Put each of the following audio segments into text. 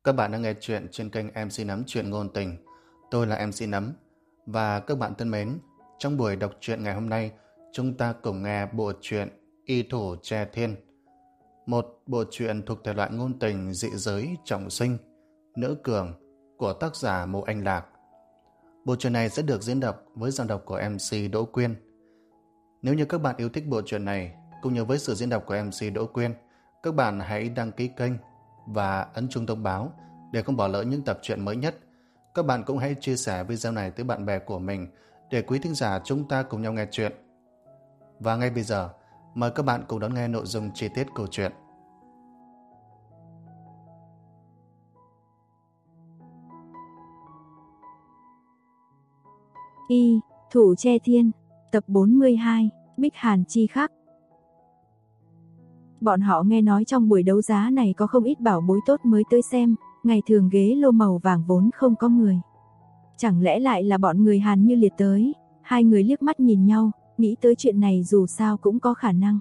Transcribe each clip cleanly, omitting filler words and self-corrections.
Các bạn đang nghe chuyện trên kênh MC Nấm Chuyện Ngôn Tình. Tôi là MC Nấm. Và các bạn thân mến, trong buổi đọc truyện ngày hôm nay, chúng ta cùng nghe bộ truyện Y Thủ Tre Thiên. Một bộ truyện thuộc thể loại ngôn tình dị giới trọng sinh, nữ cường của tác giả Mộ Anh Lạc. Bộ truyện này sẽ được diễn đọc với giọng đọc của MC Đỗ Quyên. Nếu như các bạn yêu thích bộ truyện này, cũng như với sự diễn đọc của MC Đỗ Quyên, các bạn hãy đăng ký kênh và ấn chuông thông báo để không bỏ lỡ những tập truyện mới nhất. Các bạn cũng hãy chia sẻ video này tới bạn bè của mình để quý thính giả chúng ta cùng nhau nghe chuyện. Và ngay bây giờ, mời các bạn cùng đón nghe nội dung chi tiết câu chuyện. Y Thủ Tre Thiên, tập 42, Bích Hàn Chi Khắc. Bọn họ nghe nói trong buổi đấu giá này có không ít bảo bối tốt mới tới xem, ngày thường ghế lô màu vàng vốn không có người. Chẳng lẽ lại là bọn người Hàn Như Liệt tới? Hai người liếc mắt nhìn nhau, nghĩ tới chuyện này dù sao cũng có khả năng.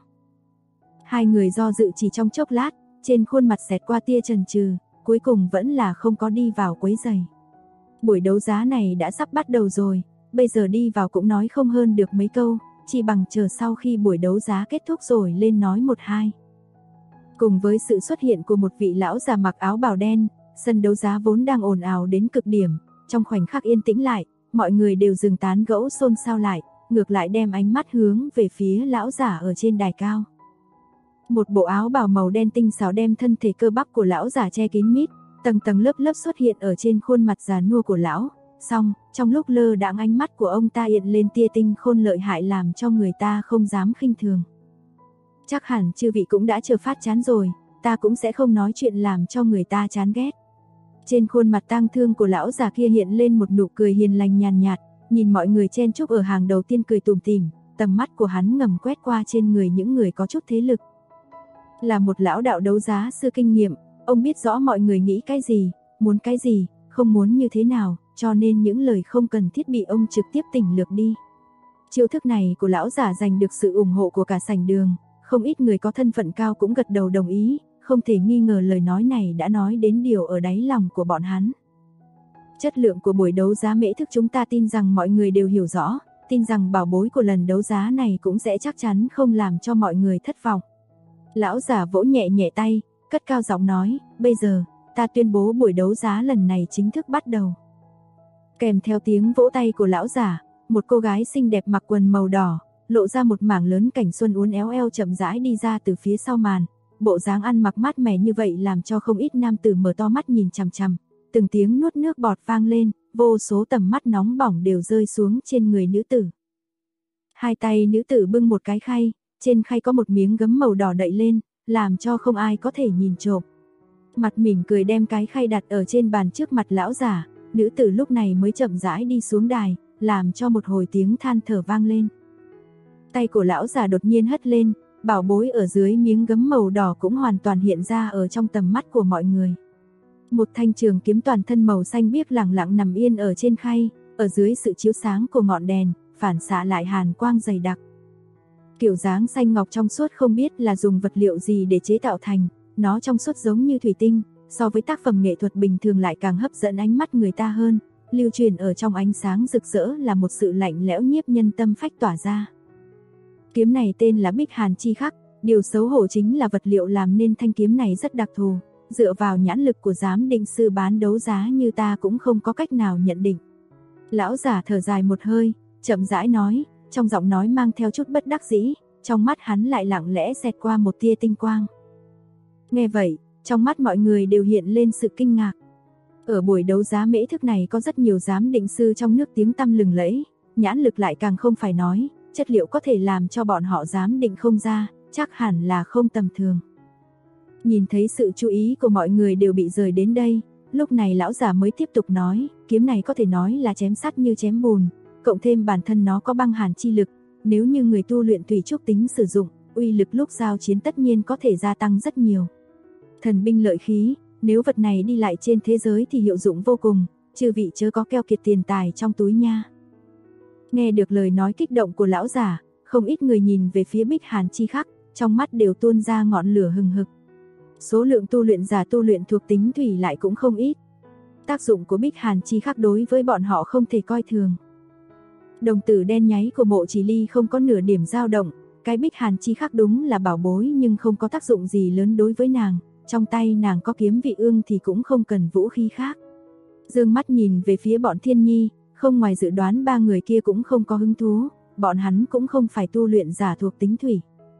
Hai người do dự chỉ trong chốc lát, trên khuôn mặt xẹt qua tia chần chừ, cuối cùng vẫn là không có đi vào quấy rầy. Buổi đấu giá này đã sắp bắt đầu rồi, bây giờ đi vào cũng nói không hơn được mấy câu, chỉ bằng chờ sau khi buổi đấu giá kết thúc rồi lên nói một hai. Cùng với sự xuất hiện của một vị lão già mặc áo bào đen, sân đấu giá vốn đang ồn ào đến cực điểm, trong khoảnh khắc yên tĩnh lại, mọi người đều dừng tán gẫu xôn xao lại, ngược lại đem ánh mắt hướng về phía lão giả ở trên đài cao. Một bộ áo bào màu đen tinh xảo đem thân thể cơ bắp của lão giả che kín mít, tầng tầng lớp lớp xuất hiện ở trên khuôn mặt già nua của lão. Xong, trong lúc lơ đãng ánh mắt của ông ta hiện lên tia tinh khôn lợi hại làm cho người ta không dám khinh thường. Chắc hẳn chư vị cũng đã chờ phát chán rồi, ta cũng sẽ không nói chuyện làm cho người ta chán ghét. Trên khuôn mặt tang thương của lão già kia hiện lên một nụ cười hiền lành nhàn nhạt, nhìn mọi người chen chúc ở hàng đầu tiên cười tủm tỉm, tầm mắt của hắn ngầm quét qua trên người những người có chút thế lực. Là một lão đạo đấu giá sư kinh nghiệm, ông biết rõ mọi người nghĩ cái gì, không muốn như thế nào, cho nên những lời không cần thiết bị ông trực tiếp tỉnh lược đi. Chiêu thức này của lão giả giành được sự ủng hộ của cả sảnh đường, không ít người có thân phận cao cũng gật đầu đồng ý, không thể nghi ngờ lời nói này đã nói đến điều ở đáy lòng của bọn hắn. Chất lượng của buổi đấu giá mễ thức chúng ta tin rằng mọi người đều hiểu rõ, tin rằng bảo bối của lần đấu giá này cũng sẽ chắc chắn không làm cho mọi người thất vọng. Lão giả vỗ nhẹ nhẹ tay, cất cao giọng nói, bây giờ, ta tuyên bố buổi đấu giá lần này chính thức bắt đầu. Kèm theo tiếng vỗ tay của lão giả, một cô gái xinh đẹp mặc quần màu đỏ, lộ ra một mảng lớn cảnh xuân uốn éo eo chậm rãi đi ra từ phía sau màn. Bộ dáng ăn mặc mát mẻ như vậy làm cho không ít nam tử mở to mắt nhìn chằm chằm, từng tiếng nuốt nước bọt vang lên, vô số tầm mắt nóng bỏng đều rơi xuống trên người nữ tử. Hai tay nữ tử bưng một cái khay, trên khay có một miếng gấm màu đỏ đậy lên, làm cho không ai có thể nhìn trộm. Mặt mỉm cười đem cái khay đặt ở trên bàn trước mặt lão giả, nữ tử lúc này mới chậm rãi đi xuống đài, làm cho một hồi tiếng than thở vang lên. Tay của lão già đột nhiên hất lên, bảo bối ở dưới miếng gấm màu đỏ cũng hoàn toàn hiện ra ở trong tầm mắt của mọi người. Một thanh trường kiếm toàn thân màu xanh biếc lẳng lặng nằm yên ở trên khay, ở dưới sự chiếu sáng của ngọn đèn, phản xạ lại hàn quang dày đặc. Kiểu dáng xanh ngọc trong suốt không biết là dùng vật liệu gì để chế tạo thành, nó trong suốt giống như thủy tinh, so với tác phẩm nghệ thuật bình thường lại càng hấp dẫn ánh mắt người ta hơn, lưu truyền ở trong ánh sáng rực rỡ là một sự lạnh lẽo nhiếp nhân tâm phách tỏa ra. Kiếm này tên là Bích Hàn Chi Khắc, điều xấu hổ chính là vật liệu làm nên thanh kiếm này rất đặc thù, dựa vào nhãn lực của giám định sư bán đấu giá như ta cũng không có cách nào nhận định. Lão giả thở dài một hơi, chậm rãi nói, trong giọng nói mang theo chút bất đắc dĩ, trong mắt hắn lại lặng lẽ xẹt qua một tia tinh quang. Nghe vậy, trong mắt mọi người đều hiện lên sự kinh ngạc. Ở buổi đấu giá mễ thức này có rất nhiều giám định sư trong nước tiếng tăm lừng lẫy, nhãn lực lại càng không phải nói, chất liệu có thể làm cho bọn họ giám định không ra, chắc hẳn là không tầm thường. Nhìn thấy sự chú ý của mọi người đều bị rời đến đây, lúc này lão giả mới tiếp tục nói, kiếm này có thể nói là chém sắt như chém bùn, cộng thêm bản thân nó có băng hàn chi lực, nếu như người tu luyện thủy trúc tính sử dụng, uy lực lúc giao chiến tất nhiên có thể gia tăng rất nhiều. Thần binh lợi khí, nếu vật này đi lại trên thế giới thì hiệu dụng vô cùng, chư vị chớ có keo kiệt tiền tài trong túi nha. Nghe được lời nói kích động của lão giả, không ít người nhìn về phía Bích Hàn Chi Khắc, trong mắt đều tuôn ra ngọn lửa hừng hực. số lượng tu luyện giả tu luyện thuộc tính thủy lại cũng không ít. Tác dụng của Bích Hàn chi khắc đối với bọn họ không thể coi thường. Đồng tử đen nháy của Mộ Chỉ Ly không có nửa điểm dao động, cái Bích Hàn chi khắc đúng là bảo bối nhưng không có tác dụng gì lớn đối với nàng, trong tay nàng có kiếm vị ương thì cũng không cần vũ khí khác. Dương mắt nhìn về phía bọn Thiên Nhi, không ngoài dự đoán ba người kia cũng không có hứng thú, bọn hắn cũng không phải tu luyện giả thuộc tính thủy.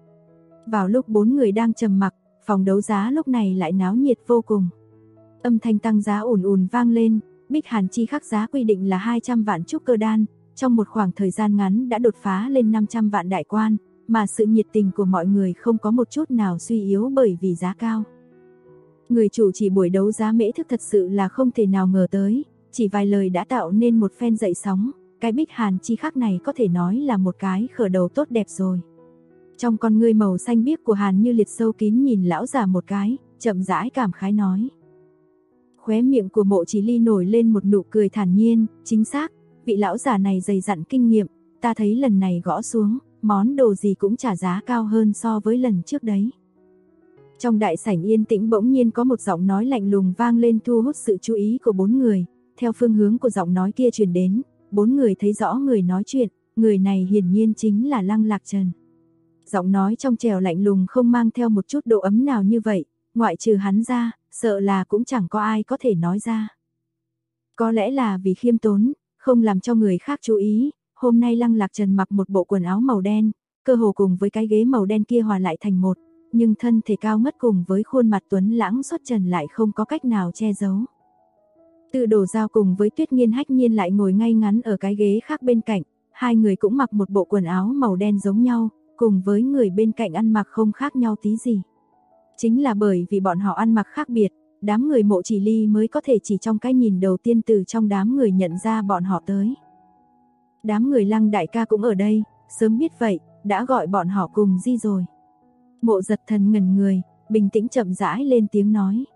Vào lúc bốn người đang trầm mặc, phòng đấu giá lúc này lại náo nhiệt vô cùng. Âm thanh tăng giá ùn ùn vang lên, Bích Hàn chi khắc giá quy định là 200 vạn trúc cơ đan, trong một khoảng thời gian ngắn đã đột phá lên 500 vạn đại quan, mà sự nhiệt tình của mọi người không có một chút nào suy yếu bởi vì giá cao. Người chủ chỉ buổi đấu giá mễ thức thật sự là không thể nào ngờ tới, chỉ vài lời đã tạo nên một phen dậy sóng, cái Bích Hàn chi khắc này có thể nói là một cái khởi đầu tốt đẹp rồi. Trong con ngươi màu xanh biếc của Hàn Như Liệt sâu kín nhìn lão già một cái, chậm rãi cảm khái nói. Khóe miệng của Mộ Chỉ Ly nổi lên một nụ cười thản nhiên, chính xác, vị lão già này dày dặn kinh nghiệm, ta thấy lần này gõ xuống, món đồ gì cũng trả giá cao hơn so với lần trước đấy. Trong đại sảnh yên tĩnh bỗng nhiên có một giọng nói lạnh lùng vang lên thu hút sự chú ý của bốn người, theo phương hướng của giọng nói kia truyền đến, bốn người thấy rõ người nói chuyện, người này hiển nhiên chính là Lăng Lạc Trần. Giọng nói trong trẻo lạnh lùng không mang theo một chút độ ấm nào như vậy, ngoại trừ hắn ra, sợ là cũng chẳng có ai có thể nói ra. Có lẽ là vì khiêm tốn, không làm cho người khác chú ý, hôm nay Lăng Lạc Trần mặc một bộ quần áo màu đen, cơ hồ cùng với cái ghế màu đen kia hòa lại thành một, nhưng thân thể cao ngất cùng với khuôn mặt tuấn lãng xuất trần lại không có cách nào che giấu. Từ Đồ Giao cùng với Tuyết Nghiên Hách Nhiên lại ngồi ngay ngắn ở cái ghế khác bên cạnh, hai người cũng mặc một bộ quần áo màu đen giống nhau, cùng với người bên cạnh ăn mặc không khác nhau tí gì. Chính là bởi vì bọn họ ăn mặc khác biệt, đám người Mộ Chỉ Ly mới có thể chỉ trong cái nhìn đầu tiên từ trong đám người nhận ra bọn họ tới. Đám người Lăng đại ca cũng ở đây, sớm biết vậy, đã gọi bọn họ cùng đi rồi. Mộ Giật Thần ngẩn người, bình tĩnh chậm rãi lên tiếng nói.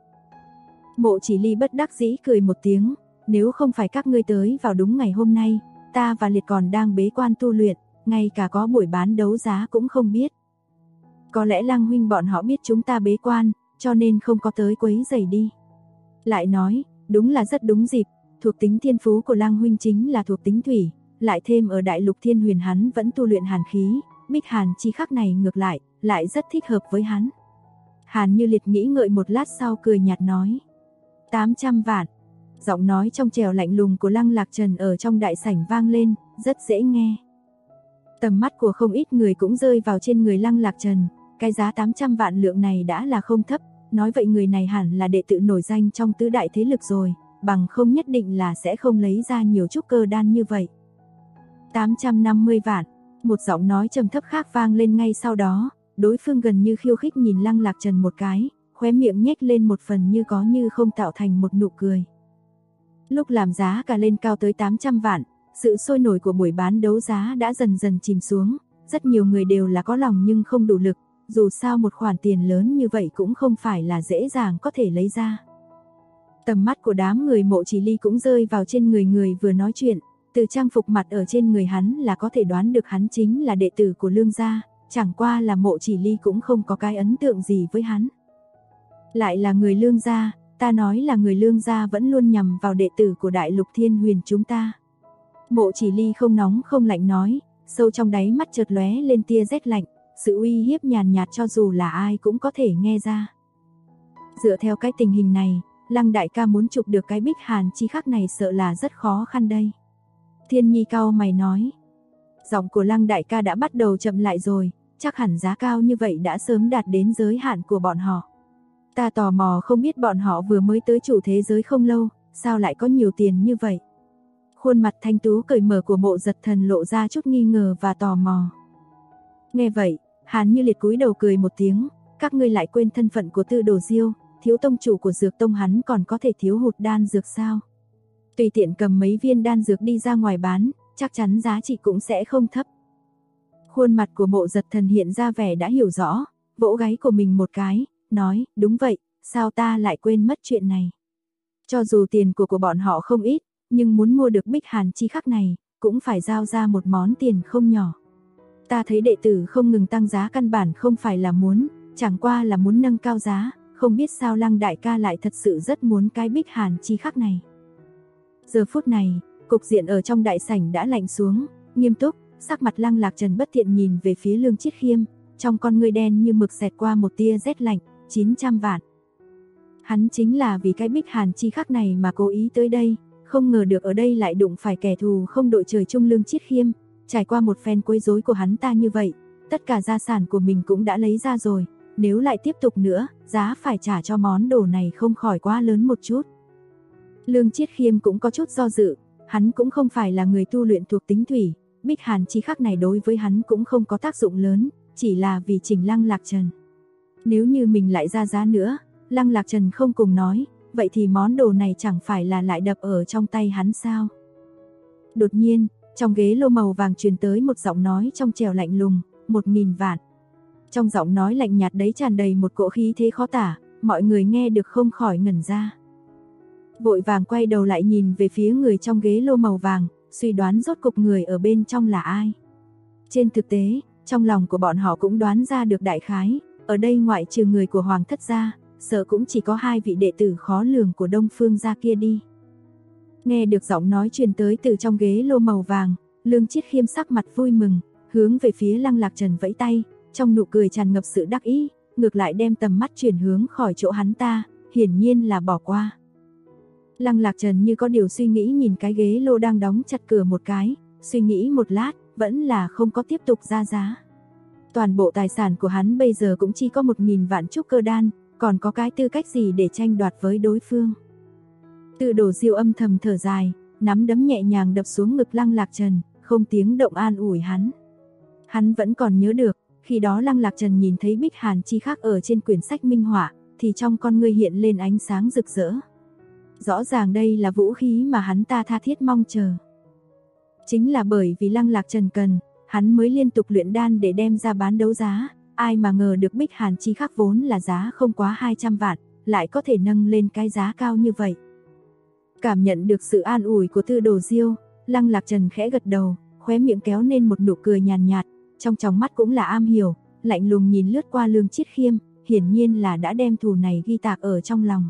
Mộ Chỉ Ly bất đắc dĩ cười một tiếng, nếu không phải các ngươi tới vào đúng ngày hôm nay, ta và Liệt còn đang bế quan tu luyện, ngay cả có buổi bán đấu giá cũng không biết. Có lẽ Lăng huynh bọn họ biết chúng ta bế quan, cho nên không có tới quấy rầy đi. Lại nói, đúng là rất đúng dịp, thuộc tính thiên phú của Lăng huynh chính là thuộc tính thủy, lại thêm ở Đại Lục Thiên Huyền hắn vẫn tu luyện hàn khí, Bích Hàn chi khắc này ngược lại rất thích hợp với hắn. Hàn Như Liệt nghĩ ngợi một lát sau cười nhạt nói. 800 vạn. Giọng nói trong trẻo lạnh lùng của Lăng Lạc Trần ở trong đại sảnh vang lên, rất dễ nghe. Tầm mắt của không ít người cũng rơi vào trên người Lăng Lạc Trần, cái giá 800 vạn lượng này đã là không thấp, nói vậy người này hẳn là đệ tử nổi danh trong tứ đại thế lực rồi, bằng không nhất định là sẽ không lấy ra nhiều trúc cơ đan như vậy. 850 vạn. Một giọng nói trầm thấp khác vang lên ngay sau đó, đối phương gần như khiêu khích nhìn Lăng Lạc Trần một cái, khóe miệng nhếch lên một phần như có như không tạo thành một nụ cười. Lúc làm giá cả lên cao tới 800 vạn, sự sôi nổi của buổi bán đấu giá đã dần dần chìm xuống, rất nhiều người đều là có lòng nhưng không đủ lực, dù sao một khoản tiền lớn như vậy cũng không phải là dễ dàng có thể lấy ra. Tầm mắt của đám người Mộ Chỉ Ly cũng rơi vào trên người vừa nói chuyện, từ trang phục mặt ở trên người hắn là có thể đoán được hắn chính là đệ tử của Lương gia, chẳng qua là Mộ Chỉ Ly cũng không có cái ấn tượng gì với hắn. Lại là người Lương gia, ta nói là người Lương gia vẫn luôn nhằm vào đệ tử của Đại Lục Thiên Huyền chúng ta. Mộ Chỉ Ly không nóng không lạnh nói, sâu trong đáy mắt chợt lóe lên tia rét lạnh, sự uy hiếp nhàn nhạt cho dù là ai cũng có thể nghe ra. Dựa theo cái tình hình này, Lăng đại ca muốn chụp được cái Bích Hàn chi khắc này sợ là rất khó khăn đây. Thiên Nhi cau mày nói. Giọng của Lăng đại ca đã bắt đầu chậm lại rồi, chắc hẳn giá cao như vậy đã sớm đạt đến giới hạn của bọn họ. Ta tò mò không biết bọn họ vừa mới tới chủ thế giới không lâu, sao lại có nhiều tiền như vậy. Khuôn mặt thanh tú cởi mở của Mộ Giật Thần lộ ra chút nghi ngờ và tò mò. Nghe vậy, Hàn Như Liệt cúi đầu cười một tiếng, các ngươi lại quên thân phận của Tư Đồ Diêu, thiếu tông chủ của dược tông hắn còn có thể thiếu hụt đan dược sao? Tùy tiện cầm mấy viên đan dược đi ra ngoài bán, chắc chắn giá trị cũng sẽ không thấp. Khuôn mặt của Mộ Giật Thần hiện ra vẻ đã hiểu rõ, vỗ gáy của mình một cái, nói, đúng vậy, sao ta lại quên mất chuyện này. Cho dù tiền của bọn họ không ít, nhưng muốn mua được Bích Hàn chi khắc này, cũng phải giao ra một món tiền không nhỏ. Ta thấy đệ tử không ngừng tăng giá căn bản không phải là muốn, chẳng qua là muốn nâng cao giá, không biết sao Lăng đại ca lại thật sự rất muốn cái bích hàn chi khắc này. Giờ phút này, cục diện ở trong đại sảnh đã lạnh xuống, nghiêm túc, sắc mặt Lăng Lạc Trần bất thiện nhìn về phía Lương Chiết Khiêm, trong con ngươi đen như mực xẹt qua một tia rét lạnh, 900 vạn. Hắn chính là vì cái bích hàn chi khắc này mà cố ý tới đây, không ngờ được ở đây lại đụng phải kẻ thù không đội trời chung Lương Chiết Khiêm, trải qua một phen quấy rối của hắn ta như vậy, tất cả gia sản của mình cũng đã lấy ra rồi, nếu lại tiếp tục nữa, giá phải trả cho món đồ này không khỏi quá lớn một chút. Lương Chiết Khiêm cũng có chút do dự, hắn cũng không phải là người tu luyện thuộc tính thủy, bích hàn chi khắc này đối với hắn cũng không có tác dụng lớn, chỉ là vì chỉnh Lăng Lạc Trần. Nếu như mình lại ra giá nữa, Lăng Lạc Trần không cùng nói, vậy thì món đồ này chẳng phải là lại đập ở trong tay hắn sao? Đột nhiên, trong ghế lô màu vàng truyền tới một giọng nói trong trẻo lạnh lùng, 1000 vạn. Trong giọng nói lạnh nhạt đấy tràn đầy một cỗ khí thế khó tả, mọi người nghe được không khỏi ngẩn ra. Vội vàng quay đầu lại nhìn về phía người trong ghế lô màu vàng, suy đoán rốt cục người ở bên trong là ai. Trên thực tế, trong lòng của bọn họ cũng đoán ra được đại khái, ở đây ngoại trừ người của Hoàng thất gia, sợ cũng chỉ có 2 vị đệ tử khó lường của Đông Phương gia kia đi. Nghe được giọng nói truyền tới từ trong ghế lô màu vàng, Lương Chiết Khiêm sắc mặt vui mừng, hướng về phía Lăng Lạc Trần vẫy tay, trong nụ cười tràn ngập sự đắc ý, ngược lại đem tầm mắt chuyển hướng khỏi chỗ hắn ta, hiển nhiên là bỏ qua. Lăng Lạc Trần như có điều suy nghĩ nhìn cái ghế lô đang đóng chặt cửa một cái, suy nghĩ một lát, vẫn là không có tiếp tục ra giá. Toàn bộ tài sản của hắn bây giờ cũng chỉ có 1000 vạn trúc cơ đan, còn có cái tư cách gì để tranh đoạt với đối phương. Từ Đồ Diêu âm thầm thở dài, nắm đấm nhẹ nhàng đập xuống ngực Lăng Lạc Trần, không tiếng động an ủi hắn. Hắn vẫn còn nhớ được, khi đó Lăng Lạc Trần nhìn thấy bích hàn chi khắc ở trên quyển sách minh họa, thì trong con ngươi hiện lên ánh sáng rực rỡ. Rõ ràng đây là vũ khí mà hắn ta tha thiết mong chờ. Chính là bởi vì Lăng Lạc Trần cần, hắn mới liên tục luyện đan để đem ra bán đấu giá, ai mà ngờ được bích hàn chi khắc vốn là giá không quá 200 vạn, lại có thể nâng lên cái giá cao như vậy. Cảm nhận được sự an ủi của Tư Đồ Diêu, Lăng Lạc Trần khẽ gật đầu, khóe miệng kéo nên một nụ cười nhàn nhạt, trong tròng mắt cũng là am hiểu, lạnh lùng nhìn lướt qua Lương Chiết Khiêm, hiển nhiên là đã đem thù này ghi tạc ở trong lòng.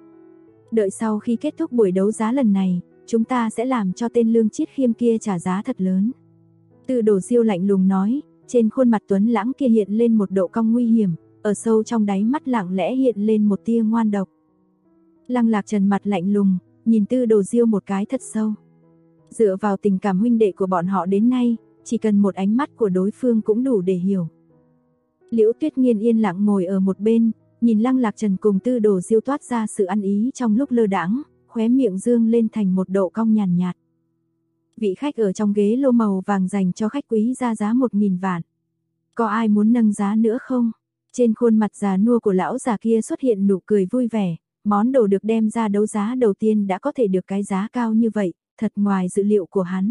Đợi sau khi kết thúc buổi đấu giá lần này, chúng ta sẽ làm cho tên Lương Chiết Khiêm kia trả giá thật lớn. Tư Đồ Diêu lạnh lùng nói, trên khuôn mặt tuấn lãng kia hiện lên một độ cong nguy hiểm, ở sâu trong đáy mắt lặng lẽ hiện lên một tia ngoan độc. Lăng Lạc Trần mặt lạnh lùng, nhìn Tư Đồ Diêu một cái thật sâu. Dựa vào tình cảm huynh đệ của bọn họ đến nay, chỉ cần một ánh mắt của đối phương cũng đủ để hiểu. Liễu Tuyết Nghiên yên lặng ngồi ở một bên, nhìn Lăng Lạc Trần cùng Tư Đồ Diêu toát ra sự ăn ý trong lúc lơ đãng, khóe miệng dương lên thành một độ cong nhàn nhạt. Vị khách ở trong ghế lô màu vàng dành cho khách quý ra giá 1000 vạn. Có ai muốn nâng giá nữa không? Trên khuôn mặt già nua của lão già kia xuất hiện nụ cười vui vẻ, món đồ được đem ra đấu giá đầu tiên đã có thể được cái giá cao như vậy, thật ngoài dự liệu của hắn.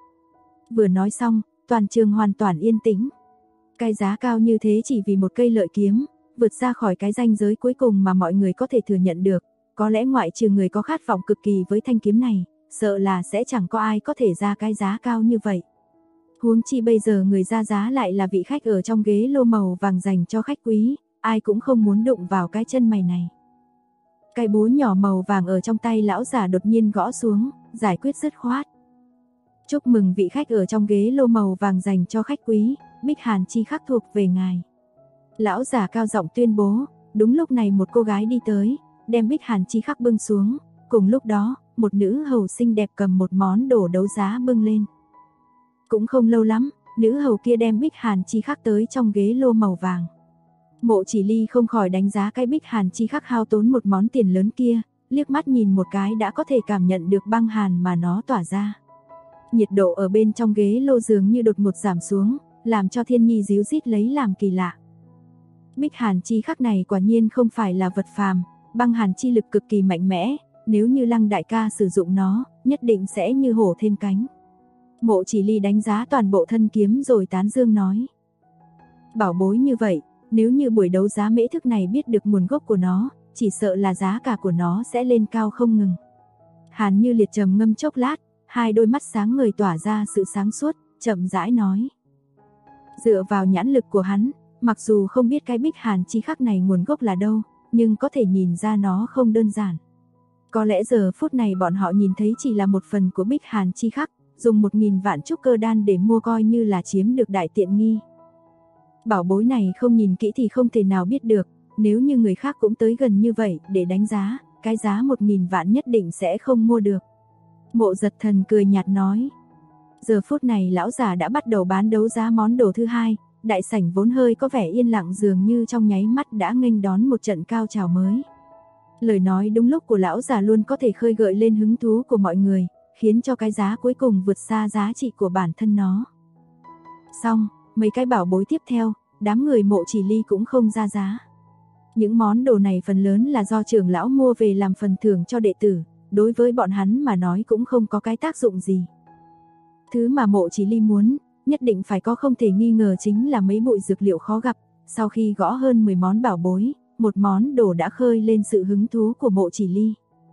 Vừa nói xong, toàn trường hoàn toàn yên tĩnh. Cái giá cao như thế chỉ vì một cây lợi kiếm, vượt ra khỏi cái ranh giới cuối cùng mà mọi người có thể thừa nhận được, có lẽ ngoại trừ người có khát vọng cực kỳ với thanh kiếm này, sợ là sẽ chẳng có ai có thể ra cái giá cao như vậy. Huống chi bây giờ người ra giá lại là vị khách ở trong ghế lô màu vàng dành cho khách quý, ai cũng không muốn đụng vào cái chân mày này. Cái búa nhỏ màu vàng ở trong tay lão già đột nhiên gõ xuống, giải quyết dứt khoát. Chúc mừng vị khách ở trong ghế lô màu vàng dành cho khách quý, bích hàn chi khắc thuộc về ngài. Lão già cao giọng tuyên bố, đúng lúc này một cô gái đi tới, đem bích hàn chi khắc bưng xuống, cùng lúc đó, một nữ hầu xinh đẹp cầm một món đồ đấu giá bưng lên. Cũng không lâu lắm, nữ hầu kia đem bích hàn chi khắc tới trong ghế lô màu vàng. Mộ Chỉ Ly không khỏi đánh giá cái bích hàn chi khắc hao tốn một món tiền lớn kia, liếc mắt nhìn một cái đã có thể cảm nhận được băng hàn mà nó tỏa ra. Nhiệt độ ở bên trong ghế lô dường như đột ngột giảm xuống, làm cho Thiên Nhi díu dít lấy làm kỳ lạ. Bích hàn chi khắc này quả nhiên không phải là vật phàm, băng hàn chi lực cực kỳ mạnh mẽ, nếu như Lăng đại ca sử dụng nó, nhất định sẽ như hổ thêm cánh. Mộ Chỉ Ly đánh giá toàn bộ thân kiếm rồi tán dương nói. Bảo bối như vậy, nếu như buổi đấu giá mễ thức này biết được nguồn gốc của nó, chỉ sợ là giá cả của nó sẽ lên cao không ngừng. Hàn Như Liệt trầm ngâm chốc lát, hai đôi mắt sáng ngời tỏa ra sự sáng suốt, chậm rãi nói. Dựa vào nhãn lực của hắn, mặc dù không biết cái bích hàn chi khắc này nguồn gốc là đâu, nhưng có thể nhìn ra nó không đơn giản. Có lẽ giờ phút này bọn họ nhìn thấy chỉ là một phần của Bích Hàn chi khắc, dùng 1000 vạn trúc cơ đan để mua coi như là chiếm được đại tiện nghi. Bảo bối này không nhìn kỹ thì không thể nào biết được, nếu như người khác cũng tới gần như vậy để đánh giá, cái giá 1000 vạn nhất định sẽ không mua được. Mộ Giật Thần cười nhạt nói. Giờ phút này lão già đã bắt đầu bán đấu giá món đồ thứ hai, đại sảnh vốn hơi có vẻ yên lặng dường như trong nháy mắt đã nghênh đón một trận cao trào mới. Lời nói đúng lúc của lão già luôn có thể khơi gợi lên hứng thú của mọi người, khiến cho cái giá cuối cùng vượt xa giá trị của bản thân nó. Xong, mấy cái bảo bối tiếp theo, đám người Mộ Chỉ Ly cũng không ra giá. Những món đồ này phần lớn là do trưởng lão mua về làm phần thưởng cho đệ tử, đối với bọn hắn mà nói cũng không có cái tác dụng gì. Thứ mà Mộ Chỉ Ly muốn, nhất định phải có không thể nghi ngờ chính là mấy bụi dược liệu khó gặp. Sau khi gõ hơn 10 món bảo bối, một món đồ đã khơi lên sự hứng thú của Mộ Chỉ Ly.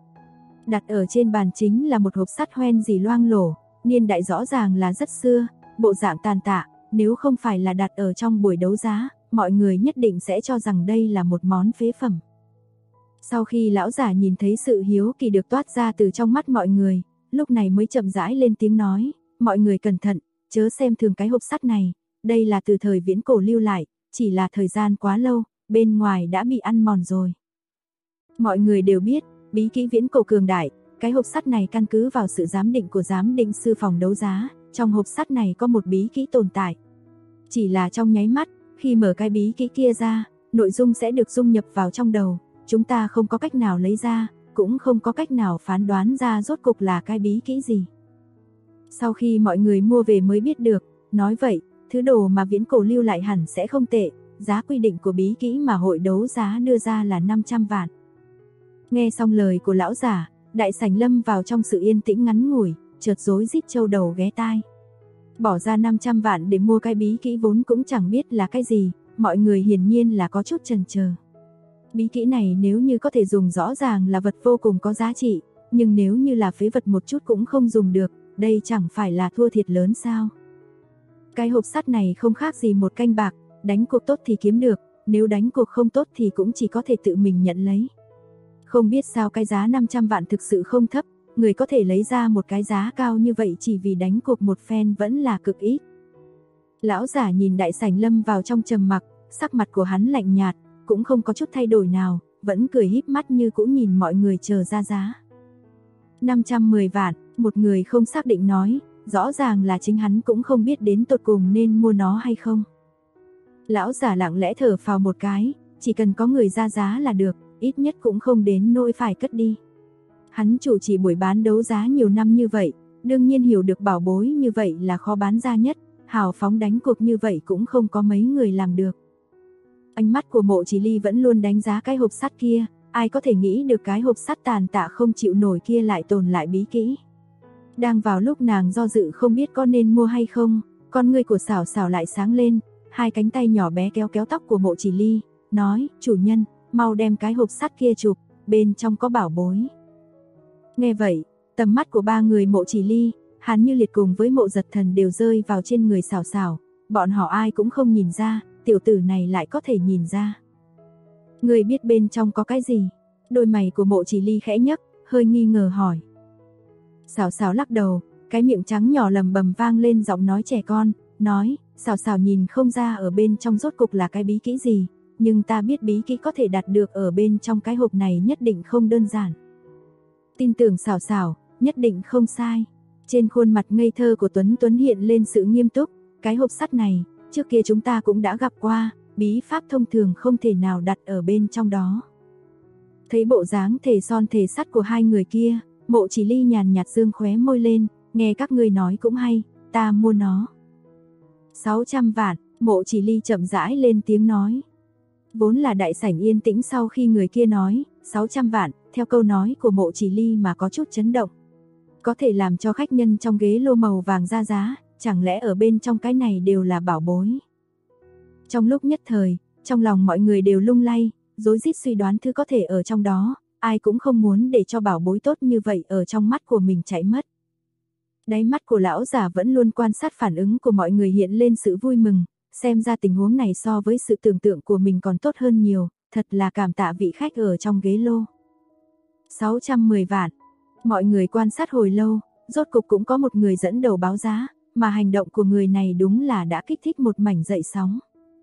Đặt ở trên bàn chính là một hộp sắt hoen dỉ loang lổ, niên đại rõ ràng là rất xưa, bộ dạng tàn tạ, nếu không phải là đặt ở trong buổi đấu giá, mọi người nhất định sẽ cho rằng đây là một món phế phẩm. Sau khi lão giả nhìn thấy sự hiếu kỳ được toát ra từ trong mắt mọi người, lúc này mới chậm rãi lên tiếng nói, mọi người cẩn thận, chớ xem thường cái hộp sắt này, đây là từ thời viễn cổ lưu lại, chỉ là thời gian quá lâu, bên ngoài đã bị ăn mòn rồi. Mọi người đều biết, bí kỹ viễn cổ cường đại, cái hộp sắt này căn cứ vào sự giám định của giám định sư phòng đấu giá, trong hộp sắt này có một bí kỹ tồn tại. Chỉ là trong nháy mắt, khi mở cái bí kỹ kia ra, nội dung sẽ được dung nhập vào trong đầu, chúng ta không có cách nào lấy ra, cũng không có cách nào phán đoán ra rốt cục là cái bí kỹ gì. Sau khi mọi người mua về mới biết được, nói vậy, thứ đồ mà viễn cổ lưu lại hẳn sẽ không tệ, giá quy định của bí kỹ mà hội đấu giá đưa ra là 500 vạn. Nghe xong lời của lão giả, đại sảnh lâm vào trong sự yên tĩnh ngắn ngủi, chợt rối rít châu đầu ghé tai. Bỏ ra 500 vạn để mua cái bí kỹ vốn cũng chẳng biết là cái gì, mọi người hiển nhiên là có chút chần chờ. Bí kỹ này nếu như có thể dùng rõ ràng là vật vô cùng có giá trị, nhưng nếu như là phế vật một chút cũng không dùng được, đây chẳng phải là thua thiệt lớn sao? Cái hộp sắt này không khác gì một canh bạc, đánh cuộc tốt thì kiếm được, nếu đánh cuộc không tốt thì cũng chỉ có thể tự mình nhận lấy. Không biết sao cái giá 500 vạn thực sự không thấp, người có thể lấy ra một cái giá cao như vậy chỉ vì đánh cuộc một phen vẫn là cực ít. Lão giả nhìn đại sảnh lâm vào trong trầm mặc, sắc mặt của hắn lạnh nhạt, cũng không có chút thay đổi nào, vẫn cười híp mắt như cũng nhìn mọi người chờ ra giá. 510 vạn, một người không xác định nói, rõ ràng là chính hắn cũng không biết đến tột cùng nên mua nó hay không. Lão giả lặng lẽ thở phào một cái, chỉ cần có người ra giá là được, ít nhất cũng không đến nỗi phải cất đi. Hắn chủ trì buổi bán đấu giá nhiều năm như vậy, đương nhiên hiểu được bảo bối như vậy là khó bán ra nhất, hào phóng đánh cuộc như vậy cũng không có mấy người làm được. Ánh mắt của Mộ Chỉ Ly vẫn luôn đánh giá cái hộp sắt kia, ai có thể nghĩ được cái hộp sắt tàn tạ không chịu nổi kia lại tồn lại bí kỹ. Đang vào lúc nàng do dự không biết có nên mua hay không, con ngươi của Sảo Sảo lại sáng lên, hai cánh tay nhỏ bé kéo kéo tóc của Mộ Chỉ Ly, nói, chủ nhân, mau đem cái hộp sắt kia chụp, bên trong có bảo bối. Nghe vậy, tầm mắt của ba người Mộ Chỉ Ly, Hàn Như Liệt cùng với Mộ Giật Thần đều rơi vào trên người Sảo Sảo, bọn họ ai cũng không nhìn ra, tiểu tử này lại có thể nhìn ra. Người biết bên trong có cái gì? Đôi mày của Mộ Chỉ Ly khẽ nhấc, hơi nghi ngờ hỏi. Sảo Sảo lắc đầu, cái miệng trắng nhỏ lầm bầm vang lên giọng nói trẻ con, nói, Sảo Sảo nhìn không ra ở bên trong rốt cục là cái bí kỹ gì, nhưng ta biết bí kỹ có thể đạt được ở bên trong cái hộp này nhất định không đơn giản. Tin tưởng Sảo Sảo, nhất định không sai. Trên khuôn mặt ngây thơ của Tuấn Tuấn hiện lên sự nghiêm túc, cái hộp sắt này, trước kia chúng ta cũng đã gặp qua, bí pháp thông thường không thể nào đặt ở bên trong đó. Thấy bộ dáng thề son thề sắt của hai người kia, Mộ Chỉ Ly nhàn nhạt dương khóe môi lên, nghe các ngươi nói cũng hay, ta mua nó. 600 vạn, Mộ Chỉ Ly chậm rãi lên tiếng nói. Vốn là đại sảnh yên tĩnh sau khi người kia nói, 600 vạn, theo câu nói của Mộ Chỉ Ly mà có chút chấn động. Có thể làm cho khách nhân trong ghế lô màu vàng ra giá, chẳng lẽ ở bên trong cái này đều là bảo bối. Trong lúc nhất thời, trong lòng mọi người đều lung lay, rối rít suy đoán thứ có thể ở trong đó, ai cũng không muốn để cho bảo bối tốt như vậy ở trong mắt của mình chạy mất. Đáy mắt của lão giả vẫn luôn quan sát phản ứng của mọi người hiện lên sự vui mừng, xem ra tình huống này so với sự tưởng tượng của mình còn tốt hơn nhiều, thật là cảm tạ vị khách ở trong ghế lô. 610 vạn. Mọi người quan sát hồi lâu, rốt cục cũng có một người dẫn đầu báo giá, mà hành động của người này đúng là đã kích thích một mảnh dậy sóng.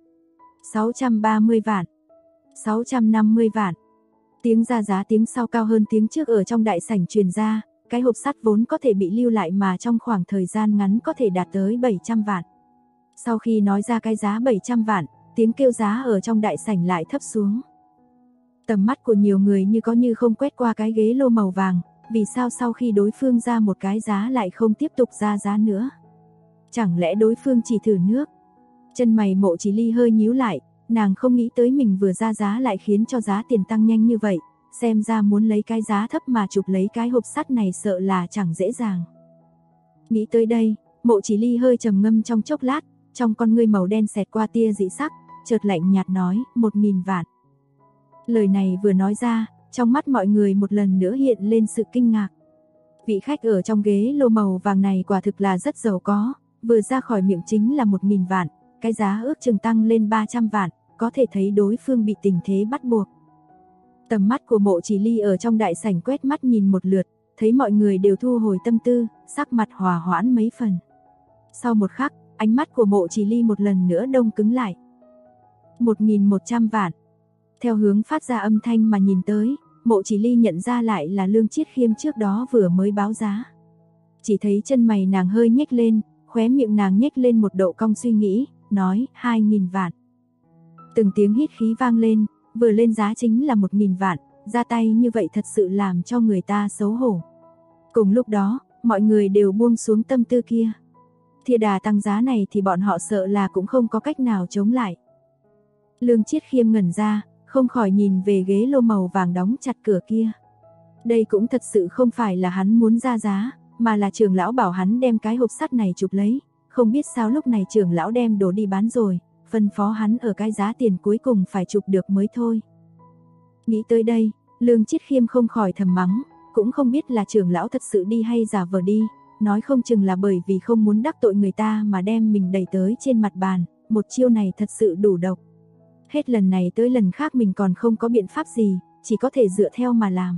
630 vạn. 650 vạn. Tiếng ra giá tiếng sau cao hơn tiếng trước ở trong đại sảnh truyền ra, cái hộp sắt vốn có thể bị lưu lại mà trong khoảng thời gian ngắn có thể đạt tới 700 vạn. Sau khi nói ra cái giá 700 vạn, tiếng kêu giá ở trong đại sảnh lại thấp xuống. Tầm mắt của nhiều người như có như không quét qua cái ghế lô màu vàng, vì sao sau khi đối phương ra một cái giá lại không tiếp tục ra giá nữa? Chẳng lẽ đối phương chỉ thử nước? Chân mày Mộ Chỉ Ly hơi nhíu lại, nàng không nghĩ tới mình vừa ra giá lại khiến cho giá tiền tăng nhanh như vậy, xem ra muốn lấy cái giá thấp mà chụp lấy cái hộp sắt này sợ là chẳng dễ dàng. Nghĩ tới đây, Mộ Chỉ Ly hơi trầm ngâm trong chốc lát, trong con ngươi màu đen xẹt qua tia dị sắc, chợt lạnh nhạt nói, 1000 vạn. Lời này vừa nói ra, trong mắt mọi người một lần nữa hiện lên sự kinh ngạc. Vị khách ở trong ghế lô màu vàng này quả thực là rất giàu có, vừa ra khỏi miệng chính là 1000 vạn, cái giá ước chừng tăng lên 300 vạn, có thể thấy đối phương bị tình thế bắt buộc. Tầm mắt của Mộ Chỉ Ly ở trong đại sảnh quét mắt nhìn một lượt, thấy mọi người đều thu hồi tâm tư, sắc mặt hòa hoãn mấy phần. Sau một khắc, ánh mắt của Mộ Chỉ Ly một lần nữa đông cứng lại. 1100 vạn. Theo hướng phát ra âm thanh mà nhìn tới, Mộ Chỉ Ly nhận ra lại là Lương Chiết Khiêm trước đó vừa mới báo giá. Chỉ thấy chân mày nàng hơi nhếch lên, khóe miệng nàng nhếch lên một độ cong suy nghĩ, nói 2000 vạn. Từng tiếng hít khí vang lên, vừa lên giá chính là 1000 vạn, ra tay như vậy thật sự làm cho người ta xấu hổ. Cùng lúc đó, mọi người đều buông xuống tâm tư kia. Thìa đà tăng giá này thì bọn họ sợ là cũng không có cách nào chống lại. Lương Chiết Khiêm ngẩn ra, không khỏi nhìn về ghế lô màu vàng đóng chặt cửa kia. Đây cũng thật sự không phải là hắn muốn ra giá, mà là trưởng lão bảo hắn đem cái hộp sắt này chụp lấy, không biết sao lúc này trưởng lão đem đồ đi bán rồi, phân phó hắn ở cái giá tiền cuối cùng phải chụp được mới thôi. Nghĩ tới đây, Lương Chiết Khiêm không khỏi thầm mắng, cũng không biết là trưởng lão thật sự đi hay giả vờ đi, nói không chừng là bởi vì không muốn đắc tội người ta mà đem mình đẩy tới trên mặt bàn, một chiêu này thật sự đủ độc. Hết lần này tới lần khác mình còn không có biện pháp gì, chỉ có thể dựa theo mà làm.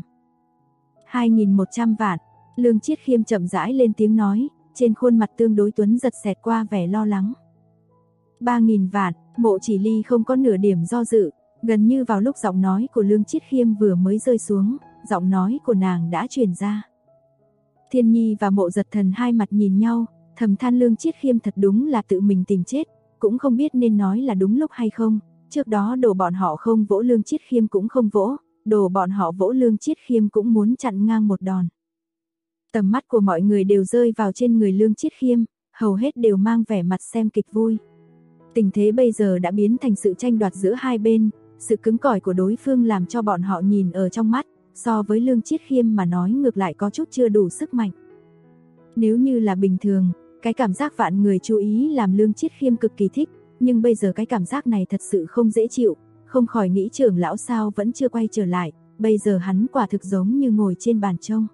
2100 vạn, Lương Chiết Khiêm chậm rãi lên tiếng nói, trên khuôn mặt tương đối tuấn giật xẹt qua vẻ lo lắng. 3000 vạn, Mộ Chỉ Ly không có nửa điểm do dự, gần như vào lúc giọng nói của Lương Chiết Khiêm vừa mới rơi xuống, giọng nói của nàng đã truyền ra. Thiên Nhi và Mộ Giật Thần hai mặt nhìn nhau, thầm than Lương Chiết Khiêm thật đúng là tự mình tìm chết, cũng không biết nên nói là đúng lúc hay không. Trước đó đồ bọn họ không vỗ Lương Chiết Khiêm cũng không vỗ, đồ bọn họ vỗ Lương Chiết Khiêm cũng muốn chặn ngang một đòn. Tầm mắt của mọi người đều rơi vào trên người Lương Chiết Khiêm, hầu hết đều mang vẻ mặt xem kịch vui. Tình thế bây giờ đã biến thành sự tranh đoạt giữa hai bên, sự cứng cỏi của đối phương làm cho bọn họ nhìn ở trong mắt, so với Lương Chiết Khiêm mà nói ngược lại có chút chưa đủ sức mạnh. Nếu như là bình thường, cái cảm giác vạn người chú ý làm Lương Chiết Khiêm cực kỳ thích, nhưng bây giờ cái cảm giác này thật sự không dễ chịu, không khỏi nghĩ trưởng lão sao vẫn chưa quay trở lại, bây giờ hắn quả thực giống như ngồi trên bàn trông.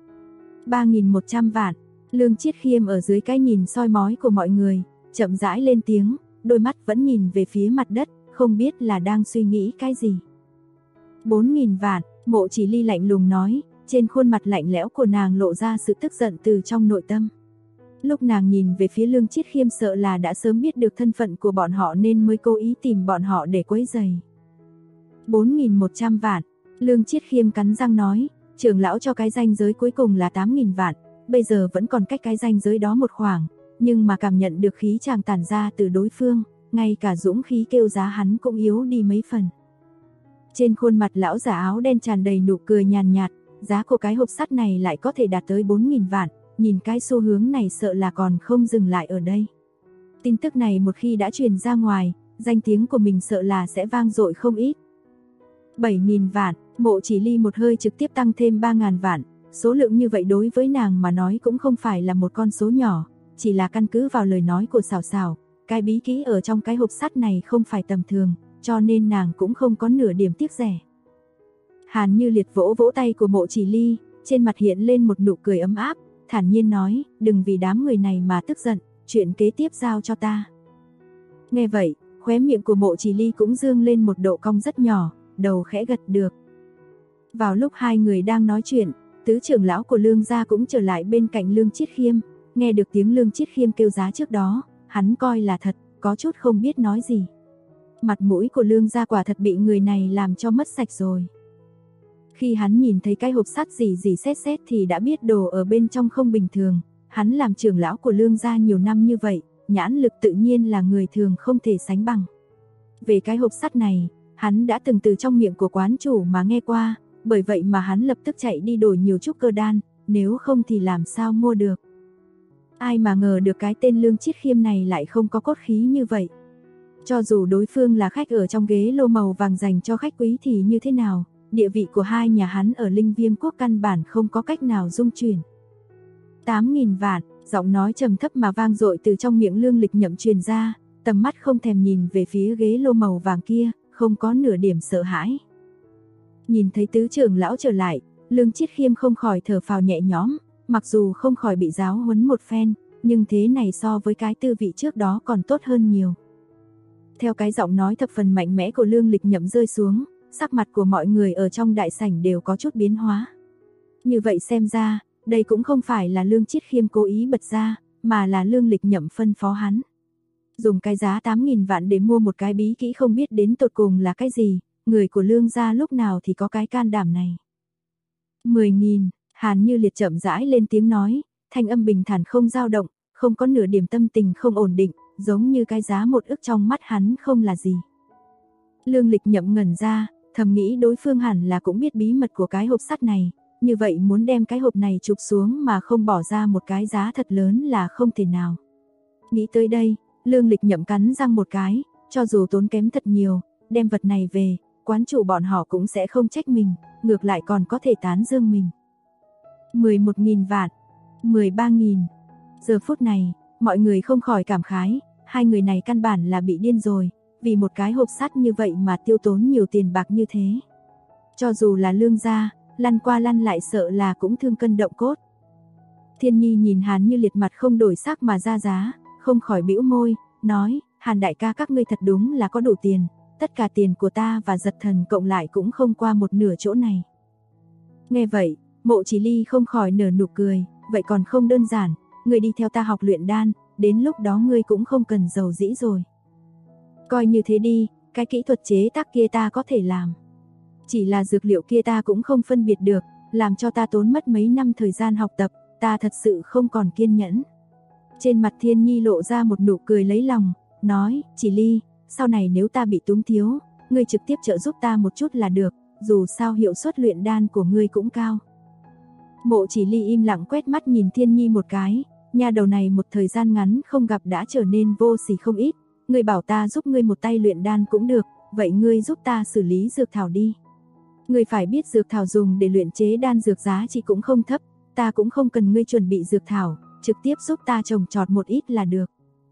3100 vạn, Lương Chiết Khiêm ở dưới cái nhìn soi mói của mọi người, chậm rãi lên tiếng, đôi mắt vẫn nhìn về phía mặt đất, không biết là đang suy nghĩ cái gì. 4000 vạn, Mộ Chỉ Ly lạnh lùng nói, trên khuôn mặt lạnh lẽo của nàng lộ ra sự tức giận từ trong nội tâm. Lúc nàng nhìn về phía Lương Chiết Khiêm sợ là đã sớm biết được thân phận của bọn họ nên mới cố ý tìm bọn họ để quấy rầy. 4100 vạn, Lương Chiết Khiêm cắn răng nói, trưởng lão cho cái ranh giới cuối cùng là 8000 vạn, bây giờ vẫn còn cách cái ranh giới đó một khoảng, nhưng mà cảm nhận được khí chàng tản ra từ đối phương, ngay cả dũng khí kêu giá hắn cũng yếu đi mấy phần. Trên khuôn mặt lão giả áo đen tràn đầy nụ cười nhàn nhạt, giá của cái hộp sắt này lại có thể đạt tới 4000 vạn, nhìn cái xu hướng này sợ là còn không dừng lại ở đây. Tin tức này một khi đã truyền ra ngoài, danh tiếng của mình sợ là sẽ vang dội không ít. 7000 vạn, Mộ Chỉ Ly một hơi trực tiếp tăng thêm 3000 vạn, số lượng như vậy đối với nàng mà nói cũng không phải là một con số nhỏ, chỉ là căn cứ vào lời nói của Sảo Sảo, cái bí kỹ ở trong cái hộp sắt này không phải tầm thường, cho nên nàng cũng không có nửa điểm tiếc rẻ. Hàn Như Liệt vỗ vỗ tay của Mộ Chỉ Ly, trên mặt hiện lên một nụ cười ấm áp, thản nhiên nói, đừng vì đám người này mà tức giận, chuyện kế tiếp giao cho ta. Nghe vậy, khóe miệng của Mộ Chỉ Ly cũng dương lên một độ cong rất nhỏ, đầu khẽ gật được. Vào lúc hai người đang nói chuyện, tứ trưởng lão của Lương gia cũng trở lại bên cạnh Lương Chiết Khiêm, nghe được tiếng Lương Chiết Khiêm kêu giá trước đó, hắn coi là thật, có chút không biết nói gì. Mặt mũi của Lương gia quả thật bị người này làm cho mất sạch rồi. Khi hắn nhìn thấy cái hộp sắt rỉ rỉ sét sét thì đã biết đồ ở bên trong không bình thường, hắn làm trưởng lão của Lương gia nhiều năm như vậy, nhãn lực tự nhiên là người thường không thể sánh bằng. Về cái hộp sắt này, hắn đã từng từ trong miệng của quán chủ mà nghe qua, bởi vậy mà hắn lập tức chạy đi đổi nhiều trúc cơ đan, nếu không thì làm sao mua được. Ai mà ngờ được cái tên Lương Chiết Khiêm này lại không có cốt khí như vậy. Cho dù đối phương là khách ở trong ghế lô màu vàng dành cho khách quý thì như thế nào, địa vị của hai nhà hắn ở Linh Viêm quốc căn bản không có cách nào dung chuyển. 8.000 vạn, giọng nói trầm thấp mà vang dội từ trong miệng Lương Lịch Nhậm truyền ra, tầm mắt không thèm nhìn về phía ghế lô màu vàng kia, không có nửa điểm sợ hãi. Nhìn thấy tứ trưởng lão trở lại, Lương Chiết Khiêm không khỏi thở phào nhẹ nhõm, mặc dù không khỏi bị giáo huấn một phen, nhưng thế này so với cái tư vị trước đó còn tốt hơn nhiều. Theo cái giọng nói thập phần mạnh mẽ của Lương Lịch Nhậm rơi xuống, sắc mặt của mọi người ở trong đại sảnh đều có chút biến hóa. Như vậy xem ra, đây cũng không phải là Lương Chiết Khiêm cố ý bật ra, mà là Lương Lịch Nhậm phân phó hắn. Dùng cái giá 8.000 vạn để mua một cái bí kỹ không biết đến tột cùng là cái gì, người của Lương gia lúc nào thì có cái can đảm này. 10.000, Hàn Như Liệt chậm rãi lên tiếng nói, thanh âm bình thản không dao động, không có nửa điểm tâm tình không ổn định, giống như cái giá 1 ức trong mắt hắn không là gì. Lương Lịch Nhậm ngẩn ra, thầm nghĩ đối phương hẳn là cũng biết bí mật của cái hộp sắt này, như vậy muốn đem cái hộp này chụp xuống mà không bỏ ra một cái giá thật lớn là không thể nào. Nghĩ tới đây, Lương Lịch Nhậm cắn răng một cái, cho dù tốn kém thật nhiều, đem vật này về, quán chủ bọn họ cũng sẽ không trách mình, ngược lại còn có thể tán dương mình. 11.000 vạn, 13.000. Giờ phút này, mọi người không khỏi cảm khái, hai người này căn bản là bị điên rồi, vì một cái hộp sắt như vậy mà tiêu tốn nhiều tiền bạc như thế. Cho dù là Lương gia, lăn qua lăn lại sợ là cũng thương cân động cốt. Thiên Nhi nhìn Hàn Như Liệt mặt không đổi sắc mà ra giá, không khỏi bĩu môi, nói, Hàn đại ca các ngươi thật đúng là có đủ tiền, tất cả tiền của ta và Giật Thần cộng lại cũng không qua một nửa chỗ này. Nghe vậy, Mộ Chỉ Ly không khỏi nở nụ cười, vậy còn không đơn giản, ngươi đi theo ta học luyện đan, đến lúc đó ngươi cũng không cần giàu dĩ rồi. Coi như thế đi, cái kỹ thuật chế tác kia ta có thể làm. Chỉ là dược liệu kia ta cũng không phân biệt được, làm cho ta tốn mất mấy năm thời gian học tập, ta thật sự không còn kiên nhẫn. Trên mặt Thiên Nhi lộ ra một nụ cười lấy lòng, nói, Chỉ Ly, sau này nếu ta bị túng thiếu, ngươi trực tiếp trợ giúp ta một chút là được, dù sao hiệu suất luyện đan của ngươi cũng cao. Mộ Chỉ Ly im lặng quét mắt nhìn Thiên Nhi một cái, nha đầu này một thời gian ngắn không gặp đã trở nên vô sỉ không ít, ngươi bảo ta giúp ngươi một tay luyện đan cũng được, vậy ngươi giúp ta xử lý dược thảo đi. Ngươi phải biết dược thảo dùng để luyện chế đan dược giá trị cũng không thấp, ta cũng không cần ngươi chuẩn bị dược thảo, trực tiếp giúp ta trồng trọt một ít là được.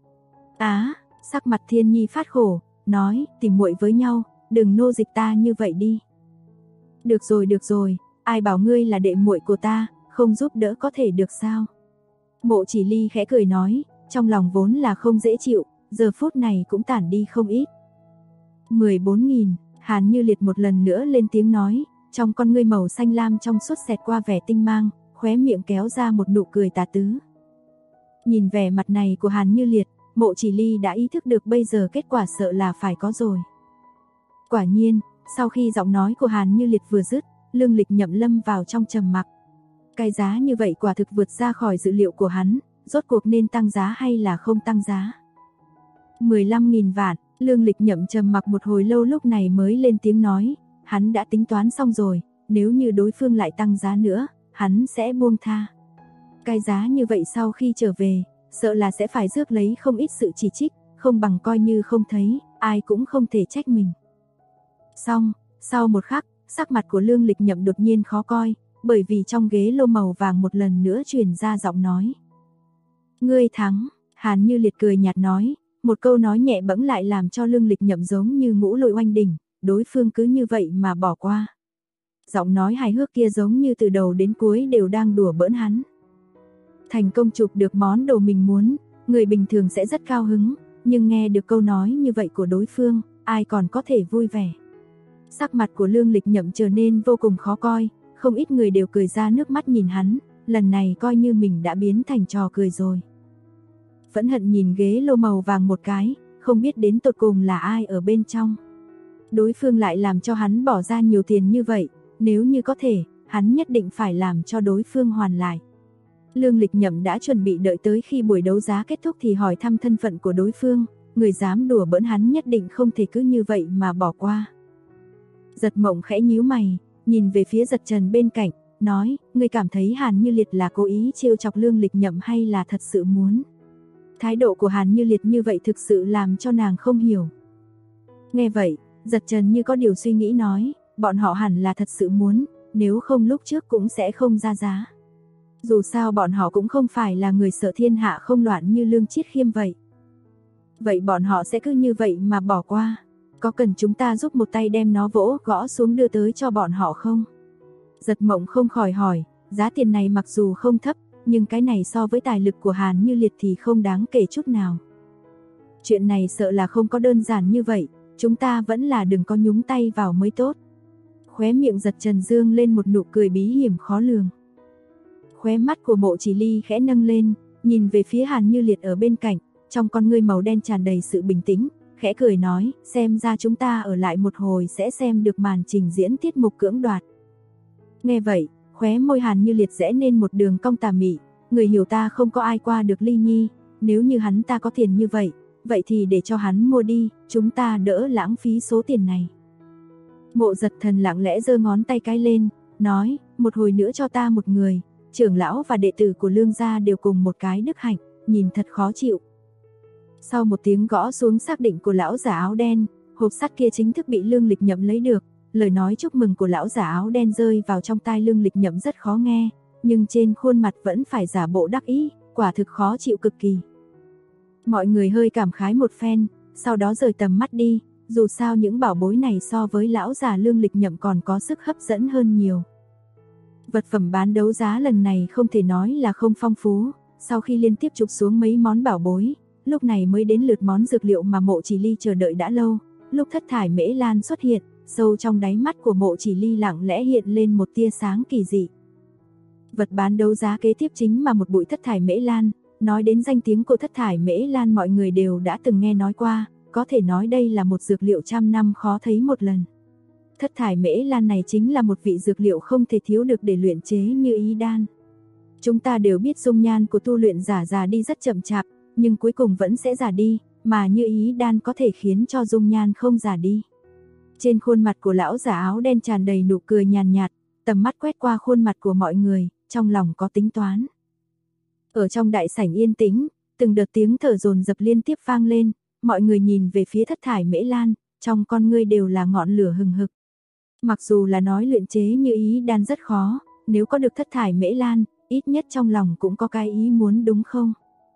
Sắc mặt Thiên Nhi phát khổ, nói, tìm muội với nhau, đừng nô dịch ta như vậy đi. Được rồi, ai bảo ngươi là đệ muội của ta, không giúp đỡ có thể được sao? Mộ Chỉ Ly khẽ cười nói, trong lòng vốn là không dễ chịu, giờ phút này cũng tản đi không ít. 14.000, Hàn Như Liệt một lần nữa lên tiếng nói, trong con ngươi màu xanh lam trong suốt xẹt qua vẻ tinh mang, khóe miệng kéo ra một nụ cười tà tứ. Nhìn vẻ mặt này của Hàn Như Liệt, Mộ Chỉ Ly đã ý thức được bây giờ kết quả sợ là phải có rồi. Quả nhiên, sau khi giọng nói của Hàn Như Liệt vừa dứt, Lương Lịch Nhậm lâm vào trong trầm mặc. Cái giá như vậy quả thực vượt ra khỏi dự liệu của hắn, rốt cuộc nên tăng giá hay là không tăng giá. 15.000 vạn, Lương Lịch Nhậm trầm mặc một hồi lâu lúc này mới lên tiếng nói, hắn đã tính toán xong rồi, nếu như đối phương lại tăng giá nữa, hắn sẽ buông tha. Cái giá như vậy sau khi trở về, sợ là sẽ phải rước lấy không ít sự chỉ trích, không bằng coi như không thấy, ai cũng không thể trách mình. Xong, sau một khắc, sắc mặt của Lương Lịch Nhậm đột nhiên khó coi, bởi vì trong ghế lô màu vàng một lần nữa truyền ra giọng nói. Ngươi thắng, Hàn Như Liệt cười nhạt nói, một câu nói nhẹ bẫng lại làm cho Lương Lịch Nhậm giống như ngũ lôi oanh đỉnh, đối phương cứ như vậy mà bỏ qua. Giọng nói hài hước kia giống như từ đầu đến cuối đều đang đùa bỡn hắn. Thành công chụp được món đồ mình muốn, người bình thường sẽ rất cao hứng, nhưng nghe được câu nói như vậy của đối phương, ai còn có thể vui vẻ. Sắc mặt của Lương Lịch Nhậm trở nên vô cùng khó coi, không ít người đều cười ra nước mắt nhìn hắn, lần này coi như mình đã biến thành trò cười rồi. Phẫn hận nhìn ghế lô màu vàng một cái, không biết đến tột cùng là ai ở bên trong. Đối phương lại làm cho hắn bỏ ra nhiều tiền như vậy, nếu như có thể, hắn nhất định phải làm cho đối phương hoàn lại. Lương Lịch Nhậm đã chuẩn bị đợi tới khi buổi đấu giá kết thúc thì hỏi thăm thân phận của đối phương, người dám đùa bỡn hắn nhất định không thể cứ như vậy mà bỏ qua. Giật Mộng khẽ nhíu mày, nhìn về phía Giật Trần bên cạnh, nói, ngươi cảm thấy Hàn Như Liệt là cố ý trêu chọc Lương Lịch Nhậm hay là thật sự muốn? Thái độ của Hàn Như Liệt như vậy thực sự làm cho nàng không hiểu. Nghe vậy, Giật Trần như có điều suy nghĩ nói, bọn họ hẳn là thật sự muốn, nếu không lúc trước cũng sẽ không ra giá. Dù sao bọn họ cũng không phải là người sợ thiên hạ không loạn như Lương Chiết Khiêm vậy. Vậy bọn họ sẽ cứ như vậy mà bỏ qua? Có cần chúng ta giúp một tay đem nó vỗ gõ xuống đưa tới cho bọn họ không? Giật Mộng không khỏi hỏi, giá tiền này mặc dù không thấp, nhưng cái này so với tài lực của Hàn Như Liệt thì không đáng kể chút nào. Chuyện này sợ là không có đơn giản như vậy, chúng ta vẫn là đừng có nhúng tay vào mới tốt. Khóe miệng Giật Trần dương lên một nụ cười bí hiểm khó lường. Khóe mắt của Mộ Chỉ Ly khẽ nâng lên, nhìn về phía Hàn Như Liệt ở bên cạnh, trong con ngươi màu đen tràn đầy sự bình tĩnh, khẽ cười nói, xem ra chúng ta ở lại một hồi sẽ xem được màn trình diễn tiết mục cưỡng đoạt. Nghe vậy, khóe môi Hàn Như Liệt rẽ nên một đường cong tà mị, người hiểu ta không có ai qua được Ly Nhi, nếu như hắn ta có tiền như vậy, vậy thì để cho hắn mua đi, chúng ta đỡ lãng phí số tiền này. Mộ Giật Thần lặng lẽ giơ ngón tay cái lên, nói, một hồi nữa cho ta một người, trưởng lão và đệ tử của Lương gia đều cùng một cái đức hạnh, nhìn thật khó chịu. Sau một tiếng gõ xuống xác định của lão giả áo đen, hộp sắt kia chính thức bị Lương Lịch Nhậm lấy được, lời nói chúc mừng của lão giả áo đen rơi vào trong tai Lương Lịch Nhậm rất khó nghe, nhưng trên khuôn mặt vẫn phải giả bộ đắc ý, quả thực khó chịu cực kỳ. Mọi người hơi cảm khái một phen, sau đó rời tầm mắt đi, dù sao những bảo bối này so với lão già Lương Lịch Nhậm còn có sức hấp dẫn hơn nhiều. Vật phẩm bán đấu giá lần này không thể nói là không phong phú, sau khi liên tiếp chụp xuống mấy món bảo bối, lúc này mới đến lượt món dược liệu mà Mộ Chỉ Ly chờ đợi đã lâu. Lúc thất thải mễ lan xuất hiện, sâu trong đáy mắt của Mộ Chỉ Ly lặng lẽ hiện lên một tia sáng kỳ dị. Vật bán đấu giá kế tiếp chính là một bụi thất thải mễ lan, nói đến danh tiếng của thất thải mễ lan mọi người đều đã từng nghe nói qua, có thể nói đây là một dược liệu trăm năm khó thấy một lần. Thất thải mễ lan này chính là một vị dược liệu không thể thiếu được để luyện chế như ý đan. Chúng ta đều biết dung nhan của tu luyện giả già đi rất chậm chạp, nhưng cuối cùng vẫn sẽ già đi, mà như ý đan có thể khiến cho dung nhan không già đi. Trên khuôn mặt của lão giả áo đen tràn đầy nụ cười nhàn nhạt, tầm mắt quét qua khuôn mặt của mọi người, trong lòng có tính toán. Ở trong đại sảnh yên tĩnh, từng đợt tiếng thở dồn dập liên tiếp vang lên, mọi người nhìn về phía thất thải mễ lan, trong con ngươi đều là ngọn lửa hừng hực. Mặc dù là nói luyện chế như ý đan rất khó, nếu có được thất thải mễ lan, ít nhất trong lòng cũng có cái ý muốn đúng không?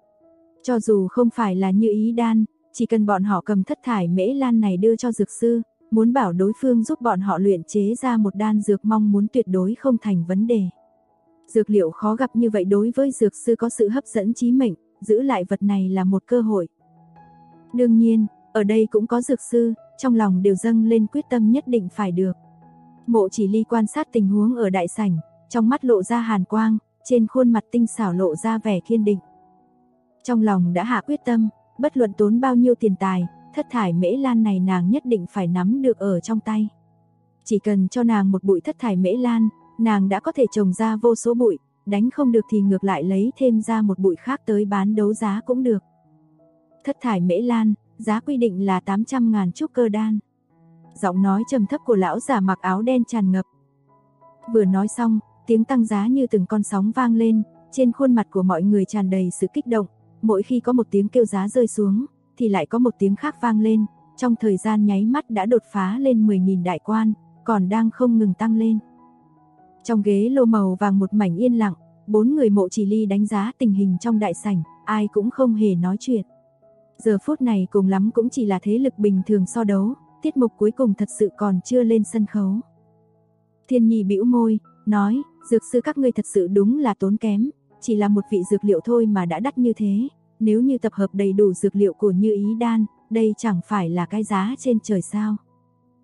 Cho dù không phải là như ý đan, chỉ cần bọn họ cầm thất thải mễ lan này đưa cho dược sư, muốn bảo đối phương giúp bọn họ luyện chế ra một đan dược mong muốn tuyệt đối không thành vấn đề. Dược liệu khó gặp như vậy đối với dược sư có sự hấp dẫn chí mệnh, giữ lại vật này là một cơ hội. Đương nhiên, ở đây cũng có dược sư, trong lòng đều dâng lên quyết tâm nhất định phải được. Mộ Chỉ Ly quan sát tình huống ở đại sảnh, trong mắt lộ ra hàn quang, trên khuôn mặt tinh xảo lộ ra vẻ kiên định. Trong lòng đã hạ quyết tâm, bất luận tốn bao nhiêu tiền tài, thất thải mễ lan này nàng nhất định phải nắm được ở trong tay. Chỉ cần cho nàng một bụi thất thải mễ lan, nàng đã có thể trồng ra vô số bụi, đánh không được thì ngược lại lấy thêm ra một bụi khác tới bán đấu giá cũng được. Thất thải mễ lan, giá quy định là 800.000 trúc cơ đan. Giọng nói trầm thấp của lão giả mặc áo đen tràn ngập. Vừa nói xong, tiếng tăng giá như từng con sóng vang lên, trên khuôn mặt của mọi người tràn đầy sự kích động. Mỗi khi có một tiếng kêu giá rơi xuống, thì lại có một tiếng khác vang lên, trong thời gian nháy mắt đã đột phá lên 10.000 đại quan, còn đang không ngừng tăng lên. Trong ghế lô màu vàng một mảnh yên lặng, 4 người Mộ Chỉ Ly đánh giá tình hình trong đại sảnh, ai cũng không hề nói chuyện. Giờ phút này cùng lắm cũng chỉ là thế lực bình thường so đấu, tiết mục cuối cùng thật sự còn chưa lên sân khấu. Thiên Nhi bĩu môi, nói, dược sư các ngươi thật sự đúng là tốn kém, chỉ là một vị dược liệu thôi mà đã đắt như thế, nếu như tập hợp đầy đủ dược liệu của Như Ý đan, đây chẳng phải là cái giá trên trời sao.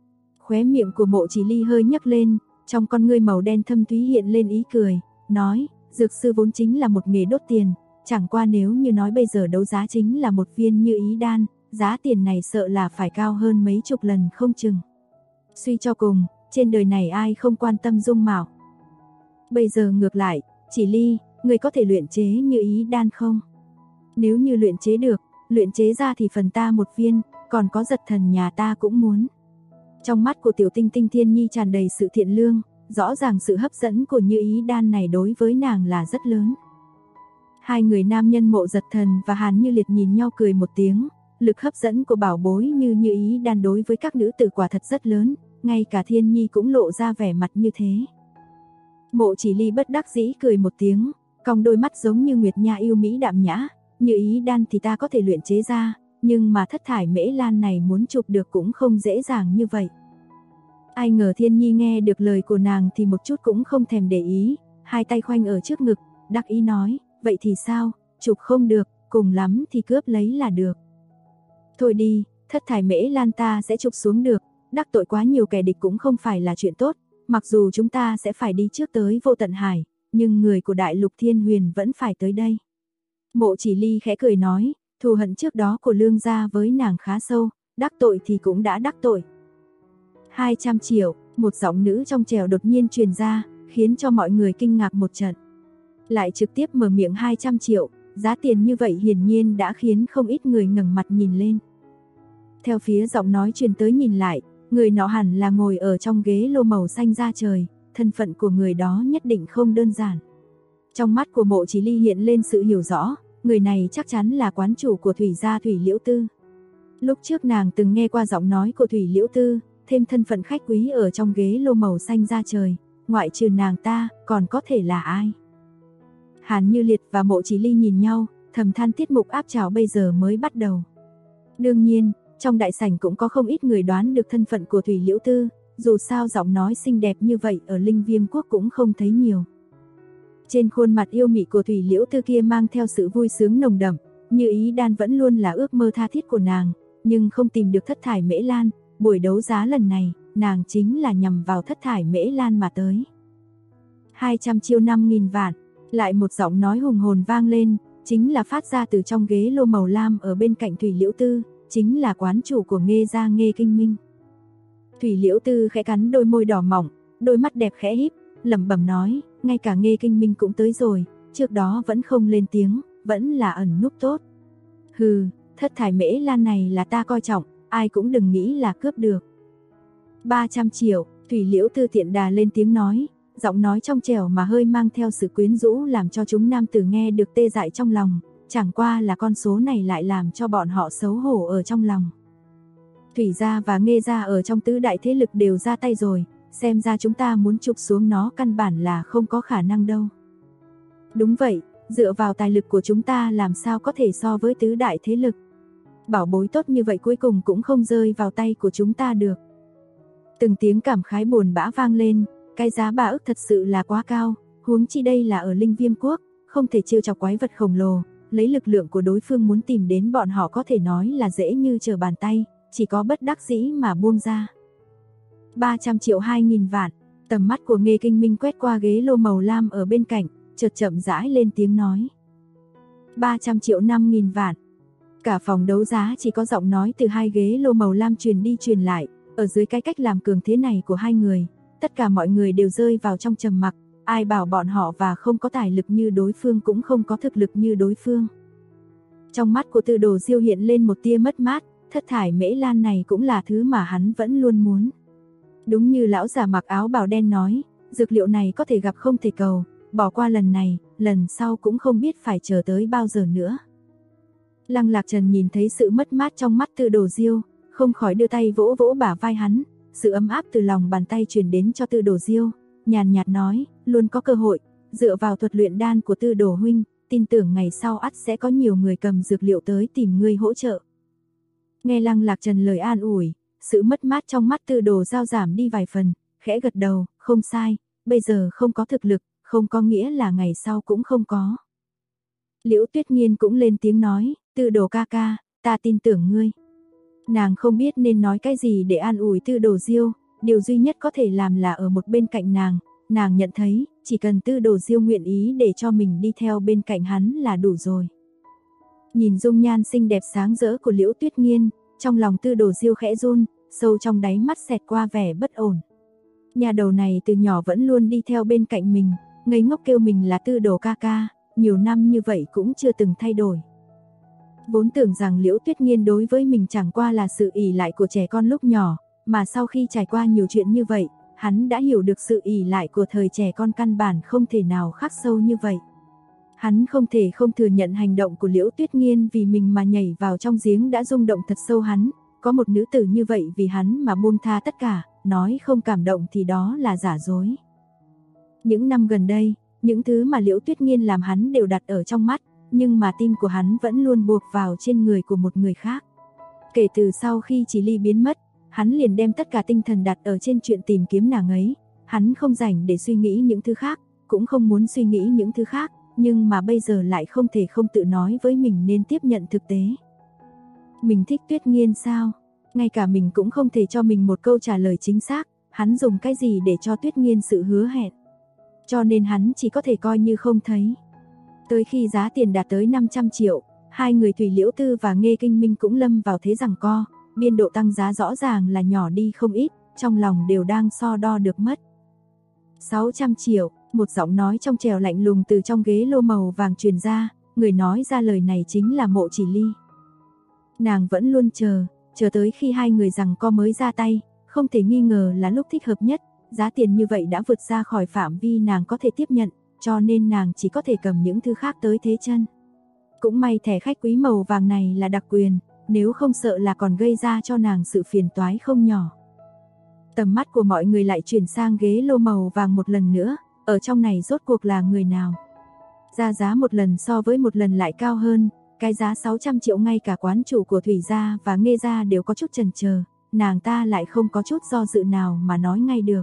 Khóe miệng của Mộ Chỉ Ly hơi nhấc lên, trong con ngươi màu đen thâm thúy hiện lên ý cười, nói, dược sư vốn chính là một nghề đốt tiền, chẳng qua nếu như nói bây giờ đấu giá chính là một viên như ý đan, giá tiền này sợ là phải cao hơn mấy chục lần không chừng. Suy cho cùng, trên đời này ai không quan tâm dung mạo. Bây giờ ngược lại, Chỉ Ly, người có thể luyện chế như ý đan không? Nếu như luyện chế được, luyện chế ra thì phần ta một viên, còn có giật thần nhà ta cũng muốn. Trong mắt của tiểu tinh tinh Thiên Nhi tràn đầy sự thiện lương, rõ ràng sự hấp dẫn của như ý đan này đối với nàng là rất lớn. Hai người nam nhân Mộ Giật Thần và Hàn Như Liệt nhìn nhau cười một tiếng, lực hấp dẫn của bảo bối như ý đan đối với các nữ tử quả thật rất lớn, ngay cả Thiên Nhi cũng lộ ra vẻ mặt như thế. Mộ Chỉ Ly bất đắc dĩ cười một tiếng, cong đôi mắt giống như Nguyệt Nha yêu mỹ đạm nhã, như ý đan thì ta có thể luyện chế ra, nhưng mà thất thải mễ lan này muốn chụp được cũng không dễ dàng như vậy. Ai ngờ Thiên Nhi nghe được lời của nàng thì một chút cũng không thèm để ý, hai tay khoanh ở trước ngực, đắc ý nói, vậy thì sao, chụp không được, cùng lắm thì cướp lấy là được. Thôi đi, thất thải mễ lan ta sẽ chụp xuống được, đắc tội quá nhiều kẻ địch cũng không phải là chuyện tốt, mặc dù chúng ta sẽ phải đi trước tới Vô Tận Hải, nhưng người của Đại Lục Thiên Huyền vẫn phải tới đây. Mộ Chỉ Ly khẽ cười nói, thù hận trước đó của Lương gia với nàng khá sâu, đắc tội thì cũng đã đắc tội. 200 triệu, một giọng nữ trong trẻo đột nhiên truyền ra, khiến cho mọi người kinh ngạc một trận. Lại trực tiếp mở miệng 200 triệu, giá tiền như vậy hiển nhiên đã khiến không ít người ngẩng mặt nhìn lên. Theo phía giọng nói truyền tới nhìn lại, người nọ hẳn là ngồi ở trong ghế lô màu xanh da trời, thân phận của người đó nhất định không đơn giản. Trong mắt của Mộ Chỉ Ly hiện lên sự hiểu rõ, người này chắc chắn là quán chủ của Thủy gia Thủy Liễu Tư. Lúc trước nàng từng nghe qua giọng nói của Thủy Liễu Tư, thêm thân phận khách quý ở trong ghế lô màu xanh da trời, ngoại trừ nàng ta, còn có thể là ai? Hàn Như Liệt và Mộ Chỉ Ly nhìn nhau, thầm than tiết mục áp trào bây giờ mới bắt đầu. Đương nhiên, trong đại sảnh cũng có không ít người đoán được thân phận của Thủy Liễu Tư, dù sao giọng nói xinh đẹp như vậy ở Linh Viêm Quốc cũng không thấy nhiều. Trên khuôn mặt yêu mị của Thủy Liễu Tư kia mang theo sự vui sướng nồng đậm, như ý đan vẫn luôn là ước mơ tha thiết của nàng, nhưng không tìm được thất thải mễ lan, buổi đấu giá lần này, nàng chính là nhằm vào thất thải mễ lan mà tới. 200 triệu 5.000 vạn, lại một giọng nói hùng hồn vang lên, chính là phát ra từ trong ghế lô màu lam ở bên cạnh Thủy Liễu Tư, chính là quán chủ của Nghê gia Nghê Kinh Minh. Thủy Liễu Tư khẽ cắn đôi môi đỏ mỏng, đôi mắt đẹp khẽ híp, lẩm bẩm nói, ngay cả Nghê Kinh Minh cũng tới rồi, trước đó vẫn không lên tiếng, vẫn là ẩn núp tốt. Hừ, thất thải mễ lan này là ta coi trọng, ai cũng đừng nghĩ là cướp được. 300 triệu, Thủy Liễu Tư tiện đà lên tiếng nói, giọng nói trong trẻo mà hơi mang theo sự quyến rũ làm cho chúng nam tử nghe được tê dại trong lòng, chẳng qua là con số này lại làm cho bọn họ xấu hổ ở trong lòng. Thủy gia và Nghê gia ở trong tứ đại thế lực đều ra tay rồi, xem ra chúng ta muốn chụp xuống nó căn bản là không có khả năng đâu. Đúng vậy, dựa vào tài lực của chúng ta làm sao có thể so với tứ đại thế lực. Bảo bối tốt như vậy cuối cùng cũng không rơi vào tay của chúng ta được. Từng tiếng cảm khái buồn bã vang lên, cái giá 3 ức thật sự là quá cao, huống chi đây là ở Linh Viêm Quốc, không thể trêu chọc quái vật khổng lồ, lấy lực lượng của đối phương muốn tìm đến bọn họ có thể nói là dễ như trở bàn tay, chỉ có bất đắc dĩ mà buông ra. 300 triệu 2.000 vạn, tầm mắt của Nghê Kinh Minh quét qua ghế lô màu lam ở bên cạnh, chợt chậm rãi lên tiếng nói. 300 triệu 5.000 vạn. Cả phòng đấu giá chỉ có giọng nói từ hai ghế lô màu lam truyền đi truyền lại, ở dưới cái cách làm cường thế này của hai người, tất cả mọi người đều rơi vào trong trầm mặc, ai bảo bọn họ và không có tài lực như đối phương cũng không có thực lực như đối phương. Trong mắt của Tư Đồ Diêu hiện lên một tia mất mát, thất thải mễ lan này cũng là thứ mà hắn vẫn luôn muốn. Đúng như lão già mặc áo bào đen nói, dược liệu này có thể gặp không thể cầu, bỏ qua lần này, lần sau cũng không biết phải chờ tới bao giờ nữa. Lăng Lạc Trần nhìn thấy sự mất mát trong mắt Tư Đồ Diêu, không khỏi đưa tay vỗ vỗ bả vai hắn, sự ấm áp từ lòng bàn tay truyền đến cho Tư Đồ Diêu, nhàn nhạt nói, luôn có cơ hội, dựa vào thuật luyện đan của Tư Đồ huynh, tin tưởng ngày sau ắt sẽ có nhiều người cầm dược liệu tới tìm ngươi hỗ trợ. Nghe Lăng Lạc Trần lời an ủi, sự mất mát trong mắt Tư Đồ Giao giảm đi vài phần, khẽ gật đầu, không sai, bây giờ không có thực lực, không có nghĩa là ngày sau cũng không có. Liễu Tuyết Nghiên cũng lên tiếng nói, Tư Đồ ca ca, ta tin tưởng ngươi. Nàng không biết nên nói cái gì để an ủi Tư Đồ Diêu, điều duy nhất có thể làm là ở một bên cạnh nàng nhận thấy, chỉ cần Tư Đồ Diêu nguyện ý để cho mình đi theo bên cạnh hắn là đủ rồi. Nhìn dung nhan xinh đẹp sáng rỡ của Liễu Tuyết Nghiên, trong lòng Tư Đồ Diêu khẽ run, sâu trong đáy mắt xẹt qua vẻ bất ổn. Nhà đầu này từ nhỏ vẫn luôn đi theo bên cạnh mình, ngây ngốc kêu mình là Tư Đồ ca ca, nhiều năm như vậy cũng chưa từng thay đổi. Vốn tưởng rằng Liễu Tuyết Nghiên đối với mình chẳng qua là sự ỷ lại của trẻ con lúc nhỏ, mà sau khi trải qua nhiều chuyện như vậy, hắn đã hiểu được sự ỷ lại của thời trẻ con căn bản không thể nào khắc sâu như vậy. Hắn không thể không thừa nhận hành động của Liễu Tuyết Nghiên vì mình mà nhảy vào trong giếng đã rung động thật sâu hắn, có một nữ tử như vậy vì hắn mà buông tha tất cả, nói không cảm động thì đó là giả dối. Những năm gần đây, những thứ mà Liễu Tuyết Nghiên làm hắn đều đặt ở trong mắt, nhưng mà tim của hắn vẫn luôn buộc vào trên người của một người khác. Kể từ sau khi Chỉ Ly biến mất, hắn liền đem tất cả tinh thần đặt ở trên chuyện tìm kiếm nàng ấy, hắn không rảnh để suy nghĩ những thứ khác, cũng không muốn suy nghĩ những thứ khác, nhưng mà bây giờ lại không thể không tự nói với mình nên tiếp nhận thực tế. Mình thích Tuyết Nghiên sao? Ngay cả mình cũng không thể cho mình một câu trả lời chính xác, hắn dùng cái gì để cho Tuyết Nghiên sự hứa hẹn? Cho nên hắn chỉ có thể coi như không thấy. Tới khi giá tiền đạt tới 500 triệu, hai người Thủy Liễu Tư và Nghê Kinh Minh cũng lâm vào thế giằng co, biên độ tăng giá rõ ràng là nhỏ đi không ít, trong lòng đều đang so đo được mất. 600 triệu, một giọng nói trong trẻo lạnh lùng từ trong ghế lô màu vàng truyền ra, người nói ra lời này chính là Mộ Chỉ Ly. Nàng vẫn luôn chờ tới khi hai người giằng co mới ra tay, không thể nghi ngờ là lúc thích hợp nhất, giá tiền như vậy đã vượt ra khỏi phạm vi nàng có thể tiếp nhận, cho nên nàng chỉ có thể cầm những thứ khác tới thế chân. Cũng may thẻ khách quý màu vàng này là đặc quyền, nếu không sợ là còn gây ra cho nàng sự phiền toái không nhỏ. Tầm mắt của mọi người lại chuyển sang ghế lô màu vàng một lần nữa, ở trong này rốt cuộc là người nào? Ra giá một lần so với một lần lại cao hơn, cái giá 600 triệu ngay cả quán chủ của Thủy gia và Nghê gia đều có chút chần chờ, nàng ta lại không có chút do dự nào mà nói ngay được.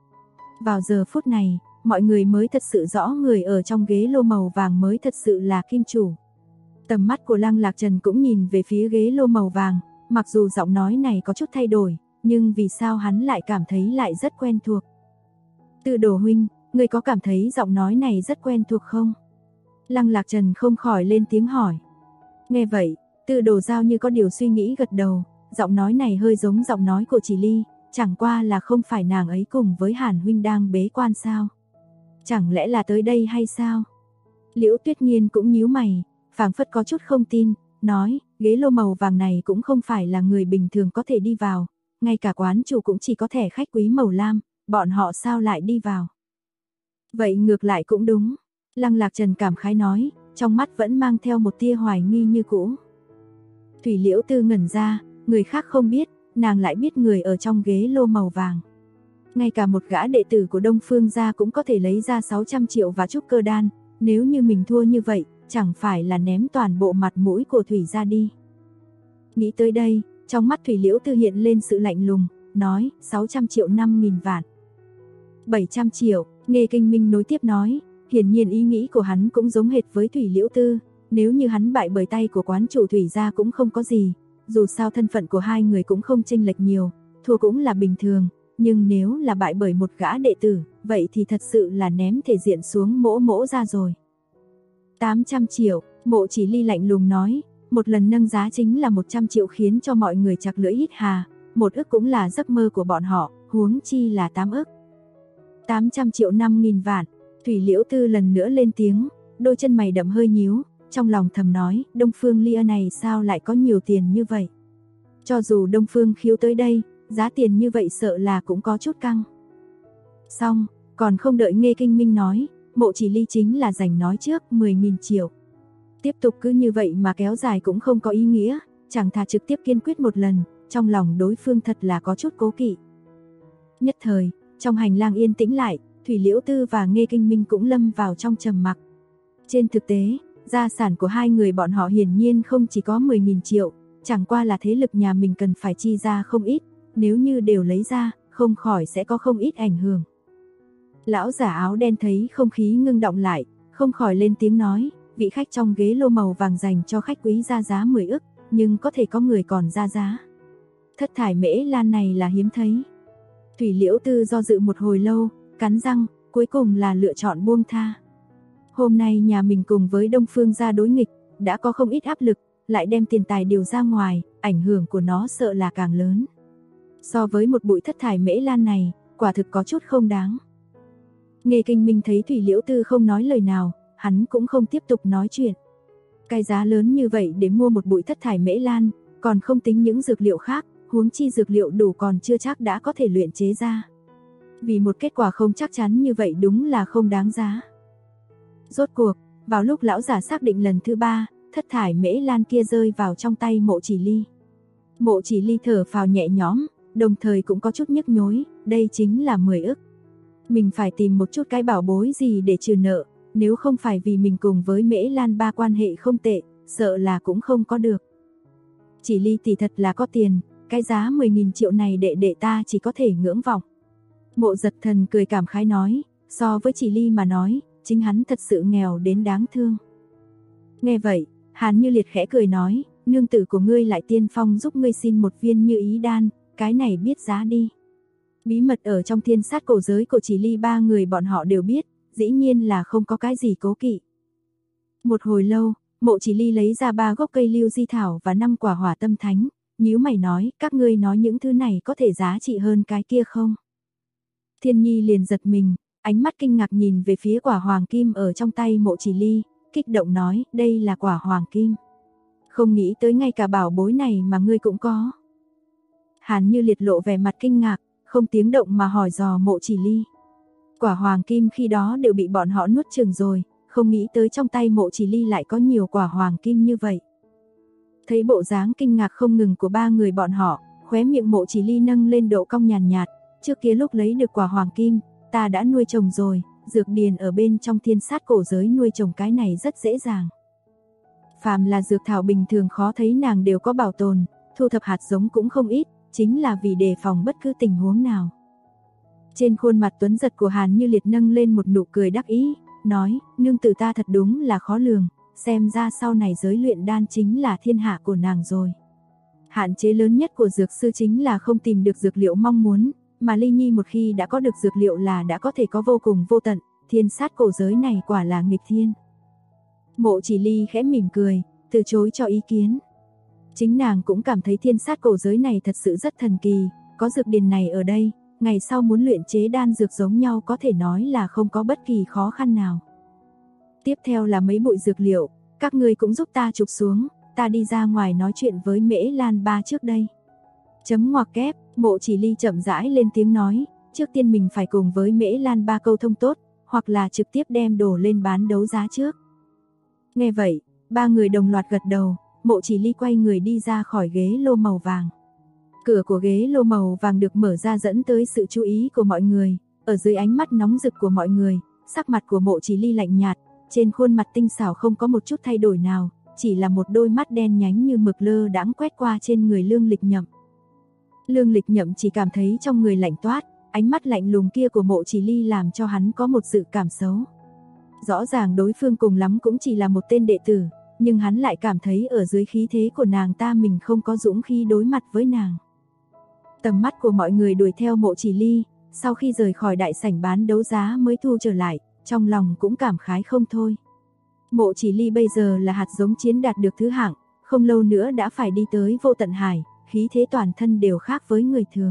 Vào giờ phút này, mọi người mới thật sự rõ người ở trong ghế lô màu vàng mới thật sự là kim chủ. Tầm mắt của Lăng Lạc Trần cũng nhìn về phía ghế lô màu vàng, mặc dù giọng nói này có chút thay đổi, nhưng vì sao hắn lại cảm thấy lại rất quen thuộc. Tư Đồ huynh, người có cảm thấy giọng nói này rất quen thuộc không? Lăng Lạc Trần không khỏi lên tiếng hỏi. Nghe vậy, Tư Đồ Giao như có điều suy nghĩ gật đầu, giọng nói này hơi giống giọng nói của Chỉ Ly, chẳng qua là không phải nàng ấy cùng với Hàn huynh đang bế quan sao? Chẳng lẽ là tới đây hay sao? Liễu Tuyết Nghiên cũng nhíu mày, phảng phất có chút không tin, nói, ghế lô màu vàng này cũng không phải là người bình thường có thể đi vào, ngay cả quán chủ cũng chỉ có thẻ khách quý màu lam, bọn họ sao lại đi vào? Vậy ngược lại cũng đúng, Lăng Lạc Trần cảm khái nói, trong mắt vẫn mang theo một tia hoài nghi như cũ. Thủy Liễu Tư ngẩn ra, người khác không biết, nàng lại biết người ở trong ghế lô màu vàng. Ngay cả một gã đệ tử của Đông Phương gia cũng có thể lấy ra 600 triệu và trúc cơ đan, nếu như mình thua như vậy, chẳng phải là ném toàn bộ mặt mũi của Thủy gia đi. Nghĩ tới đây, trong mắt Thủy Liễu Tư hiện lên sự lạnh lùng, nói, 600 triệu 5.000 vạn. 700 triệu, Nghê Kinh Minh nối tiếp nói, hiển nhiên ý nghĩ của hắn cũng giống hệt với Thủy Liễu Tư, nếu như hắn bại bởi tay của quán chủ Thủy gia cũng không có gì, dù sao thân phận của hai người cũng không chênh lệch nhiều, thua cũng là bình thường, nhưng nếu là bại bởi một gã đệ tử, vậy thì thật sự là ném thể diện xuống mỗ mỗ ra rồi. 800 triệu, Mộ Chỉ Ly lạnh lùng nói, một lần nâng giá chính là 100 triệu khiến cho mọi người chặt lưỡi hít hà, 1 ức cũng là giấc mơ của bọn họ, huống chi là 8 ức. 800 triệu 5.000 vạn, Thủy Liễu Tư lần nữa lên tiếng, đôi chân mày đậm hơi nhíu, trong lòng thầm nói, Đông Phương Lia này sao lại có nhiều tiền như vậy? Cho dù Đông Phương Khiếu tới đây, giá tiền như vậy sợ là cũng có chút căng. Xong, còn không đợi Nghê Kinh Minh nói, Mộ Chỉ Ly chính là giành nói trước 10.000 triệu. Tiếp tục cứ như vậy mà kéo dài cũng không có ý nghĩa, chẳng thà trực tiếp kiên quyết một lần, trong lòng đối phương thật là có chút cố kỵ. Nhất thời, trong hành lang yên tĩnh lại, Thủy Liễu Tư và Nghê Kinh Minh cũng lâm vào trong trầm mặc. Trên thực tế, gia sản của hai người bọn họ hiển nhiên không chỉ có 10.000 triệu, chẳng qua là thế lực nhà mình cần phải chi ra không ít, nếu như đều lấy ra, không khỏi sẽ có không ít ảnh hưởng. Lão giả áo đen thấy không khí ngưng động lại, không khỏi lên tiếng nói, vị khách trong ghế lô màu vàng dành cho khách quý ra giá 10 ức, nhưng có thể có người còn ra giá. Thất thải mễ lan này là hiếm thấy. Thủy Liễu Tư do dự một hồi lâu, cắn răng, cuối cùng là lựa chọn buông tha. Hôm nay nhà mình cùng với Đông Phương gia đối nghịch, đã có không ít áp lực, lại đem tiền tài điều ra ngoài, ảnh hưởng của nó sợ là càng lớn. So với một bụi thất thải mễ lan này, quả thực có chút không đáng. Nghê Kinh Minh thấy Thủy Liễu Tư không nói lời nào, hắn cũng không tiếp tục nói chuyện. Cái giá lớn như vậy để mua một bụi thất thải mễ lan, còn không tính những dược liệu khác, huống chi dược liệu đủ còn chưa chắc đã có thể luyện chế ra. Vì một kết quả không chắc chắn như vậy đúng là không đáng giá. Rốt cuộc, vào lúc lão giả xác định lần thứ 3, thất thải mễ lan kia rơi vào trong tay Mộ Chỉ Ly. Mộ Chỉ Ly thở phào nhẹ nhõm, đồng thời cũng có chút nhức nhối, đây chính là 10 ức. Mình phải tìm một chút cái bảo bối gì để trừ nợ, nếu không phải vì mình cùng với Mễ Lan Ba quan hệ không tệ, sợ là cũng không có được. Chỉ Ly tỷ thật là có tiền, cái giá 10.000 triệu này đệ ta chỉ có thể ngưỡng vọng. Mộ Giật Thần cười cảm khái nói, so với Chỉ Ly mà nói, chính hắn thật sự nghèo đến đáng thương. Nghe vậy, Hàn Như Liệt khẽ cười nói, nương tử của ngươi lại tiên phong giúp ngươi xin một viên Như Ý đan, cái này biết giá đi. Bí mật ở trong thiên sát cổ giới của Chỉ Ly 3 người bọn họ đều biết, dĩ nhiên là không có cái gì cố kỵ. Một hồi lâu, Mộ Chỉ Ly lấy ra 3 gốc cây lưu di thảo và 5 quả hỏa tâm thánh, nhíu mày nói, các ngươi nói những thứ này có thể giá trị hơn cái kia không? Thiên Nhi liền giật mình, ánh mắt kinh ngạc nhìn về phía quả hoàng kim ở trong tay Mộ Chỉ Ly, kích động nói, đây là quả hoàng kim. Không nghĩ tới ngay cả bảo bối này mà ngươi cũng có. Hàn Như Liệt lộ vẻ mặt kinh ngạc, không tiếng động mà hỏi dò Mộ Chỉ Ly. Quả hoàng kim khi đó đều bị bọn họ nuốt chửng rồi, không nghĩ tới trong tay Mộ Chỉ Ly lại có nhiều quả hoàng kim như vậy. Thấy bộ dáng kinh ngạc không ngừng của 3 người bọn họ, khóe miệng Mộ Chỉ Ly nâng lên độ cong nhàn nhạt, trước kia lúc lấy được quả hoàng kim, ta đã nuôi trồng rồi, dược điền ở bên trong thiên sát cổ giới nuôi trồng cái này rất dễ dàng. Phàm là dược thảo bình thường khó thấy nàng đều có bảo tồn, thu thập hạt giống cũng không ít, chính là vì đề phòng bất cứ tình huống nào. Trên khuôn mặt tuấn giật của Hàn Như Liệt nâng lên một nụ cười đắc ý, nói, nương tử ta thật đúng là khó lường, xem ra sau này giới luyện đan chính là thiên hạ của nàng rồi. Hạn chế lớn nhất của dược sư chính là không tìm được dược liệu mong muốn, mà Ly Nhi một khi đã có được dược liệu là đã có thể có vô cùng vô tận, thiên sát cổ giới này quả là nghịch thiên. Mộ Chỉ Ly khẽ mỉm cười, từ chối cho ý kiến. Chính nàng cũng cảm thấy thiên sát cổ giới này thật sự rất thần kỳ, có dược điền này ở đây, ngày sau muốn luyện chế đan dược giống nhau có thể nói là không có bất kỳ khó khăn nào. Tiếp theo là mấy bụi dược liệu, các ngươi cũng giúp ta chụp xuống, ta đi ra ngoài nói chuyện với Mễ Lan Ba trước đây. Chấm ngoặc kép, Mộ Chỉ Ly chậm rãi lên tiếng nói, trước tiên mình phải cùng với Mễ Lan Ba câu thông tốt, hoặc là trực tiếp đem đồ lên bán đấu giá trước. Nghe vậy, 3 người đồng loạt gật đầu, Mộ Chỉ Ly quay người đi ra khỏi ghế lô màu vàng. Cửa của ghế lô màu vàng được mở ra dẫn tới sự chú ý của mọi người, ở dưới ánh mắt nóng rực của mọi người, sắc mặt của Mộ Chỉ Ly lạnh nhạt, trên khuôn mặt tinh xảo không có một chút thay đổi nào, chỉ là một đôi mắt đen nhánh như mực lơ đãng quét qua trên người Lương Lịch Nhậm. Lương Lịch Nhậm chỉ cảm thấy trong người lạnh toát, ánh mắt lạnh lùng kia của Mộ Chỉ Ly làm cho hắn có một dự cảm xấu. Rõ ràng đối phương cùng lắm cũng chỉ là một tên đệ tử, nhưng hắn lại cảm thấy ở dưới khí thế của nàng ta mình không có dũng khí đối mặt với nàng. Tầm mắt của mọi người đuổi theo Mộ Chỉ Ly, sau khi rời khỏi đại sảnh bán đấu giá mới thu trở lại, trong lòng cũng cảm khái không thôi. Mộ Chỉ Ly bây giờ là hạt giống chiến đạt được thứ hạng, không lâu nữa đã phải đi tới Vô Tận Hải, khí thế toàn thân đều khác với người thường.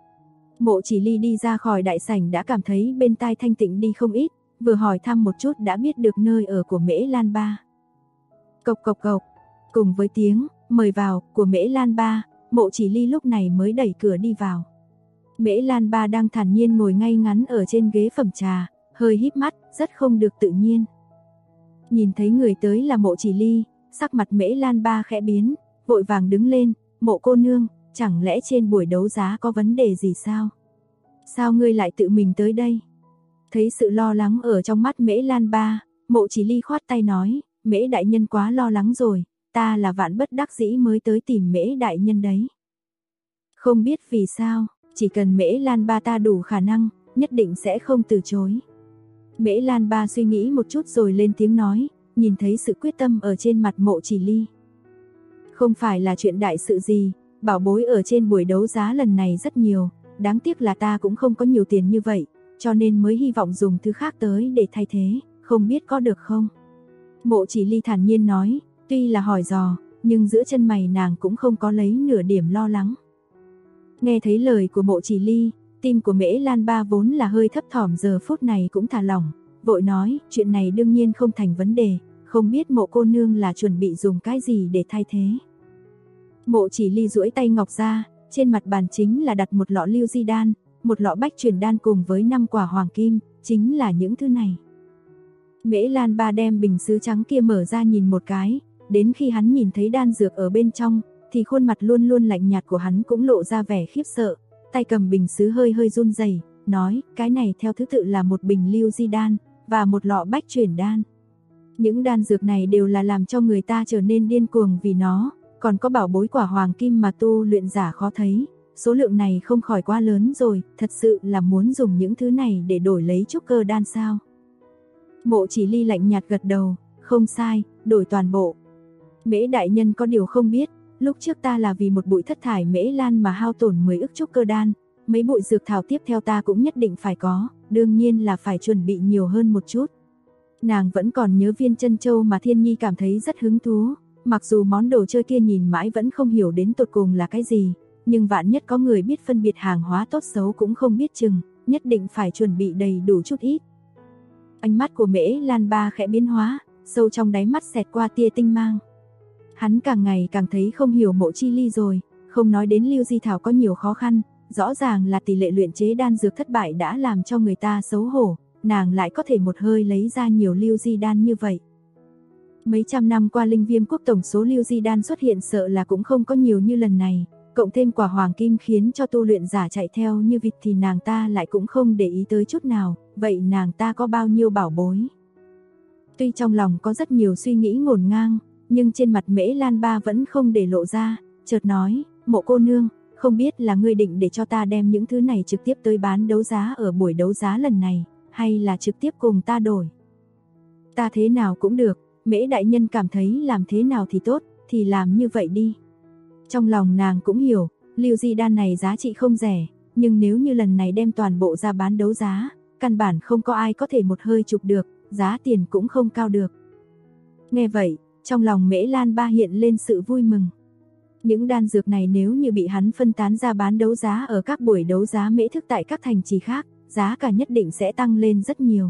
Mộ Chỉ Ly đi ra khỏi đại sảnh đã cảm thấy bên tai thanh tịnh đi không ít, vừa hỏi thăm một chút đã biết được nơi ở của Mễ Lan Ba. Cộc cộc cộc, cùng với tiếng mời vào của Mễ Lan Ba, Mộ Chỉ Ly lúc này mới đẩy cửa đi vào. Mễ Lan Ba đang thản nhiên ngồi ngay ngắn ở trên ghế phẩm trà, hơi híp mắt, rất không được tự nhiên. Nhìn thấy người tới là Mộ Chỉ Ly, sắc mặt Mễ Lan Ba khẽ biến, vội vàng đứng lên, Mộ cô nương, chẳng lẽ trên buổi đấu giá có vấn đề gì sao? Sao ngươi lại tự mình tới đây? Thấy sự lo lắng ở trong mắt Mễ Lan Ba, Mộ Chỉ Ly khoát tay nói, Mễ đại nhân quá lo lắng rồi, ta là vạn bất đắc dĩ mới tới tìm Mễ đại nhân đấy. Không biết vì sao, chỉ cần Mễ Lan Ba ta đủ khả năng, nhất định sẽ không từ chối. Mễ Lan Ba suy nghĩ một chút rồi lên tiếng nói, nhìn thấy sự quyết tâm ở trên mặt Mộ Chỉ Ly. Không phải là chuyện đại sự gì, bảo bối ở trên buổi đấu giá lần này rất nhiều, đáng tiếc là ta cũng không có nhiều tiền như vậy, cho nên mới hy vọng dùng thứ khác tới để thay thế, không biết có được không? Mộ Chỉ Ly thản nhiên nói, tuy là hỏi dò, nhưng giữa chân mày nàng cũng không có lấy nửa điểm lo lắng. Nghe thấy lời của Mộ Chỉ Ly, tim của Mễ Lan Ba vốn là hơi thấp thỏm giờ phút này cũng thả lỏng, vội nói, chuyện này đương nhiên không thành vấn đề, không biết Mộ cô nương là chuẩn bị dùng cái gì để thay thế. Mộ Chỉ Ly duỗi tay ngọc ra, trên mặt bàn chính là đặt một lọ lưu di đan, một lọ bách chuyển đan cùng với 5 quả hoàng kim, chính là những thứ này. Mễ Lan Ba đem bình sứ trắng kia mở ra nhìn một cái, đến khi hắn nhìn thấy đan dược ở bên trong, thì khuôn mặt luôn luôn lạnh nhạt của hắn cũng lộ ra vẻ khiếp sợ, tay cầm bình sứ hơi hơi run rẩy, nói, cái này theo thứ tự là một bình lưu di đan, và một lọ bách chuyển đan. Những đan dược này đều là làm cho người ta trở nên điên cuồng vì nó, còn có bảo bối quả hoàng kim mà tu luyện giả khó thấy, số lượng này không khỏi quá lớn rồi, thật sự là muốn dùng những thứ này để đổi lấy trúc cơ đan sao? Mộ Chỉ Ly lạnh nhạt gật đầu, không sai, đổi toàn bộ. Mễ đại nhân có điều không biết, lúc trước ta là vì một bụi thất thải mễ lan mà hao tổn 10 ức trúc cơ đan, mấy bụi dược thảo tiếp theo ta cũng nhất định phải có, đương nhiên là phải chuẩn bị nhiều hơn một chút. Nàng vẫn còn nhớ viên chân châu mà Thiên Nhi cảm thấy rất hứng thú, mặc dù món đồ chơi kia nhìn mãi vẫn không hiểu đến tột cùng là cái gì, nhưng vạn nhất có người biết phân biệt hàng hóa tốt xấu cũng không biết chừng, nhất định phải chuẩn bị đầy đủ chút ít. Ánh mắt của Mễ Lan Ba khẽ biến hóa, sâu trong đáy mắt xẹt qua tia tinh mang. Hắn càng ngày càng thấy không hiểu Mộ Chi Ly rồi, không nói đến lưu di thảo có nhiều khó khăn, rõ ràng là tỷ lệ luyện chế đan dược thất bại đã làm cho người ta xấu hổ, nàng lại có thể một hơi lấy ra nhiều lưu di đan như vậy. Mấy trăm năm qua Linh Viêm quốc tổng số lưu di đan xuất hiện sợ là cũng không có nhiều như lần này, cộng thêm quả hoàng kim khiến cho tu luyện giả chạy theo như vịt thì nàng ta lại cũng không để ý tới chút nào, vậy nàng ta có bao nhiêu bảo bối? Tuy trong lòng có rất nhiều suy nghĩ ngổn ngang, nhưng trên mặt Mễ Lan Ba vẫn không để lộ ra, chợt nói, Mộ cô nương, không biết là ngươi định để cho ta đem những thứ này trực tiếp tới bán đấu giá ở buổi đấu giá lần này, hay là trực tiếp cùng ta đổi? Ta thế nào cũng được, Mễ đại nhân cảm thấy làm thế nào thì tốt, thì làm như vậy đi. Trong lòng nàng cũng hiểu, lưu di đan này giá trị không rẻ, nhưng nếu như lần này đem toàn bộ ra bán đấu giá, căn bản không có ai có thể một hơi chụp được, giá tiền cũng không cao được. Nghe vậy, trong lòng Mễ Lan Ba hiện lên sự vui mừng. Những đan dược này nếu như bị hắn phân tán ra bán đấu giá ở các buổi đấu giá mễ thức tại các thành trì khác, giá cả nhất định sẽ tăng lên rất nhiều.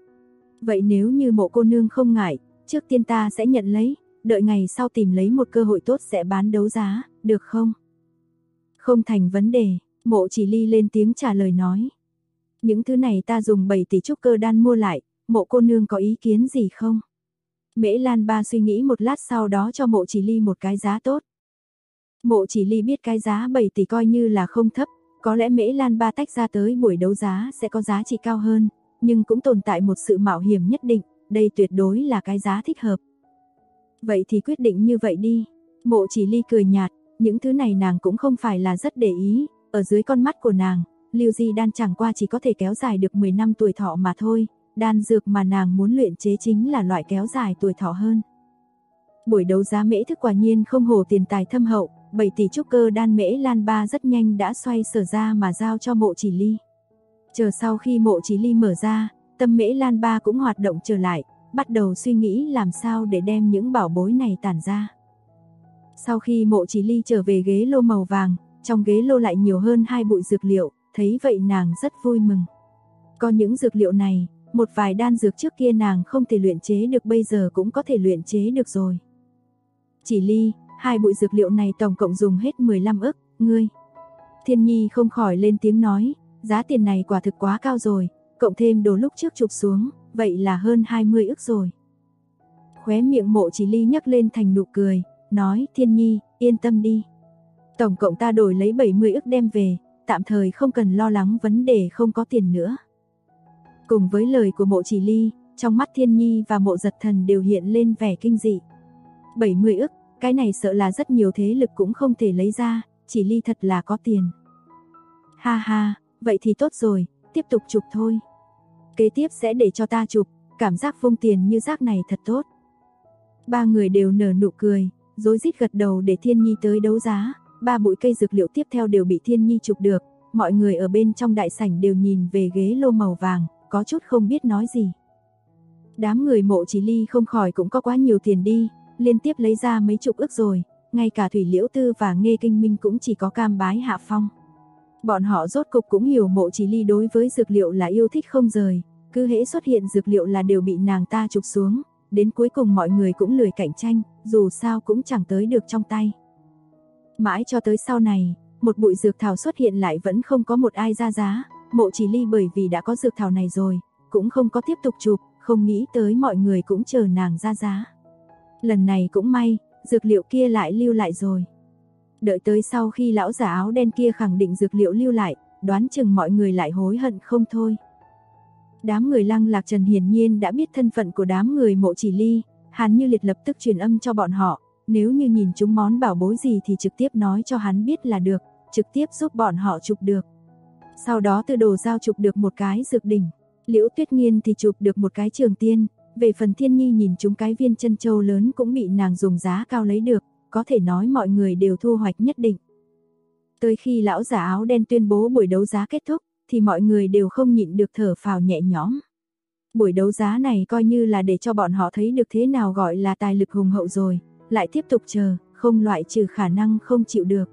Vậy nếu như Mộ cô nương không ngại, trước tiên ta sẽ nhận lấy, đợi ngày sau tìm lấy một cơ hội tốt sẽ bán đấu giá, được không? Không thành vấn đề, Mộ Chỉ Ly lên tiếng trả lời nói. Những thứ này ta dùng 7 tỷ trúc cơ đan mua lại, Mộ cô nương có ý kiến gì không? Mễ Lan Ba suy nghĩ một lát sau đó cho Mộ Chỉ Ly một cái giá tốt. Mộ Chỉ Ly biết cái giá 7 tỷ coi như là không thấp, có lẽ Mễ Lan Ba tách ra tới buổi đấu giá sẽ có giá trị cao hơn, nhưng cũng tồn tại một sự mạo hiểm nhất định, đây tuyệt đối là cái giá thích hợp. Vậy thì quyết định như vậy đi. Mộ Chỉ Ly cười nhạt, những thứ này nàng cũng không phải là rất để ý, ở dưới con mắt của nàng, lưu di đan chẳng qua chỉ có thể kéo dài được 10 năm tuổi thọ mà thôi, đan dược mà nàng muốn luyện chế chính là loại kéo dài tuổi thọ hơn. Buổi đấu giá mễ thức quả nhiên không hổ tiền tài thâm hậu, 7 tỷ trúc cơ đan Mễ Lan Ba rất nhanh đã xoay sở ra mà giao cho Mộ Chỉ Ly. Chờ sau khi Mộ Chỉ Ly mở ra, tâm Mễ Lan Ba cũng hoạt động trở lại, bắt đầu suy nghĩ làm sao để đem những bảo bối này tản ra. Sau khi Mộ Chỉ Ly trở về ghế lô màu vàng, trong ghế lô lại nhiều hơn 2 bụi dược liệu, thấy vậy nàng rất vui mừng. Có những dược liệu này, một vài đan dược trước kia nàng không thể luyện chế được bây giờ cũng có thể luyện chế được rồi. Chỉ Ly, 2 bụi dược liệu này tổng cộng dùng hết 15 ức, ngươi. Thiên Nhi không khỏi lên tiếng nói, giá tiền này quả thực quá cao rồi, cộng thêm đồ lúc trước chụp xuống, vậy là hơn 20 ức rồi. Khóe miệng Mộ Chỉ Ly nhấc lên thành nụ cười, nói, Thiên Nhi, yên tâm đi. Tổng cộng ta đổi lấy 70 ức đem về, tạm thời không cần lo lắng vấn đề không có tiền nữa. Cùng với lời của Mộ Chỉ Ly, trong mắt Thiên Nhi và Mộ Giật Thần đều hiện lên vẻ kinh dị. 70 ức, cái này sợ là rất nhiều thế lực cũng không thể lấy ra, Chỉ Ly thật là có tiền. Ha ha, vậy thì tốt rồi, tiếp tục chụp thôi. Kế tiếp sẽ để cho ta chụp, cảm giác vung tiền như rác này thật tốt. Ba người đều nở nụ cười, rối rít gật đầu để Thiên Nhi tới đấu giá. 3 bụi cây dược liệu tiếp theo đều bị Thiên Nhi chụp được, mọi người ở bên trong đại sảnh đều nhìn về ghế lô màu vàng, có chút không biết nói gì. Đám người Mộ Chỉ Ly không khỏi cũng có quá nhiều tiền đi, liên tiếp lấy ra mấy chục ức rồi, ngay cả Thủy Liễu Tư và Nghê Kinh Minh cũng chỉ có cam bái hạ phong. Bọn họ rốt cục cũng hiểu Mộ Chỉ Ly đối với dược liệu là yêu thích không rời, cứ hễ xuất hiện dược liệu là đều bị nàng ta chụp xuống, đến cuối cùng mọi người cũng lười cạnh tranh, dù sao cũng chẳng tới được trong tay. Mãi cho tới sau này, một bụi dược thảo xuất hiện lại vẫn không có một ai ra giá, Mộ Chỉ Ly bởi vì đã có dược thảo này rồi, cũng không có tiếp tục chụp, không nghĩ tới mọi người cũng chờ nàng ra giá. Lần này cũng may, dược liệu kia lại lưu lại rồi. Đợi tới sau khi lão giả áo đen kia khẳng định dược liệu lưu lại, đoán chừng mọi người lại hối hận không thôi. Đám người Lăng Lạc Trần hiển nhiên đã biết thân phận của đám người Mộ Chỉ Ly, Hàn Như Liệt lập tức truyền âm cho bọn họ, nếu như nhìn chúng món bảo bối gì thì trực tiếp nói cho hắn biết là được, trực tiếp giúp bọn họ chụp được. Sau đó Từ Đồ Giao chụp được một cái dược đỉnh, Liễu Tuyết Nghiên thì chụp được một cái trường tiên, về phần Thiên Nhi nhìn chúng cái viên chân châu lớn cũng bị nàng dùng giá cao lấy được, có thể nói mọi người đều thu hoạch nhất định. Tới khi lão giả áo đen tuyên bố buổi đấu giá kết thúc, thì mọi người đều không nhịn được thở phào nhẹ nhõm. Buổi đấu giá này coi như là để cho bọn họ thấy được thế nào gọi là tài lực hùng hậu rồi, lại tiếp tục chờ, không loại trừ khả năng không chịu được.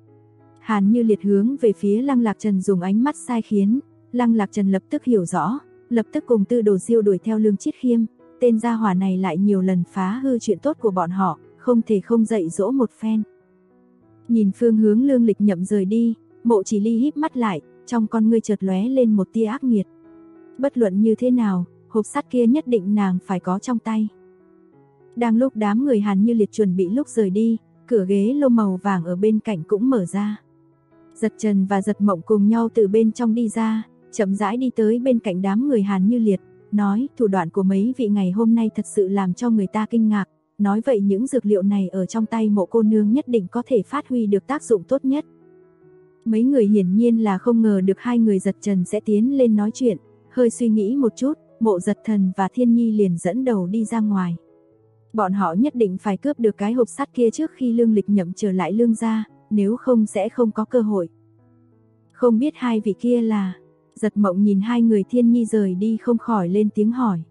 Hàn Như Liệt hướng về phía Lăng Lạc Trần dùng ánh mắt sai khiến, Lăng Lạc Trần lập tức hiểu rõ, lập tức cùng Tư Đồ Diêu đuổi theo Lương Chiết Khiêm, tên gia hỏa này lại nhiều lần phá hư chuyện tốt của bọn họ, không thể không dạy dỗ một phen. Nhìn phương hướng Lương Lịch Nhậm rời đi, Mộ Chỉ Ly híp mắt lại, trong con ngươi chợt lóe lên một tia ác nghiệt. Bất luận như thế nào, hộp sắt kia nhất định nàng phải có trong tay. Đang lúc đám người Hàn Như Liệt chuẩn bị lúc rời đi, cửa ghế lô màu vàng ở bên cạnh cũng mở ra. Giật Trần và Giật Mộng cùng nhau từ bên trong đi ra, chậm rãi đi tới bên cạnh đám người Hàn Như Liệt, nói thủ đoạn của mấy vị ngày hôm nay thật sự làm cho người ta kinh ngạc, nói vậy những dược liệu này ở trong tay Mộ cô nương nhất định có thể phát huy được tác dụng tốt nhất. Mấy người hiển nhiên là không ngờ được hai người Giật Trần sẽ tiến lên nói chuyện, hơi suy nghĩ một chút, Mộ Giật Thần và Thiên Nhi liền dẫn đầu đi ra ngoài. Bọn họ nhất định phải cướp được cái hộp sắt kia trước khi Lương Lịch Nhậm trở lại Lương gia, nếu không sẽ không có cơ hội. Không biết hai vị kia là... Giật Mộng nhìn hai người Thiên Nhi rời đi không khỏi lên tiếng hỏi.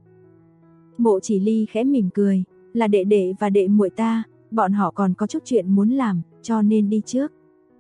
Mộ Chỉ Ly khẽ mỉm cười, là đệ đệ và đệ muội ta, bọn họ còn có chút chuyện muốn làm, cho nên đi trước.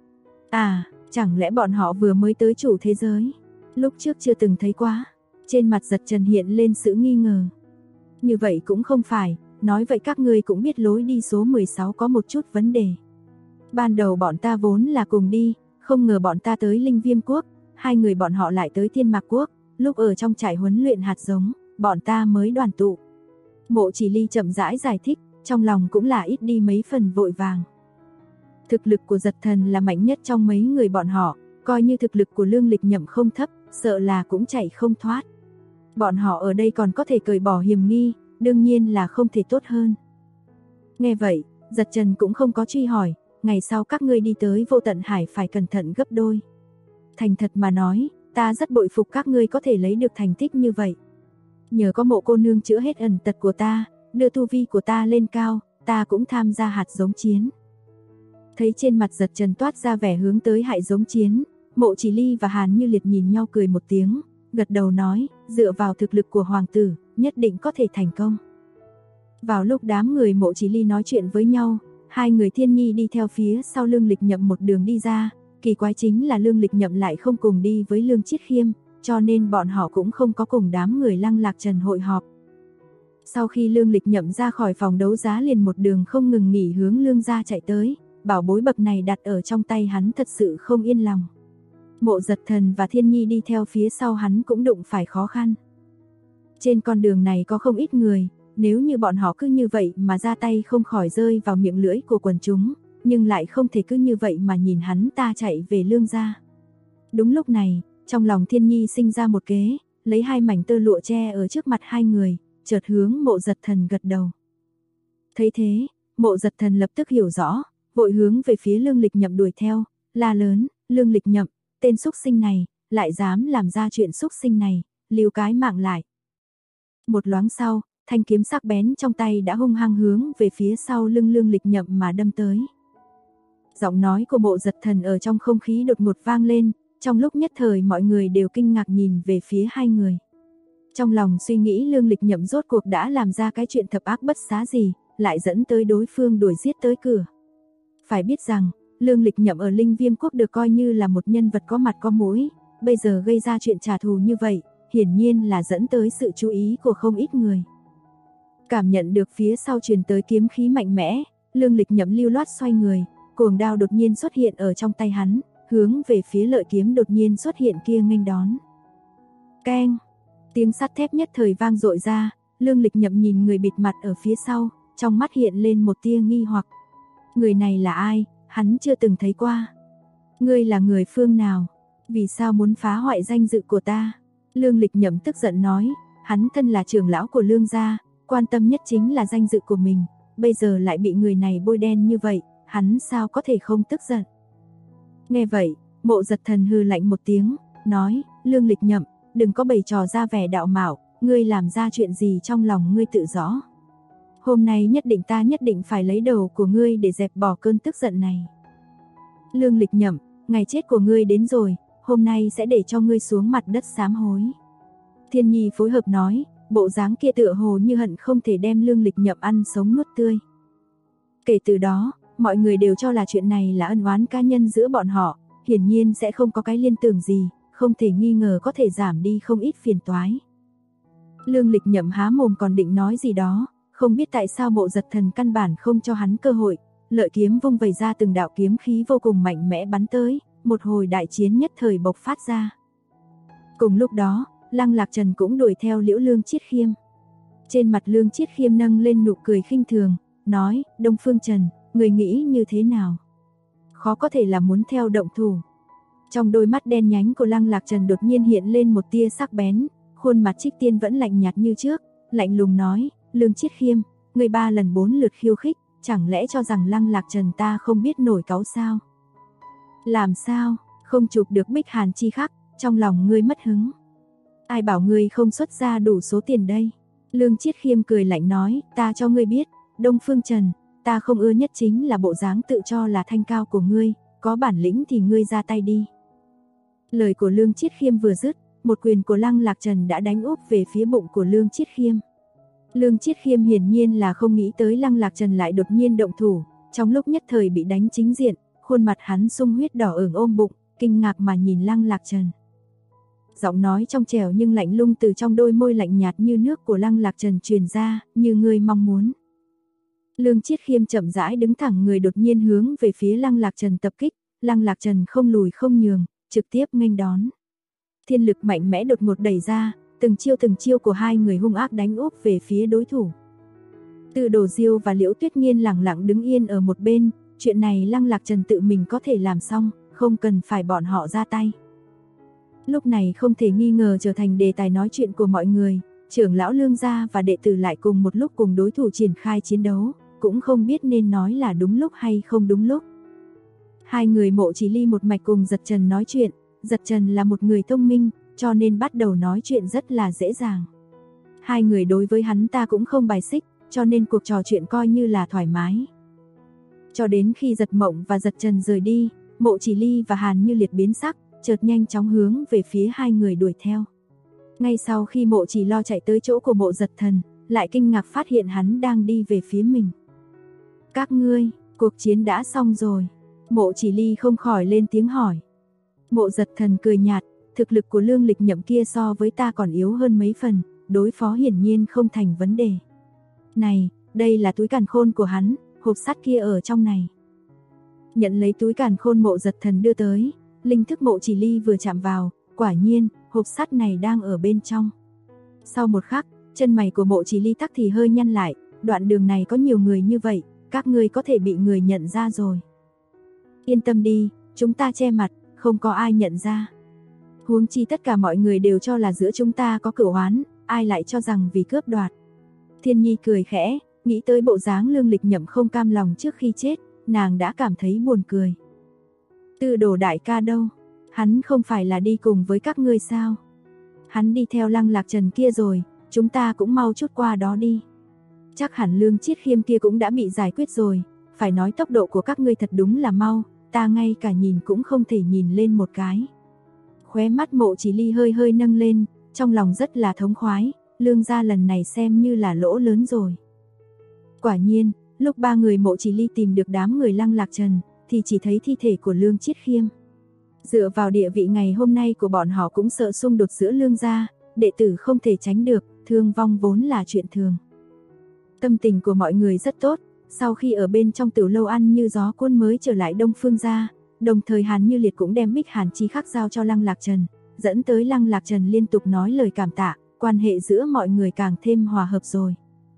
À, chẳng lẽ bọn họ vừa mới tới chủ thế giới? Lúc trước chưa từng thấy quá. Trên mặt Giật Trần hiện lên sự nghi ngờ. Như vậy cũng không phải, nói vậy các ngươi cũng biết lối đi số 16 có một chút vấn đề. Ban đầu bọn ta vốn là cùng đi, không ngờ bọn ta tới Linh Viêm Quốc, hai người bọn họ lại tới Thiên Mạc Quốc, lúc ở trong trại huấn luyện hạt giống, bọn ta mới đoàn tụ. Mộ Chỉ Ly chậm rãi giải thích, trong lòng cũng là ít đi mấy phần vội vàng. Thực lực của Giật Thần là mạnh nhất trong mấy người bọn họ, coi như thực lực của Lương Lịch Nhậm không thấp, sợ là cũng chạy không thoát. Bọn họ ở đây còn có thể cởi bỏ hiểm nghi, đương nhiên là không thể tốt hơn. Nghe vậy, Giật Trần cũng không có truy hỏi, ngày sau các ngươi đi tới Vô Tận Hải phải cẩn thận gấp đôi. Thành thật mà nói, ta rất bội phục các ngươi có thể lấy được thành tích như vậy. Nhờ có Mộ cô nương chữa hết ẩn tật của ta, đưa tu vi của ta lên cao, ta cũng tham gia hạt giống chiến. Thấy trên mặt Giật Trần toát ra vẻ hướng tới hại giống chiến, Mộ Chỉ Ly và Hàn Như Liệt nhìn nhau cười một tiếng, gật đầu nói, dựa vào thực lực của hoàng tử, nhất định có thể thành công. Vào lúc đám người Mộ Chỉ Ly nói chuyện với nhau, hai người Thiên Nhi đi theo phía sau Lương Lịch Nhậm một đường đi ra, kỳ quái chính là Lương Lịch Nhậm lại không cùng đi với Lương Chiết Khiêm, cho nên bọn họ cũng không có cùng đám người Lăng Lạc Trần hội họp. Sau khi Lương Lịch Nhậm ra khỏi phòng đấu giá liền một đường không ngừng nghỉ hướng Lương gia chạy tới, bảo bối bậc này đặt ở trong tay hắn thật sự không yên lòng. Mộ Giật Thần và Thiên Nhi đi theo phía sau hắn cũng đụng phải khó khăn. Trên con đường này có không ít người, nếu như bọn họ cứ như vậy mà ra tay không khỏi rơi vào miệng lưỡi của quần chúng, nhưng lại không thể cứ như vậy mà nhìn hắn ta chạy về Lương gia. Đúng lúc này, trong lòng Thiên Nhi sinh ra một kế, lấy hai mảnh tơ lụa che ở trước mặt hai người, chợt hướng Mộ Giật Thần gật đầu. Thấy thế, Mộ Giật Thần lập tức hiểu rõ, vội hướng về phía Lương Lịch Nhậm đuổi theo, la lớn, Lương Lịch Nhậm, tên xúc sinh này, lại dám làm ra chuyện xúc sinh này, lưu cái mạng lại. Một loáng sau, thanh kiếm sắc bén trong tay đã hung hăng hướng về phía sau lưng Lương Lịch Nhậm mà đâm tới. Giọng nói của Mộ Giật Thần ở trong không khí đột ngột vang lên, Trong lúc nhất thời mọi người đều kinh ngạc nhìn về phía hai người. Trong lòng suy nghĩ Lương Lịch Nhậm rốt cuộc đã làm ra cái chuyện thập ác bất xá gì, lại dẫn tới đối phương đuổi giết tới cửa. Phải biết rằng, Lương Lịch Nhậm ở Linh Viêm Quốc được coi như là một nhân vật có mặt có mũi, bây giờ gây ra chuyện trả thù như vậy, hiển nhiên là dẫn tới sự chú ý của không ít người. Cảm nhận được phía sau truyền tới kiếm khí mạnh mẽ, Lương Lịch Nhậm lưu loát xoay người, cuồng đao đột nhiên xuất hiện ở trong tay hắn, hướng về phía lợi kiếm đột nhiên xuất hiện kia nghênh đón. Keng! Tiếng sắt thép nhất thời vang dội ra, Lương Lịch Nhậm nhìn người bịt mặt ở phía sau, trong mắt hiện lên một tia nghi hoặc. Người này là ai, hắn chưa từng thấy qua. Ngươi là người phương nào? Vì sao muốn phá hoại danh dự của ta? Lương Lịch Nhậm tức giận nói, hắn thân là trưởng lão của Lương gia, quan tâm nhất chính là danh dự của mình, bây giờ lại bị người này bôi đen như vậy, hắn sao có thể không tức giận. Nghe vậy, Mộ Giật Thần hừ lạnh một tiếng, nói, Lương Lịch Nhậm, đừng có bày trò ra vẻ đạo mạo, ngươi làm ra chuyện gì trong lòng ngươi tự rõ. Hôm nay ta nhất định phải lấy đầu của ngươi để dẹp bỏ cơn tức giận này. Lương Lịch Nhậm, ngày chết của ngươi đến rồi, hôm nay sẽ để cho ngươi xuống mặt đất sám hối. Thiên Nhi phối hợp nói, bộ dáng kia tựa hồ như hận không thể đem Lương Lịch Nhậm ăn sống nuốt tươi. Kể từ đó, mọi người đều cho là chuyện này là ân oán cá nhân giữa bọn họ, hiển nhiên sẽ không có cái liên tưởng gì, không thể nghi ngờ có thể giảm đi không ít phiền toái. Lương Lịch Nhậm há mồm còn định nói gì đó, không biết tại sao Mộ Giật Thần căn bản không cho hắn cơ hội, lợi kiếm vung vẩy ra từng đạo kiếm khí vô cùng mạnh mẽ bắn tới, một hồi đại chiến nhất thời bộc phát ra. Cùng lúc đó, Lăng Lạc Trần cũng đuổi theo Liễu Lương Chiết Khiêm. Trên mặt Lương Chiết Khiêm nâng lên nụ cười khinh thường, nói, Đông Phương Trần, người nghĩ như thế nào? Khó có thể là muốn theo động thủ. Trong đôi mắt đen nhánh của Lăng Lạc Trần đột nhiên hiện lên một tia sắc bén, khuôn mặt Trích Tiên vẫn lạnh nhạt như trước, lạnh lùng nói, Lương Chiết Khiêm, người 3 lần 4 lượt khiêu khích, chẳng lẽ cho rằng Lăng Lạc Trần ta không biết nổi cáu sao? Làm sao, không chụp được Bích Hàn chi khắc, trong lòng ngươi mất hứng. Ai bảo ngươi không xuất ra đủ số tiền đây? Lương Chiết Khiêm cười lạnh nói, ta cho ngươi biết, Đông Phương Trần, ta không ưa nhất chính là bộ dáng tự cho là thanh cao của ngươi, có bản lĩnh thì ngươi ra tay đi. Lời của Lương Chiết Khiêm vừa dứt, một quyền của Lăng Lạc Trần đã đánh úp về phía bụng của Lương Chiết Khiêm. Lương Chiết Khiêm hiển nhiên là không nghĩ tới Lăng Lạc Trần lại đột nhiên động thủ, trong lúc nhất thời bị đánh chính diện, khuôn mặt hắn sung huyết đỏ ửng ôm bụng, kinh ngạc mà nhìn Lăng Lạc Trần. Giọng nói trong trẻo nhưng lạnh lùng từ trong đôi môi lạnh nhạt như nước của Lăng Lạc Trần truyền ra, như ngươi mong muốn. Lương Chiết Khiêm chậm rãi đứng thẳng người đột nhiên hướng về phía Lăng Lạc Trần tập kích, Lăng Lạc Trần không lùi không nhường, trực tiếp nghênh đón. Thiên lực mạnh mẽ đột ngột đẩy ra, từng chiêu của hai người hung ác đánh úp về phía đối thủ. Từ Đồ Diêu và Liễu Tuyết Nghiên lặng lặng đứng yên ở một bên, chuyện này Lăng Lạc Trần tự mình có thể làm xong, không cần phải bọn họ ra tay. Lúc này không thể nghi ngờ trở thành đề tài nói chuyện của mọi người, trưởng lão Lương gia và đệ tử lại cùng một lúc cùng đối thủ triển khai chiến đấu, cũng không biết nên nói là đúng lúc hay không đúng lúc. Hai người Mộ Chỉ Ly một mạch cùng Giật Trần nói chuyện, Giật Trần là một người thông minh, cho nên bắt đầu nói chuyện rất là dễ dàng. Hai người đối với hắn ta cũng không bài xích, cho nên cuộc trò chuyện coi như là thoải mái. Cho đến khi Giật Mộng và Giật Trần rời đi, Mộ Chỉ Ly và Hàn Như Liệt biến sắc, chợt nhanh chóng hướng về phía hai người đuổi theo. Ngay sau khi Mộ Chỉ Lo chạy tới chỗ của Mộ Giật Thần, lại kinh ngạc phát hiện hắn đang đi về phía mình. Các ngươi, cuộc chiến đã xong rồi. Mộ Chỉ Ly không khỏi lên tiếng hỏi. Mộ Giật Thần cười nhạt, thực lực của Lương Lịch Nhậm kia so với ta còn yếu hơn mấy phần, đối phó hiển nhiên không thành vấn đề. Này, đây là túi càn khôn của hắn, hộp sắt kia ở trong này. Nhận lấy túi càn khôn Mộ Giật Thần đưa tới, linh thức Mộ Chỉ Ly vừa chạm vào, quả nhiên, hộp sắt này đang ở bên trong. Sau một khắc, chân mày của Mộ Chỉ Ly tắc thì hơi nhăn lại, đoạn đường này có nhiều người như vậy, các ngươi có thể bị người nhận ra rồi. Yên tâm đi, chúng ta che mặt, không có ai nhận ra. Huống chi tất cả mọi người đều cho là giữa chúng ta có cửu oán, ai lại cho rằng vì cướp đoạt. Thiên Nhi cười khẽ, nghĩ tới bộ dáng Lương Lịch Nhậm không cam lòng trước khi chết, nàng đã cảm thấy buồn cười. Tư Đồ đại ca đâu? Hắn không phải là đi cùng với các ngươi sao? Hắn đi theo Lăng Lạc Trần kia rồi, chúng ta cũng mau chút qua đó đi. Chắc hẳn Lương Chiết Khiêm kia cũng đã bị giải quyết rồi, phải nói tốc độ của các ngươi thật đúng là mau, ta ngay cả nhìn cũng không thể nhìn lên một cái. Khóe mắt Mộ Chỉ Ly hơi hơi nâng lên, trong lòng rất là thống khoái, Lương gia lần này xem như là lỗ lớn rồi. Quả nhiên, lúc ba người Mộ Chỉ Ly tìm được đám người Lăng Lạc Trần, thì chỉ thấy thi thể của Lương Chiết Khiêm. Dựa vào địa vị ngày hôm nay của bọn họ cũng sợ xung đột giữa Lương gia, đệ tử không thể tránh được, thương vong vốn là chuyện thường. Tâm tình của mọi người rất tốt, sau khi ở bên trong tiểu lâu ăn như gió cuốn mới trở lại Đông Phương gia, đồng thời Hàn Như Liệt cũng đem Bích Hàn Chí Khắc giao cho Lăng Lạc Trần, dẫn tới Lăng Lạc Trần liên tục nói lời cảm tạ, quan hệ giữa mọi người càng thêm hòa hợp rồi.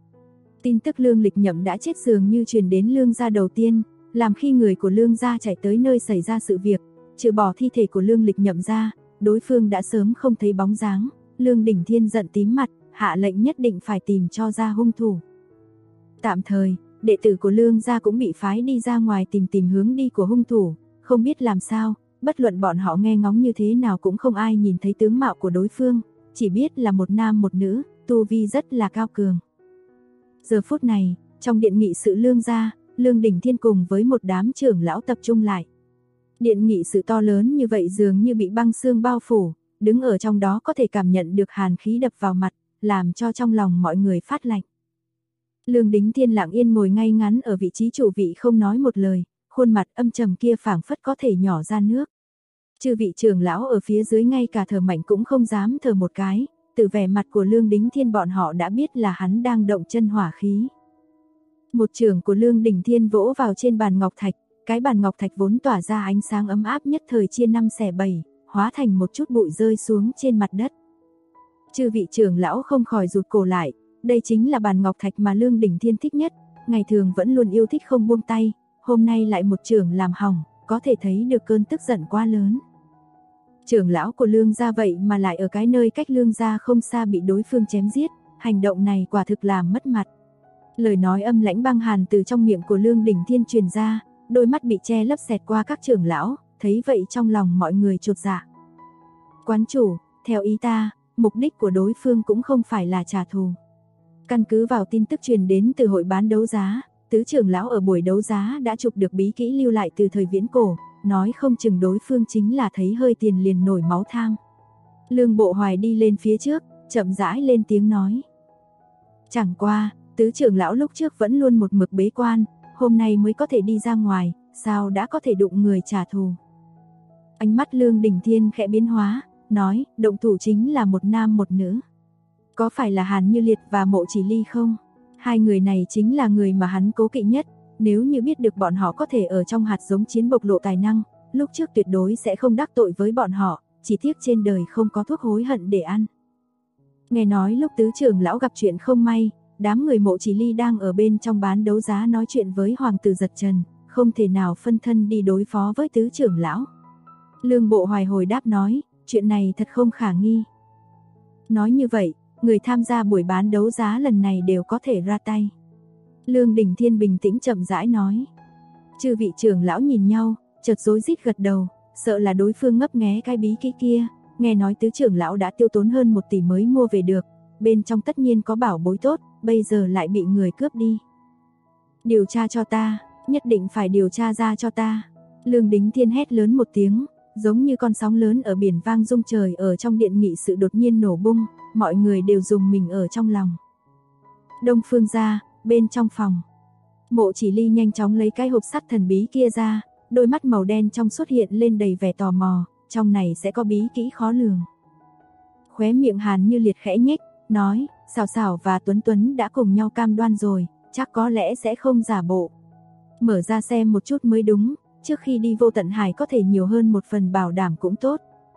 Tin tức Lương Lịch Nhậm đã chết dường như truyền đến Lương gia đầu tiên, làm khi người của Lương gia chạy tới nơi xảy ra sự việc, trừ bỏ thi thể của Lương Lịch Nhậm ra, đối phương đã sớm không thấy bóng dáng. Lương Đình Thiên giận tím mặt, hạ lệnh nhất định phải tìm cho ra hung thủ. Tạm thời, đệ tử của Lương gia cũng bị phái đi ra ngoài tìm hướng đi của hung thủ, không biết làm sao, bất luận bọn họ nghe ngóng như thế nào cũng không ai nhìn thấy tướng mạo của đối phương, chỉ biết là một nam một nữ, tu vi rất là cao cường. Giờ phút này, trong điện nghị sự Lương gia, Lương Đình Thiên cùng với một đám trưởng lão tập trung lại. Điện nghị sự to lớn như vậy dường như bị băng xương bao phủ, đứng ở trong đó có thể cảm nhận được hàn khí đập vào mặt, làm cho trong lòng mọi người phát lạnh. Lương Đình Thiên lặng yên ngồi ngay ngắn ở vị trí chủ vị không nói một lời, khuôn mặt âm trầm kia phảng phất có thể nhỏ ra nước. Chư vị trưởng lão ở phía dưới ngay cả thở mạnh cũng không dám thở một cái, từ vẻ mặt của Lương Đình Thiên bọn họ đã biết là hắn đang động chân hỏa khí. Một chưởng của Lương Đình Thiên vỗ vào trên bàn ngọc thạch, cái bàn ngọc thạch vốn tỏa ra ánh sáng ấm áp nhất thời chia 5 xẻ 7, hóa thành một chút bụi rơi xuống trên mặt đất. Chư vị trưởng lão không khỏi rụt cổ lại, đây chính là bàn ngọc thạch mà Lương Đình Thiên thích nhất, ngày thường vẫn luôn yêu thích không buông tay, hôm nay lại một chưởng làm hỏng, có thể thấy được cơn tức giận quá lớn. Trưởng lão của Lương gia vậy mà lại ở cái nơi cách Lương gia không xa bị đối phương chém giết, hành động này quả thực làm mất mặt. Lời nói âm lãnh băng hàn từ trong miệng của Lương Đình Thiên truyền ra, đôi mắt bị che lấp xẹt qua các trưởng lão, thấy vậy trong lòng mọi người chột dạ. Quán chủ, theo ý ta, mục đích của đối phương cũng không phải là trả thù. Căn cứ vào tin tức truyền đến từ hội bán đấu giá, tứ trưởng lão ở buổi đấu giá đã chụp được bí kỹ lưu lại từ thời viễn cổ, nói không chừng đối phương chính là thấy hơi tiền liền nổi máu tham. Lương Bộ Hoài đi lên phía trước, chậm rãi lên tiếng nói. Chẳng qua, tứ trưởng lão lúc trước vẫn luôn một mực bế quan, hôm nay mới có thể đi ra ngoài, sao đã có thể đụng người trả thù. Ánh mắt Lương Đình Thiên khẽ biến hóa, nói, động thủ chính là một nam một nữ. Có phải là Hàn Như Liệt và Mộ Chỉ Ly không? Hai người này chính là người mà hắn cố kỵ nhất, nếu như biết được bọn họ có thể ở trong hạt giống chiến bộc lộ tài năng, lúc trước tuyệt đối sẽ không đắc tội với bọn họ, chỉ tiếc trên đời không có thuốc hối hận để ăn. Nghe nói lúc tứ trưởng lão gặp chuyện không may, đám người Mộ Chỉ Ly đang ở bên trong bán đấu giá nói chuyện với hoàng tử Giật Trần, không thể nào phân thân đi đối phó với tứ trưởng lão. Lương Bộ Hoài hồi đáp nói, chuyện này thật không khả nghi. Nói như vậy, người tham gia buổi bán đấu giá lần này đều có thể ra tay. Lương Đình Thiên bình tĩnh chậm rãi nói. Chư vị trưởng lão nhìn nhau, chợt rối rít gật đầu, sợ là đối phương ngấp nghé cái bí kỹ kia, nghe nói tứ trưởng lão đã tiêu tốn hơn 1 tỷ mới mua về được, bên trong tất nhiên có bảo bối tốt, bây giờ lại bị người cướp đi. Điều tra cho ta, nhất định phải điều tra ra cho ta. Lương Đình Thiên hét lớn một tiếng, giống như con sóng lớn ở biển vang rung trời ở trong điện nghị sự đột nhiên nổ bung, mọi người đều rùng mình ở trong lòng. Đông Phương gia, bên trong phòng. Mộ Chỉ Ly nhanh chóng lấy cái hộp sắt thần bí kia ra, đôi mắt màu đen trong xuất hiện lên đầy vẻ tò mò, trong này sẽ có bí kỹ khó lường. Khóe miệng Hàn Như Liệt khẽ nhếch, nói, Xảo Xảo và Tuấn Tuấn đã cùng nhau cam đoan rồi, chắc có lẽ sẽ không giả bộ. Mở ra xem một chút mới đúng, trước khi đi Vô Tận Hải có thể nhiều hơn một phần bảo đảm cũng tốt.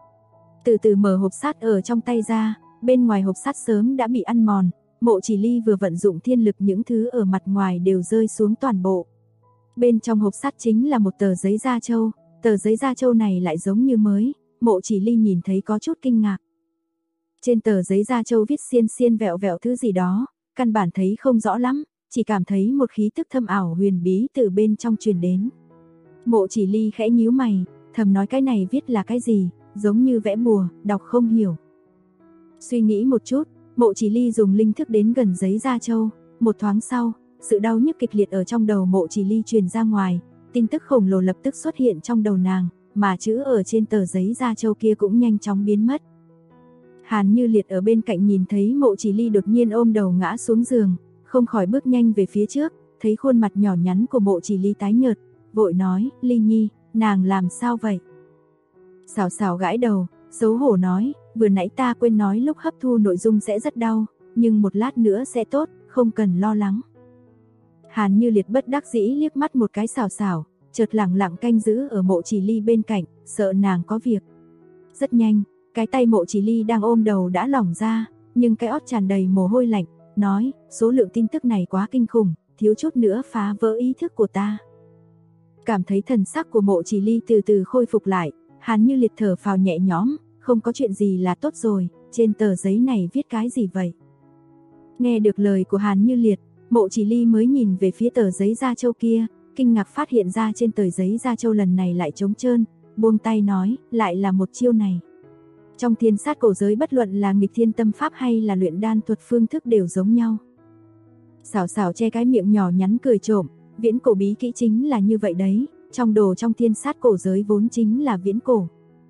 Từ từ mở hộp sắt ở trong tay ra, bên ngoài hộp sắt sớm đã bị ăn mòn, Mộ Chỉ Ly vừa vận dụng thiên lực những thứ ở mặt ngoài đều rơi xuống toàn bộ. Bên trong hộp sắt chính là một tờ giấy da trâu, tờ giấy da trâu này lại giống như mới, Mộ Chỉ Ly nhìn thấy có chút kinh ngạc. Trên tờ giấy da trâu viết xiên xiên vẹo vẹo thứ gì đó, căn bản thấy không rõ lắm, chỉ cảm thấy một khí tức thâm ảo huyền bí từ bên trong truyền đến. Mộ Chỉ Ly khẽ nhíu mày, thầm nói cái này viết là cái gì, giống như vẽ bùa, đọc không hiểu. Suy nghĩ một chút, Mộ Chỉ Ly dùng linh thức đến gần giấy da trâu, một thoáng sau, sự đau nhức kịch liệt ở trong đầu Mộ Chỉ Ly truyền ra ngoài, tin tức khổng lồ lập tức xuất hiện trong đầu nàng, mà chữ ở trên tờ giấy da trâu kia cũng nhanh chóng biến mất. Hàn Như Liệt ở bên cạnh nhìn thấy Mộ Chỉ Ly đột nhiên ôm đầu ngã xuống giường, không khỏi bước nhanh về phía trước, thấy khuôn mặt nhỏ nhắn của Mộ Chỉ Ly tái nhợt, vội nói, Ly Nhi, nàng làm sao vậy? Xảo Xảo gãi đầu, xấu hổ nói, vừa nãy ta quên nói lúc hấp thu nội dung sẽ rất đau, nhưng một lát nữa sẽ tốt, không cần lo lắng. Hàn Như Liệt bất đắc dĩ liếc mắt một cái Xảo Xảo, chợt lẳng lặng canh giữ ở Mộ Chỉ Ly bên cạnh, sợ nàng có việc. Rất nhanh, cái tay Mộ Chỉ Ly đang ôm đầu đã lỏng ra, nhưng cái ót tràn đầy mồ hôi lạnh, nói, số lượng tin tức này quá kinh khủng, thiếu chút nữa phá vỡ ý thức của ta. Cảm thấy thần sắc của Mộ Chỉ Ly từ từ khôi phục lại, Hàn Như Liệt thở phào nhẹ nhõm, không có chuyện gì là tốt rồi, trên tờ giấy này viết cái gì vậy? Nghe được lời của Hàn Như Liệt, Mộ Chỉ Ly mới nhìn về phía tờ giấy da trâu kia, kinh ngạc phát hiện ra trên tờ giấy da trâu lần này lại trống trơn, buông tay nói, lại là một chiêu này. Trong thiên sát cổ giới bất luận là nghịch thiên tâm pháp hay là luyện đan thuật phương thức đều giống nhau. Xảo Xảo che cái miệng nhỏ nhắn cười trộm, viễn cổ bí kỹ chính là như vậy đấy, trong đồ trong thiên sát cổ giới vốn chính là viễn cổ.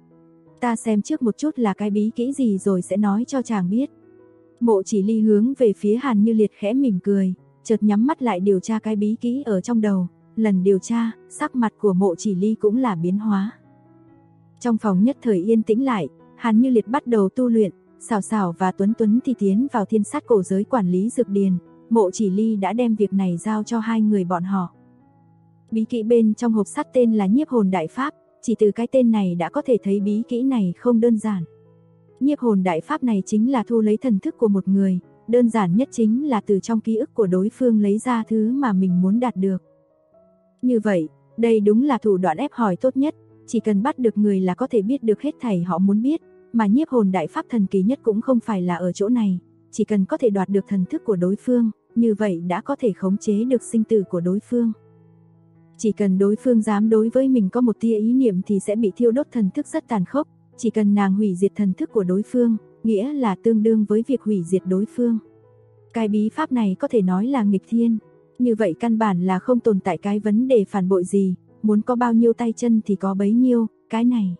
Ta xem trước một chút là cái bí kỹ gì rồi sẽ nói cho chàng biết. Mộ Chỉ Ly hướng về phía Hàn Như Liệt khẽ mỉm cười, chợt nhắm mắt lại điều tra cái bí kỹ ở trong đầu. Lần điều tra, sắc mặt của Mộ Chỉ Ly cũng là biến hóa. Trong phòng nhất thời yên tĩnh lại, Hàn Như Liệt bắt đầu tu luyện, Xảo Xảo và Tuấn Tuấn thì tiến vào thiên sát cổ giới quản lý dược điền. Mộ Chỉ Ly đã đem việc này giao cho hai người bọn họ. Bí kỹ bên trong hộp sắt tên là Nhiếp Hồn Đại Pháp, chỉ từ cái tên này đã có thể thấy bí kỹ này không đơn giản. Nhiếp Hồn Đại Pháp này chính là thu lấy thần thức của một người, đơn giản nhất chính là từ trong ký ức của đối phương lấy ra thứ mà mình muốn đạt được. Như vậy, đây đúng là thủ đoạn ép hỏi tốt nhất, chỉ cần bắt được người là có thể biết được hết thảy họ muốn biết, mà Nhiếp Hồn Đại Pháp thần kỳ nhất cũng không phải là ở chỗ này, chỉ cần có thể đoạt được thần thức của đối phương, như vậy đã có thể khống chế được sinh tử của đối phương. Chỉ cần đối phương dám đối với mình có một tia ý niệm thì sẽ bị thiêu đốt thần thức rất tàn khốc, chỉ cần nàng hủy diệt thần thức của đối phương, nghĩa là tương đương với việc hủy diệt đối phương. Cái bí pháp này có thể nói là nghịch thiên, như vậy căn bản là không tồn tại cái vấn đề phản bội gì, muốn có bao nhiêu tay chân thì có bấy nhiêu, cái này.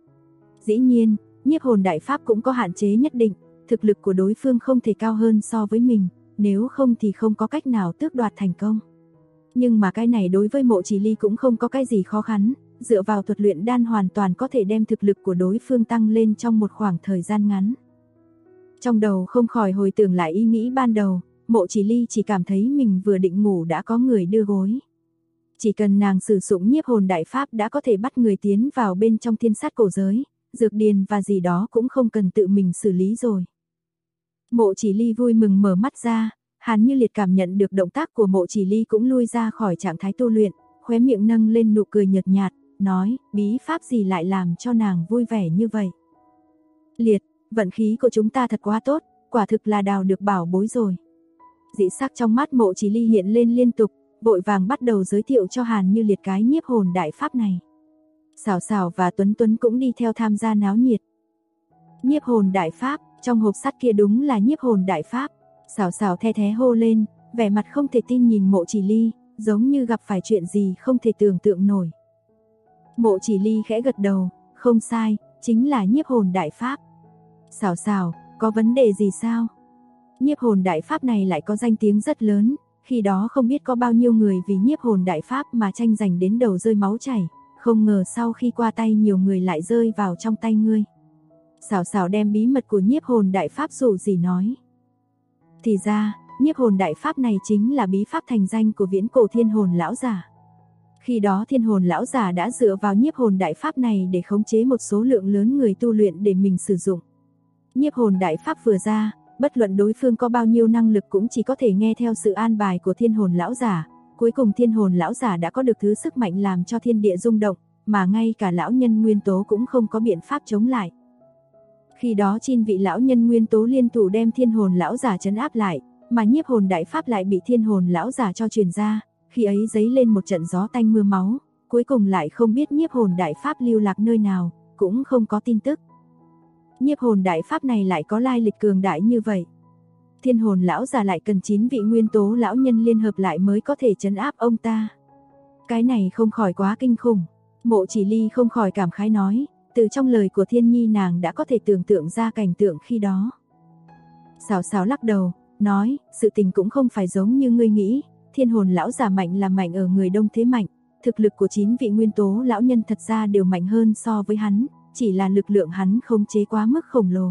Dĩ nhiên, Nhiếp Hồn Đại Pháp cũng có hạn chế nhất định, thực lực của đối phương không thể cao hơn so với mình, nếu không thì không có cách nào tước đoạt thành công. Nhưng mà cái này đối với Mộ Chỉ Ly cũng không có cái gì khó khăn, dựa vào thuật luyện đan hoàn toàn có thể đem thực lực của đối phương tăng lên trong một khoảng thời gian ngắn. Trong đầu không khỏi hồi tưởng lại ý nghĩ ban đầu, Mộ Chỉ Ly chỉ cảm thấy mình vừa định ngủ đã có người đưa gối. Chỉ cần nàng sử dụng Nhiếp Hồn Đại Pháp đã có thể bắt người tiến vào bên trong thiên sát cổ giới, dược điền và gì đó cũng không cần tự mình xử lý rồi. Mộ Chỉ Ly vui mừng mở mắt ra, Hàn Như Liệt cảm nhận được động tác của Mộ Chỉ Ly cũng lui ra khỏi trạng thái tu luyện, khóe miệng nâng lên nụ cười nhợt nhạt, nói, bí pháp gì lại làm cho nàng vui vẻ như vậy? Liệt, vận khí của chúng ta thật quá tốt, quả thực là đào được bảo bối rồi. Dị sắc trong mắt Mộ Chỉ Ly hiện lên liên tục, vội vàng bắt đầu giới thiệu cho Hàn Như Liệt cái Nhiếp Hồn Đại Pháp này. Xảo Xảo và Tuấn Tuấn cũng đi theo tham gia náo nhiệt. Nhiếp Hồn Đại Pháp, trong hộp sắt kia đúng là Nhiếp Hồn Đại Pháp. Xảo Xảo the thé hô lên, vẻ mặt không thể tin nhìn Mộ Chỉ Ly, giống như gặp phải chuyện gì không thể tưởng tượng nổi. Mộ Chỉ Ly khẽ gật đầu, không sai, chính là Nhiếp Hồn Đại Pháp. Xảo Xảo, có vấn đề gì sao? Nhiếp Hồn Đại Pháp này lại có danh tiếng rất lớn, khi đó không biết có bao nhiêu người vì Nhiếp Hồn Đại Pháp mà tranh giành đến đầu rơi máu chảy, không ngờ sau khi qua tay nhiều người lại rơi vào trong tay ngươi. Xảo Xảo đem bí mật của Nhiếp Hồn Đại Pháp dụ dỉ nói. Thì ra, Nhiếp Hồn Đại Pháp này chính là bí pháp thành danh của viễn cổ Thiên Hồn lão giả. Khi đó Thiên Hồn lão giả đã dựa vào Nhiếp Hồn Đại Pháp này để khống chế một số lượng lớn người tu luyện để mình sử dụng. Nhiếp Hồn Đại Pháp vừa ra, bất luận đối phương có bao nhiêu năng lực cũng chỉ có thể nghe theo sự an bài của Thiên Hồn lão giả. Cuối cùng Thiên Hồn lão giả đã có được thứ sức mạnh làm cho thiên địa rung động, mà ngay cả lão nhân nguyên tố cũng không có biện pháp chống lại. Khi đó 9 vị lão nhân nguyên tố liên thủ đem Thiên Hồn lão giả trấn áp lại, mà Nhiếp Hồn Đại Pháp lại bị Thiên Hồn lão giả cho truyền ra, khi ấy giấy lên một trận gió tanh mưa máu, cuối cùng lại không biết Nhiếp Hồn Đại Pháp lưu lạc nơi nào, cũng không có tin tức. Nhiếp Hồn Đại Pháp này lại có lai lịch cường đại như vậy. Thiên Hồn lão giả lại cần 9 vị nguyên tố lão nhân liên hợp lại mới có thể trấn áp ông ta. Cái này không khỏi quá kinh khủng. Mộ Chỉ Ly không khỏi cảm khái nói, từ trong lời của Thiên Nhi nàng đã có thể tưởng tượng ra cảnh tượng khi đó. Sào Sào lắc đầu, nói, sự tình cũng không phải giống như ngươi nghĩ, Thiên Hồn lão giả mạnh là mạnh ở người đông thế mạnh, thực lực của 9 vị nguyên tố lão nhân thật ra đều mạnh hơn so với hắn, chỉ là lực lượng hắn không chế quá mức khổng lồ.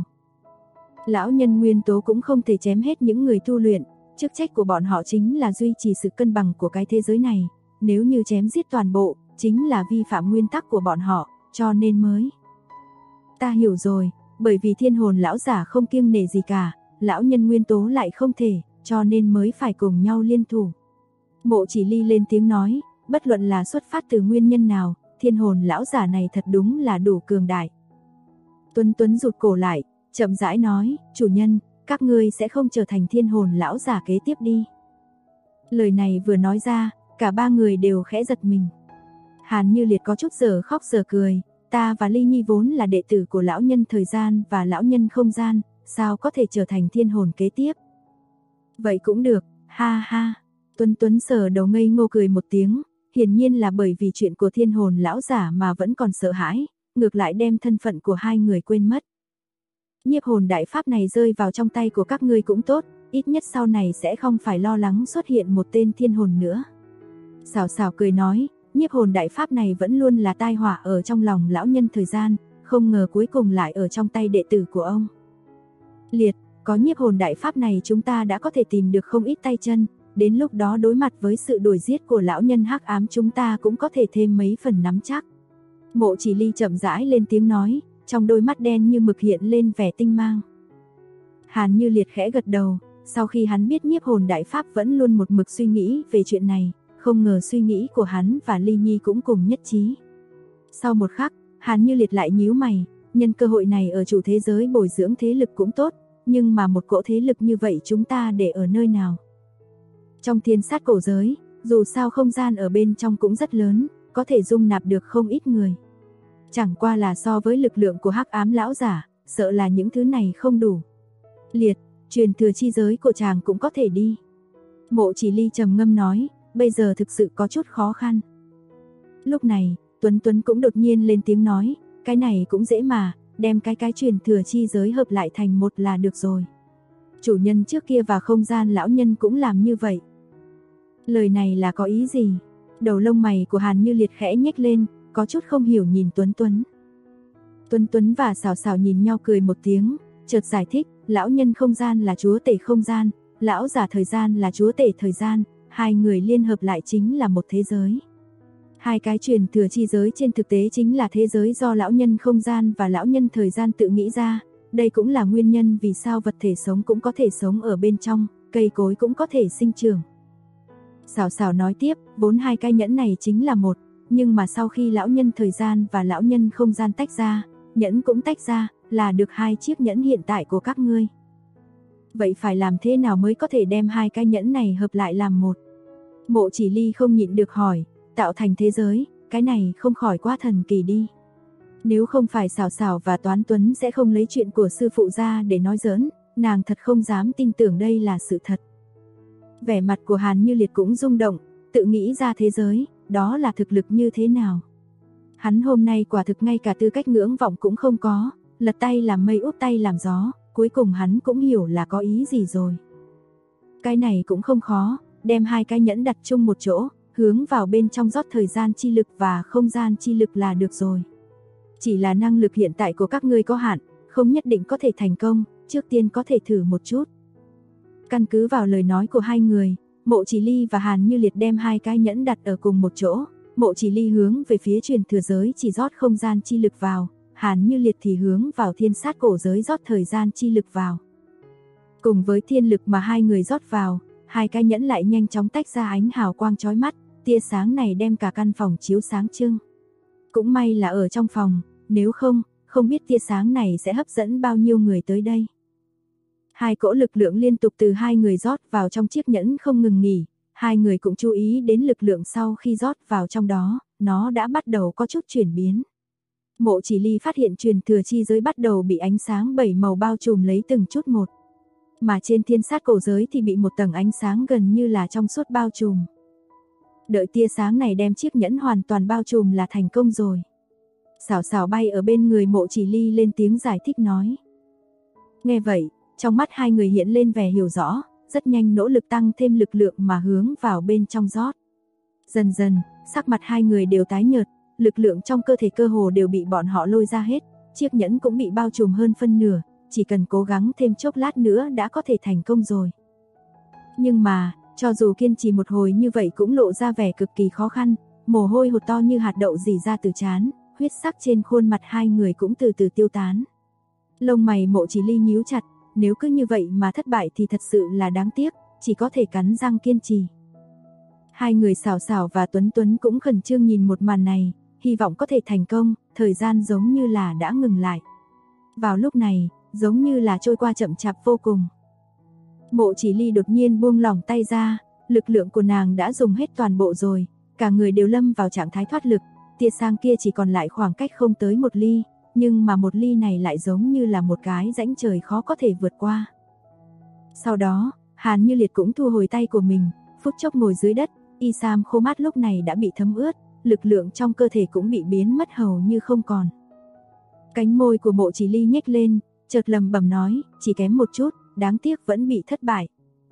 Lão nhân nguyên tố cũng không thể chém hết những người tu luyện, chức trách của bọn họ chính là duy trì sự cân bằng của cái thế giới này, nếu như chém giết toàn bộ, chính là vi phạm nguyên tắc của bọn họ, cho nên mới. Ta hiểu rồi, bởi vì Thiên Hồn lão giả không kiêng nể gì cả, lão nhân nguyên tố lại không thể, cho nên mới phải cùng nhau liên thủ. Mộ Chỉ Ly lên tiếng nói, bất luận là xuất phát từ nguyên nhân nào, Thiên Hồn lão giả này thật đúng là đủ cường đại. Tuấn Tuấn rụt cổ lại, chậm rãi nói, chủ nhân, các ngươi sẽ không trở thành Thiên Hồn lão giả kế tiếp đi. Lời này vừa nói ra, cả ba người đều khẽ giật mình. Hàn Như Liệt có chút giờ khóc giờ cười, ta và Ly Nhi vốn là đệ tử của lão nhân thời gian và lão nhân không gian, sao có thể trở thành thiên hồn kế tiếp? Vậy cũng được, ha ha. Tuấn Tuấn sờ đầu ngây ngô cười một tiếng, hiển nhiên là bởi vì chuyện của Thiên Hồn lão giả mà vẫn còn sợ hãi, ngược lại đem thân phận của hai người quên mất. Nhiếp hồn đại pháp này rơi vào trong tay của các ngươi cũng tốt, ít nhất sau này sẽ không phải lo lắng xuất hiện một tên thiên hồn nữa. Sào Sào cười nói, nhiếp hồn đại pháp này vẫn luôn là tai họa ở trong lòng lão nhân thời gian, không ngờ cuối cùng lại ở trong tay đệ tử của ông. Liệt, có nhiếp hồn đại pháp này chúng ta đã có thể tìm được không ít tay chân, đến lúc đó đối mặt với sự đuổi giết của lão nhân hắc ám chúng ta cũng có thể thêm mấy phần nắm chắc. Mộ Chỉ Ly chậm rãi lên tiếng nói, trong đôi mắt đen như mực hiện lên vẻ tinh mang. Hàn Như Liệt khẽ gật đầu, sau khi hắn biết nhiếp hồn đại pháp vẫn luôn một mực suy nghĩ về chuyện này, không ngờ suy nghĩ của hắn và Ly Nhi cũng cùng nhất trí. Sau một khắc, Hàn Như Liệt lại nhíu mày, nhân cơ hội này ở chủ thế giới bồi dưỡng thế lực cũng tốt, nhưng mà một cỗ thế lực như vậy chúng ta để ở nơi nào? Trong thiên sát cổ giới, dù sao không gian ở bên trong cũng rất lớn, có thể dung nạp được không ít người. Chẳng qua là so với lực lượng của hắc ám lão giả, sợ là những thứ này không đủ. Liệt, truyền thừa chi giới của chàng cũng có thể đi. Mộ Chỉ Ly trầm ngâm nói, bây giờ thực sự có chút khó khăn. Lúc này, Tuấn Tuấn cũng đột nhiên lên tiếng nói, cái này cũng dễ mà, đem cái truyền thừa chi giới hợp lại thành một là được rồi. Chủ nhân trước kia và không gian lão nhân cũng làm như vậy. Lời này là có ý gì? Đầu lông mày của Hàn Như Liệt khẽ nhếch lên, có chút không hiểu nhìn Tuấn Tuấn. Tuấn Tuấn và Sào Sào nhìn nhau cười một tiếng, chợt giải thích, lão nhân không gian là chúa tể không gian, lão giả thời gian là chúa tể thời gian, hai người liên hợp lại chính là một thế giới. Hai cái truyền thừa chi giới trên thực tế chính là thế giới do lão nhân không gian và lão nhân thời gian tự nghĩ ra, đây cũng là nguyên nhân vì sao vật thể sống cũng có thể sống ở bên trong, cây cối cũng có thể sinh trưởng. Sào Sào nói tiếp, vốn hai cái nhẫn này chính là một, nhưng mà sau khi lão nhân thời gian và lão nhân không gian tách ra, nhẫn cũng tách ra, là được hai chiếc nhẫn hiện tại của các ngươi. Vậy phải làm thế nào mới có thể đem hai cái nhẫn này hợp lại làm một? Mộ Chỉ Ly không nhịn được hỏi, tạo thành thế giới, cái này không khỏi quá thần kỳ đi. Nếu không phải Sào Sào và Toán Tuấn sẽ không lấy chuyện của sư phụ ra để nói giỡn, nàng thật không dám tin tưởng đây là sự thật. Vẻ mặt của Hàn Như Liệt cũng rung động, tự nghĩ ra thế giới, đó là thực lực như thế nào. Hắn hôm nay quả thực ngay cả tư cách ngưỡng vọng cũng không có, lật tay làm mây úp tay làm gió, cuối cùng hắn cũng hiểu là có ý gì rồi. Cái này cũng không khó, đem hai cái nhẫn đặt chung một chỗ, hướng vào bên trong rót thời gian chi lực và không gian chi lực là được rồi. Chỉ là năng lực hiện tại của các ngươi có hạn, không nhất định có thể thành công, trước tiên có thể thử một chút. Căn cứ vào lời nói của hai người, Mộ Chỉ Ly và Hàn Như Liệt đem hai cái nhẫn đặt ở cùng một chỗ, Mộ Chỉ Ly hướng về phía truyền thừa giới chỉ rót không gian chi lực vào, Hàn Như Liệt thì hướng vào thiên sát cổ giới rót thời gian chi lực vào. Cùng với thiên lực mà hai người rót vào, hai cái nhẫn lại nhanh chóng tách ra ánh hào quang chói mắt, tia sáng này đem cả căn phòng chiếu sáng trưng. Cũng may là ở trong phòng, nếu không biết tia sáng này sẽ hấp dẫn bao nhiêu người tới đây. Hai cỗ lực lượng liên tục từ hai người rót vào trong chiếc nhẫn không ngừng nghỉ, hai người cũng chú ý đến lực lượng sau khi rót vào trong đó, nó đã bắt đầu có chút chuyển biến. Mộ Chỉ Ly phát hiện truyền thừa chi giới bắt đầu bị ánh sáng bảy màu bao trùm lấy từng chút một. Mà trên thiên sát cổ giới thì bị một tầng ánh sáng gần như là trong suốt bao trùm. Đợi tia sáng này đem chiếc nhẫn hoàn toàn bao trùm là thành công rồi. Xảo xảo bay ở bên người Mộ Chỉ Ly lên tiếng giải thích nói. Nghe vậy, trong mắt hai người hiện lên vẻ hiểu rõ, rất nhanh nỗ lực tăng thêm lực lượng mà hướng vào bên trong rót. Dần dần, sắc mặt hai người đều tái nhợt, lực lượng trong cơ thể cơ hồ đều bị bọn họ lôi ra hết, chiếc nhẫn cũng bị bao trùm hơn phân nửa, chỉ cần cố gắng thêm chốc lát nữa đã có thể thành công rồi. Nhưng mà, cho dù kiên trì một hồi như vậy cũng lộ ra vẻ cực kỳ khó khăn, mồ hôi hột to như hạt đậu rỉ ra từ trán, huyết sắc trên khuôn mặt hai người cũng từ từ tiêu tán. Lông mày Mộ Chỉ Ly nhíu chặt, nếu cứ như vậy mà thất bại thì thật sự là đáng tiếc, chỉ có thể cắn răng kiên trì. Hai người Xảo Xảo và Tuấn Tuấn cũng khẩn trương nhìn một màn này, hy vọng có thể thành công, thời gian giống như là đã ngừng lại. Vào lúc này, giống như là trôi qua chậm chạp vô cùng. Mộ Chỉ Ly đột nhiên buông lỏng tay ra, lực lượng của nàng đã dùng hết toàn bộ rồi, cả người đều lâm vào trạng thái thoát lực, tia sáng kia chỉ còn lại khoảng cách không tới một ly, nhưng mà một ly này lại giống như là một cái rãnh trời khó có thể vượt qua. Sau đó, Hàn Như Liệt cũng thu hồi tay của mình, phút chốc ngồi dưới đất, y sam khô mát lúc này đã bị thấm ướt, lực lượng trong cơ thể cũng bị biến mất hầu như không còn. Cánh môi của Mộ Chỉ Ly nhếch lên, chợt lẩm bẩm nói, chỉ kém một chút, đáng tiếc vẫn bị thất bại.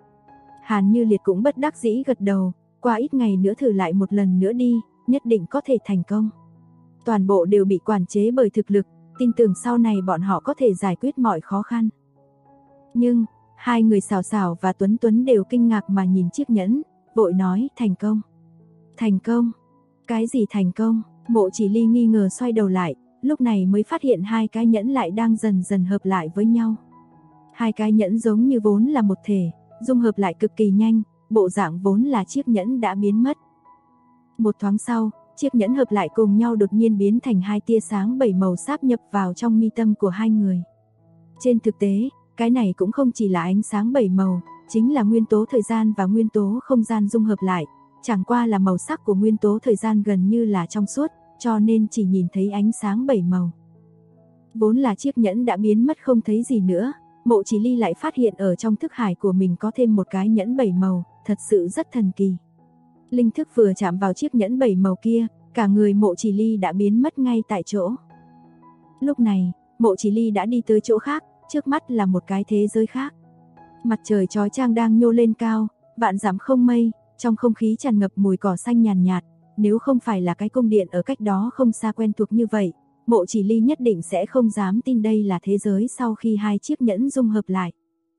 Hàn Như Liệt cũng bất đắc dĩ gật đầu, qua ít ngày nữa thử lại một lần nữa đi, nhất định có thể thành công. Toàn bộ đều bị quản chế bởi thực lực, tin tưởng sau này bọn họ có thể giải quyết mọi khó khăn. Nhưng, hai người Xảo Xảo và Tuấn Tuấn đều kinh ngạc mà nhìn chiếc nhẫn, vội nói thành công. Thành công? Cái gì thành công? Mộ Chỉ Ly nghi ngờ xoay đầu lại, lúc này mới phát hiện hai cái nhẫn lại đang dần dần hợp lại với nhau. Hai cái nhẫn giống như vốn là một thể, dung hợp lại cực kỳ nhanh, bộ dạng vốn là chiếc nhẫn đã biến mất. Một thoáng sau, chiếc nhẫn hợp lại cùng nhau đột nhiên biến thành hai tia sáng 7 màu sáp nhập vào trong mi tâm của hai người. Trên thực tế, cái này cũng không chỉ là ánh sáng 7 màu, chính là nguyên tố thời gian và nguyên tố không gian dung hợp lại, chẳng qua là màu sắc của nguyên tố thời gian gần như là trong suốt, cho nên chỉ nhìn thấy ánh sáng 7 màu. Vốn là chiếc nhẫn đã biến mất không thấy gì nữa, Mộ Chỉ Ly lại phát hiện ở trong thức hải của mình có thêm một cái nhẫn 7 màu, thật sự rất thần kỳ. Linh thức vừa chạm vào chiếc nhẫn 7 màu kia, cả người Mộ Chỉ Ly đã biến mất ngay tại chỗ. Lúc này, Mộ Chỉ Ly đã đi tới chỗ khác, trước mắt là một cái thế giới khác. Mặt trời chói chang đang nhô lên cao, vạn dặm không mây, trong không khí tràn ngập mùi cỏ xanh nhàn nhạt, nếu không phải là cái cung điện ở cách đó không xa quen thuộc như vậy, Mộ Chỉ Ly nhất định sẽ không dám tin đây là thế giới sau khi hai chiếc nhẫn dung hợp lại.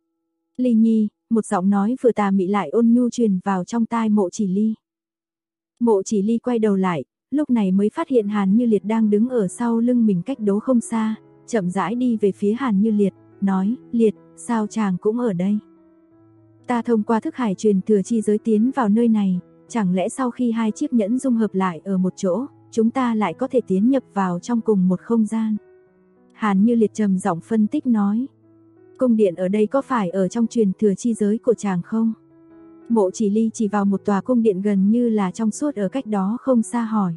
Ly Nhi, một giọng nói vừa tà mị lại ôn nhu truyền vào trong tai Mộ Chỉ Ly. Mộ Chỉ Ly quay đầu lại, lúc này mới phát hiện Hàn Như Liệt đang đứng ở sau lưng mình cách đó không xa, chậm rãi đi về phía Hàn Như Liệt, nói, Liệt, sao chàng cũng ở đây? Ta thông qua thức hải truyền thừa chi giới tiến vào nơi này, chẳng lẽ sau khi hai chiếc nhẫn dung hợp lại ở một chỗ, chúng ta lại có thể tiến nhập vào trong cùng một không gian? Hàn Như Liệt trầm giọng phân tích nói, cung điện ở đây có phải ở trong truyền thừa chi giới của chàng không? Mộ Chỉ Ly chỉ vào một tòa cung điện gần như là trong suốt ở cách đó không xa hỏi.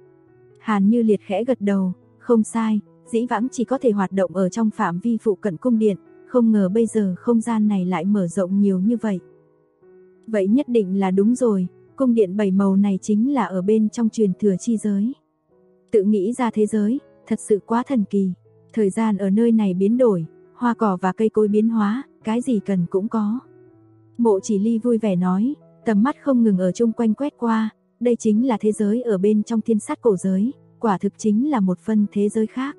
Hàn Như Liệt khẽ gật đầu, không sai, dĩ vãng chỉ có thể hoạt động ở trong phạm vi phụ cận cung điện, không ngờ bây giờ không gian này lại mở rộng nhiều như vậy. Vậy nhất định là đúng rồi, cung điện 7 màu này chính là ở bên trong truyền thừa chi giới. Tự nghĩ ra thế giới, thật sự quá thần kỳ, thời gian ở nơi này biến đổi, hoa cỏ và cây cối biến hóa, cái gì cần cũng có. Mộ Chỉ Ly vui vẻ nói, tầm mắt không ngừng ở chung quanh quét qua, đây chính là thế giới ở bên trong thiên sát cổ giới, quả thực chính là một phân thế giới khác.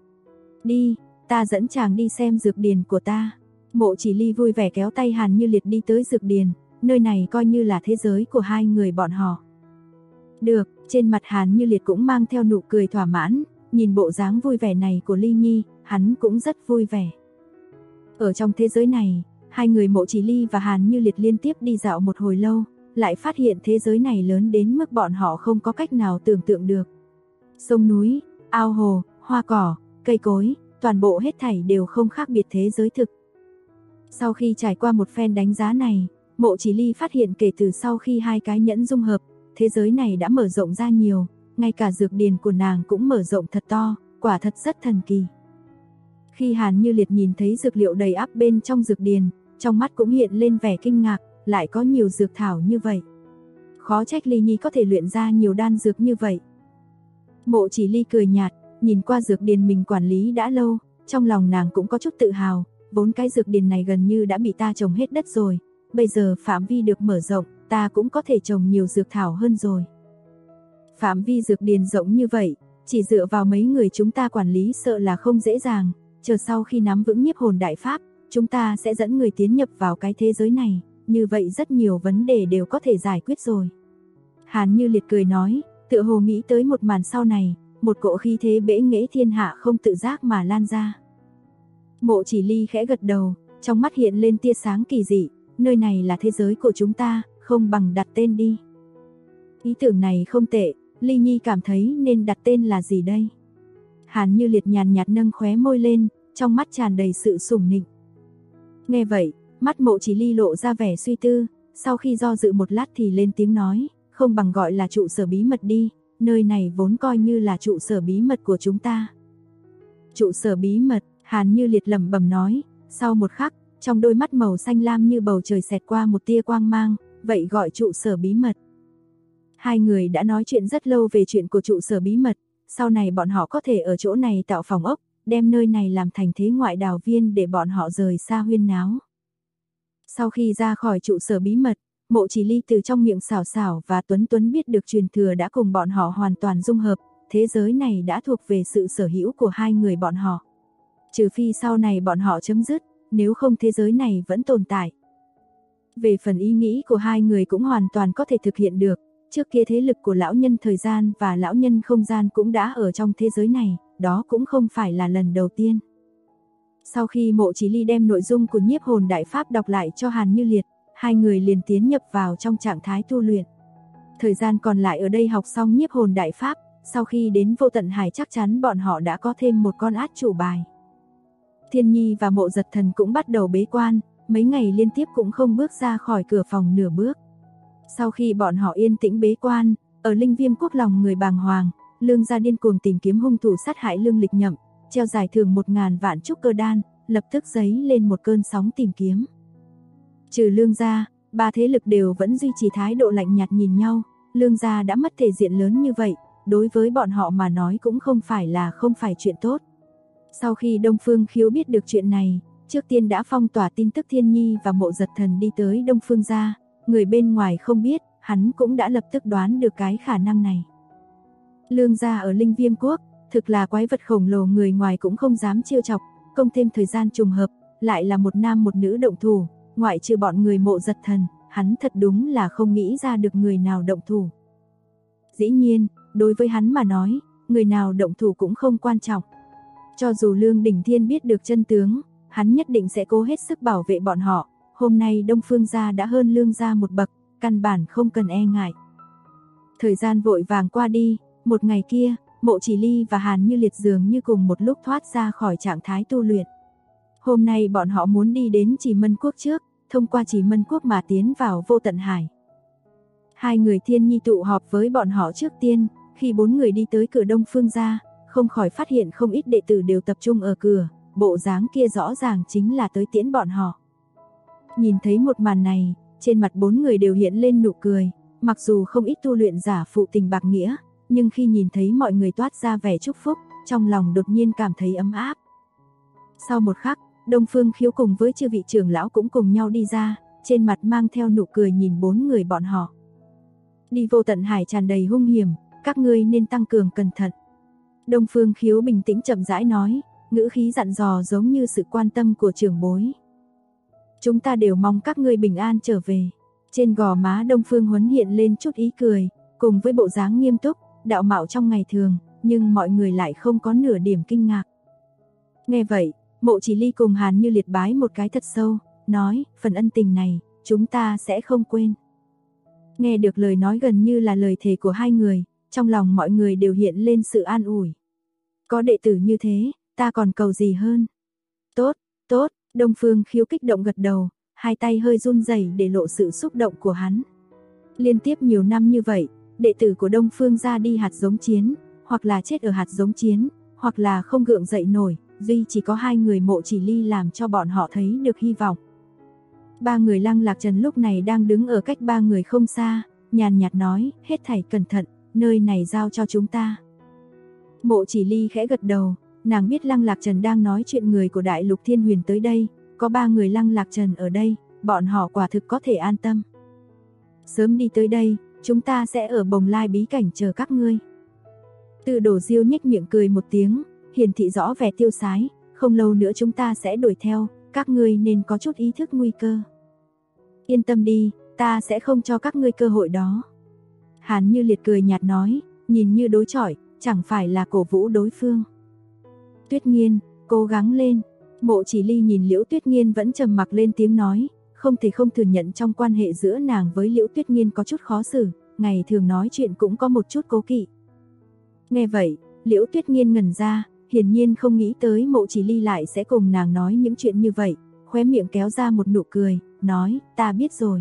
Đi, ta dẫn chàng đi xem dược điền của ta. Mộ Chỉ Ly vui vẻ kéo tay Hàn Như Liệt đi tới dược điền, nơi này coi như là thế giới của hai người bọn họ. Được, trên mặt Hàn Như Liệt cũng mang theo nụ cười thỏa mãn, nhìn bộ dáng vui vẻ này của Ly Nhi, hắn cũng rất vui vẻ. Ở trong thế giới này, hai người Mộ Chỉ Ly và Hàn Như Liệt liên tiếp đi dạo một hồi lâu, lại phát hiện thế giới này lớn đến mức bọn họ không có cách nào tưởng tượng được. Sông núi, ao hồ, hoa cỏ, cây cối, toàn bộ hết thảy đều không khác biệt thế giới thực. Sau khi trải qua một phen đánh giá này, Mộ Chỉ Ly phát hiện kể từ sau khi hai cái nhẫn dung hợp, thế giới này đã mở rộng ra nhiều, ngay cả dược điền của nàng cũng mở rộng thật to, quả thật rất thần kỳ. Khi Hàn Như Liệt nhìn thấy dược liệu đầy ắp bên trong dược điền, trong mắt cũng hiện lên vẻ kinh ngạc, lại có nhiều dược thảo như vậy. khó trách Ly Nhi có thể luyện ra nhiều đan dược như vậy. Mộ Chỉ Ly cười nhạt, nhìn qua dược điền mình quản lý đã lâu, trong lòng nàng cũng có chút tự hào, vốn cái dược điền này gần như đã bị ta trồng hết đất rồi, bây giờ phạm vi được mở rộng, ta cũng có thể trồng nhiều dược thảo hơn rồi. Phạm vi dược điền rộng như vậy, chỉ dựa vào mấy người chúng ta quản lý sợ là không dễ dàng, chờ sau khi nắm vững nhiếp hồn đại pháp, chúng ta sẽ dẫn người tiến nhập vào cái thế giới này, như vậy rất nhiều vấn đề đều có thể giải quyết rồi. Hàn Như Liệt cười nói, tựa hồ nghĩ tới một màn sau này, một cỗ khí thế bẽ nghễ thiên hạ không tự giác mà lan ra. Mộ Chỉ Ly khẽ gật đầu, trong mắt hiện lên tia sáng kỳ dị, nơi này là thế giới của chúng ta, không bằng đặt tên đi. Ý tưởng này không tệ, Ly Nhi cảm thấy nên đặt tên là gì đây? Hàn Như Liệt nhàn nhạt nâng khóe môi lên, trong mắt tràn đầy sự sủng nịnh. Nghe vậy, mắt Mộ Chỉ Ly lộ ra vẻ suy tư, sau khi do dự một lát thì lên tiếng nói, không bằng gọi là trụ sở bí mật đi, nơi này vốn coi như là trụ sở bí mật của chúng ta. Trụ sở bí mật, Hàn Như Liệt lẩm bẩm nói, sau một khắc, trong đôi mắt màu xanh lam như bầu trời xẹt qua một tia quang mang, vậy gọi trụ sở bí mật. Hai người đã nói chuyện rất lâu về chuyện của trụ sở bí mật, sau này bọn họ có thể ở chỗ này tạo phòng ốc, đem nơi này làm thành thế ngoại đào viên để bọn họ rời xa huyên náo. Sau khi ra khỏi trụ sở bí mật, Mộ Chỉ Ly từ trong miệng Xảo Xảo và Tuấn Tuấn biết được truyền thừa đã cùng bọn họ hoàn toàn dung hợp, thế giới này đã thuộc về sự sở hữu của hai người bọn họ. Trừ phi sau này bọn họ chấm dứt, nếu không thế giới này vẫn tồn tại. Về phần ý nghĩ của hai người cũng hoàn toàn có thể thực hiện được, trước kia thế lực của lão nhân thời gian và lão nhân không gian cũng đã ở trong thế giới này, đó cũng không phải là lần đầu tiên. Sau khi Mộ Chỉ Ly đem nội dung của nhiếp hồn đại pháp đọc lại cho Hàn Như Liệt, hai người liền tiến nhập vào trong trạng thái tu luyện. Thời gian còn lại ở đây học xong nhiếp hồn đại pháp, sau khi đến Vô Tận Hải chắc chắn bọn họ đã có thêm một con át chủ bài. Thiên Nhi và Mộ Giật Thần cũng bắt đầu bế quan, mấy ngày liên tiếp cũng không bước ra khỏi cửa phòng nửa bước. Sau khi bọn họ yên tĩnh bế quan, ở Linh Viêm quốc lòng người bàng hoàng, Lương gia điên cuồng tìm kiếm hung thủ sát hại Lương Lịch Nhậm, treo giải thưởng 1000 vạn trúc cơ đan, lập tức giấy lên một cơn sóng tìm kiếm. Trừ Lương gia, ba thế lực đều vẫn duy trì thái độ lạnh nhạt nhìn nhau, Lương gia đã mất thể diện lớn như vậy, đối với bọn họ mà nói cũng không phải chuyện tốt. Sau khi Đông Phương Khiếu biết được chuyện này, trước tiên đã phong tỏa tin tức Thiên Nhi và Mộ Giật Thần đi tới Đông Phương gia, người bên ngoài không biết, hắn cũng đã lập tức đoán được cái khả năng này. Lương gia ở Linh Viêm quốc, thực là quái vật khổng lồ, người ngoài cũng không dám trêu chọc, công thêm thời gian trùng hợp, lại là một nam một nữ động thủ, ngoại trừ bọn người Mộ Giật Thần, hắn thật đúng là không nghĩ ra được người nào động thủ. Dĩ nhiên, đối với hắn mà nói, người nào động thủ cũng không quan trọng. Cho dù Lương Đỉnh Thiên biết được chân tướng, hắn nhất định sẽ cố hết sức bảo vệ bọn họ. Hôm nay Đông Phương gia đã hơn Lương gia một bậc, căn bản không cần e ngại. Thời gian vội vàng qua đi, một ngày kia, Mộ Chỉ Ly và Hàn Như Liệt dường như cùng một lúc thoát ra khỏi trạng thái tu luyện. Hôm nay bọn họ muốn đi đến Chỉ Mân quốc trước, thông qua Chỉ Mân quốc mà tiến vào Vô Tận Hải. Hai người Thiên Nhi tụ họp với bọn họ trước tiên, khi bốn người đi tới cửa Đông Phương gia, không khỏi phát hiện không ít đệ tử đều tập trung ở cửa, bộ dáng kia rõ ràng chính là tới tiễn bọn họ. Nhìn thấy một màn này, trên mặt bốn người đều hiện lên nụ cười, mặc dù không ít tu luyện giả phụ tình bạc nghĩa, nhưng khi nhìn thấy mọi người toát ra vẻ chúc phúc, trong lòng đột nhiên cảm thấy ấm áp. Sau một khắc, Đông Phương Khiếu cùng với chư vị trưởng lão cũng cùng nhau đi ra, trên mặt mang theo nụ cười nhìn bốn người bọn họ. Đi Vô Tận Hải tràn đầy hung hiểm, các ngươi nên tăng cường cẩn thận. Đông Phương Khiếu bình tĩnh chậm rãi nói, ngữ khí dặn dò giống như sự quan tâm của trưởng bối. Chúng ta đều mong các ngươi bình an trở về. Trên gò má Đông Phương Huấn hiện lên chút ý cười, cùng với bộ dáng nghiêm túc, đạo mạo trong ngày thường, nhưng mọi người lại không có nửa điểm kinh ngạc. Nghe vậy, Mộ Chỉ Ly cùng Hàn Như Liệt bái một cái thật sâu, nói, phần ân tình này, chúng ta sẽ không quên. Nghe được lời nói gần như là lời thề của hai người, trong lòng mọi người đều hiện lên sự an ủi. Có đệ tử như thế, ta còn cầu gì hơn? Tốt, tốt, Đông Phương Khiếu kích động gật đầu, hai tay hơi run rẩy để lộ sự xúc động của hắn. Liên tiếp nhiều năm như vậy, đệ tử của Đông Phương ra đi hạt giống chiến, hoặc là chết ở hạt giống chiến, hoặc là không gượng dậy nổi, duy chỉ có hai người Mộ Chỉ Ly làm cho bọn họ thấy được hy vọng. Ba người Lăng Lạc Trần lúc này đang đứng ở cách ba người không xa, nhàn nhạt nói, hết thảy cẩn thận, nơi này giao cho chúng ta. Mộ Chỉ Ly khẽ gật đầu, nàng biết Lăng Lạc Trần đang nói chuyện người của Đại Lục Thiên Huyền tới đây, có 3 người Lăng Lạc Trần ở đây, bọn họ quả thực có thể an tâm. Sớm đi tới đây, chúng ta sẽ ở Bồng Lai bí cảnh chờ các ngươi. Từ Đổ Diêu nhếch miệng cười một tiếng, hiển thị rõ vẻ tiêu sái, không lâu nữa chúng ta sẽ đuổi theo, các ngươi nên có chút ý thức nguy cơ. Yên tâm đi, ta sẽ không cho các ngươi cơ hội đó. Hàn Như Liệt cười nhạt nói, nhìn như đối chọi, chẳng phải là cổ vũ đối phương. Tuyết Nghiên, cố gắng lên. Mộ Chỉ Ly nhìn Liễu Tuyết Nghiên vẫn trầm mặc lên tiếng nói, không thể không thừa nhận trong quan hệ giữa nàng với Liễu Tuyết Nghiên có chút khó xử, ngày thường nói chuyện cũng có một chút cố kỵ. Nghe vậy, Liễu Tuyết Nghiên ngẩn ra, hiển nhiên không nghĩ tới Mộ Chỉ Ly lại sẽ cùng nàng nói những chuyện như vậy, khóe miệng kéo ra một nụ cười, nói, ta biết rồi.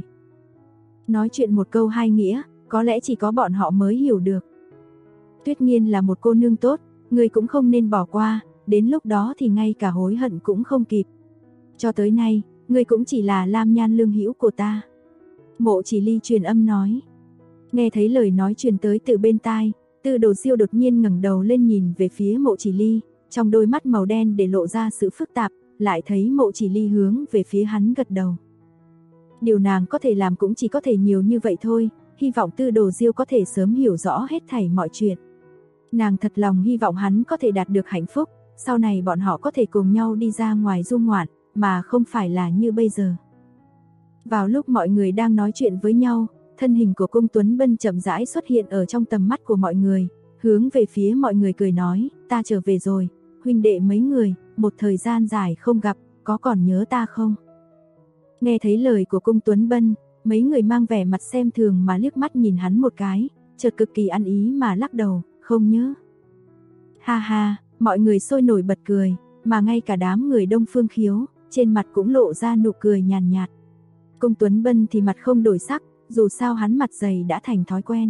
Nói chuyện một câu hai nghĩa, có lẽ chỉ có bọn họ mới hiểu được. Tuyết Nghiên là một cô nương tốt, ngươi cũng không nên bỏ qua, đến lúc đó thì ngay cả hối hận cũng không kịp. Cho tới nay, ngươi cũng chỉ là Lam Nhan lương hữu của ta. Mộ Chỉ Ly truyền âm nói. Nghe thấy lời nói truyền tới từ bên tai, Từ Đồ Diêu đột nhiên ngẩng đầu lên nhìn về phía Mộ Chỉ Ly, trong đôi mắt màu đen để lộ ra sự phức tạp, lại thấy Mộ Chỉ Ly hướng về phía hắn gật đầu. Điều nàng có thể làm cũng chỉ có thể nhiều như vậy thôi, hy vọng Từ Đồ Diêu có thể sớm hiểu rõ hết thảy mọi chuyện. Nàng thật lòng hy vọng hắn có thể đạt được hạnh phúc, sau này bọn họ có thể cùng nhau đi ra ngoài du ngoạn, mà không phải là như bây giờ. Vào lúc mọi người đang nói chuyện với nhau, thân hình của Cung Tuấn Bân chậm rãi xuất hiện ở trong tầm mắt của mọi người, hướng về phía mọi người cười nói, ta trở về rồi, huynh đệ mấy người, một thời gian dài không gặp, có còn nhớ ta không? Nghe thấy lời của Cung Tuấn Bân, mấy người mang vẻ mặt xem thường mà liếc mắt nhìn hắn một cái, chợt cực kỳ ăn ý mà lắc đầu, không nhớ. Ha ha, mọi người sôi nổi bật cười, mà ngay cả đám người Đông Phương Khiếu, trên mặt cũng lộ ra nụ cười nhàn nhạt. Cung Tuấn Bân thì mặt không đổi sắc, dù sao hắn mặt dày đã thành thói quen.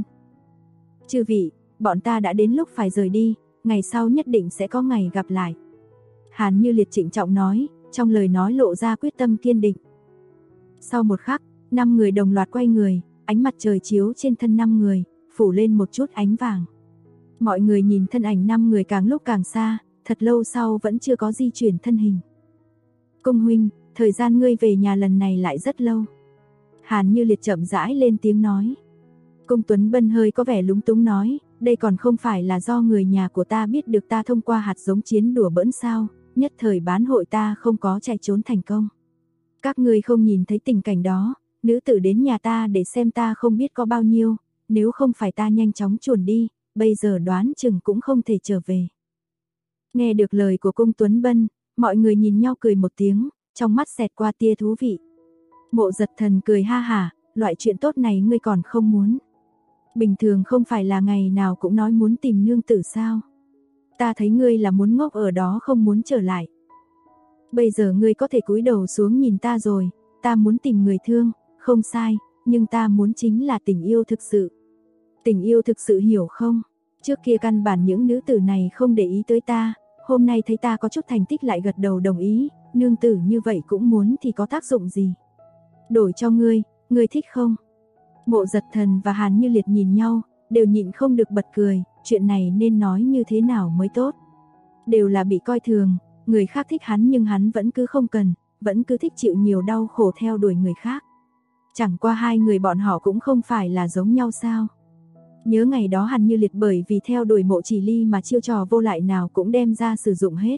Chư vị, bọn ta đã đến lúc phải rời đi, ngày sau nhất định sẽ có ngày gặp lại. Hàn Như Liệt trịnh trọng nói, trong lời nói lộ ra quyết tâm kiên định. Sau một khắc, 5 người đồng loạt quay người, ánh mặt trời chiếu trên thân 5 người, phủ lên một chút ánh vàng. Mọi người nhìn thân ảnh 5 người càng lúc càng xa, thật lâu sau vẫn chưa có di chuyển thân hình. Cung huynh, thời gian ngươi về nhà lần này lại rất lâu. Hàn Như Liệt chậm rãi lên tiếng nói. Cung Tuấn Bân hơi có vẻ lúng túng nói, đây còn không phải là do người nhà của ta biết được ta thông qua hạt giống chiến đùa bỡn sao, nhất thời bán hội ta không có chạy trốn thành công. Các ngươi không nhìn thấy tình cảnh đó, nữ tử đến nhà ta để xem ta không biết có bao nhiêu, nếu không phải ta nhanh chóng chuồn đi, bây giờ đoán chừng cũng không thể trở về. Nghe được lời của Cung Tuấn Bân, mọi người nhìn nhau cười một tiếng, trong mắt xẹt qua tia thú vị. Mộ Giật Thần cười ha hả, loại chuyện tốt này ngươi còn không muốn. Bình thường không phải là ngày nào cũng nói muốn tìm nương tử sao? Ta thấy ngươi là muốn ngốc ở đó không muốn trở lại. Bây giờ ngươi có thể cúi đầu xuống nhìn ta rồi, ta muốn tìm người thương, không sai, nhưng ta muốn chính là tình yêu thực sự. Tình yêu thực sự hiểu không? Trước kia căn bản những nữ tử này không để ý tới ta, hôm nay thấy ta có chút thành tích lại gật đầu đồng ý, nương tử như vậy cũng muốn thì có tác dụng gì? Đổi cho ngươi thích không? Mộ Giật Thần và Hàn Như Liệt nhìn nhau, đều nhịn không được bật cười, chuyện này nên nói như thế nào mới tốt? Đều là bị coi thường, người khác thích hắn nhưng hắn vẫn cứ không cần, vẫn cứ thích chịu nhiều đau khổ theo đuổi người khác. Chẳng qua hai người bọn họ cũng không phải là giống nhau sao? Nhớ ngày đó Hàn Như Liệt bởi vì theo đuổi Mộ Chỉ Ly mà chiêu trò vô lại nào cũng đem ra sử dụng hết.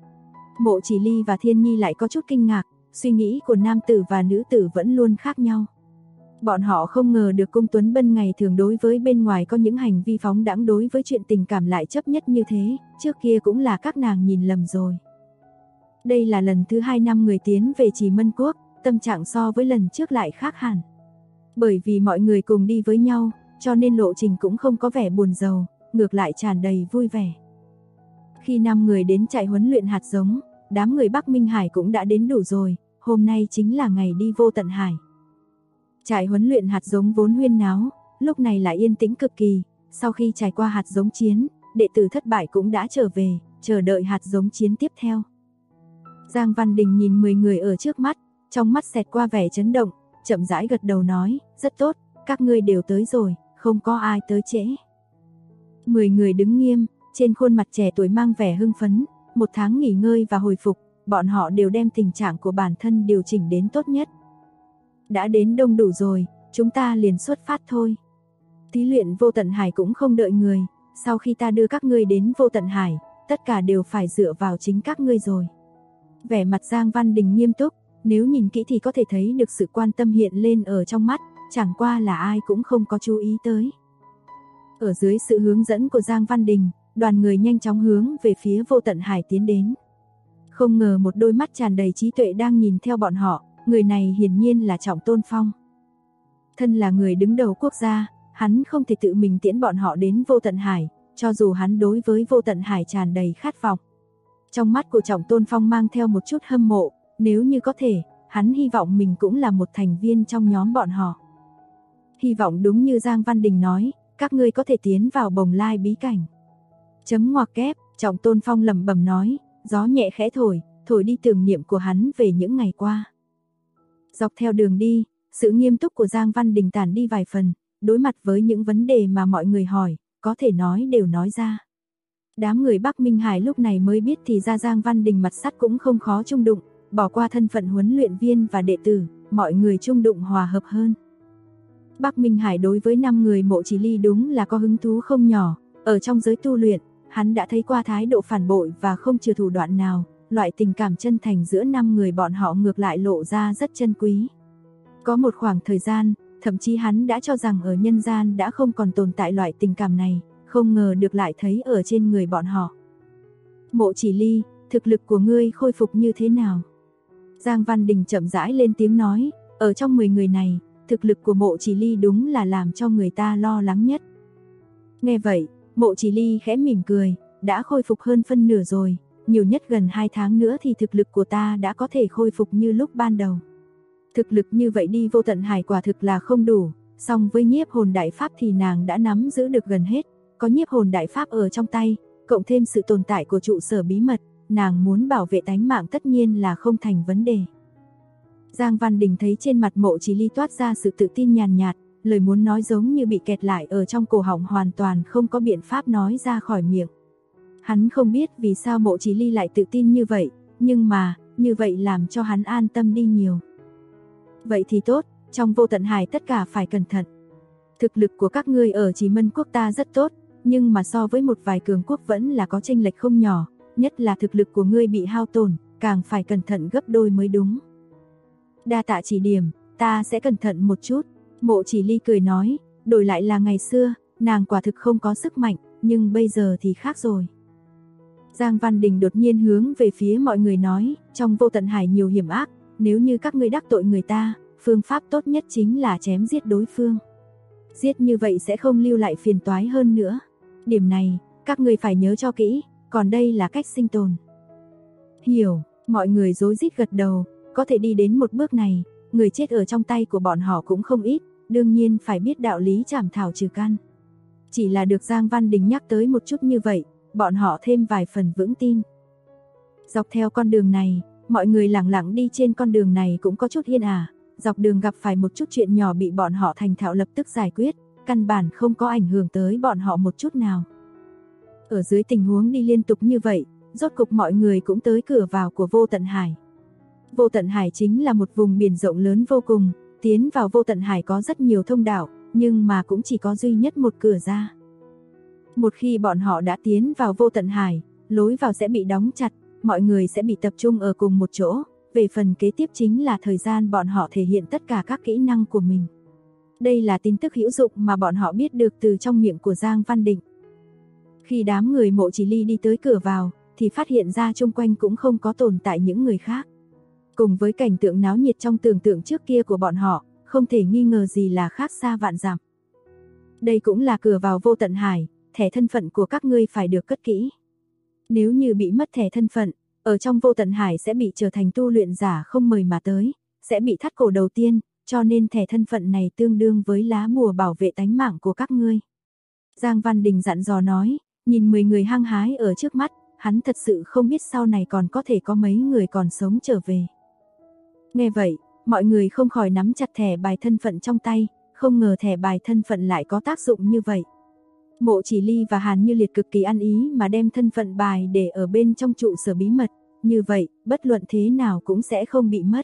Mộ Chỉ Ly và Thiên Nhi lại có chút kinh ngạc, suy nghĩ của nam tử và nữ tử vẫn luôn khác nhau. Bọn họ không ngờ được Cung Tuấn Bân ngày thường đối với bên ngoài có những hành vi phóng đãng, đối với chuyện tình cảm lại chấp nhất như thế, trước kia cũng là các nàng nhìn lầm rồi. Đây là lần thứ 2 năm người tiến về Trì Mân Quốc, tâm trạng so với lần trước lại khác hẳn. Bởi vì mọi người cùng đi với nhau, cho nên lộ trình cũng không có vẻ buồn rầu, ngược lại tràn đầy vui vẻ. Khi 5 người đến trại huấn luyện hạt giống, đám người Bắc Minh Hải cũng đã đến đủ rồi, hôm nay chính là ngày đi Vô Tận Hải. Trại huấn luyện hạt giống vốn huyên náo, lúc này lại yên tĩnh cực kỳ, sau khi trải qua hạt giống chiến, đệ tử thất bại cũng đã trở về, chờ đợi hạt giống chiến tiếp theo. Giang Văn Đình nhìn 10 người ở trước mắt, trong mắt xẹt qua vẻ chấn động, chậm rãi gật đầu nói, rất tốt, các ngươi đều tới rồi, không có ai tới trễ. 10 người đứng nghiêm, trên khuôn mặt trẻ tuổi mang vẻ hưng phấn, 1 tháng nghỉ ngơi và hồi phục, bọn họ đều đem tình trạng của bản thân điều chỉnh đến tốt nhất. Đã đến đông đủ rồi, chúng ta liền xuất phát thôi. Thí luyện Vô Tận Hải cũng không đợi người, sau khi ta đưa các ngươi đến Vô Tận Hải, tất cả đều phải dựa vào chính các ngươi rồi. Vẻ mặt Giang Văn Đình nghiêm túc, nếu nhìn kỹ thì có thể thấy được sự quan tâm hiện lên ở trong mắt, chẳng qua là ai cũng không có chú ý tới. Ở dưới sự hướng dẫn của Giang Văn Đình, đoàn người nhanh chóng hướng về phía Vô Tận Hải tiến đến. Không ngờ một đôi mắt tràn đầy trí tuệ đang nhìn theo bọn họ, người này hiển nhiên là Trọng Tôn Phong. Thân là người đứng đầu quốc gia, hắn không thể tự mình tiễn bọn họ đến Vô Tận Hải, cho dù hắn đối với Vô Tận Hải tràn đầy khát vọng. Trong mắt của Trọng Tôn Phong mang theo một chút hâm mộ, nếu như có thể, hắn hy vọng mình cũng là một thành viên trong nhóm bọn họ. Hy vọng đúng như Giang Văn Đình nói, các ngươi có thể tiến vào Bồng Lai bí cảnh. Chấm ngoặc kép, Trọng Tôn Phong lẩm bẩm nói, gió nhẹ khẽ thổi, thổi đi tưởng niệm của hắn về những ngày qua. Dọc theo đường đi, sự nghiêm túc của Giang Văn Đình tản đi vài phần, đối mặt với những vấn đề mà mọi người hỏi, có thể nói đều nói ra. Đám người Bắc Minh Hải lúc này mới biết thì ra Giang Văn Đình mặt sắt cũng không khó chung đụng, bỏ qua thân phận huấn luyện viên và đệ tử, mọi người chung đụng hòa hợp hơn. Bắc Minh Hải đối với 5 người Mộ Chỉ Ly đúng là có hứng thú không nhỏ, ở trong giới tu luyện, hắn đã thấy qua thái độ phản bội và không chừa thủ đoạn nào, loại tình cảm chân thành giữa 5 người bọn họ ngược lại lộ ra rất chân quý. Có một khoảng thời gian, thậm chí hắn đã cho rằng ở nhân gian đã không còn tồn tại loại tình cảm này, không ngờ được lại thấy ở trên người bọn họ. Mộ Chỉ Ly, thực lực của ngươi khôi phục như thế nào? Giang Văn Đình chậm rãi lên tiếng nói, ở trong 10 người này, thực lực của Mộ Chỉ Ly đúng là làm cho người ta lo lắng nhất. Nghe vậy, Mộ Chỉ Ly khẽ mỉm cười, đã khôi phục hơn phân nửa rồi, nhiều nhất gần 2 tháng nữa thì thực lực của ta đã có thể khôi phục như lúc ban đầu. Thực lực như vậy đi Vô Tận Hải quả thực là không đủ, song với nhiếp hồn đại pháp thì nàng đã nắm giữ được gần hết, có nhiếp hồn đại pháp ở trong tay, cộng thêm sự tồn tại của trụ sở bí mật, nàng muốn bảo vệ tánh mạng tất nhiên là không thành vấn đề. Giang Văn Đình thấy trên mặt Mộ Chỉ Ly toát ra sự tự tin nhàn nhạt, lời muốn nói giống như bị kẹt lại ở trong cổ họng hoàn toàn không có biện pháp nói ra khỏi miệng. Hắn không biết vì sao Mộ Chỉ Ly lại tự tin như vậy, nhưng mà, như vậy làm cho hắn an tâm đi nhiều. Vậy thì tốt, trong Vô Tận Hải tất cả phải cẩn thận. Thực lực của các ngươi ở Chỉ Mân quốc ta rất tốt, nhưng mà so với một vài cường quốc vẫn là có chênh lệch không nhỏ, nhất là thực lực của ngươi bị hao tổn, càng phải cẩn thận gấp đôi mới đúng. Đa tạ chỉ điểm, ta sẽ cẩn thận một chút. Mộ Chỉ Ly cười nói, đổi lại là ngày xưa, nàng quả thực không có sức mạnh, nhưng bây giờ thì khác rồi. Giang Văn Đình đột nhiên hướng về phía mọi người nói, trong Vô Tận Hải nhiều hiểm ác, nếu như các ngươi đắc tội người ta, phương pháp tốt nhất chính là chém giết đối phương. Giết như vậy sẽ không lưu lại phiền toái hơn nữa. Điểm này, các ngươi phải nhớ cho kỹ, còn đây là cách sinh tồn. Hiểu, mọi người rối rít gật đầu, có thể đi đến một bước này, người chết ở trong tay của bọn họ cũng không ít, đương nhiên phải biết đạo lý trảm thảo trừ căn. Chỉ là được Giang Văn Đình nhắc tới một chút như vậy, bọn họ thêm vài phần vững tin. Dọc theo con đường này, mọi người lặng lặng đi trên con đường này cũng có chút yên ả, dọc đường gặp phải một chút chuyện nhỏ bị bọn họ thành thạo lập tức giải quyết, căn bản không có ảnh hưởng tới bọn họ một chút nào. Ở dưới tình huống đi liên tục như vậy, rốt cục mọi người cũng tới cửa vào của Vô Tận Hải. Vô Tận Hải chính là một vùng biển rộng lớn vô cùng, tiến vào Vô Tận Hải có rất nhiều thông đạo, nhưng mà cũng chỉ có duy nhất một cửa ra. Một khi bọn họ đã tiến vào Vô Tận Hải, lối vào sẽ bị đóng chặt, mọi người sẽ bị tập trung ở cùng một chỗ, về phần kế tiếp chính là thời gian bọn họ thể hiện tất cả các kỹ năng của mình. Đây là tin tức hữu dụng mà bọn họ biết được từ trong miệng của Giang Văn Định. Khi đám người Mộ Chỉ Ly đi tới cửa vào, thì phát hiện ra xung quanh cũng không có tồn tại những người khác. Cùng với cảnh tượng náo nhiệt trong tưởng tượng trước kia của bọn họ, không thể nghi ngờ gì là khác xa vạn dặm. Đây cũng là cửa vào Vô Tận Hải, thẻ thân phận của các ngươi phải được cất kỹ. Nếu như bị mất thẻ thân phận, ở trong Vô Tận Hải sẽ bị trở thành tu luyện giả không mời mà tới, sẽ bị thắt cổ đầu tiên, cho nên thẻ thân phận này tương đương với lá bùa bảo vệ tánh mạng của các ngươi. Giang Văn Đình dặn dò nói, nhìn 10 người hăng hái ở trước mắt, hắn thật sự không biết sau này còn có thể có mấy người còn sống trở về. Nghe vậy, mọi người không khỏi nắm chặt thẻ bài thân phận trong tay, không ngờ thẻ bài thân phận lại có tác dụng như vậy. Mộ Chỉ Ly và Hàn Như Liệt cực kỳ ăn ý mà đem thân phận bài để ở bên trong trụ sở bí mật, như vậy, bất luận thế nào cũng sẽ không bị mất.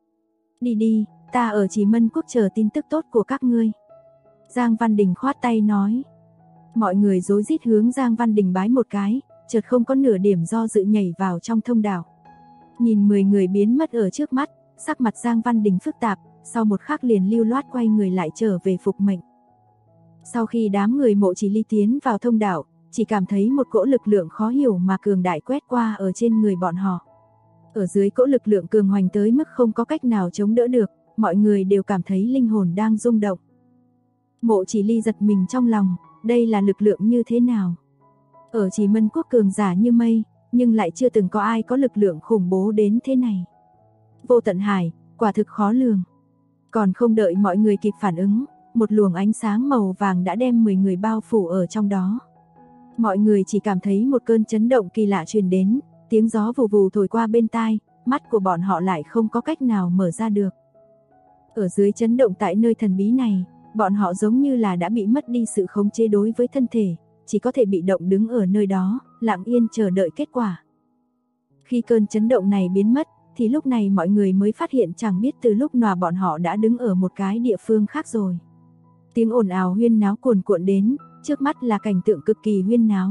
Đi đi, ta ở Chỉ Mân Quốc chờ tin tức tốt của các ngươi. Giang Văn Đình khoát tay nói. Mọi người rối rít hướng Giang Văn Đình bái một cái, chợt không có nửa điểm do dự nhảy vào trong thông đạo. Nhìn 10 người biến mất ở trước mắt, sắc mặt Giang Văn Đình phức tạp, sau một khắc liền lưu loát quay người lại trở về phục mệnh. Sau khi đám người Mộ Chỉ Ly tiến vào thông đạo, chỉ cảm thấy một cỗ lực lượng khó hiểu mà cường đại quét qua ở trên người bọn họ. Ở dưới cỗ lực lượng cường hoành tới mức không có cách nào chống đỡ được, mọi người đều cảm thấy linh hồn đang rung động. Mộ Chỉ Ly giật mình trong lòng, đây là lực lượng như thế nào? Ở Chỉ Mân Quốc cường giả như mây, nhưng lại chưa từng có ai có lực lượng khủng bố đến thế này. Vô Tận Hải, quả thực khó lường. Còn không đợi mọi người kịp phản ứng, một luồng ánh sáng màu vàng đã đem 10 người bao phủ ở trong đó. Mọi người chỉ cảm thấy một cơn chấn động kỳ lạ truyền đến, tiếng gió vù vù thổi qua bên tai, mắt của bọn họ lại không có cách nào mở ra được. Ở dưới chấn động tại nơi thần bí này, bọn họ giống như là đã bị mất đi sự khống chế đối với thân thể, chỉ có thể bị động đứng ở nơi đó, lặng yên chờ đợi kết quả. Khi cơn chấn động này biến mất, thì lúc này mọi người mới phát hiện chẳng biết từ lúc nào bọn họ đã đứng ở một cái địa phương khác rồi. Tiếng ồn ào huyên náo cuồn cuộn đến, trước mắt là cảnh tượng cực kỳ huyên náo.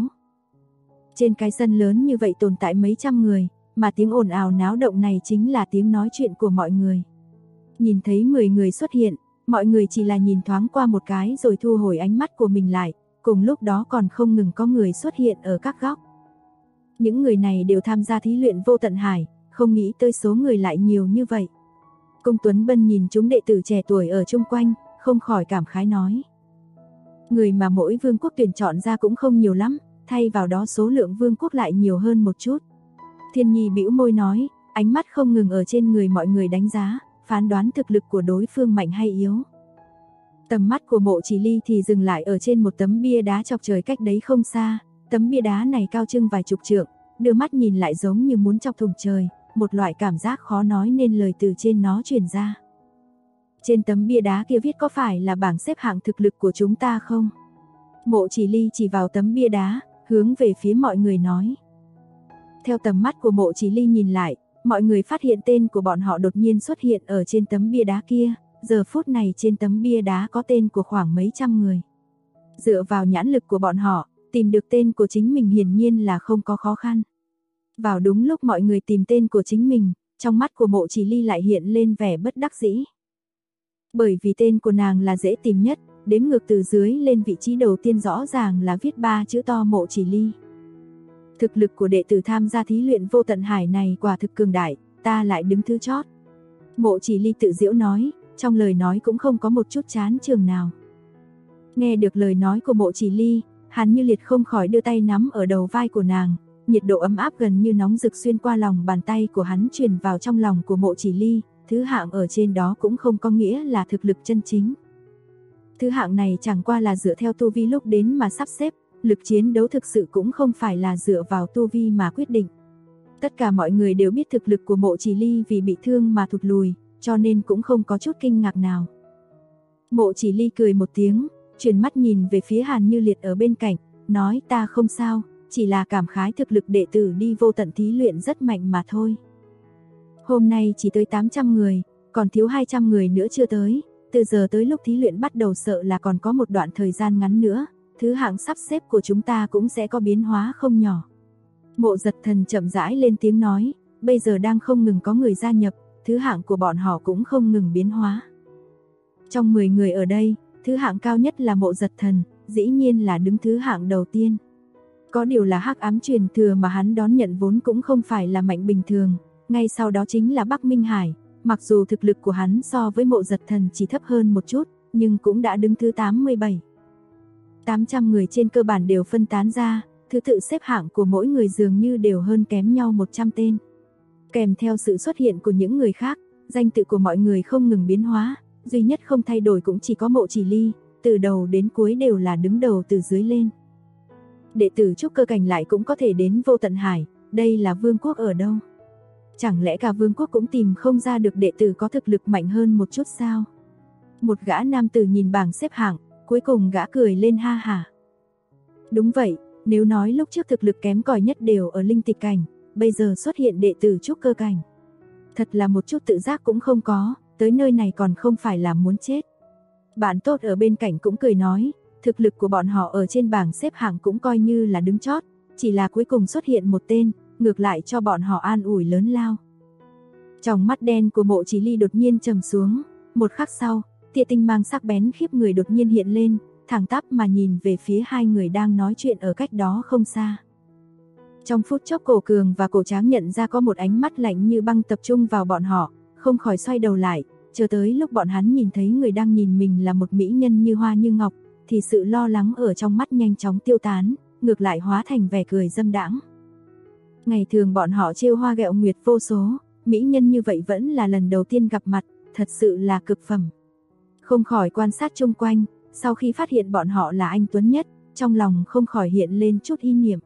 Trên cái sân lớn như vậy tồn tại mấy trăm người, mà tiếng ồn ào náo động này chính là tiếng nói chuyện của mọi người. Nhìn thấy 10 người xuất hiện, mọi người chỉ là nhìn thoáng qua một cái rồi thu hồi ánh mắt của mình lại, cùng lúc đó còn không ngừng có người xuất hiện ở các góc. Những người này đều tham gia thí luyện Vô Tận Hải, không nghĩ tới số người lại nhiều như vậy. Cung Tuấn Bân nhìn chúng đệ tử trẻ tuổi ở chung quanh, không khỏi cảm khái nói. Người mà mỗi vương quốc tuyển chọn ra cũng không nhiều lắm, thay vào đó số lượng vương quốc lại nhiều hơn một chút. Thiên Nhi bĩu môi nói, ánh mắt không ngừng ở trên người mọi người đánh giá, phán đoán thực lực của đối phương mạnh hay yếu. Tầm mắt của Mộ Chỉ Ly thì dừng lại ở trên một tấm bia đá chọc trời cách đấy không xa, tấm bia đá này cao chừng vài chục trượng, đưa mắt nhìn lại giống như muốn chọc thủng trời, một loại cảm giác khó nói nên lời từ trên nó truyền ra. Trên tấm bia đá kia viết có phải là bảng xếp hạng thực lực của chúng ta không? Mộ Chỉ Ly chỉ vào tấm bia đá, hướng về phía mọi người nói. Theo tầm mắt của Mộ Chỉ Ly nhìn lại, mọi người phát hiện tên của bọn họ đột nhiên xuất hiện ở trên tấm bia đá kia, giờ phút này trên tấm bia đá có tên của khoảng mấy trăm người. Dựa vào nhãn lực của bọn họ, tìm được tên của chính mình hiển nhiên là không có khó khăn. Vào đúng lúc mọi người tìm tên của chính mình, trong mắt của Mộ Chỉ Ly lại hiện lên vẻ bất đắc dĩ. Bởi vì tên của nàng là dễ tìm nhất, đếm ngược từ dưới lên vị trí đầu tiên rõ ràng là viết 3 chữ to Mộ Chỉ Ly. Thực lực của đệ tử tham gia thí luyện Vô Tận Hải này quả thực cường đại, ta lại đứng thứ chót. Mộ Chỉ Ly tự giễu nói, trong lời nói cũng không có một chút chán chường nào. Nghe được lời nói của Mộ Chỉ Ly, Hàn Như Liệt không khỏi đưa tay nắm ở đầu vai của nàng, nhiệt độ ấm áp gần như nóng rực xuyên qua lòng bàn tay của hắn truyền vào trong lòng của Mộ Chỉ Ly, thứ hạng ở trên đó cũng không có nghĩa là thực lực chân chính. Thứ hạng này chẳng qua là dựa theo tu vi lúc đến mà sắp xếp, lực chiến đấu thực sự cũng không phải là dựa vào tu vi mà quyết định. Tất cả mọi người đều biết thực lực của Mộ Chỉ Ly vì bị thương mà thụt lùi, cho nên cũng không có chút kinh ngạc nào. Mộ Chỉ Ly cười một tiếng, chuyển mắt nhìn về phía Hàn Như Liệt ở bên cạnh, nói ta không sao, chỉ là cảm khái thực lực đệ tử đi vô tận thí luyện rất mạnh mà thôi. Hôm nay chỉ tới 800 người, còn thiếu 200 người nữa chưa tới, từ giờ tới lúc thí luyện bắt đầu sợ là còn có một đoạn thời gian ngắn nữa, thứ hạng sắp xếp của chúng ta cũng sẽ có biến hóa không nhỏ. Mộ Giật Thần chậm rãi lên tiếng nói, bây giờ đang không ngừng có người gia nhập, thứ hạng của bọn họ cũng không ngừng biến hóa. Trong 10 người ở đây, thứ hạng cao nhất là Mộ Giật Thần, dĩ nhiên là đứng thứ hạng đầu tiên. Có điều là hắc ám truyền thừa mà hắn đón nhận vốn cũng không phải là mạnh bình thường, ngay sau đó chính là Bắc Minh Hải, mặc dù thực lực của hắn so với Mộ Giật Thần chỉ thấp hơn một chút, nhưng cũng đã đứng thứ 87. 800 người trên cơ bản đều phân tán ra, thứ tự xếp hạng của mỗi người dường như đều hơn kém nhau 100 tên. Kèm theo sự xuất hiện của những người khác, danh tự của mọi người không ngừng biến hóa, duy nhất không thay đổi cũng chỉ có Mộ Chỉ Ly, từ đầu đến cuối đều là đứng đầu từ dưới lên. Đệ tử trúc cơ cảnh lại cũng có thể đến Vô Tận Hải, đây là vương quốc ở đâu? Chẳng lẽ cả vương quốc cũng tìm không ra được đệ tử có thực lực mạnh hơn một chút sao? Một gã nam tử nhìn bảng xếp hạng, cuối cùng gã cười lên ha hả. Đúng vậy, nếu nói lúc trước thực lực kém cỏi nhất đều ở linh tịch cảnh, bây giờ xuất hiện đệ tử trúc cơ cảnh. Thật là một chút tự giác cũng không có, tới nơi này còn không phải là muốn chết. Bạn tốt ở bên cạnh cũng cười nói, thực lực của bọn họ ở trên bảng xếp hạng cũng coi như là đứng chót, chỉ là cuối cùng xuất hiện một tên, ngược lại cho bọn họ an ủi lớn lao. Trong mắt đen của Mộ Chỉ Ly đột nhiên trầm xuống, một khắc sau, tia tinh mang sắc bén khiếp người đột nhiên hiện lên, thẳng tắp mà nhìn về phía hai người đang nói chuyện ở cách đó không xa. Trong phút chốc Cổ Cường và Cổ Tráng nhận ra có một ánh mắt lạnh như băng tập trung vào bọn họ, không khỏi xoay đầu lại, chờ tới lúc bọn hắn nhìn thấy người đang nhìn mình là một mỹ nhân như hoa như ngọc, thì sự lo lắng ở trong mắt nhanh chóng tiêu tán, ngược lại hóa thành vẻ cười dâm đãng. Ngày thường bọn họ trêu hoa ghẹo nguyệt vô số, mỹ nhân như vậy vẫn là lần đầu tiên gặp mặt, thật sự là cực phẩm. Không khỏi quan sát chung quanh, sau khi phát hiện bọn họ là anh Tuấn Nhất, trong lòng không khỏi hiện lên chút ý niệm.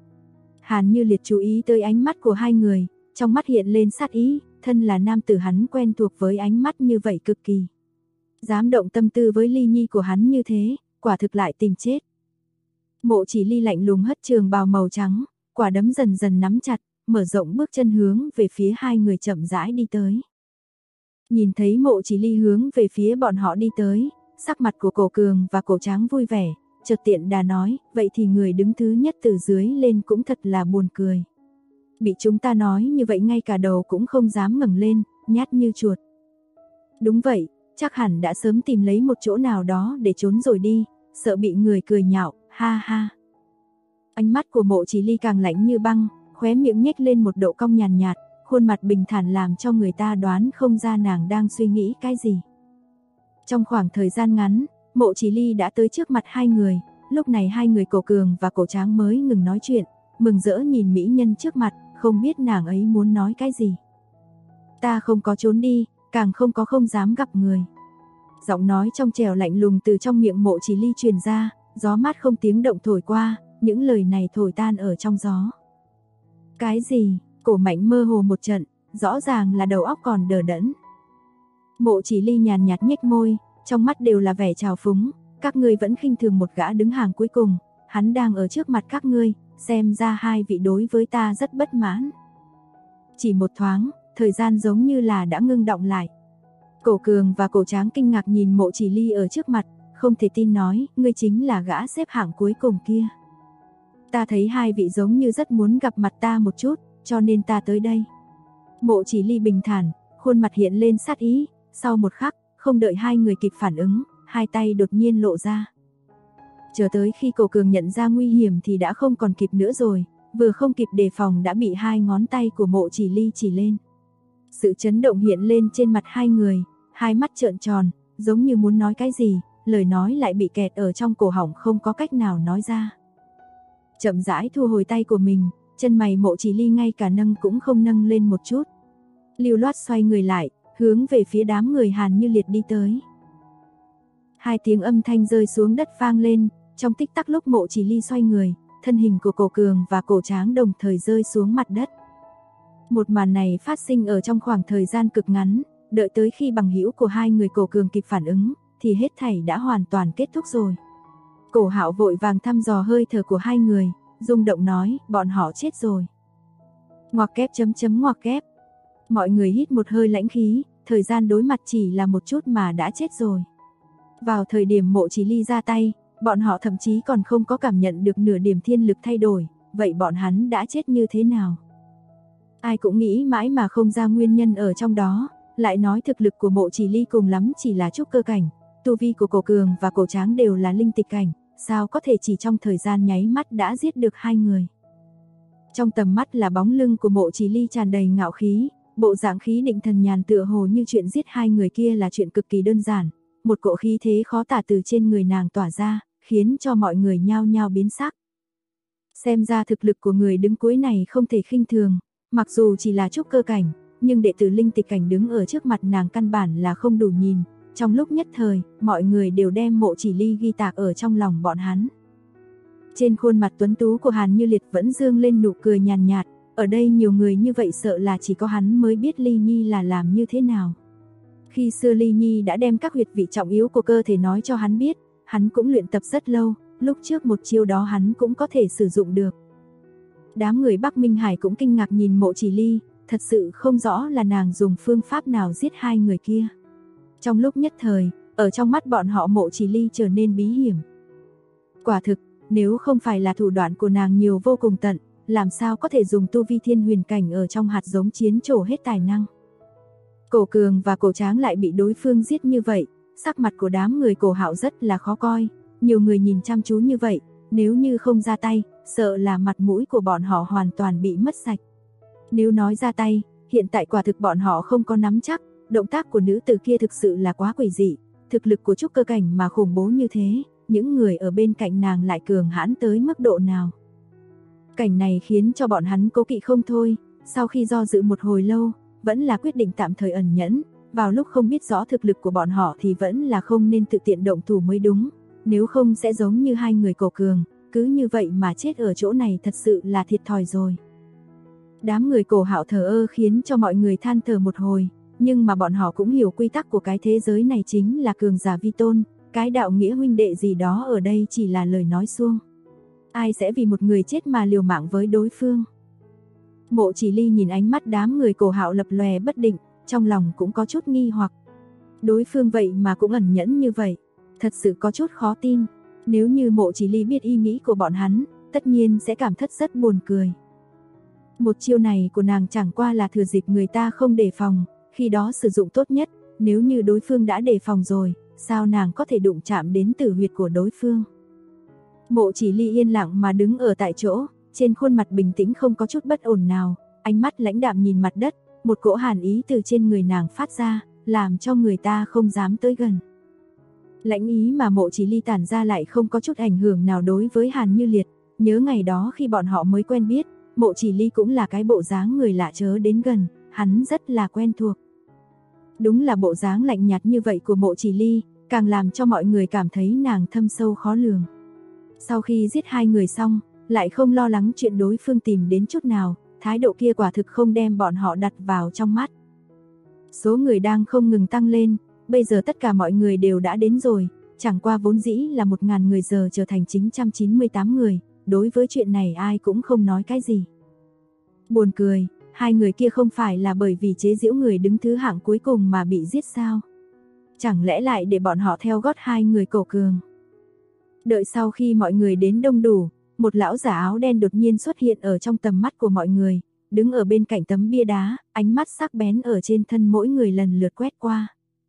Hàn Như Liệt chú ý tới ánh mắt của hai người, trong mắt hiện lên sát ý, thân là nam tử hắn quen thuộc với ánh mắt như vậy cực kỳ. Dám động tâm tư với Ly Nhi của hắn như thế, quả thực lại tìm chết. Mộ Chỉ Ly lạnh lùng hất trường bào màu trắng, quả đấm dần dần nắm chặt, mở rộng bước chân hướng về phía hai người chậm rãi đi tới. Nhìn thấy Mộ Chỉ Ly hướng về phía bọn họ đi tới, sắc mặt của Cổ Cường và Cổ Tráng vui vẻ, chợt tiện đà nói, vậy thì người đứng thứ nhất từ dưới lên cũng thật là buồn cười. Bị chúng ta nói như vậy ngay cả đầu cũng không dám ngẩng lên, nhát như chuột. Đúng vậy, chắc hẳn đã sớm tìm lấy một chỗ nào đó để trốn rồi đi, sợ bị người cười nhạo, ha ha. Ánh mắt của Mộ Chỉ Ly càng lạnh như băng, khóe miệng nhếch lên một độ cong nhàn nhạt, khuôn mặt bình thản làm cho người ta đoán không ra nàng đang suy nghĩ cái gì. Trong khoảng thời gian ngắn, Mộ Chỉ Ly đã tới trước mặt hai người, lúc này hai người Cổ Cường và Cổ Tráng mới ngừng nói chuyện, mừng rỡ nhìn mỹ nhân trước mặt, không biết nàng ấy muốn nói cái gì. Ta không có trốn đi, càng không dám gặp người. Giọng nói trong trẻo lạnh lùng từ trong miệng Mộ Chỉ Ly truyền ra, gió mát không tiếng động thổi qua, những lời này thổi tan ở trong gió. Cái gì? Cổ Mạnh mơ hồ một trận, rõ ràng là đầu óc còn đờ đẫn. Mộ Chỉ Ly nhàn nhạt nhếch môi, trong mắt đều là vẻ trào phúng, các ngươi vẫn khinh thường một gã đứng hàng cuối cùng, hắn đang ở trước mặt các ngươi, xem ra hai vị đối với ta rất bất mãn. Chỉ một thoáng, thời gian giống như là đã ngưng động lại. Cổ Cường và Cổ Tráng kinh ngạc nhìn Mộ Chỉ Ly ở trước mặt, không thể tin nói, ngươi chính là gã xếp hạng cuối cùng kia. Ta thấy hai vị giống như rất muốn gặp mặt ta một chút, cho nên ta tới đây. Mộ Chỉ Ly bình thản, khuôn mặt hiện lên sát ý, sau một khắc, không đợi hai người kịp phản ứng, hai tay đột nhiên lộ ra. Chờ tới khi Cổ Cường nhận ra nguy hiểm thì đã không còn kịp nữa rồi, vừa không kịp đề phòng đã bị hai ngón tay của Mộ Chỉ Ly chỉ lên. Sự chấn động hiện lên trên mặt hai người, hai mắt trợn tròn, giống như muốn nói cái gì, lời nói lại bị kẹt ở trong cổ họng không có cách nào nói ra. Chậm rãi thu hồi tay của mình, chân mày Mộ Chỉ Ly ngay cả nâng cũng không nâng lên một chút. Lưu loát xoay người lại, hướng về phía đám người Hàn Như Liệt đi tới. Hai tiếng âm thanh rơi xuống đất vang lên, trong tích tắc lúc Mộ Chỉ Ly xoay người, thân hình của Cổ Cường và Cổ Tráng đồng thời rơi xuống mặt đất. Một màn này phát sinh ở trong khoảng thời gian cực ngắn, đợi tới khi bằng hữu của hai người Cổ Cường kịp phản ứng, thì hết thảy đã hoàn toàn kết thúc rồi. Cổ Hạo vội vàng thăm dò hơi thở của hai người, rung động nói, bọn họ chết rồi. Ngoặc kép ngoặc kép. Mọi người hít một hơi lãnh khí, thời gian đối mặt chỉ là một chút mà đã chết rồi. Vào thời điểm Mộ Chỉ Ly ra tay, bọn họ thậm chí còn không có cảm nhận được nửa điểm thiên lực thay đổi, vậy bọn hắn đã chết như thế nào? Ai cũng nghĩ mãi mà không ra nguyên nhân ở trong đó, lại nói thực lực của Mộ Chỉ Ly cùng lắm chỉ là trúc cơ cảnh, tu vi của Cổ Cường và Cổ Tráng đều là linh tịch cảnh, sao có thể chỉ trong thời gian nháy mắt đã giết được hai người. Trong tầm mắt là bóng lưng của Mộ Chỉ Ly tràn đầy ngạo khí, bộ dạng khí định thần nhàn tựa hồ như chuyện giết hai người kia là chuyện cực kỳ đơn giản, một cỗ khí thế khó tả từ trên người nàng tỏa ra, khiến cho mọi người nhao nhao biến sắc. Xem ra thực lực của người đứng cuối này không thể khinh thường, mặc dù chỉ là trúc cơ cảnh, nhưng đệ tử linh tịch cảnh đứng ở trước mặt nàng căn bản là không đủ nhìn. Trong lúc nhất thời, mọi người đều đem Mộ Chỉ Ly ghi tạc ở trong lòng bọn hắn. Trên khuôn mặt tuấn tú của Hàn Như Liệt vẫn dương lên nụ cười nhàn nhạt, ở đây nhiều người như vậy sợ là chỉ có hắn mới biết Ly Nhi là làm như thế nào. Khi xưa Ly Nhi đã đem các huyệt vị trọng yếu của cơ thể nói cho hắn biết, hắn cũng luyện tập rất lâu, lúc trước một chiêu đó hắn cũng có thể sử dụng được. Đám người Bắc Minh Hải cũng kinh ngạc nhìn Mộ Chỉ Ly, thật sự không rõ là nàng dùng phương pháp nào giết hai người kia. Trong lúc nhất thời, ở trong mắt bọn họ Mộ Chỉ Ly trở nên bí hiểm. Quả thực, nếu không phải là thủ đoạn của nàng nhiều vô cùng tận, làm sao có thể dùng tu vi thiên huyền cảnh ở trong hạt giống chiến trổ hết tài năng. Cổ Cường và Cổ Tráng lại bị đối phương giết như vậy, sắc mặt của đám người Cổ Hạo rất là khó coi, nhiều người nhìn chăm chú như vậy, nếu như không ra tay, sợ là mặt mũi của bọn họ hoàn toàn bị mất sạch. Nếu nói ra tay, hiện tại quả thực bọn họ không có nắm chắc, động tác của nữ tử kia thực sự là quá quỷ dị, thực lực của trúc cơ cảnh mà khủng bố như thế, những người ở bên cạnh nàng lại cường hãn tới mức độ nào. Cảnh này khiến cho bọn hắn cố kỵ không thôi, sau khi do dự một hồi lâu, vẫn là quyết định tạm thời ẩn nhẫn, vào lúc không biết rõ thực lực của bọn họ thì vẫn là không nên tự tiện động thủ mới đúng, nếu không sẽ giống như hai người Cổ Cường, cứ như vậy mà chết ở chỗ này thật sự là thiệt thòi rồi. Đám người Cổ Hạo thờ ơ khiến cho mọi người than thở một hồi, nhưng mà bọn họ cũng hiểu quy tắc của cái thế giới này chính là cường giả vi tôn, cái đạo nghĩa huynh đệ gì đó ở đây chỉ là lời nói suông. Ai sẽ vì một người chết mà liều mạng với đối phương? Mộ Chỉ Ly nhìn ánh mắt đám người Cổ Hạo lập lòe bất định, trong lòng cũng có chút nghi hoặc. Đối phương vậy mà cũng ẩn nhẫn như vậy, thật sự có chút khó tin. Nếu như Mộ Chỉ Ly biết ý nghĩ của bọn hắn, tất nhiên sẽ cảm thấy rất buồn cười. Một chiêu này của nàng chẳng qua là thừa dịp người ta không đề phòng, khi đó sử dụng tốt nhất, nếu như đối phương đã đề phòng rồi, sao nàng có thể đụng chạm đến tử huyệt của đối phương. Mộ Chỉ Ly yên lặng mà đứng ở tại chỗ, trên khuôn mặt bình tĩnh không có chút bất ổn nào, ánh mắt lãnh đạm nhìn mặt đất, một cỗ hàn ý từ trên người nàng phát ra, làm cho người ta không dám tới gần. Lãnh ý mà Mộ Chỉ Ly tản ra lại không có chút ảnh hưởng nào đối với Hàn Như Liệt, nhớ ngày đó khi bọn họ mới quen biết, Mộ Chỉ Ly cũng là cái bộ dáng người lạ chớ đến gần, hắn rất là quen thuộc. Đúng là bộ dáng lạnh nhạt như vậy của Mộ Chỉ Ly, càng làm cho mọi người cảm thấy nàng thâm sâu khó lường. Sau khi giết hai người xong, lại không lo lắng chuyện đối phương tìm đến chút nào, thái độ kia quả thực không đem bọn họ đặt vào trong mắt. Số người đang không ngừng tăng lên, bây giờ tất cả mọi người đều đã đến rồi, chẳng qua vốn dĩ là 1000 người giờ trở thành 998 người, đối với chuyện này ai cũng không nói cái gì. Buồn cười, hai người kia không phải là bởi vì chế giễu người đứng thứ hạng cuối cùng mà bị giết sao? Chẳng lẽ lại để bọn họ theo gót hai người Cổ Cường? Đợi sau khi mọi người đến đông đủ, một lão giả áo đen đột nhiên xuất hiện ở trong tầm mắt của mọi người, đứng ở bên cạnh tấm bia đá, ánh mắt sắc bén ở trên thân mỗi người lần lượt quét qua.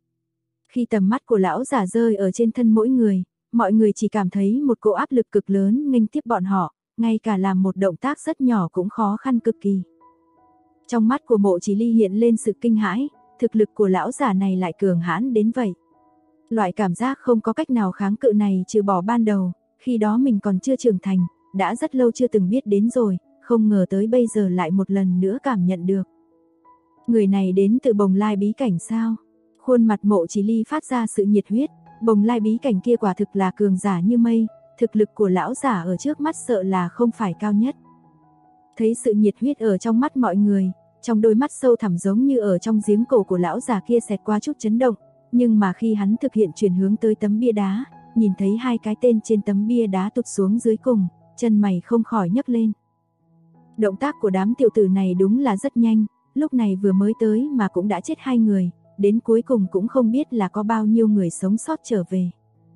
Khi tầm mắt của lão giả rơi ở trên thân mỗi người, mọi người chỉ cảm thấy một cỗ áp lực cực lớn nghênh tiếp bọn họ, ngay cả làm một động tác rất nhỏ cũng khó khăn cực kỳ. Trong mắt của Mộ Chỉ Ly hiện lên sự kinh hãi, thực lực của lão giả này lại cường hãn đến vậy. Loại cảm giác không có cách nào kháng cự này trừ bỏ ban đầu, khi đó mình còn chưa trưởng thành, đã rất lâu chưa từng biết đến rồi, không ngờ tới bây giờ lại một lần nữa cảm nhận được. Người này đến từ Bồng Lai bí cảnh sao? Khuôn mặt Mộ Chỉ Ly phát ra sự nhiệt huyết, Bồng Lai bí cảnh kia quả thực là cường giả như mây, thực lực của lão giả ở trước mắt sợ là không phải cao nhất. Thấy sự nhiệt huyết ở trong mắt mọi người, trong đôi mắt sâu thẳm giống như ở trong giếng cổ của lão già kia xẹt qua chút chấn động, nhưng mà khi hắn thực hiện chuyển hướng tới tấm bia đá, nhìn thấy hai cái tên trên tấm bia đá tụt xuống dưới cùng, chân mày không khỏi nhấc lên. Động tác của đám tiểu tử này đúng là rất nhanh, lúc này vừa mới tới mà cũng đã chết hai người, đến cuối cùng cũng không biết là có bao nhiêu người sống sót trở về.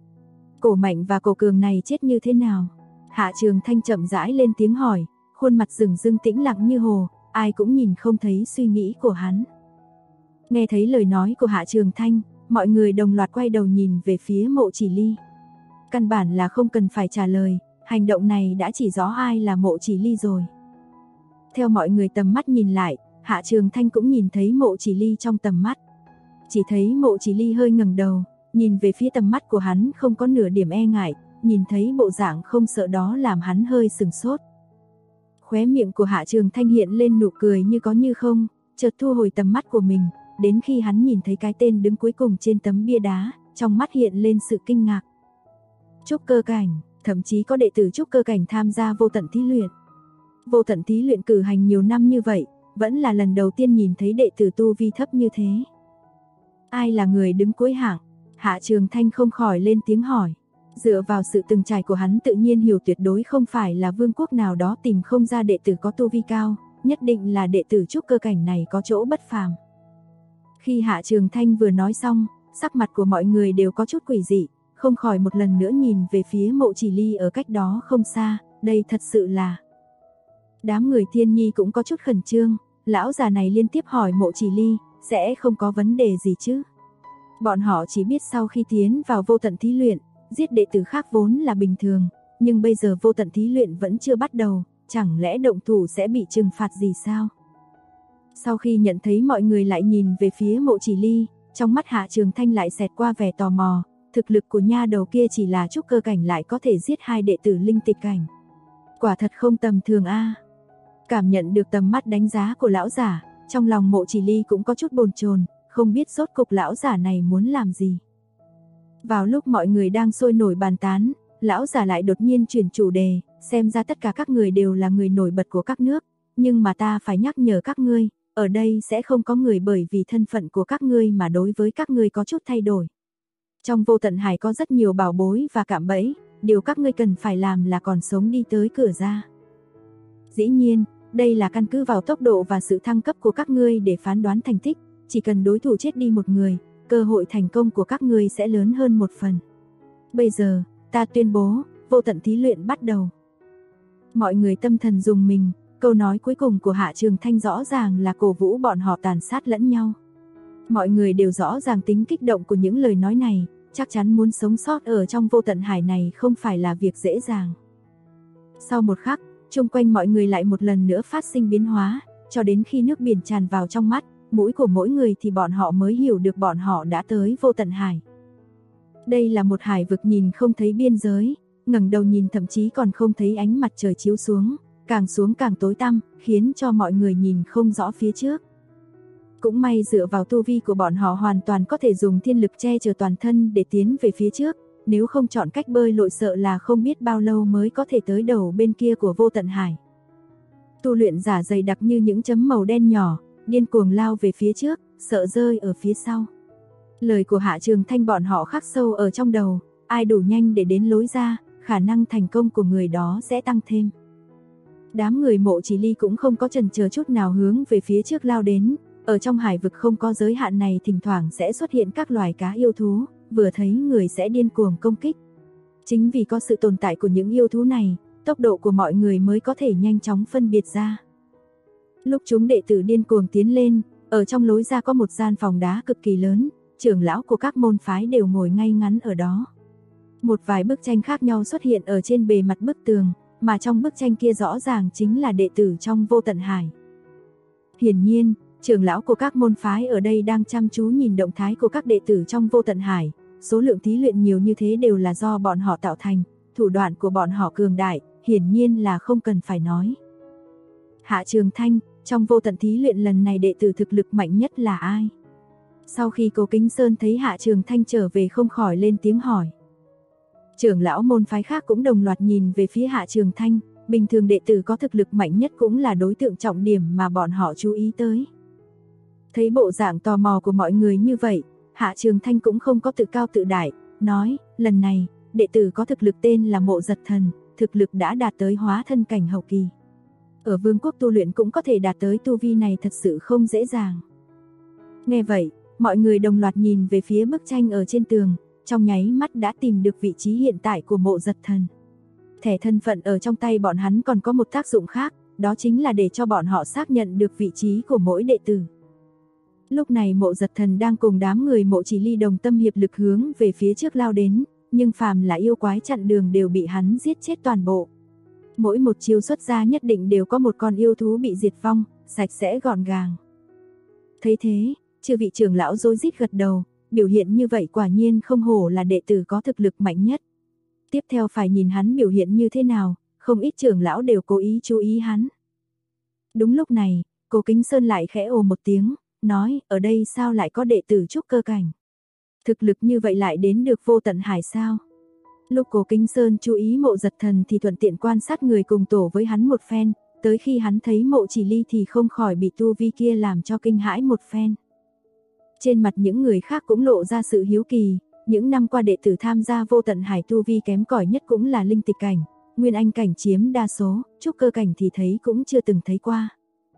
Cổ Mạnh và Cổ Cường này chết như thế nào? Hạ Trường Thanh chậm rãi lên tiếng hỏi, khuôn mặt rừng rưng tĩnh lặng như hồ, ai cũng nhìn không thấy suy nghĩ của hắn. Nghe thấy lời nói của Hạ Trường Thanh, mọi người đồng loạt quay đầu nhìn về phía Mộ Chỉ Ly. Căn bản là không cần phải trả lời, hành động này đã chỉ rõ ai là Mộ Chỉ Ly rồi. Theo mọi người tầm mắt nhìn lại, Hạ Trường Thanh cũng nhìn thấy Mộ Chỉ Ly trong tầm mắt. Chỉ thấy Mộ Chỉ Ly hơi ngẩng đầu, nhìn về phía tầm mắt của hắn không có nửa điểm e ngại, nhìn thấy bộ dạng không sợ đó làm hắn hơi sừng sốt. Khóe miệng của Hạ Trường Thanh hiện lên nụ cười như có như không, chợt thu hồi tầm mắt của mình, đến khi hắn nhìn thấy cái tên đứng cuối cùng trên tấm bia đá, trong mắt hiện lên sự kinh ngạc. Trúc cơ cảnh, thậm chí có đệ tử trúc cơ cảnh tham gia vô tận thí luyện. Vô tận thí luyện cử hành nhiều năm như vậy, vẫn là lần đầu tiên nhìn thấy đệ tử tu vi thấp như thế. Ai là người đứng cuối hạng? Hạ Trường Thanh không khỏi lên tiếng hỏi. Dựa vào sự từng trải của hắn tự nhiên hiểu tuyệt đối không phải là vương quốc nào đó tìm không ra đệ tử có tu vi cao, nhất định là đệ tử trúc cơ cảnh này có chỗ bất phàm. Khi Hạ Trường Thanh vừa nói xong, sắc mặt của mọi người đều có chút quỷ dị, không khỏi một lần nữa nhìn về phía Mộ Chỉ Ly ở cách đó không xa, đây thật sự là... Đám người Thiên Nhi cũng có chút khẩn trương, lão già này liên tiếp hỏi Mộ Chỉ Ly, sẽ không có vấn đề gì chứ? Bọn họ chỉ biết sau khi tiến vào vô tận thí luyện, giết đệ tử khác vốn là bình thường, nhưng bây giờ vô tận thí luyện vẫn chưa bắt đầu, chẳng lẽ động thủ sẽ bị trừng phạt gì sao? Sau khi nhận thấy mọi người lại nhìn về phía Mộ Chỉ Ly, trong mắt Hạ Trường Thanh lại xẹt qua vẻ tò mò, thực lực của nha đầu kia chỉ là trúc cơ cảnh lại có thể giết 2 đệ tử linh tịch cảnh. Quả thật không tầm thường a. Cảm nhận được tầm mắt đánh giá của lão giả, trong lòng Mộ Chỉ Ly cũng có chút bồn chồn, không biết rốt cục lão giả này muốn làm gì. Vào lúc mọi người đang sôi nổi bàn tán, lão giả lại đột nhiên chuyển chủ đề, xem ra tất cả các người đều là người nổi bật của các nước, nhưng mà ta phải nhắc nhở các ngươi, ở đây sẽ không có người bởi vì thân phận của các ngươi mà đối với các ngươi có chút thay đổi. Trong vô tận hải có rất nhiều bảo bối và cạm bẫy, điều các ngươi cần phải làm là còn sống đi tới cửa ra. Dĩ nhiên, đây là căn cứ vào tốc độ và sự thăng cấp của các ngươi để phán đoán thành tích, chỉ cần đối thủ chết đi một người, cơ hội thành công của các ngươi sẽ lớn hơn một phần. Bây giờ, ta tuyên bố, vô tận thí luyện bắt đầu. Mọi người tâm thần rùng mình, câu nói cuối cùng của Hạ Trường Thanh rõ ràng là cổ vũ bọn họ tàn sát lẫn nhau. Mọi người đều rõ ràng tính kích động của những lời nói này, chắc chắn muốn sống sót ở trong vô tận hải này không phải là việc dễ dàng. Sau một khắc, chung quanh mọi người lại một lần nữa phát sinh biến hóa, cho đến khi nước biển tràn vào trong mắt, mũi của mỗi người thì bọn họ mới hiểu được bọn họ đã tới vô tận hải. Đây là một hải vực nhìn không thấy biên giới, ngẩng đầu nhìn thậm chí còn không thấy ánh mặt trời chiếu xuống càng tối tăm, khiến cho mọi người nhìn không rõ phía trước. Cũng may dựa vào tu vi của bọn họ hoàn toàn có thể dùng thiên lực che chở toàn thân để tiến về phía trước, nếu không chọn cách bơi lội sợ là không biết bao lâu mới có thể tới đầu bên kia của vô tận hải. Tu luyện giả dày đặc như những chấm màu đen nhỏ, điên cuồng lao về phía trước, sợ rơi ở phía sau. Lời của Hạ Trường Thanh bọn họ khắc sâu ở trong đầu, ai đủ nhanh để đến lối ra, khả năng thành công của người đó sẽ tăng thêm. Đám người Mộ Chỉ Ly cũng không có chần chờ chút nào hướng về phía trước lao đến, ở trong hải vực không có giới hạn này thỉnh thoảng sẽ xuất hiện các loài cá yêu thú, vừa thấy người sẽ điên cuồng công kích. Chính vì có sự tồn tại của những yêu thú này, tốc độ của mọi người mới có thể nhanh chóng phân biệt ra. Lúc chúng đệ tử điên cuồng tiến lên, ở trong lối ra có một gian phòng đá cực kỳ lớn, trưởng lão của các môn phái đều ngồi ngay ngắn ở đó. Một vài bức tranh khác nhau xuất hiện ở trên bề mặt bức tường, mà trong bức tranh kia rõ ràng chính là đệ tử trong vô tận hải. Hiển nhiên, trưởng lão của các môn phái ở đây đang chăm chú nhìn động thái của các đệ tử trong vô tận hải, số lượng thí luyện nhiều như thế đều là do bọn họ tạo thành, thủ đoạn của bọn họ cường đại, hiển nhiên là không cần phải nói. Hạ Trường Thanh, trong vô tận thí luyện lần này đệ tử thực lực mạnh nhất là ai? Sau khi Cố Kính Sơn thấy Hạ Trường Thanh trở về không khỏi lên tiếng hỏi. Trưởng lão môn phái khác cũng đồng loạt nhìn về phía Hạ Trường Thanh, bình thường đệ tử có thực lực mạnh nhất cũng là đối tượng trọng điểm mà bọn họ chú ý tới. Thấy bộ dạng tò mò của mọi người như vậy, Hạ Trường Thanh cũng không có tự cao tự đại, nói, lần này, đệ tử có thực lực tên là Mộ Giật Thần, thực lực đã đạt tới hóa thân cảnh hậu kỳ. Ở vương quốc tu luyện cũng có thể đạt tới tu vi này thật sự không dễ dàng. Nghe vậy, mọi người đồng loạt nhìn về phía bức tranh ở trên tường, trong nháy mắt đã tìm được vị trí hiện tại của Mộ Giật Thần. Thẻ thân phận ở trong tay bọn hắn còn có một tác dụng khác, đó chính là để cho bọn họ xác nhận được vị trí của mỗi đệ tử. Lúc này Mộ Giật Thần đang cùng đám người Mộ Chỉ Ly đồng tâm hiệp lực hướng về phía trước lao đến, nhưng phàm là yêu quái chặn đường đều bị hắn giết chết toàn bộ. Mỗi một chiêu xuất ra nhất định đều có một con yêu thú bị diệt vong, sạch sẽ gọn gàng. Thấy thế, chư vị trưởng lão rối rít gật đầu, biểu hiện như vậy quả nhiên không hổ là đệ tử có thực lực mạnh nhất. Tiếp theo phải nhìn hắn biểu hiện như thế nào, không ít trưởng lão đều cố ý chú ý hắn. Đúng lúc này, Cố Kính Sơn lại khẽ ồ một tiếng, nói, ở đây sao lại có đệ tử trúc cơ cảnh? Thực lực như vậy lại đến được vô tận hải sao? Lúc Cố Kính Sơn chú ý Mộ Giật Thần thì thuận tiện quan sát người cùng tổ với hắn một phen, tới khi hắn thấy Mộ Chỉ Ly thì không khỏi bị tu vi kia làm cho kinh hãi một phen. Trên mặt những người khác cũng lộ ra sự hiếu kỳ, những năm qua đệ tử tham gia vô tận hải tu vi kém cỏi nhất cũng là linh tịch cảnh, nguyên anh cảnh chiếm đa số, trúc cơ cảnh thì thấy cũng chưa từng thấy qua.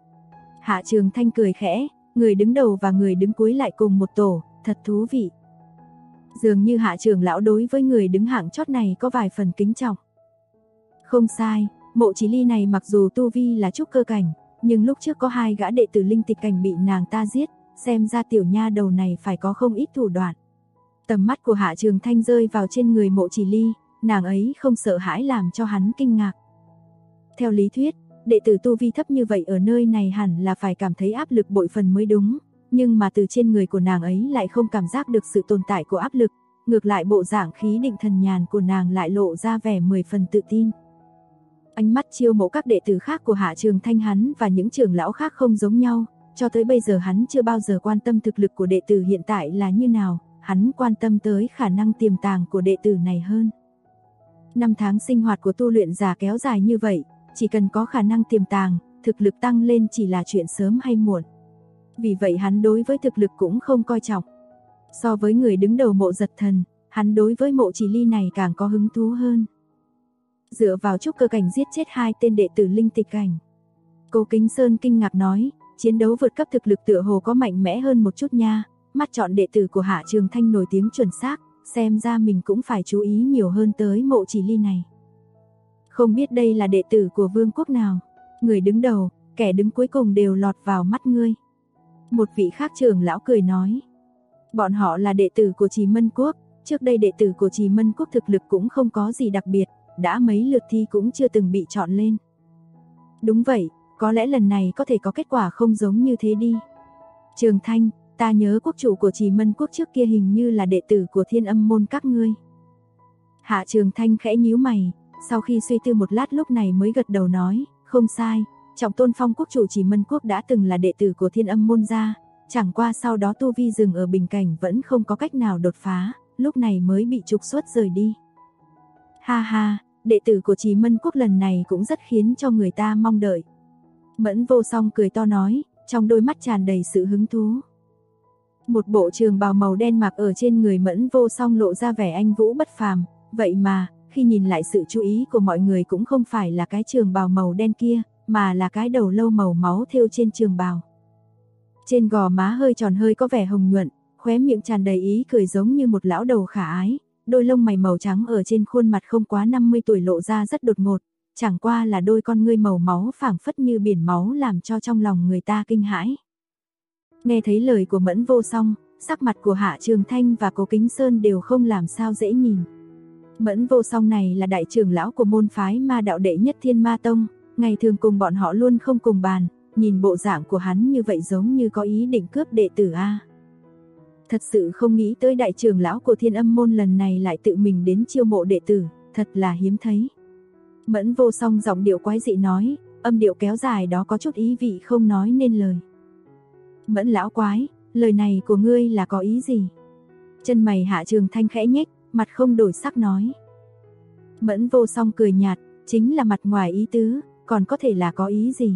Hạ Trường Thanh cười khẽ, người đứng đầu và người đứng cuối lại cùng một tổ, thật thú vị. Dường như Hạ trưởng lão đối với người đứng hạng chót này có vài phần kính trọng. Không sai, Mộ Chỉ Ly này mặc dù tu vi là trúc cơ cảnh, nhưng lúc trước có 2 gã đệ tử linh tịch cảnh bị nàng ta giết, xem ra tiểu nha đầu này phải có không ít thủ đoạn. Tầm mắt của Hạ Trường Thanh rơi vào trên người Mộ Chỉ Ly, nàng ấy không sợ hãi làm cho hắn kinh ngạc. Theo lý thuyết, đệ tử tu vi thấp như vậy ở nơi này hẳn là phải cảm thấy áp lực bội phần mới đúng, nhưng mà từ trên người của nàng ấy lại không cảm giác được sự tồn tại của áp lực, ngược lại bộ dạng khí định thần nhàn của nàng lại lộ ra vẻ 10 phần tự tin. Ánh mắt chiêu mộ các đệ tử khác của Hạ Trường Thanh hắn và những trưởng lão khác không giống nhau, cho tới bây giờ hắn chưa bao giờ quan tâm thực lực của đệ tử hiện tại là như nào, hắn quan tâm tới khả năng tiềm tàng của đệ tử này hơn. Năm tháng sinh hoạt của tu luyện giả kéo dài như vậy, chỉ cần có khả năng tiềm tàng, thực lực tăng lên chỉ là chuyện sớm hay muộn. Vì vậy hắn đối với thực lực cũng không coi trọng. So với người đứng đầu Mộ Giật Thần, hắn đối với Mộ Chỉ Ly này càng có hứng thú hơn. Dựa vào trúc cơ cảnh giết chết 2 tên đệ tử linh tịch cảnh. Cố Kính Sơn kinh ngạc nói, chiến đấu vượt cấp thực lực tựa hồ có mạnh mẽ hơn một chút nha, mắt chọn đệ tử của Hạ Trường Thanh nổi tiếng chuẩn xác, xem ra mình cũng phải chú ý nhiều hơn tới Mộ Chỉ Ly này. Không biết đây là đệ tử của vương quốc nào, người đứng đầu, kẻ đứng cuối cùng đều lọt vào mắt ngươi. Một vị khác trưởng lão cười nói, bọn họ là đệ tử của Trì Mân Quốc, trước đây đệ tử của Trì Mân Quốc thực lực cũng không có gì đặc biệt, đã mấy lượt thi cũng chưa từng bị chọn lên. Đúng vậy, có lẽ lần này có thể có kết quả không giống như thế đi. Trường Thanh, ta nhớ quốc chủ của Trì Mân Quốc trước kia hình như là đệ tử của Thiên Âm môn các ngươi. Hạ Trường Thanh khẽ nhíu mày, sau khi suy tư một lát lúc này mới gật đầu nói, không sai, Trọng Tôn Phong quốc chủ Trì Mân Quốc đã từng là đệ tử của Thiên Âm môn gia, chẳng qua sau đó tu vi dừng ở bình cảnh vẫn không có cách nào đột phá, lúc này mới bị trục xuất rời đi. Ha ha, đệ tử của Trì Mân Quốc lần này cũng rất khiến cho người ta mong đợi. Mẫn Vô Song cười to nói, trong đôi mắt tràn đầy sự hứng thú. Một bộ trường bào màu đen mặc ở trên người Mẫn Vô Song lộ ra vẻ anh vũ bất phàm, vậy mà, khi nhìn lại sự chú ý của mọi người cũng không phải là cái trường bào màu đen kia, mà là cái đầu lâu màu máu thêu trên trường bào. Trên gò má hơi tròn hơi có vẻ hồng nhuận, khóe miệng tràn đầy ý cười giống như một lão đầu khả ái, đôi lông mày màu trắng ở trên khuôn mặt không quá 50 tuổi lộ ra rất đột ngột, chẳng qua là đôi con ngươi màu máu phảng phất như biển máu làm cho trong lòng người ta kinh hãi. Nghe thấy lời của Mẫn Vô Song, sắc mặt của Hạ Trường Thanh và Cố Kính Sơn đều không làm sao dễ nhìn. Mẫn Vô Song này là đại trưởng lão của môn phái ma đạo đệ nhất Thiên Ma Tông, ngày thường cùng bọn họ luôn không cùng bàn, nhìn bộ dạng của hắn như vậy giống như có ý định cướp đệ tử a. Thật sự không nghĩ tới đại trưởng lão của Thiên Âm môn lần này lại tự mình đến chiêu mộ đệ tử, thật là hiếm thấy. Mẫn Vô Song giọng điệu quái dị nói, âm điệu kéo dài đó có chút ý vị không nói nên lời. Mẫn lão quái, lời này của ngươi là có ý gì? Chân mày Hạ Trường Thanh khẽ nhếch, mặt không đổi sắc nói. Mẫn Vô Song cười nhạt, chính là mặt ngoài ý tứ, còn có thể là có ý gì?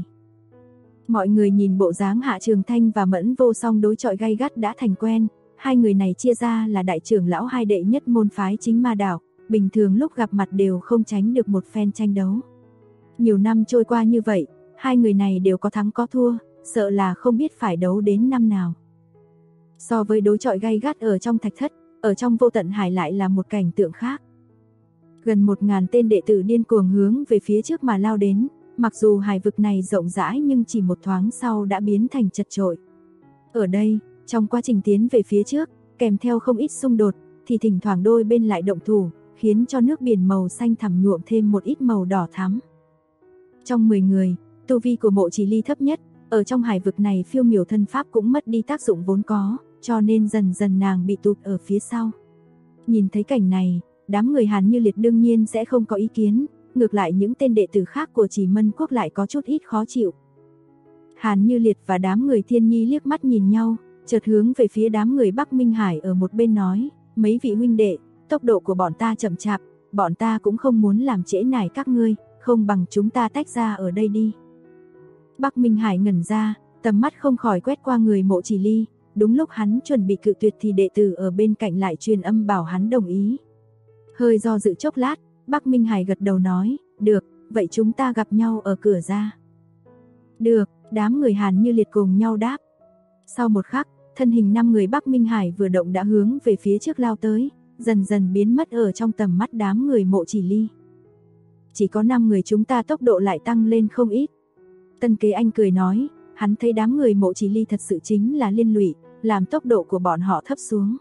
Mọi người nhìn bộ dáng Hạ Trường Thanh và Mẫn Vô Song đối chọi gay gắt đã thành quen, hai người này chia ra là đại trưởng lão hai đệ nhất môn phái chính ma đạo, bình thường lúc gặp mặt đều không tránh được một phen tranh đấu. Nhiều năm trôi qua như vậy, hai người này đều có thắng có thua, sợ là không biết phải đấu đến năm nào. So với đối chọi gay gắt ở trong thạch thất, ở trong vô tận hải lại là một cảnh tượng khác. Gần 1000 tên đệ tử điên cuồng hướng về phía trước mà lao đến, mặc dù hải vực này rộng rãi nhưng chỉ một thoáng sau đã biến thành chật chội. Ở đây, trong quá trình tiến về phía trước, kèm theo không ít xung đột, thì thỉnh thoảng đôi bên lại động thủ, khiến cho nước biển màu xanh thẳm nhuộm thêm một ít màu đỏ thắm. Trong 10 người, tu vi của Mộ Chỉ Ly thấp nhất, ở trong hải vực này phiêu miểu thân pháp cũng mất đi tác dụng vốn có, cho nên dần dần nàng bị tụt ở phía sau. Nhìn thấy cảnh này, đám người Hàn Như Liệt đương nhiên sẽ không có ý kiến, ngược lại những tên đệ tử khác của Trì Mân Quốc lại có chút ít khó chịu. Hàn Như Liệt và đám người Thiên Nhi liếc mắt nhìn nhau, chợt hướng về phía đám người Bắc Minh Hải ở một bên nói, mấy vị huynh đệ, tốc độ của bọn ta chậm chạp, bọn ta cũng không muốn làm trễ nải các ngươi, không bằng chúng ta tách ra ở đây đi. Bắc Minh Hải ngẩn ra, tầm mắt không khỏi quét qua người Mộ Chỉ Ly, đúng lúc hắn chuẩn bị cự tuyệt thì đệ tử ở bên cạnh lại truyền âm bảo hắn đồng ý. Hơi do dự chốc lát, Bắc Minh Hải gật đầu nói, được, vậy chúng ta gặp nhau ở cửa ra. Được, đám người Hàn Như Liệt cùng nhau đáp. Sau một khắc, thân hình 5 người Bắc Minh Hải vừa động đã hướng về phía trước lao tới, dần dần biến mất ở trong tầm mắt đám người Mộ Chỉ Ly. Chỉ có 5 người chúng ta tốc độ lại tăng lên không ít. Tân Kế Anh cười nói, hắn thấy đám người Mộ Chỉ Ly thật sự chính là liên lụy, làm tốc độ của bọn họ thấp xuống.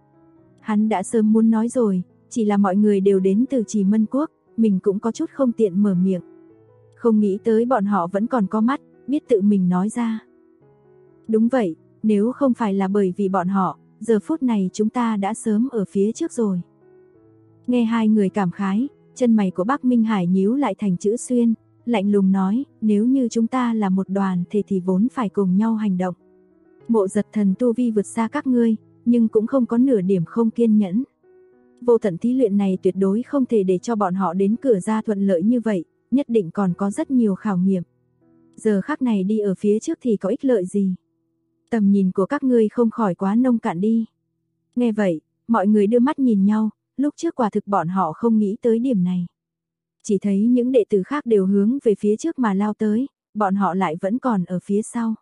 Hắn đã sớm muốn nói rồi, chỉ là mọi người đều đến từ Trì Mân Quốc, mình cũng có chút không tiện mở miệng. Không nghĩ tới bọn họ vẫn còn có mắt, biết tự mình nói ra. Đúng vậy, nếu không phải là bởi vì bọn họ, giờ phút này chúng ta đã sớm ở phía trước rồi. Nghe hai người cảm khái, chân mày của Bắc Minh Hải nhíu lại thành chữ xuyên, lạnh lùng nói, nếu như chúng ta là một đoàn thể thì vốn phải cùng nhau hành động. Mộ Giật Thần tu vi vượt xa các ngươi, nhưng cũng không có nửa điểm không kiên nhẫn. Vô tận thí luyện này tuyệt đối không thể để cho bọn họ đến cửa ra thuận lợi như vậy, nhất định còn có rất nhiều khảo nghiệm. Giờ khắc này đi ở phía trước thì có ích lợi gì? Tầm nhìn của các ngươi không khỏi quá nông cạn đi. Nghe vậy, mọi người đưa mắt nhìn nhau, lúc trước quả thực bọn họ không nghĩ tới điểm này. Chỉ thấy những đệ tử khác đều hướng về phía trước mà lao tới, bọn họ lại vẫn còn ở phía sau.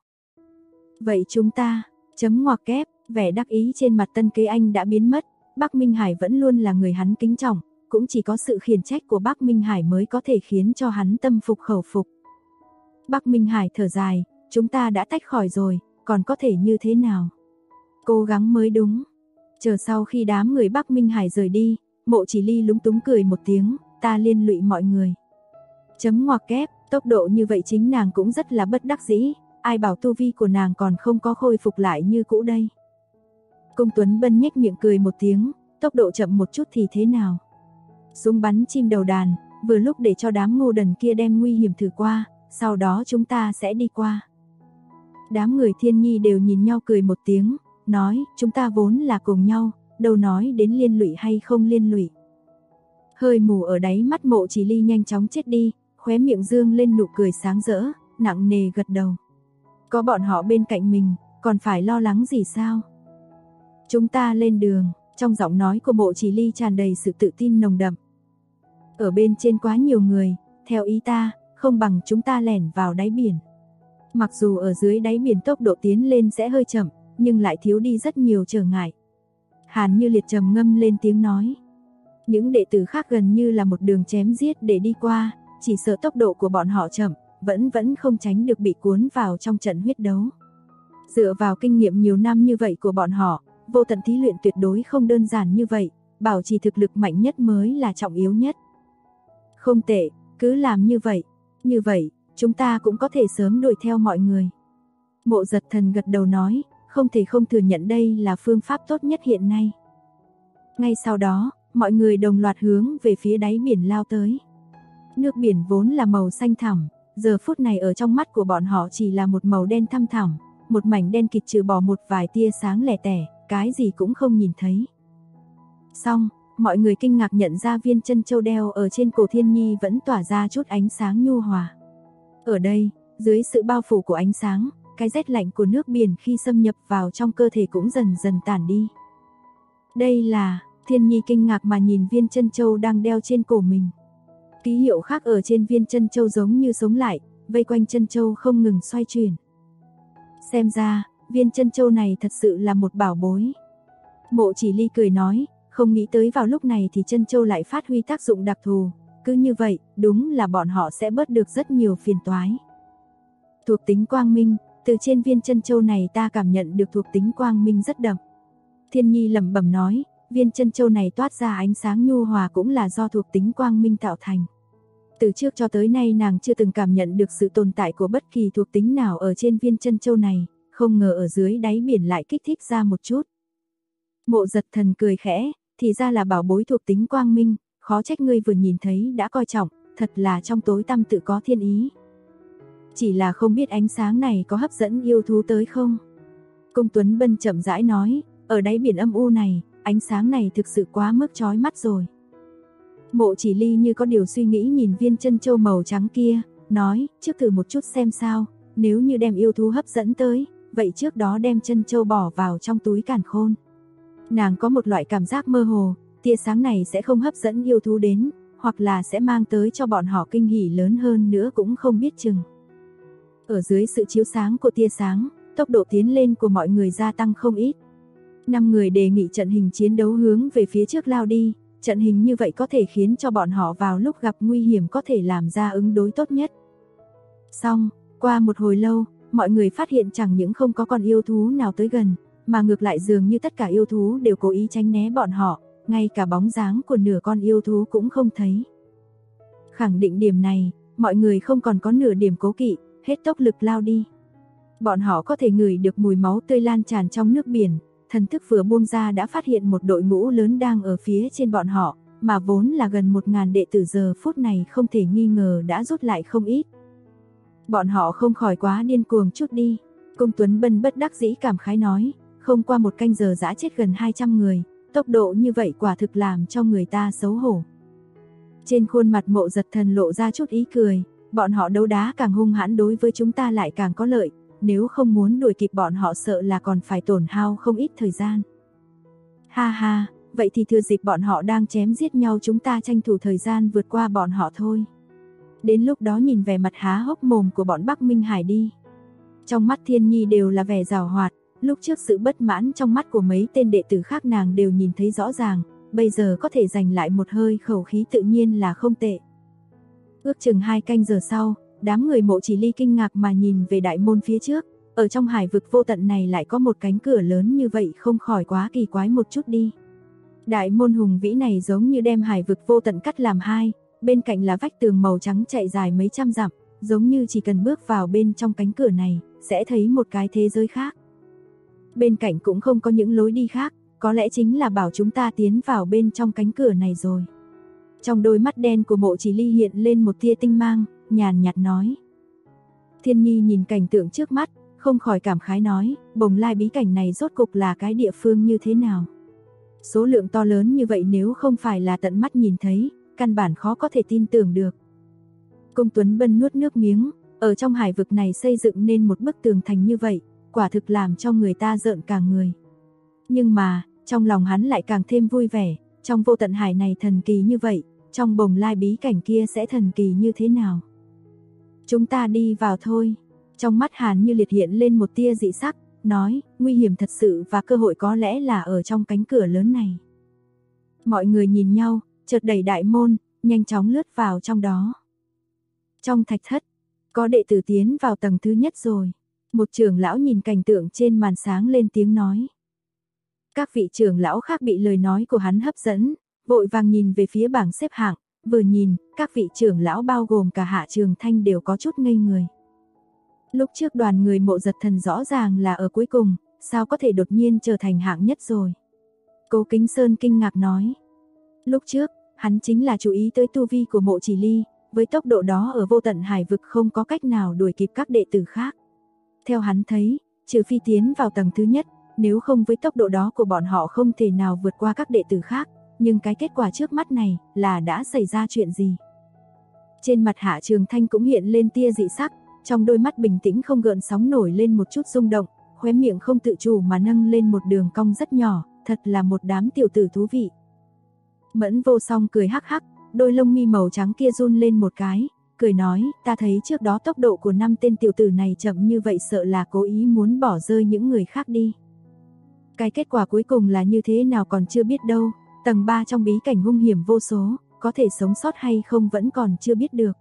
Vậy chúng ta, chấm ngoặc kép, vẻ đắc ý trên mặt Tân Kế Anh đã biến mất, Bắc Minh Hải vẫn luôn là người hắn kính trọng, cũng chỉ có sự khiển trách của Bắc Minh Hải mới có thể khiến cho hắn tâm phục khẩu phục. Bắc Minh Hải thở dài, chúng ta đã tách khỏi rồi, còn có thể như thế nào? Cố gắng mới đúng. Chờ sau khi đám người Bắc Minh Hải rời đi, Mộ Chỉ Ly lúng túng cười một tiếng, ta liên lụy mọi người. Chấm ngoặc kép, tốc độ như vậy chính nàng cũng rất là bất đắc dĩ, ai bảo tu vi của nàng còn không có khôi phục lại như cũ đây. Cung Tuấn Bân nhếch miệng cười một tiếng, tốc độ chậm một chút thì thế nào? Súng bắn chim đầu đàn, vừa lúc để cho đám ngu đần kia đem nguy hiểm thử qua, sau đó chúng ta sẽ đi qua. Đám người Thiên Nhi đều nhìn nhau cười một tiếng, nói, chúng ta vốn là cùng nhau, đâu nói đến liên lụy hay không liên lụy. Hơi mù ở đáy mắt Mộ Chỉ Ly nhanh chóng chết đi, khóe miệng dương lên nụ cười sáng rỡ, nặng nề gật đầu. Có bọn họ bên cạnh mình, còn phải lo lắng gì sao? Chúng ta lên đường, trong giọng nói của Mộ Chỉ Ly tràn đầy sự tự tin nồng đậm. Ở bên trên quá nhiều người, theo ý ta, không bằng chúng ta lẻn vào đáy biển. Mặc dù ở dưới đáy biển tốc độ tiến lên sẽ hơi chậm, nhưng lại thiếu đi rất nhiều trở ngại. Hàn Như Liệt trầm ngâm lên tiếng nói. Những đệ tử khác gần như là một đường chém giết để đi qua, chỉ sợ tốc độ của bọn họ chậm, vẫn không tránh được bị cuốn vào trong trận huyết đấu. Dựa vào kinh nghiệm nhiều năm như vậy của bọn họ, vô tận thí luyện tuyệt đối không đơn giản như vậy, bảo trì thực lực mạnh nhất mới là trọng yếu nhất. Không tệ, cứ làm như vậy, chúng ta cũng có thể sớm đuổi theo mọi người. Mộ Giật Thần gật đầu nói, không thể không thừa nhận đây là phương pháp tốt nhất hiện nay. Ngay sau đó, mọi người đồng loạt hướng về phía đáy biển lao tới. Nước biển vốn là màu xanh thẳm, giờ phút này ở trong mắt của bọn họ chỉ là một màu đen thăm thẳm, một mảnh đen kịt trừ bỏ một vài tia sáng lẻ tẻ, cái gì cũng không nhìn thấy. Xong, mọi người kinh ngạc nhận ra viên chân châu đeo ở trên cổ Thiên Nhi vẫn tỏa ra chút ánh sáng nhu hòa. Ở đây, dưới sự bao phủ của ánh sáng, cái rét lạnh của nước biển khi xâm nhập vào trong cơ thể cũng dần dần tản đi. Đây là, Thiên Nhi kinh ngạc mà nhìn viên chân châu đang đeo trên cổ mình. Ký hiệu khác ở trên viên chân châu giống như sống lại, vây quanh chân châu không ngừng xoay chuyển. Xem ra, viên chân châu này thật sự là một bảo bối. Mộ Chỉ Ly cười nói, không nghĩ tới vào lúc này thì chân châu lại phát huy tác dụng đặc thù, cứ như vậy, đúng là bọn họ sẽ bớt được rất nhiều phiền toái. Thuộc tính quang minh, từ trên viên chân châu này ta cảm nhận được thuộc tính quang minh rất đậm. Thiên Nhi lẩm bẩm nói, viên chân châu này toát ra ánh sáng nhu hòa cũng là do thuộc tính quang minh tạo thành. Từ trước cho tới nay nàng chưa từng cảm nhận được sự tồn tại của bất kỳ thuộc tính nào ở trên viên chân châu này, không ngờ ở dưới đáy biển lại kích thích ra một chút. Mộ Giật Thần cười khẽ, thì ra là bảo bối thuộc tính quang minh, khó trách ngươi vừa nhìn thấy đã coi trọng, thật là trong tối tăm tự có thiên ý. Chỉ là không biết ánh sáng này có hấp dẫn yêu thú tới không? Cung Tuấn Bân chậm rãi nói, ở đáy biển âm u này, ánh sáng này thực sự quá mức chói mắt rồi. Mộ Chỉ Ly như có điều suy nghĩ nhìn viên chân châu màu trắng kia, nói, trước thử một chút xem sao, nếu như đem yêu thú hấp dẫn tới, vậy trước đó đem chân châu bỏ vào trong túi càn khôn. Nàng có một loại cảm giác mơ hồ, tia sáng này sẽ không hấp dẫn yêu thú đến, hoặc là sẽ mang tới cho bọn họ kinh hỉ lớn hơn nữa cũng không biết chừng. Ở dưới sự chiếu sáng của tia sáng, tốc độ tiến lên của mọi người gia tăng không ít. 5 người đề nghị trận hình chiến đấu hướng về phía trước lao đi, trận hình như vậy có thể khiến cho bọn họ vào lúc gặp nguy hiểm có thể làm ra ứng đối tốt nhất. Xong, qua một hồi lâu, mọi người phát hiện chẳng những không có con yêu thú nào tới gần, mà ngược lại dường như tất cả yêu thú đều cố ý tránh né bọn họ, ngay cả bóng dáng của nửa con yêu thú cũng không thấy. Khẳng định điểm này, mọi người không còn có nửa điểm cố kỵ, hết tốc lực lao đi. Bọn họ có thể ngửi được mùi máu tươi lan tràn trong nước biển, thần thức vừa buông ra đã phát hiện một đội ngũ lớn đang ở phía trên bọn họ, mà vốn là gần 1000 đệ tử giờ phút này không thể nghi ngờ đã rút lại không ít. Bọn họ không khỏi quá điên cuồng chút đi. Cung Tuấn Bân bất đắc dĩ cảm khái nói, không qua một canh giờ dã chết gần 200 người, tốc độ như vậy quả thực làm cho người ta xấu hổ. Trên khuôn mặt Mộ Giật Thần lộ ra chút ý cười, bọn họ đấu đá càng hung hãn đối với chúng ta lại càng có lợi, nếu không muốn đuổi kịp bọn họ sợ là còn phải tổn hao không ít thời gian. Ha ha, vậy thì thừa dịp bọn họ đang chém giết nhau chúng ta tranh thủ thời gian vượt qua bọn họ thôi. Đến lúc đó nhìn vẻ mặt há hốc mồm của bọn Bắc Minh Hải đi. Trong mắt Thiên Nhi đều là vẻ giảo hoạt, lúc trước sự bất mãn trong mắt của mấy tên đệ tử khác nàng đều nhìn thấy rõ ràng, bây giờ có thể giành lại một hơi khẩu khí tự nhiên là không tệ. Ước chừng 2 canh giờ sau, đám người Mộ Chỉ Ly kinh ngạc mà nhìn về đại môn phía trước, ở trong hải vực vô tận này lại có một cánh cửa lớn như vậy không khỏi quá kỳ quái một chút đi. Đại môn hùng vĩ này giống như đem hải vực vô tận cắt làm hai, bên cạnh là vách tường màu trắng chạy dài mấy trăm dặm, giống như chỉ cần bước vào bên trong cánh cửa này, sẽ thấy một cái thế giới khác. Bên cạnh cũng không có những lối đi khác, có lẽ chính là bảo chúng ta tiến vào bên trong cánh cửa này rồi. Trong đôi mắt đen của Mộ Chỉ Ly hiện lên một tia tinh mang, nhàn nhạt nói. Thiên Nhi nhìn cảnh tượng trước mắt, không khỏi cảm khái nói, Bồng Lai bí cảnh này rốt cục là cái địa phương như thế nào. Số lượng to lớn như vậy nếu không phải là tận mắt nhìn thấy, căn bản khó có thể tin tưởng được. Cung Tuấn Bân nuốt nước miếng, ở trong hải vực này xây dựng nên một bức tường thành như vậy, quả thực làm cho người ta rợn cả người. Nhưng mà, trong lòng hắn lại càng thêm vui vẻ, trong vô tận hải này thần kỳ như vậy, trong Bồng Lai bí cảnh kia sẽ thần kỳ như thế nào. Chúng ta đi vào thôi. Trong mắt Hàn Như Liệt hiện lên một tia dị sắc, nói, nguy hiểm thật sự và cơ hội có lẽ là ở trong cánh cửa lớn này. Mọi người nhìn nhau, chợt đẩy đại môn, nhanh chóng lướt vào trong đó. Trong thạch thất, có đệ tử tiến vào tầng thứ nhất rồi. Một trưởng lão nhìn cảnh tượng trên màn sáng lên tiếng nói. Các vị trưởng lão khác bị lời nói của hắn hấp dẫn, vội vàng nhìn về phía bảng xếp hạng, vừa nhìn, các vị trưởng lão bao gồm cả Hạ Trường Thanh đều có chút ngây người. Lúc trước đoàn người Mộ Giật Thần rõ ràng là ở cuối cùng, sao có thể đột nhiên trở thành hạng nhất rồi. Cố Kính Sơn kinh ngạc nói. Lúc trước, hắn chính là chú ý tới tu vi của Mộ Chỉ Ly, với tốc độ đó ở vô tận hải vực không có cách nào đuổi kịp các đệ tử khác. Theo hắn thấy, trừ phi tiến vào tầng thứ nhất, nếu không với tốc độ đó của bọn họ không thể nào vượt qua các đệ tử khác, nhưng cái kết quả trước mắt này là đã xảy ra chuyện gì? Trên mặt Hạ Trường Thanh cũng hiện lên tia dị sắc, trong đôi mắt bình tĩnh không gợn sóng nổi lên một chút rung động, khóe miệng không tự chủ mà nâng lên một đường cong rất nhỏ, thật là một đám tiểu tử thú vị. Mẫn Vô Song cười hắc hắc, đôi lông mi màu trắng kia run lên một cái, cười nói, ta thấy trước đó tốc độ của 5 tên tiểu tử này chậm như vậy sợ là cố ý muốn bỏ rơi những người khác đi. Cái kết quả cuối cùng là như thế nào còn chưa biết đâu, tầng 3 trong bí cảnh hung hiểm vô số, có thể sống sót hay không vẫn còn chưa biết được.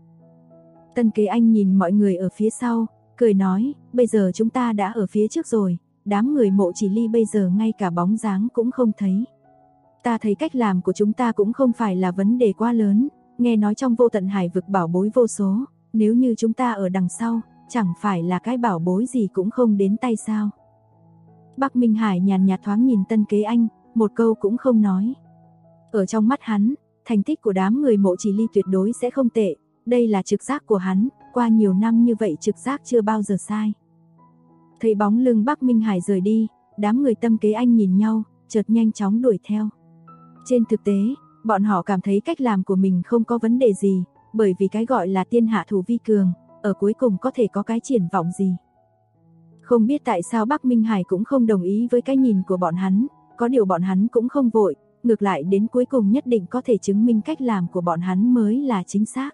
Tân Kế Anh nhìn mọi người ở phía sau, cười nói, bây giờ chúng ta đã ở phía trước rồi, đám người Mộ Chỉ Ly bây giờ ngay cả bóng dáng cũng không thấy. Ta thấy cách làm của chúng ta cũng không phải là vấn đề quá lớn, nghe nói trong vô tận hải vực bảo bối vô số, nếu như chúng ta ở đằng sau, chẳng phải là cái bảo bối gì cũng không đến tay sao. Bắc Minh Hải nhàn nhạt thoáng nhìn Tân Kế Anh, một câu cũng không nói. Ở trong mắt hắn, thành tích của đám người Mộ Chỉ Ly tuyệt đối sẽ không tệ, đây là trực giác của hắn, qua nhiều năm như vậy trực giác chưa bao giờ sai. Thấy bóng lưng Bắc Minh Hải rời đi, đám người Tâm Kế Anh nhìn nhau, chợt nhanh chóng đuổi theo. Trên thực tế, bọn họ cảm thấy cách làm của mình không có vấn đề gì, bởi vì cái gọi là tiên hạ thủ vi cường, ở cuối cùng có thể có cái triển vọng gì. Không biết tại sao Bắc Minh Hải cũng không đồng ý với cái nhìn của bọn hắn, có điều bọn hắn cũng không vội, ngược lại đến cuối cùng nhất định có thể chứng minh cách làm của bọn hắn mới là chính xác.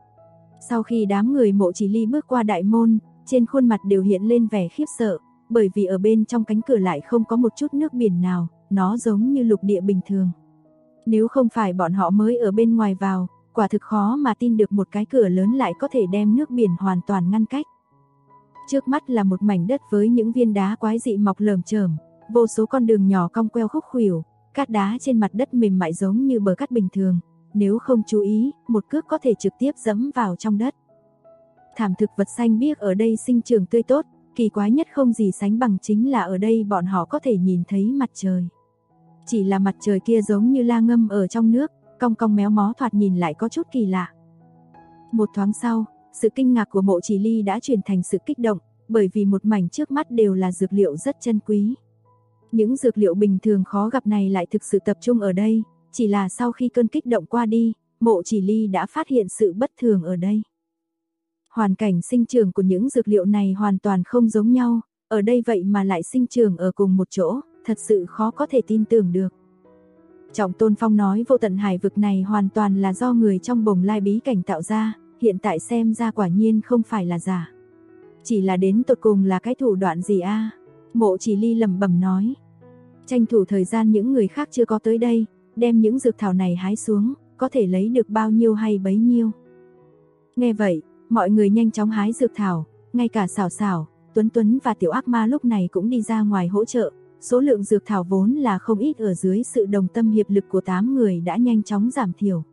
Sau khi đám người Mộ Chỉ Ly bước qua đại môn, trên khuôn mặt đều hiện lên vẻ khiếp sợ, bởi vì ở bên trong cánh cửa lại không có một chút nước biển nào, nó giống như lục địa bình thường. Nếu không phải bọn họ mới ở bên ngoài vào, quả thực khó mà tin được một cái cửa lớn lại có thể đem nước biển hoàn toàn ngăn cách. Trước mắt là một mảnh đất với những viên đá quái dị mọc lởm chởm, vô số con đường nhỏ cong queo khúc khuỷu, cát đá trên mặt đất mềm mại giống như bờ cát bình thường, nếu không chú ý, một cước có thể trực tiếp dẫm vào trong đất. Thảm thực vật xanh biếc ở đây sinh trưởng tươi tốt, kỳ quái nhất không gì sánh bằng chính là ở đây bọn họ có thể nhìn thấy mặt trời. Chỉ là mặt trời kia giống như la ngâm ở trong nước, cong cong méo mó thoạt nhìn lại có chút kỳ lạ. Một thoáng sau, sự kinh ngạc của Mộ Chỉ Ly đã chuyển thành sự kích động, bởi vì một mảnh trước mắt đều là dược liệu rất chân quý. Những dược liệu bình thường khó gặp này lại thực sự tập trung ở đây, chỉ là sau khi cơn kích động qua đi, Mộ Chỉ Ly đã phát hiện sự bất thường ở đây. Hoàn cảnh sinh trưởng của những dược liệu này hoàn toàn không giống nhau, ở đây vậy mà lại sinh trưởng ở cùng một chỗ, thật sự khó có thể tin tưởng được. Trọng Tôn Phong nói vô tận hải vực này hoàn toàn là do người trong Bồng Lai bí cảnh tạo ra, hiện tại xem ra quả nhiên không phải là giả. Chỉ là đến tột cùng là cái thủ đoạn gì a? Mộ Chỉ Ly lẩm bẩm nói. Tranh thủ thời gian những người khác chưa có tới đây, đem những dược thảo này hái xuống, có thể lấy được bao nhiêu hay bấy nhiêu. Nghe vậy, mọi người nhanh chóng hái dược thảo, ngay cả Xảo Xảo, Tuấn Tuấn và Tiểu Ác Ma lúc này cũng đi ra ngoài hỗ trợ. Số lượng dược thảo vốn là không ít ở dưới sự đồng tâm hiệp lực của 8 người đã nhanh chóng giảm thiểu.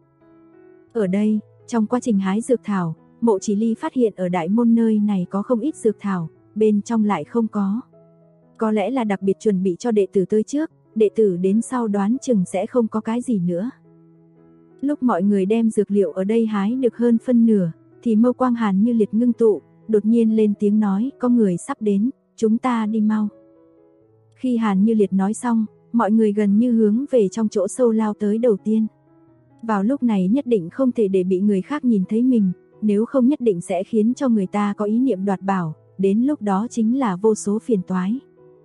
Ở đây, trong quá trình hái dược thảo, Mộ Chỉ Ly phát hiện ở đại môn nơi này có không ít dược thảo, bên trong lại không có. Có lẽ là đặc biệt chuẩn bị cho đệ tử tới trước, đệ tử đến sau đoán chừng sẽ không có cái gì nữa. Lúc mọi người đem dược liệu ở đây hái được hơn phân nửa, thì Mâu Quang Hàn Như Liệt ngưng tụ, đột nhiên lên tiếng nói, có người sắp đến, chúng ta đi mau. Khi Hàn Như Liệt nói xong, mọi người gần như hướng về trong chỗ sâu lao tới đầu tiên. Vào lúc này nhất định không thể để bị người khác nhìn thấy mình, nếu không nhất định sẽ khiến cho người ta có ý niệm đoạt bảo, đến lúc đó chính là vô số phiền toái.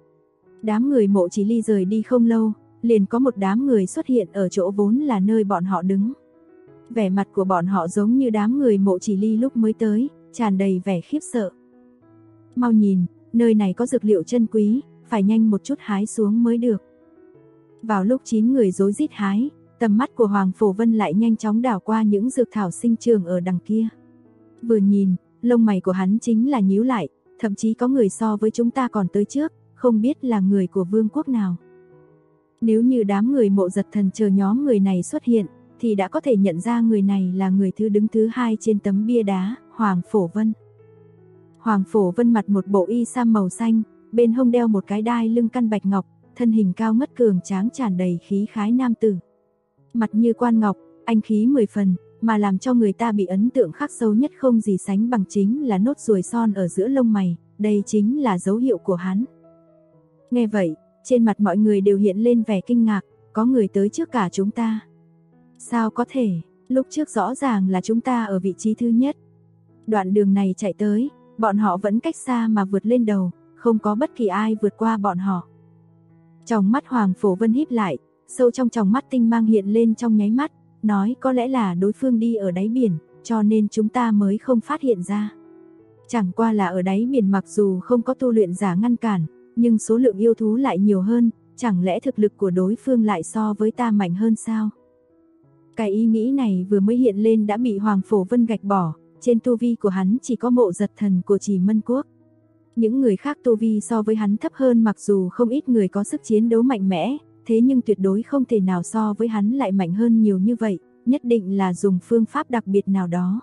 Đám người Mộ Chỉ Ly rời đi không lâu, liền có một đám người xuất hiện ở chỗ vốn là nơi bọn họ đứng. Vẻ mặt của bọn họ giống như đám người Mộ Chỉ Ly lúc mới tới, tràn đầy vẻ khiếp sợ. Mau nhìn, nơi này có dược liệu chân quý, phải nhanh một chút hái xuống mới được. Vào lúc 9 người rối rít hái, tầm mắt của Hoàng Phổ Vân lại nhanh chóng đảo qua những dược thảo sinh trưởng ở đằng kia. Vừa nhìn, lông mày của hắn chính là nhíu lại, thậm chí có người so với chúng ta còn tới trước, không biết là người của vương quốc nào. Nếu như đám người Mộ Giật Thần chờ nhóm người này xuất hiện, thì đã có thể nhận ra người này là người đứng thứ 2 trên tấm bia đá, Hoàng Phổ Vân. Hoàng Phổ Vân mặc một bộ y sam màu xanh, bên hông đeo một cái đai lưng căn bạch ngọc, thân hình cao ngất cường tráng tràn đầy khí khái nam tử. Mặt như quan ngọc, anh khí 10 phần, mà làm cho người ta bị ấn tượng khắc sâu nhất không gì sánh bằng chính là nốt ruồi son ở giữa lông mày, đây chính là dấu hiệu của hắn. Nghe vậy, trên mặt mọi người đều hiện lên vẻ kinh ngạc, có người tới trước cả chúng ta. Sao có thể, lúc trước rõ ràng là chúng ta ở vị trí thứ nhất. Đoạn đường này chạy tới, bọn họ vẫn cách xa mà vượt lên đầu, không có bất kỳ ai vượt qua bọn họ. Trong mắt Hoàng Phổ Vân híp lại, sâu trong tròng mắt tinh mang hiện lên trong nháy mắt, nói có lẽ là đối phương đi ở đáy biển, cho nên chúng ta mới không phát hiện ra. Chẳng qua là ở đáy biển mặc dù không có tu luyện giả ngăn cản, nhưng số lượng yêu thú lại nhiều hơn, chẳng lẽ thực lực của đối phương lại so với ta mạnh hơn sao? Cái ý nghĩ này vừa mới hiện lên đã bị Hoàng Phổ Vân gạch bỏ, trên tu vi của hắn chỉ có Mộ Giật Thần của Trì Mân Quốc. Những người khác tu vi so với hắn thấp hơn, mặc dù không ít người có sức chiến đấu mạnh mẽ, thế nhưng tuyệt đối không thể nào so với hắn lại mạnh hơn nhiều như vậy, nhất định là dùng phương pháp đặc biệt nào đó.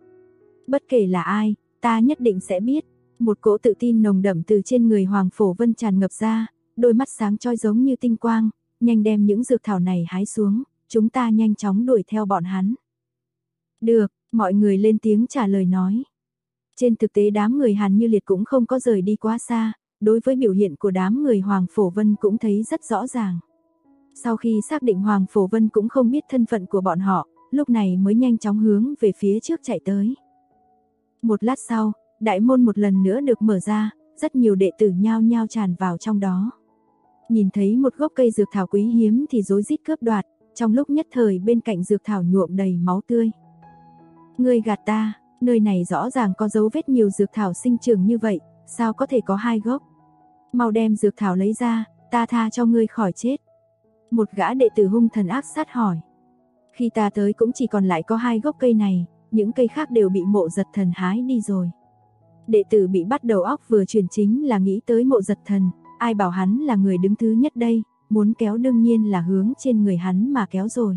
Bất kể là ai, ta nhất định sẽ biết. Một cỗ tự tin nồng đậm từ trên người Hoàng Phổ Vân tràn ngập ra, đôi mắt sáng chói giống như tinh quang, nhanh đem những dược thảo này hái xuống, chúng ta nhanh chóng đuổi theo bọn hắn. Được, mọi người lên tiếng trả lời nói. Trên thực tế đám người Hàn Như Liệt cũng không có rời đi quá xa, đối với biểu hiện của đám người Hoàng Phổ Vân cũng thấy rất rõ ràng. Sau khi xác định Hoàng Phổ Vân cũng không biết thân phận của bọn họ, lúc này mới nhanh chóng hướng về phía trước chạy tới. Một lát sau, đại môn một lần nữa được mở ra, rất nhiều đệ tử nhao nhao tràn vào trong đó. Nhìn thấy một gốc cây dược thảo quý hiếm thì rối rít cướp đoạt, trong lúc nhất thời bên cạnh dược thảo nhuộm đầy máu tươi. Ngươi gạt ta, nơi này rõ ràng có dấu vết nhiều dược thảo sinh trưởng như vậy, sao có thể có 2 gốc? Mau đem dược thảo lấy ra, ta tha cho ngươi khỏi chết. Một gã đệ tử hung thần ác sát hỏi. Khi ta tới cũng chỉ còn lại có 2 gốc cây này, những cây khác đều bị Mộ Giật Thần hái đi rồi. Đệ tử bị bắt đầu óc vừa chuyển chính là nghĩ tới Mộ Giật Thần, ai bảo hắn là người đứng thứ nhất đây, muốn kéo đương nhiên là hướng trên người hắn mà kéo rồi.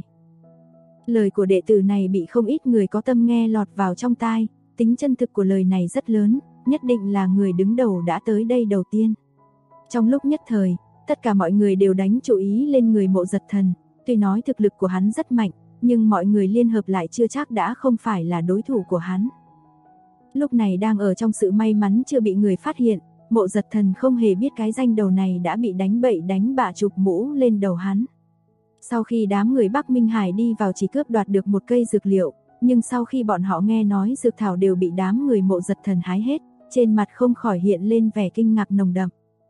Lời của đệ tử này bị không ít người có tâm nghe lọt vào trong tai, tính chân thực của lời này rất lớn, nhất định là người đứng đầu đã tới đây đầu tiên. Trong lúc nhất thời, tất cả mọi người đều đánh chú ý lên người Mộ Giật Thần, tuy nói thực lực của hắn rất mạnh, nhưng mọi người liên hợp lại chưa chắc đã không phải là đối thủ của hắn. Lúc này đang ở trong sự may mắn chưa bị người phát hiện, Mộ Giật Thần không hề biết cái danh đầu này đã bị đánh bậy đánh bạ chụp mũ lên đầu hắn. Sau khi đám người Bắc Minh Hải đi vào chỉ cướp đoạt được một cây dược liệu, nhưng sau khi bọn họ nghe nói dược thảo đều bị đám người Mộ Giật Thần hái hết, trên mặt không khỏi hiện lên vẻ kinh ngạc nồng đậm.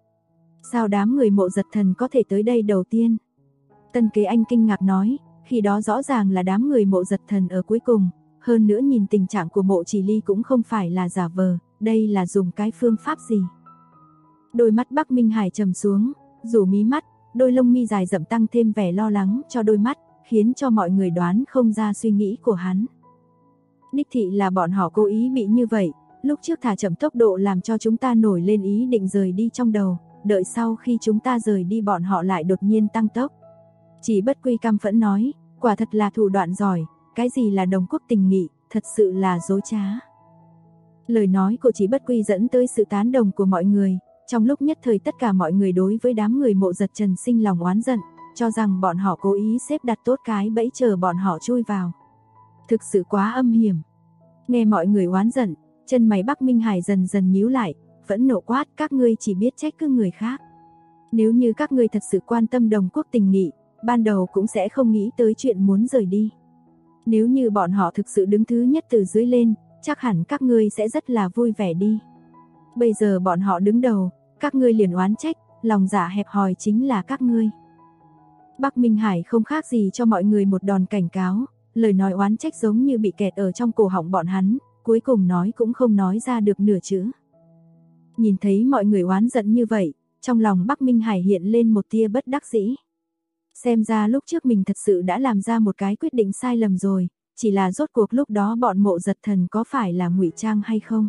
Sao đám người Mộ Giật Thần có thể tới đây đầu tiên? Tân Kế Anh kinh ngạc nói, khi đó rõ ràng là đám người Mộ Giật Thần ở cuối cùng, hơn nữa nhìn tình trạng của Mộ Chỉ Ly cũng không phải là giả vờ, đây là dùng cái phương pháp gì? Đôi mắt Bắc Minh Hải trầm xuống, rủ mí mắt, đôi lông mi dài rậm tăng thêm vẻ lo lắng cho đôi mắt, khiến cho mọi người đoán không ra suy nghĩ của hắn. Đích thị là bọn họ cố ý bị như vậy, lúc trước thả chậm tốc độ làm cho chúng ta nổi lên ý định rời đi trong đầu, đợi sau khi chúng ta rời đi bọn họ lại đột nhiên tăng tốc. Chỉ Bất Quy căm phẫn nói, quả thật là thủ đoạn giỏi, cái gì là đồng quốc tình nghị, thật sự là dối trá. Lời nói của Chỉ Bất Quy dẫn tới sự tán đồng của mọi người, trong lúc nhất thời tất cả mọi người đối với đám người Mộ Giật Trần sinh lòng oán giận, cho rằng bọn họ cố ý xếp đặt tốt cái bẫy chờ bọn họ chui vào. Thực sự quá âm hiểm. Nghe mọi người oán giận, chân mày Bắc Minh Hải dần dần nhíu lại, vẫn nộ quát, các ngươi chỉ biết trách cứ người khác. Nếu như các ngươi thật sự quan tâm đồng quốc tình nghị, ban đầu cũng sẽ không nghĩ tới chuyện muốn rời đi. Nếu như bọn họ thực sự đứng thứ nhất từ dưới lên, chắc hẳn các ngươi sẽ rất là vui vẻ đi. Bây giờ bọn họ đứng đầu, các ngươi liền oán trách, lòng dạ hẹp hòi chính là các ngươi. Bắc Minh Hải không khác gì cho mọi người một đòn cảnh cáo, lời nói oán trách giống như bị kẹt ở trong cổ họng bọn hắn, cuối cùng nói cũng không nói ra được nửa chữ. Nhìn thấy mọi người oán giận như vậy, trong lòng Bắc Minh Hải hiện lên một tia bất đắc dĩ. Xem ra lúc trước mình thật sự đã làm ra một cái quyết định sai lầm rồi, chỉ là rốt cuộc lúc đó bọn Mộ Giật Thần có phải là ngụy trang hay không?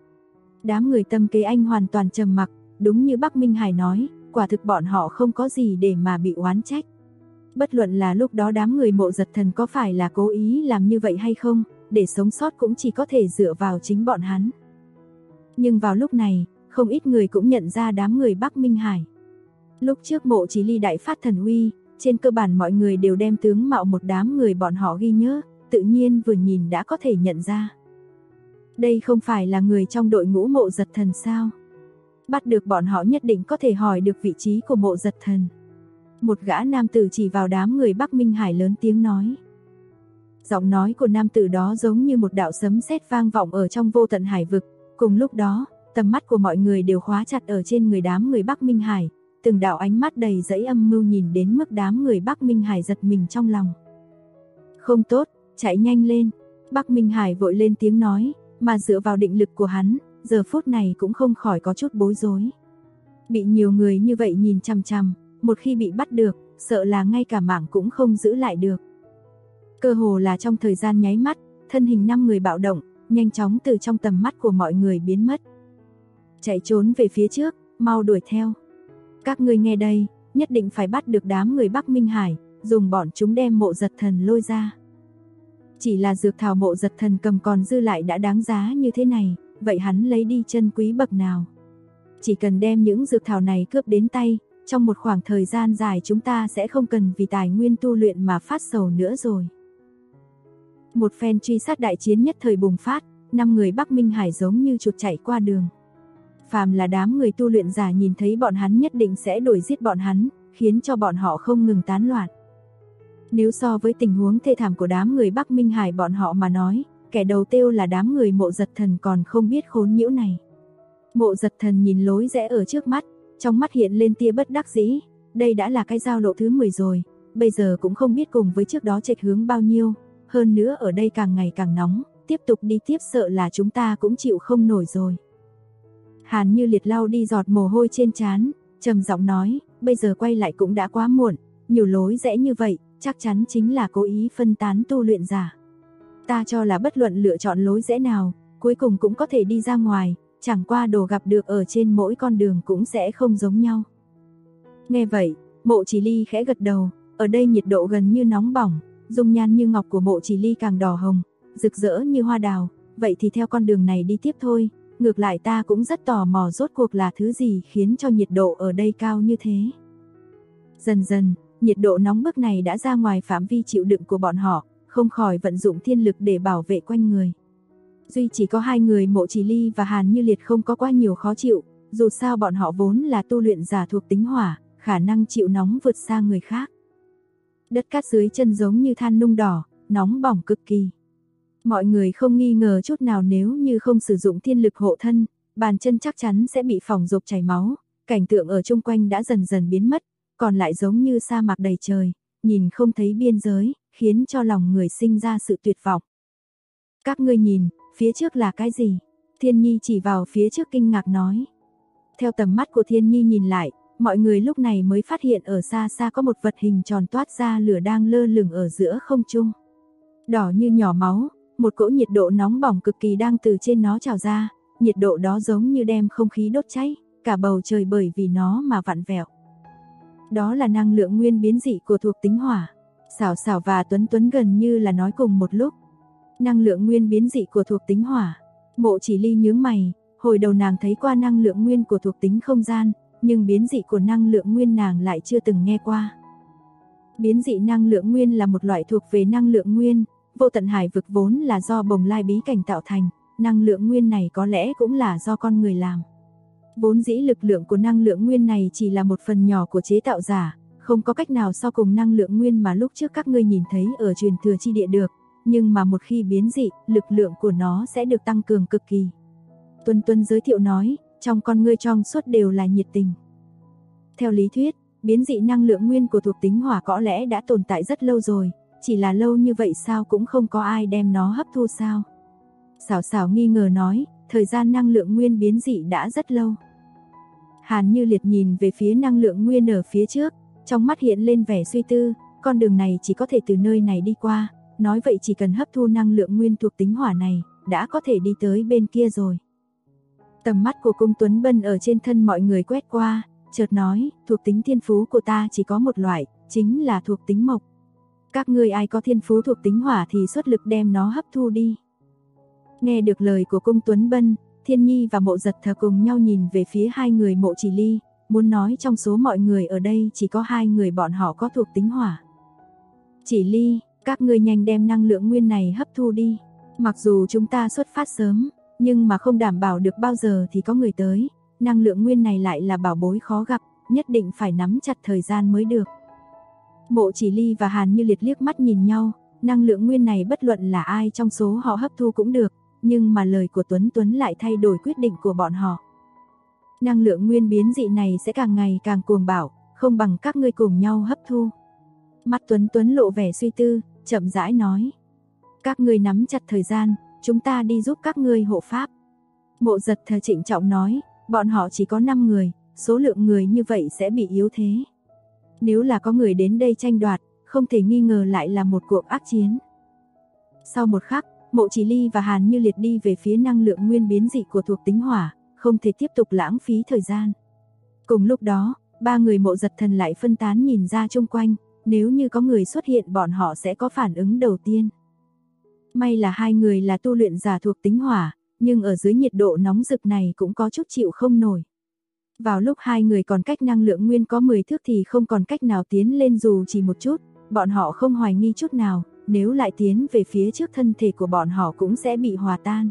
Đám người Tâm Kế Anh hoàn toàn trầm mặc, đúng như Bắc Minh Hải nói, quả thực bọn họ không có gì để mà bị oán trách. Bất luận là lúc đó đám người Mộ Giật Thần có phải là cố ý làm như vậy hay không, để sống sót cũng chỉ có thể dựa vào chính bọn hắn. Nhưng vào lúc này, không ít người cũng nhận ra đám người Bắc Minh Hải. Lúc trước Mộ Chỉ Ly đại phát thần uy, trên cơ bản mọi người đều đem tướng mạo một đám người bọn họ ghi nhớ, tự nhiên vừa nhìn đã có thể nhận ra. Đây không phải là người trong đội ngũ Mộ Giật Thần sao? Bắt được bọn họ nhất định có thể hỏi được vị trí của Mộ Giật Thần. Một gã nam tử chỉ vào đám người Bắc Minh Hải lớn tiếng nói. Giọng nói của nam tử đó giống như một đạo sấm sét vang vọng ở trong vô tận hải vực. Cùng lúc đó, tầm mắt của mọi người đều khóa chặt ở trên người đám người Bắc Minh Hải. Từng đạo ánh mắt đầy dẫy âm mưu nhìn đến mức đám người Bắc Minh Hải giật mình trong lòng. Không tốt, chạy nhanh lên. Bắc Minh Hải vội lên tiếng nói, mà dựa vào định lực của hắn, giờ phút này cũng không khỏi có chút bối rối. Bị nhiều người như vậy nhìn chằm chằm, một khi bị bắt được, sợ là ngay cả mạng cũng không giữ lại được. Cơ hồ là trong thời gian nháy mắt, thân hình 5 người bạo động, nhanh chóng từ trong tầm mắt của mọi người biến mất. Chạy trốn về phía trước, mau đuổi theo. Các ngươi nghe đây, nhất định phải bắt được đám người Bắc Minh Hải, dùng bọn chúng đem Mộ Giật Thần lôi ra. Chỉ là dược thảo Mộ Giật Thần cầm còn dư lại đã đáng giá như thế này, vậy hắn lấy đi chân quý bậc nào? Chỉ cần đem những dược thảo này cướp đến tay, trong một khoảng thời gian dài chúng ta sẽ không cần vì tài nguyên tu luyện mà phát sầu nữa rồi. Một phen truy sát đại chiến nhất thời bùng phát, 5 người Bắc Minh Hải giống như chuột chạy qua đường. Phàm là đám người tu luyện giả nhìn thấy bọn hắn nhất định sẽ đuổi giết bọn hắn, khiến cho bọn họ không ngừng tán loạn. Nếu so với tình huống thê thảm của đám người Bắc Minh Hải bọn họ mà nói, kẻ đầu tiêu là đám người Mộ Giật Thần còn không biết khốn nhiễu này. Mộ Giật Thần nhìn lối rẽ ở trước mắt, trong mắt hiện lên tia bất đắc dĩ, đây đã là cái giao lộ thứ 10 rồi, bây giờ cũng không biết cùng với trước đó chệch hướng bao nhiêu, hơn nữa ở đây càng ngày càng nóng, tiếp tục đi tiếp sợ là chúng ta cũng chịu không nổi rồi. Hàn Như Liệt lau đi giọt mồ hôi trên trán, trầm giọng nói, bây giờ quay lại cũng đã quá muộn, nhiều lối rẽ như vậy, chắc chắn chính là cố ý phân tán tu luyện giả. Ta cho là bất luận lựa chọn lối rẽ nào, cuối cùng cũng có thể đi ra ngoài, chẳng qua đồ gặp được ở trên mỗi con đường cũng sẽ không giống nhau. Nghe vậy, Mộ Chỉ Ly khẽ gật đầu, ở đây nhiệt độ gần như nóng bỏng, dung nhan như ngọc của Mộ Chỉ Ly càng đỏ hồng, rực rỡ như hoa đào, vậy thì theo con đường này đi tiếp thôi, ngược lại ta cũng rất tò mò rốt cuộc là thứ gì khiến cho nhiệt độ ở đây cao như thế. Dần dần, nhiệt độ nóng bức này đã ra ngoài phạm vi chịu đựng của bọn họ, không khỏi vận dụng thiên lực để bảo vệ quanh người. Duy chỉ có hai người Mộ Chỉ Ly và Hàn Như Liệt không có quá nhiều khó chịu, dù sao bọn họ vốn là tu luyện giả thuộc tính hỏa, khả năng chịu nóng vượt xa người khác. Đất cát dưới chân giống như than nung đỏ, nóng bỏng cực kỳ. Mọi người không nghi ngờ chút nào nếu như không sử dụng thiên lực hộ thân, bàn chân chắc chắn sẽ bị phỏng rộp chảy máu, cảnh tượng ở chung quanh đã dần dần biến mất, còn lại giống như sa mạc đầy trời, nhìn không thấy biên giới, khiến cho lòng người sinh ra sự tuyệt vọng. Các ngươi nhìn, phía trước là cái gì? Thiên Nhi chỉ vào phía trước kinh ngạc nói. Theo tầm mắt của Thiên Nhi nhìn lại, mọi người lúc này mới phát hiện ở xa xa có một vật hình tròn toát ra lửa đang lơ lửng ở giữa không trung. Đỏ như nhỏ máu, một cỗ nhiệt độ nóng bỏng cực kỳ đang từ trên nó trào ra, nhiệt độ đó giống như đem không khí đốt cháy, cả bầu trời bởi vì nó mà vặn vẹo. Đó là năng lượng nguyên biến dị của thuộc tính hỏa. Xảo Xảo và Tuấn Tuấn gần như là nói cùng một lúc. Năng lượng nguyên biến dị của thuộc tính hỏa. Mộ Chỉ Ly nhướng mày, hồi đầu nàng thấy qua năng lượng nguyên của thuộc tính không gian, nhưng biến dị của năng lượng nguyên nàng lại chưa từng nghe qua. Biến dị năng lượng nguyên là một loại thuộc về năng lượng nguyên, vô tận hải vực vốn là do bồng lai bí cảnh tạo thành, năng lượng nguyên này có lẽ cũng là do con người làm. Vốn dĩ lực lượng của năng lượng nguyên này chỉ là một phần nhỏ của chế tạo giả, không có cách nào so cùng năng lượng nguyên mà lúc trước các ngươi nhìn thấy ở truyền thừa chi địa được, nhưng mà một khi biến dị, lực lượng của nó sẽ được tăng cường cực kỳ. Tuân Tuân giới thiệu nói, trong con ngươi trong suốt đều là nhiệt tình. Theo lý thuyết, biến dị năng lượng nguyên của thuộc tính hỏa có lẽ đã tồn tại rất lâu rồi, chỉ là lâu như vậy sao cũng không có ai đem nó hấp thu sao? Xảo Xảo nghi ngờ nói, thời gian năng lượng nguyên biến dị đã rất lâu. Hàn Như Liệt nhìn về phía năng lượng nguyên ở phía trước, trong mắt hiện lên vẻ suy tư, con đường này chỉ có thể từ nơi này đi qua, nói vậy chỉ cần hấp thu năng lượng nguyên thuộc tính hỏa này, đã có thể đi tới bên kia rồi. Tầm mắt của Cung Tuấn Bân ở trên thân mọi người quét qua, chợt nói, thuộc tính thiên phú của ta chỉ có một loại, chính là thuộc tính mộc. Các ngươi ai có thiên phú thuộc tính hỏa thì xuất lực đem nó hấp thu đi. Nghe được lời của Cung Tuấn Bân, Thiên Nhi và Mộ Giật Thờ cùng nhau nhìn về phía hai người Mộ Chỉ Ly, muốn nói trong số mọi người ở đây chỉ có hai người bọn họ có thuộc tính hỏa. Chỉ Ly, các ngươi nhanh đem năng lượng nguyên này hấp thu đi. Mặc dù chúng ta xuất phát sớm, nhưng mà không đảm bảo được bao giờ thì có người tới. Năng lượng nguyên này lại là bảo bối khó gặp, nhất định phải nắm chặt thời gian mới được. Mộ Chỉ Ly và Hàn Như Liệt liếc mắt nhìn nhau, năng lượng nguyên này bất luận là ai trong số họ hấp thu cũng được, nhưng mà lời của Tuấn Tuấn lại thay đổi quyết định của bọn họ. Năng lượng nguyên biến dị này sẽ càng ngày càng cuồng bạo, không bằng các ngươi cùng nhau hấp thu. Mắt Tuấn Tuấn lộ vẻ suy tư, chậm rãi nói. Các ngươi nắm chặt thời gian, chúng ta đi giúp các ngươi hộ pháp. Mộ Giật Thờ trịnh trọng nói, bọn họ chỉ có 5 người, số lượng người như vậy sẽ bị yếu thế. Nếu là có người đến đây tranh đoạt, không thể nghi ngờ lại là một cuộc ác chiến. Sau một khắc, Mộ Chỉ Ly và Hàn Như Liệt đi về phía năng lượng nguyên biến dị của thuộc tính hỏa, không thể tiếp tục lãng phí thời gian. Cùng lúc đó, ba người Mộ Giật Thần lại phân tán nhìn ra chung quanh, nếu như có người xuất hiện bọn họ sẽ có phản ứng đầu tiên. May là hai người là tu luyện giả thuộc tính hỏa, nhưng ở dưới nhiệt độ nóng rực này cũng có chút chịu không nổi. Vào lúc hai người còn cách năng lượng nguyên có 10 thước thì không còn cách nào tiến lên dù chỉ một chút, bọn họ không hoài nghi chút nào, nếu lại tiến về phía trước thân thể của bọn họ cũng sẽ bị hòa tan.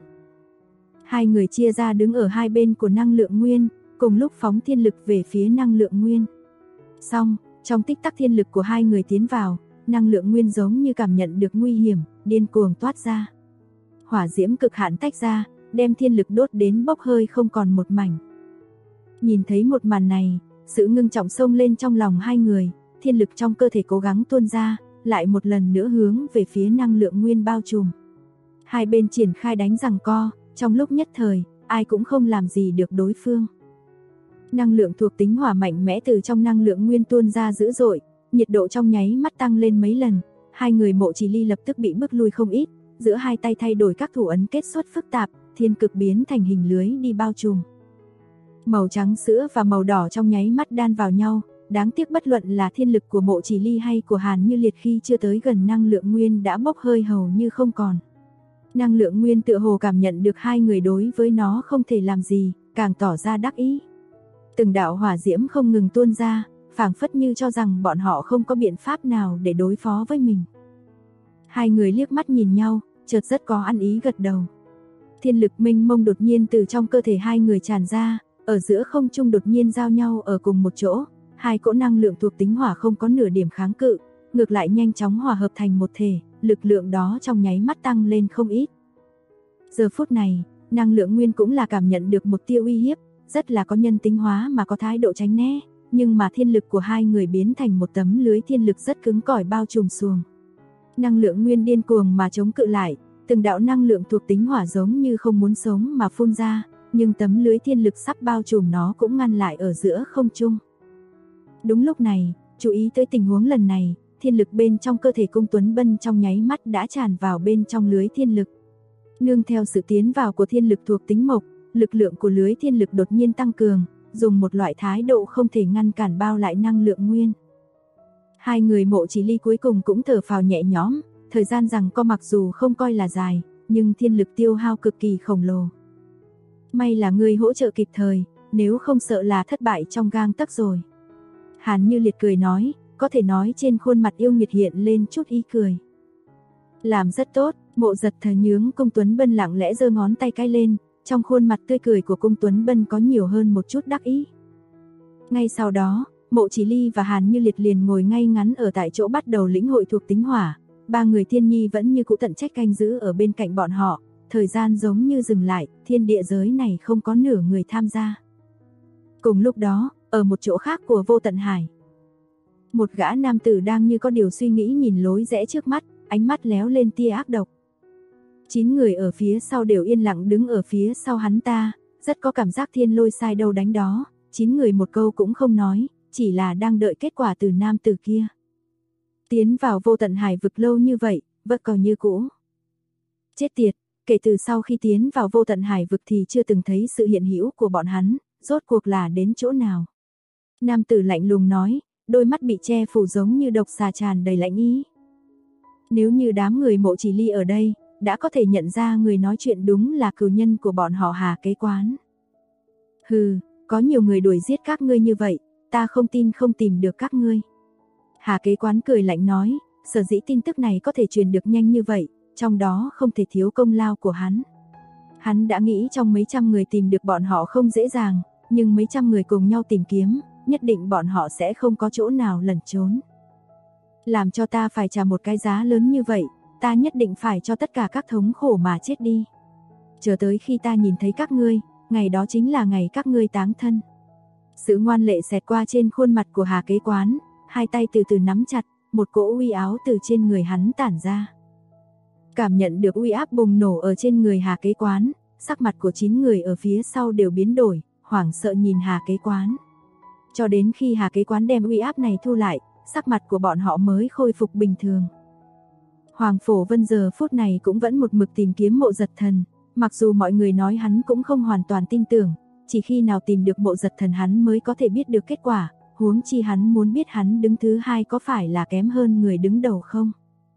Hai người chia ra đứng ở hai bên của năng lượng nguyên, cùng lúc phóng thiên lực về phía năng lượng nguyên. Xong, trong tích tắc thiên lực của hai người tiến vào, năng lượng nguyên giống như cảm nhận được nguy hiểm, điên cuồng toát ra. Hỏa diễm cực hạn tách ra, đem thiên lực đốt đến bốc hơi không còn một mảnh. Nhìn thấy một màn này, sự ngưng trọng xông lên trong lòng hai người, thiên lực trong cơ thể cố gắng tuôn ra, lại một lần nữa hướng về phía năng lượng nguyên bao trùm. Hai bên triển khai đánh giằng co, trong lúc nhất thời, ai cũng không làm gì được đối phương. Năng lượng thuộc tính hỏa mạnh mẽ từ trong năng lượng nguyên tuôn ra dữ dội, nhiệt độ trong nháy mắt tăng lên mấy lần, hai người Mộ Chỉ Ly lập tức bị bước lui không ít, giữa hai tay thay đổi các thủ ấn kết xuất phức tạp, thiên cực biến thành hình lưới đi bao trùm. Màu trắng sữa và màu đỏ trong nháy mắt đan vào nhau, đáng tiếc bất luận là thiên lực của Mộ Chỉ Ly hay của Hàn Như Liệt khi chưa tới gần năng lượng nguyên đã bốc hơi hầu như không còn. Năng lượng nguyên tựa hồ cảm nhận được hai người đối với nó không thể làm gì, càng tỏ ra đắc ý. Từng đạo hỏa diễm không ngừng tuôn ra, phảng phất như cho rằng bọn họ không có biện pháp nào để đối phó với mình. Hai người liếc mắt nhìn nhau, chợt rất có ăn ý gật đầu. Thiên lực mênh mông đột nhiên từ trong cơ thể hai người tràn ra, ở giữa không trung đột nhiên giao nhau ở cùng một chỗ, hai cỗ năng lượng thuộc tính hỏa không có nửa điểm kháng cự, ngược lại nhanh chóng hòa hợp thành một thể, lực lượng đó trong nháy mắt tăng lên không ít. Giờ phút này, năng lượng nguyên cũng là cảm nhận được một tia uy hiếp, rất là có nhân tính hóa mà có thái độ tránh né, nhưng mà thiên lực của hai người biến thành một tấm lưới thiên lực rất cứng cỏi bao trùm xuồng. Năng lượng nguyên điên cuồng mà chống cự lại, từng đạo năng lượng thuộc tính hỏa giống như không muốn sống mà phun ra, nhưng tấm lưới thiên lực sắp bao trùm nó cũng ngăn lại ở giữa không trung. Đúng lúc này, chú ý tới tình huống lần này, thiên lực bên trong cơ thể Cung Tuấn Bân trong nháy mắt đã tràn vào bên trong lưới thiên lực. Nương theo sự tiến vào của thiên lực thuộc tính mộc, lực lượng của lưới thiên lực đột nhiên tăng cường, dùng một loại thái độ không thể ngăn cản bao lại năng lượng nguyên. Hai người Mộ Chỉ Ly cuối cùng cũng thở phào nhẹ nhõm, thời gian rằng co mặc dù không coi là dài, nhưng thiên lực tiêu hao cực kỳ khổng lồ. May là ngươi hỗ trợ kịp thời, nếu không sợ là thất bại trong gang tấc rồi. Hàn Như Liệt cười nói, có thể nói trên khuôn mặt yêu nghiệt hiện lên chút ý cười. Làm rất tốt, Mộ Giật Thần nhướng Cung Tuấn Bân lặng lẽ giơ ngón tay cái lên, trong khuôn mặt tươi cười của Cung Tuấn Bân có nhiều hơn một chút đắc ý. Ngay sau đó, Mộ Chỉ Ly và Hàn Như Liệt liền ngồi ngay ngắn ở tại chỗ bắt đầu lĩnh hội thuộc tính hỏa, ba người Thiên Nhi vẫn như cũ tận trách canh giữ ở bên cạnh bọn họ, thời gian giống như dừng lại, thiên địa giới này không có nửa người tham gia. Cùng lúc đó, ở một chỗ khác của Vô Tận Hải, một gã nam tử đang như có điều suy nghĩ nhìn lối rẽ trước mắt, ánh mắt léo lên tia ác độc. 9 người ở phía sau đều yên lặng đứng ở phía sau hắn ta, rất có cảm giác thiên lôi sai đâu đánh đó, 9 người một câu cũng không nói, chỉ là đang đợi kết quả từ nam tử kia. Tiến vào Vô Tận Hải vực lâu như vậy, vẫn còn như cũ. Chết tiệt, kể từ sau khi tiến vào Vô Tận Hải vực thì chưa từng thấy sự hiện hữu của bọn hắn, rốt cuộc là đến chỗ nào. Nam tử lạnh lùng nói, đôi mắt bị che phủ giống như độc xà tràn đầy lạnh ý. Nếu như đám người Mộ Chỉ Ly ở đây, đã có thể nhận ra người nói chuyện đúng là cừu nhân của bọn họ Hà Kế Quán. Hừ, có nhiều người đuổi giết các ngươi như vậy, ta không tin không tìm được các ngươi. Hà Kế Quán cười lạnh nói, sở dĩ tin tức này có thể truyền được nhanh như vậy, trong đó không thể thiếu công lao của hắn. Hắn đã nghĩ trong mấy trăm người tìm được bọn họ không dễ dàng, nhưng mấy trăm người cùng nhau tìm kiếm, nhất định bọn họ sẽ không có chỗ nào lẩn trốn. Làm cho ta phải trả một cái giá lớn như vậy, ta nhất định phải cho tất cả các thống khổ mà chết đi. Chờ tới khi ta nhìn thấy các ngươi, ngày đó chính là ngày các ngươi táng thân. Sự ngoan lệ xẹt qua trên khuôn mặt của Hà Kế Quán, hai tay từ từ nắm chặt, một cỗ uy áo từ trên người hắn tản ra. Cảm nhận được uy áp bùng nổ ở trên người Hà Kế Quán, sắc mặt của 9 người ở phía sau đều biến đổi, hoảng sợ nhìn Hà Kế Quán. Cho đến khi Hà Kế Quán đem uy áp này thu lại, sắc mặt của bọn họ mới khôi phục bình thường. Hoàng Phổ Vân giờ phút này cũng vẫn một mực tìm kiếm Mộ Giật Thần, mặc dù mọi người nói hắn cũng không hoàn toàn tin tưởng, chỉ khi nào tìm được Mộ Giật Thần hắn mới có thể biết được kết quả, huống chi hắn muốn biết hắn đứng thứ hai có phải là kém hơn người đứng đầu không.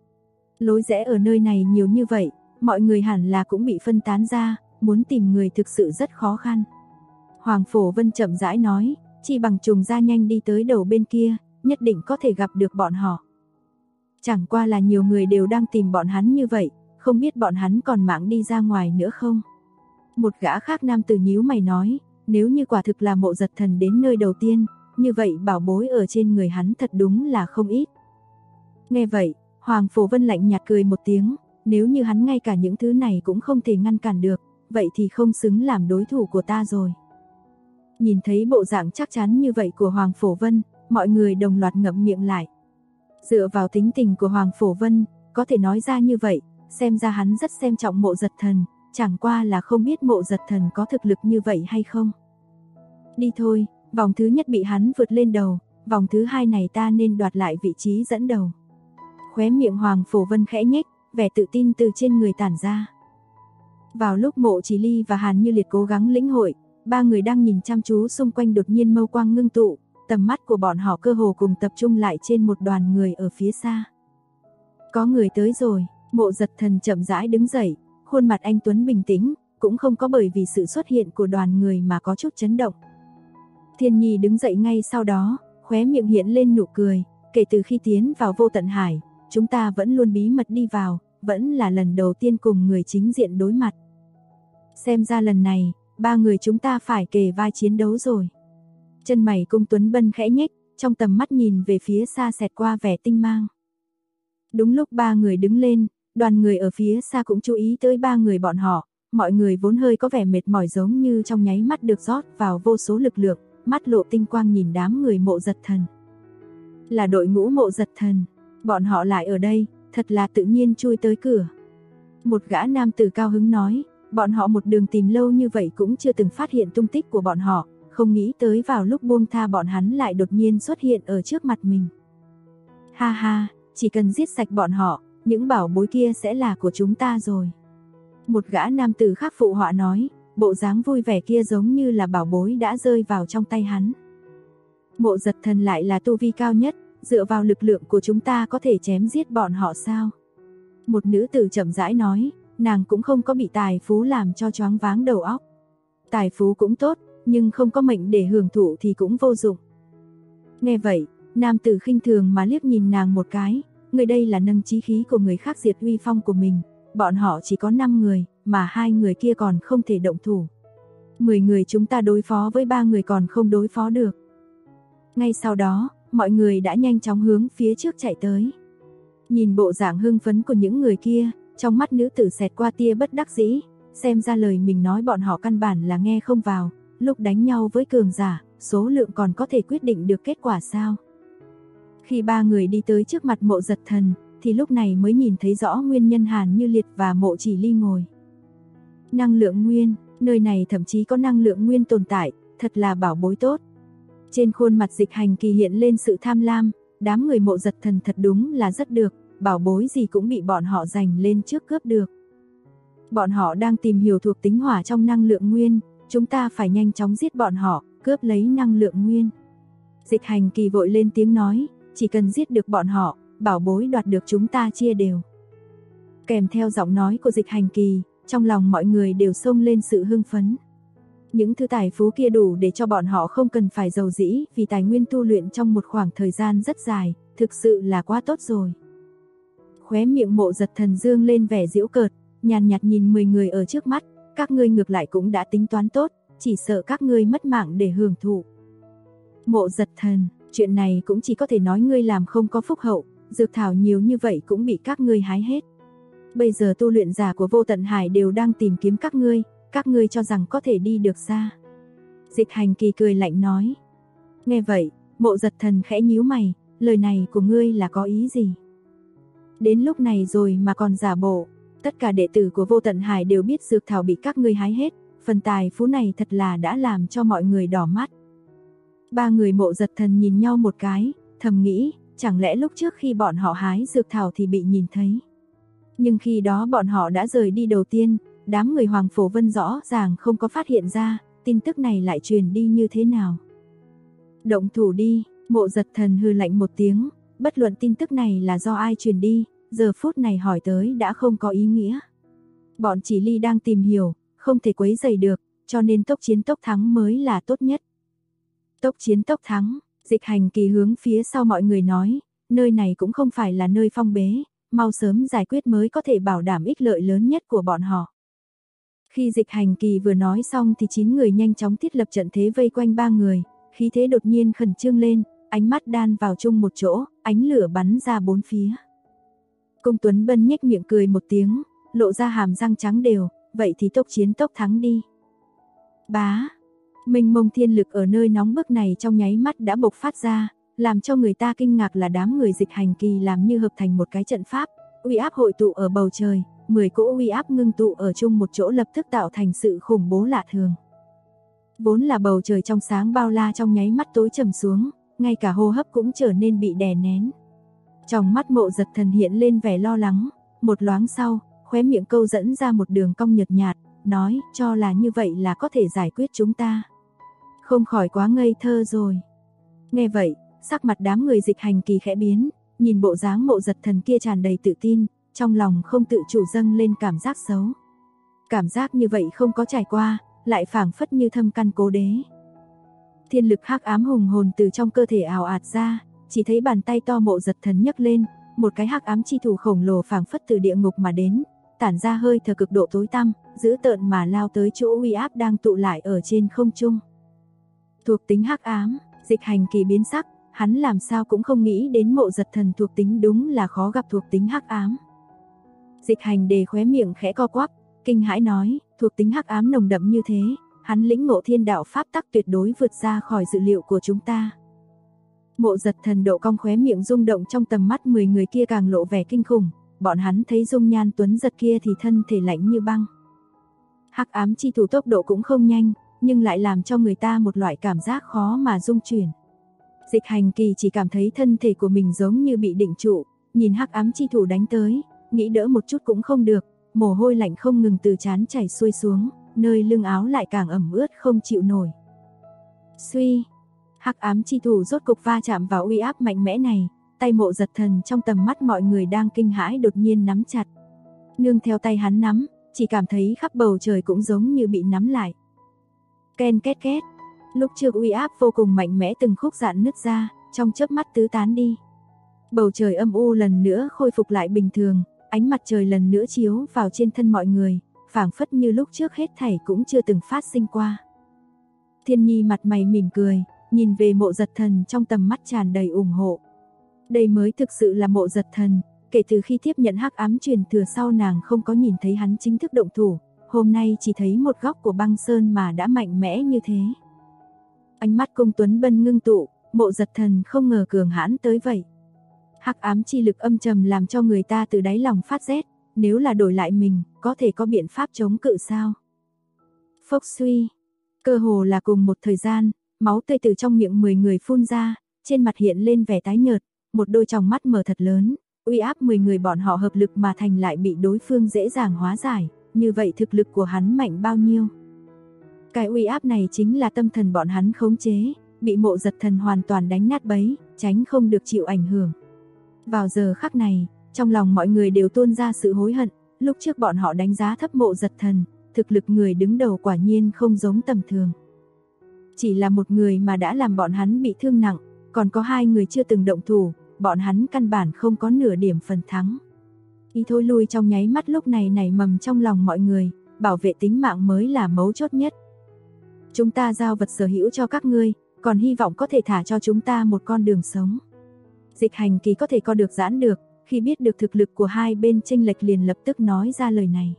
Lối rẽ ở nơi này nhiều như vậy, mọi người hẳn là cũng bị phân tán ra, muốn tìm người thực sự rất khó khăn. Hoàng Phổ Vân chậm rãi nói, chỉ bằng trùng ra nhanh đi tới đầu bên kia, nhất định có thể gặp được bọn họ. Chẳng qua là nhiều người đều đang tìm bọn hắn như vậy, không biết bọn hắn còn mạng đi ra ngoài nữa không. Một gã khác nam tử nhíu mày nói, nếu như quả thực là Mộ Giật Thần đến nơi đầu tiên, như vậy bảo bối ở trên người hắn thật đúng là không ít. Nghe vậy, Hoàng Phổ Vân lạnh nhạt cười một tiếng, nếu như hắn ngay cả những thứ này cũng không thể ngăn cản được, vậy thì không xứng làm đối thủ của ta rồi. Nhìn thấy bộ dạng chắc chắn như vậy của Hoàng Phổ Vân, mọi người đồng loạt ngậm miệng lại. Dựa vào tính tình của Hoàng Phổ Vân, có thể nói ra như vậy, xem ra hắn rất xem trọng Mộ Giật Thần, chẳng qua là không biết Mộ Giật Thần có thực lực như vậy hay không. Đi thôi, vòng thứ nhất bị hắn vượt lên đầu, vòng thứ hai này ta nên đoạt lại vị trí dẫn đầu. Khóe miệng Hoàng Phổ Vân khẽ nhếch, vẻ tự tin từ trên người tản ra. Vào lúc Mộ Chỉ Ly và Hàn Như Liệt cố gắng lĩnh hội, ba người đang nhìn chăm chú xung quanh đột nhiên mâu quang ngưng tụ, tầm mắt của bọn họ cơ hồ cùng tập trung lại trên một đoàn người ở phía xa. Có người tới rồi, Mộ Giật Thần chậm rãi đứng dậy, khuôn mặt anh tuấn bình tĩnh, cũng không có bởi vì sự xuất hiện của đoàn người mà có chút chấn động. Thiên Nhi đứng dậy ngay sau đó, khóe miệng hiện lên nụ cười, kể từ khi tiến vào Vô Tận Hải, chúng ta vẫn luôn bí mật đi vào, vẫn là lần đầu tiên cùng người chính diện đối mặt. Xem ra lần này, ba người chúng ta phải kề vai chiến đấu rồi. Chân mày Cung Tuấn Bân khẽ nhếch, trong tầm mắt nhìn về phía xa xẹt qua vẻ tinh mang. Đúng lúc ba người đứng lên, đoàn người ở phía xa cũng chú ý tới ba người bọn họ, mọi người vốn hơi có vẻ mệt mỏi giống như trong nháy mắt được rót vào vô số lực lượng, mắt lộ tinh quang nhìn đám người Mộ Giật Thần. Là đội ngũ Mộ Giật Thần, bọn họ lại ở đây, thật là tự nhiên chui tới cửa. Một gã nam tử cao hứng nói, bọn họ một đường tìm lâu như vậy cũng chưa từng phát hiện tung tích của bọn họ, không nghĩ tới vào lúc buông tha bọn hắn lại đột nhiên xuất hiện ở trước mặt mình. Ha ha, chỉ cần giết sạch bọn họ, những bảo bối kia sẽ là của chúng ta rồi. Một gã nam tử khác phụ họa nói, bộ dáng vui vẻ kia giống như là bảo bối đã rơi vào trong tay hắn. Mộ Giật Thần lại là tu vi cao nhất, dựa vào lực lượng của chúng ta có thể chém giết bọn họ sao? Một nữ tử chậm rãi nói, nàng cũng không có bị tài phú làm cho choáng váng đầu óc. Tài phú cũng tốt, nhưng không có mệnh để hưởng thụ thì cũng vô dụng. Nghe vậy, nam tử khinh thường mà liếc nhìn nàng một cái, người đây là nâng chí khí của người khác diệt uy phong của mình, bọn họ chỉ có 5 người, mà 2 người kia còn không thể động thủ. 10 người chúng ta đối phó với 3 người còn không đối phó được. Ngay sau đó, mọi người đã nhanh chóng hướng phía trước chạy tới. Nhìn bộ dạng hưng phấn của những người kia, trong mắt nữ tử xẹt qua tia bất đắc dĩ, xem ra lời mình nói bọn họ căn bản là nghe không vào, lúc đánh nhau với cường giả, số lượng còn có thể quyết định được kết quả sao? Khi ba người đi tới trước mặt Mộ Giật Thần, thì lúc này mới nhìn thấy rõ nguyên nhân Hàn Như Liệt và Mộ Chỉ Ly ngồi. Năng lượng nguyên, nơi này thậm chí có năng lượng nguyên tồn tại, thật là bảo bối tốt. Trên khuôn mặt Dịch Hành Kỳ hiện lên sự tham lam, đám người Mộ Giật Thần thật đúng là rất được, bảo bối gì cũng bị bọn họ giành lên trước cướp được. Bọn họ đang tìm hiểu thuộc tính hỏa trong năng lượng nguyên, chúng ta phải nhanh chóng giết bọn họ, cướp lấy năng lượng nguyên. Dịch Hành Kỳ vội lên tiếng nói, chỉ cần giết được bọn họ, bảo bối đoạt được chúng ta chia đều. Kèm theo giọng nói của Dịch Hành Kỳ, trong lòng mọi người đều xông lên sự hưng phấn. Những thứ tài phú kia đủ để cho bọn họ không cần phải giàu dĩ vì tài nguyên tu luyện trong một khoảng thời gian rất dài, thực sự là quá tốt rồi. Khóe miệng Mộ Giật Thần dương lên vẻ giễu cợt, nhàn nhạt nhìn 10 người ở trước mắt, các ngươi ngược lại cũng đã tính toán tốt, chỉ sợ các ngươi mất mạng để hưởng thụ. Mộ Giật Thần, chuyện này cũng chỉ có thể nói ngươi làm không có phúc hậu, dược thảo nhiều như vậy cũng bị các ngươi hái hết. Bây giờ tu luyện giả của Vô Tận Hải đều đang tìm kiếm các ngươi cho rằng có thể đi được xa. Dịch Hành Kỳ cười lạnh nói. Nghe vậy, Mộ Giật Thần khẽ nhíu mày, lời này của ngươi là có ý gì? Đến lúc này rồi mà còn giả bộ, tất cả đệ tử của Vô Tận Hải đều biết dược thảo bị các ngươi hái hết, phần tài phú này thật là đã làm cho mọi người đỏ mắt. Ba người Mộ Giật Thần nhìn nhau một cái, thầm nghĩ, chẳng lẽ lúc trước khi bọn họ hái dược thảo thì bị nhìn thấy. Nhưng khi đó bọn họ đã rời đi đầu tiên, đám người Hoàng Phổ Vân rõ ràng không có phát hiện ra, tin tức này lại truyền đi như thế nào. Động thủ đi, Mộ Giật Thần hừ lạnh một tiếng, bất luận tin tức này là do ai truyền đi, giờ phút này hỏi tới đã không có ý nghĩa. Bọn Chỉ Ly đang tìm hiểu, không thể quấy rầy được, cho nên tốc chiến tốc thắng mới là tốt nhất. Tốc chiến tốc thắng, Dịch Hành Kỳ hướng phía sau mọi người nói, nơi này cũng không phải là nơi phong bế, mau sớm giải quyết mới có thể bảo đảm ích lợi lớn nhất của bọn họ. Khi Dịch Hành Kỳ vừa nói xong thì 9 người nhanh chóng thiết lập trận thế vây quanh ba người, khí thế đột nhiên khẩn trương lên, ánh mắt đan vào chung một chỗ, ánh lửa bắn ra bốn phía. Cung Tuấn Bân nhếch miệng cười một tiếng, lộ ra hàm răng trắng đều, vậy thì tốc chiến tốc thắng đi. Bá, mênh mông thiên lực ở nơi nóng bức này trong nháy mắt đã bộc phát ra, làm cho người ta kinh ngạc là đám người Dịch Hành Kỳ làm như hợp thành một cái trận pháp, uy áp hội tụ ở bầu trời, 10 cỗ uy áp ngưng tụ ở chung một chỗ lập tức tạo thành sự khủng bố lạ thường. Vốn là bầu trời trong sáng bao la trong nháy mắt tối trầm xuống, ngay cả hô hấp cũng trở nên bị đè nén. Trong mắt Mộ Giật Thần hiện lên vẻ lo lắng, một loáng sau, khóe miệng câu dẫn ra một đường cong nhợt nhạt, nói, cho là như vậy là có thể giải quyết chúng ta. Không khỏi quá ngây thơ rồi. Nghe vậy, sắc mặt đám người Dịch Hành Kỳ khẽ biến, nhìn bộ dáng Mộ Giật Thần kia tràn đầy tự tin, trong lòng không tự chủ dâng lên cảm giác xấu. Cảm giác như vậy không có trải qua, lại phảng phất như thâm căn cố đế. Thiên lực hắc ám hùng hồn từ trong cơ thể ào ạt ra, chỉ thấy bàn tay to Mộ Giật Thần nhấc lên, một cái hắc ám chi thủ khổng lồ phảng phất từ địa ngục mà đến, tản ra hơi thở cực độ tối tăm, dữ tợn mà lao tới chỗ uy áp đang tụ lại ở trên không trung. Thuộc tính hắc ám, Dịch Hành Kỳ biến sắc, hắn làm sao cũng không nghĩ đến Mộ Giật Thần thuộc tính đúng là khó gặp thuộc tính hắc ám. Dịch Hành Đề khóe miệng khẽ co quắp, kinh hãi nói, thuộc tính hắc ám nồng đậm như thế, hắn lĩnh ngộ thiên đạo pháp tắc tuyệt đối vượt ra khỏi dự liệu của chúng ta. Mộ Giật Thần độ cong khóe miệng rung động, trong tầm mắt 10 người kia càng lộ vẻ kinh khủng, bọn hắn thấy dung nhan tuấn giật kia thì thân thể lạnh như băng. Hắc ám chi thủ tốc độ cũng không nhanh, nhưng lại làm cho người ta một loại cảm giác khó mà dung chuyển. Dịch Hành Kỳ chỉ cảm thấy thân thể của mình giống như bị định trụ, nhìn hắc ám chi thủ đánh tới, nghĩ đỡ một chút cũng không được, mồ hôi lạnh không ngừng từ trán chảy xuôi xuống, nơi lưng áo lại càng ẩm ướt không chịu nổi. Suy, hắc ám chi thủ rốt cục va chạm vào uy áp mạnh mẽ này, tay Mộ Giật Thần trong tầm mắt mọi người đang kinh hãi đột nhiên nắm chặt. Nương theo tay hắn nắm, chỉ cảm thấy khắp bầu trời cũng giống như bị nắm lại. Ken két két, lúc trước uy áp vô cùng mạnh mẽ từng khúc rạn nứt ra, trong chớp mắt tứ tán đi. Bầu trời âm u lần nữa khôi phục lại bình thường, ánh mặt trời lần nữa chiếu vào trên thân mọi người, phảng phất như lúc trước hết thảy cũng chưa từng phát sinh qua. Thiên Nhi mặt mày mỉm cười, nhìn về Mộ Giật Thần trong tầm mắt tràn đầy ủng hộ. Đây mới thực sự là Mộ Giật Thần, kể từ khi tiếp nhận hắc ám truyền thừa sau nàng không có nhìn thấy hắn chính thức động thủ, hôm nay chỉ thấy một góc của băng sơn mà đã mạnh mẽ như thế. Ánh mắt Cung Tuấn Bân ngưng tụ, Mộ Giật Thần không ngờ cường hãn tới vậy. Hắc ám chi lực âm trầm làm cho người ta từ đáy lòng phát rét, nếu là đổi lại mình, có thể có biện pháp chống cự sao? Phốc suy, cơ hồ là cùng một thời gian, máu tươi từ trong miệng 10 người phun ra, trên mặt hiện lên vẻ tái nhợt, một đôi tròng mắt mở thật lớn, uy áp 10 người bọn họ hợp lực mà thành lại bị đối phương dễ dàng hóa giải, như vậy thực lực của hắn mạnh bao nhiêu? Cái uy áp này chính là tâm thần bọn hắn khống chế, bị Mộ Giật Thần hoàn toàn đánh nát bấy, tránh không được chịu ảnh hưởng. Vào giờ khắc này, trong lòng mọi người đều tuôn ra sự hối hận, lúc trước bọn họ đánh giá thấp Mộ Giật Thần, thực lực người đứng đầu quả nhiên không giống tầm thường. Chỉ là một người mà đã làm bọn hắn bị thương nặng, còn có 2 người chưa từng động thủ, bọn hắn căn bản không có nửa điểm phần thắng. Ý thôi lui trong nháy mắt lúc này nảy mầm trong lòng mọi người, bảo vệ tính mạng mới là mấu chốt nhất. Chúng ta giao vật sở hữu cho các ngươi, còn hy vọng có thể thả cho chúng ta một con đường sống. Dịch Hành Kỳ có thể co được giãn được, khi biết được thực lực của hai bên chênh lệch liền lập tức nói ra lời này.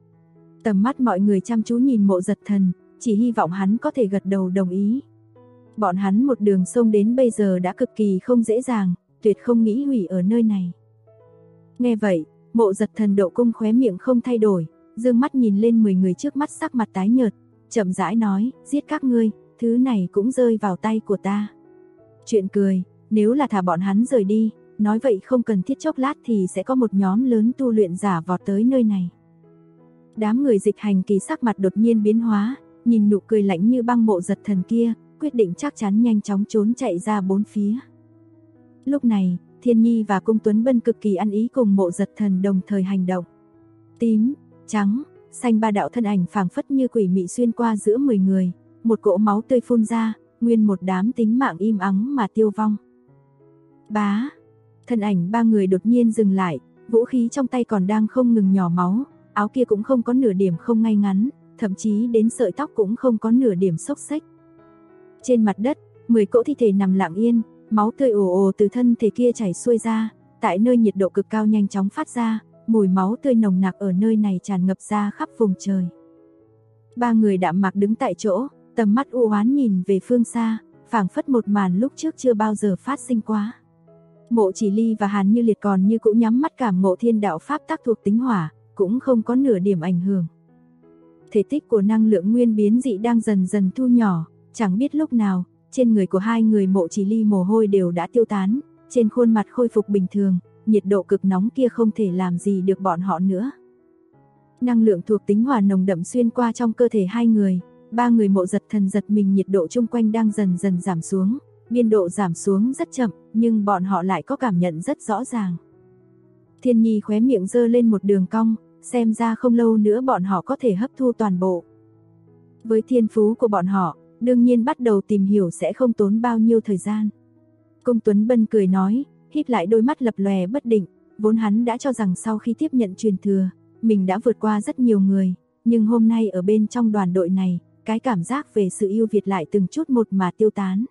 Tầm mắt mọi người chăm chú nhìn Mộ Giật Thần, chỉ hy vọng hắn có thể gật đầu đồng ý. Bọn hắn một đường sông đến bây giờ đã cực kỳ không dễ dàng, tuyệt không nghĩ hủy ở nơi này. Nghe vậy, Mộ Giật Thần độ cung khóe miệng không thay đổi, dương mắt nhìn lên 10 người trước mắt sắc mặt tái nhợt, chậm rãi nói, giết các ngươi, thứ này cũng rơi vào tay của ta. Chuyện cười, nếu là thả bọn hắn rời đi, nói vậy không cần thiết chốc lát thì sẽ có một nhóm lớn tu luyện giả vọt tới nơi này. Đám người Dịch Hành Kỳ sắc mặt đột nhiên biến hóa, nhìn nụ cười lạnh như băng Mộ Giật Thần kia, quyết định chắc chắn nhanh chóng trốn chạy ra bốn phía. Lúc này, Thiên Nhi và Cung Tuấn Bân cực kỳ ăn ý cùng Mộ Giật Thần đồng thời hành động. Tím, trắng, xanh ba đạo thân ảnh phảng phất như quỷ mị xuyên qua giữa 10 người, một cỗ máu tươi phun ra, nguyên một đám tính mạng im ắng mà tiêu vong. Bá, thân ảnh 3 người đột nhiên dừng lại, vũ khí trong tay còn đang không ngừng nhỏ máu, áo kia cũng không có nửa điểm không ngay ngắn, thậm chí đến sợi tóc cũng không có nửa điểm xốc xếch. Trên mặt đất, 10 cỗ thi thể nằm lặng yên, máu tươi ồ ồ từ thân thể kia chảy xuôi ra, tại nơi nhiệt độ cực cao nhanh chóng phát ra, mùi máu tươi nồng nặc ở nơi này tràn ngập ra khắp vùng trời. Ba người đạm mạc đứng tại chỗ, tầm mắt u oán nhìn về phương xa, phảng phất một màn lúc trước chưa bao giờ phát sinh quá. Mộ Chỉ Ly và Hàn Như Liệt còn như cũng nhắm mắt cảm ngộ thiên đạo pháp tắc thuộc tính hỏa, cũng không có nửa điểm ảnh hưởng. Thể tích của năng lượng nguyên biến dị đang dần dần thu nhỏ, chẳng biết lúc nào, trên người của hai người Mộ Chỉ Ly mồ hôi đều đã tiêu tán, trên khuôn mặt khôi phục bình thường, nhiệt độ cực nóng kia không thể làm gì được bọn họ nữa. Năng lượng thuộc tính hỏa nồng đậm xuyên qua trong cơ thể hai người, ba người Mộ Giật Thần giật mình, nhiệt độ chung quanh đang dần dần giảm xuống, biên độ giảm xuống rất chậm, nhưng bọn họ lại có cảm nhận rất rõ ràng. Thiên Nhi khóe miệng giơ lên một đường cong, xem ra không lâu nữa bọn họ có thể hấp thu toàn bộ. Với thiên phú của bọn họ, đương nhiên bắt đầu tìm hiểu sẽ không tốn bao nhiêu thời gian. Cung Tuấn Bân cười nói, híp lại đôi mắt lập lòe bất định, vốn hắn đã cho rằng sau khi tiếp nhận truyền thừa, mình đã vượt qua rất nhiều người, nhưng hôm nay ở bên trong đoàn đội này, cái cảm giác về sự ưu việt lại từng chút một mà tiêu tán.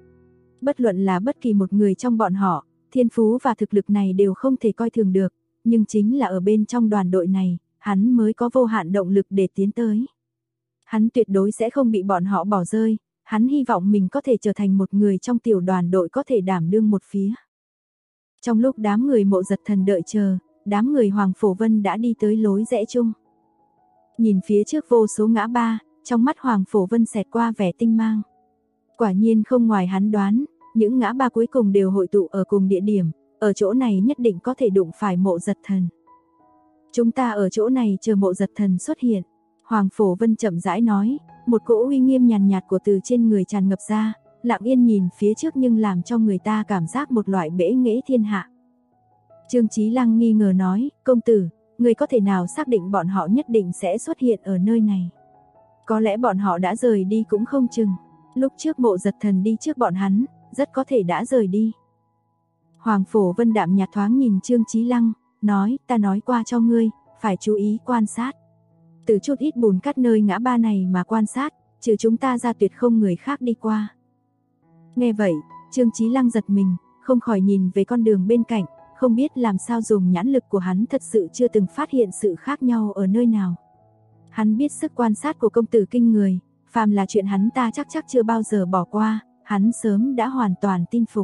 Bất luận là bất kỳ một người trong bọn họ, thiên phú và thực lực này đều không thể coi thường được, nhưng chính là ở bên trong đoàn đội này, hắn mới có vô hạn động lực để tiến tới. Hắn tuyệt đối sẽ không bị bọn họ bỏ rơi, hắn hy vọng mình có thể trở thành một người trong tiểu đoàn đội có thể đảm đương một phía. Trong lúc đám người Mộ Giật Thần đợi chờ, đám người Hoàng Phổ Vân đã đi tới lối rẽ chung. Nhìn phía trước vô số ngã ba, trong mắt Hoàng Phổ Vân xẹt qua vẻ tinh mang. Quả nhiên không ngoài hắn đoán, những ngã ba cuối cùng đều hội tụ ở cùng địa điểm, ở chỗ này nhất định có thể đụng phải Mộ Giật Thần. Chúng ta ở chỗ này chờ Mộ Giật Thần xuất hiện. Hoàng Phổ Vân chậm rãi nói, một cỗ uy nghiêm nhàn nhạt của từ trên người tràn ngập ra, lặng yên nhìn phía trước nhưng làm cho người ta cảm giác một loại bẽ nghễ thiên hạ. Trương Chí Lăng nghi ngờ nói, công tử, người có thể nào xác định bọn họ nhất định sẽ xuất hiện ở nơi này? Có lẽ bọn họ đã rời đi cũng không chừng. Lúc trước Mộ Giật Thần đi trước bọn hắn, rất có thể đã rời đi. Hoàng Phổ Vân đạm nhạt thoáng nhìn Trương Chí Lăng, nói, ta nói qua cho ngươi, phải chú ý quan sát. Từ chút ít bùn cát nơi ngã ba này mà quan sát, trừ chúng ta ra tuyệt không người khác đi qua. Nghe vậy, Trương Chí Lăng giật mình, không khỏi nhìn về con đường bên cạnh, không biết làm sao dùng nhãn lực của hắn thật sự chưa từng phát hiện sự khác nhau ở nơi nào. Hắn biết sức quan sát của công tử kinh người, phàm là chuyện hắn ta chắc chưa bao giờ bỏ qua, hắn sớm đã hoàn toàn tin phục.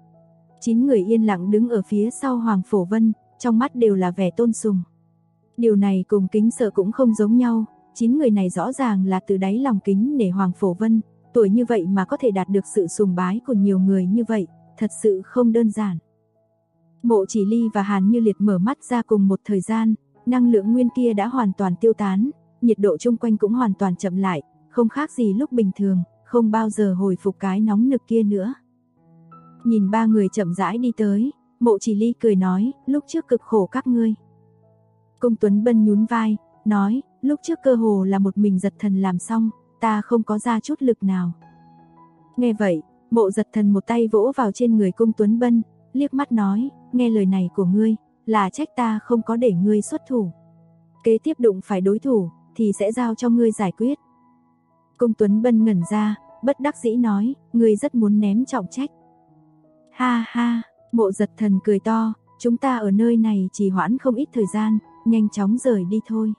9 người yên lặng đứng ở phía sau Hoàng Phổ Vân, trong mắt đều là vẻ tôn sùng. Điều này cùng kính sợ cũng không giống nhau, 9 người này rõ ràng là từ đáy lòng kính nể Hoàng Phổ Vân, tuổi như vậy mà có thể đạt được sự sùng bái của nhiều người như vậy, thật sự không đơn giản. Mộ Chỉ Ly và Hàn Như Liệt mở mắt ra cùng một thời gian, năng lượng nguyên kia đã hoàn toàn tiêu tán, nhiệt độ chung quanh cũng hoàn toàn chậm lại, không khác gì lúc bình thường, không bao giờ hồi phục cái nóng nực kia nữa. Nhìn ba người chậm rãi đi tới, Mộ Chỉ Ly cười nói, lúc trước cực khổ các ngươi. Cung Tuấn Bân nhún vai, nói, lúc trước cơ hồ là một mình Giật Thần làm xong, ta không có ra chút lực nào. Nghe vậy, Mộ Giật Thần một tay vỗ vào trên người Cung Tuấn Bân, liếc mắt nói, nghe lời này của ngươi, là trách ta không có để ngươi xuất thủ. Kế tiếp đụng phải đối thủ, thì sẽ giao cho ngươi giải quyết. Cung Tuấn Bân ngẩn ra, bất đắc dĩ nói, ngươi rất muốn ném trọng trách. Ha ha, Mộ Giật Thần cười to, chúng ta ở nơi này trì hoãn không ít thời gian, nhanh chóng rời đi thôi.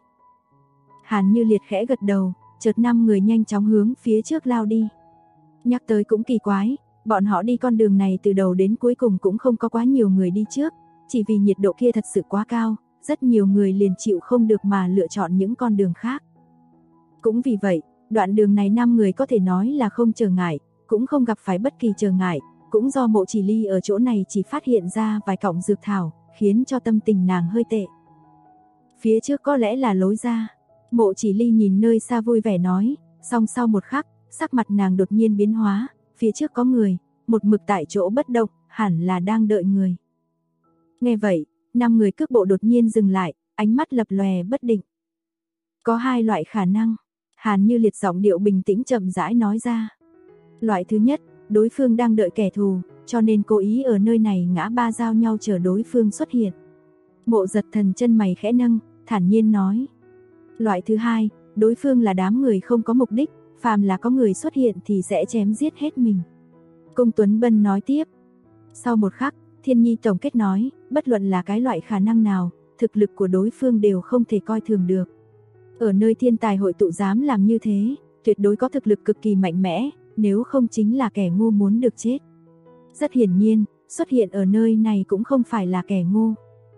Hàn Như Liệt khẽ gật đầu, chợt 5 người nhanh chóng hướng phía trước lao đi. Nhắc tới cũng kỳ quái, bọn họ đi con đường này từ đầu đến cuối cùng cũng không có quá nhiều người đi trước, chỉ vì nhiệt độ kia thật sự quá cao, rất nhiều người liền chịu không được mà lựa chọn những con đường khác. Cũng vì vậy, đoạn đường này 5 người có thể nói là không trở ngại, cũng không gặp phải bất kỳ trở ngại, cũng do Mộ Chỉ Ly ở chỗ này chỉ phát hiện ra vài cọng dược thảo, khiến cho tâm tình nàng hơi tệ. Phía trước có lẽ là lối ra. Mộ Chỉ Ly nhìn nơi xa vui vẻ nói, song sau một khắc, sắc mặt nàng đột nhiên biến hóa, phía trước có người, một mực tại chỗ bất động, hẳn là đang đợi người. Nghe vậy, 5 người cước bộ đột nhiên dừng lại, ánh mắt lập lòe bất định. Có 2 loại khả năng, Hàn Như Liệt giọng điệu bình tĩnh chậm rãi nói ra. Loại thứ nhất, đối phương đang đợi kẻ thù, cho nên cố ý ở nơi này ngã ba giao nhau chờ đối phương xuất hiện. Mộ Giật Thần chân mày khẽ nâng, thản nhiên nói. Loại thứ hai, đối phương là đám người không có mục đích, phàm là có người xuất hiện thì sẽ chém giết hết mình. Cung Tuấn Bân nói tiếp. Sau một khắc, Thiên Nhi tổng kết nói, bất luận là cái loại khả năng nào, thực lực của đối phương đều không thể coi thường được. Ở nơi thiên tài hội tụ dám làm như thế, tuyệt đối có thực lực cực kỳ mạnh mẽ, nếu không chính là kẻ ngu muốn được chết. Rất hiển nhiên, xuất hiện ở nơi này cũng không phải là kẻ ngu.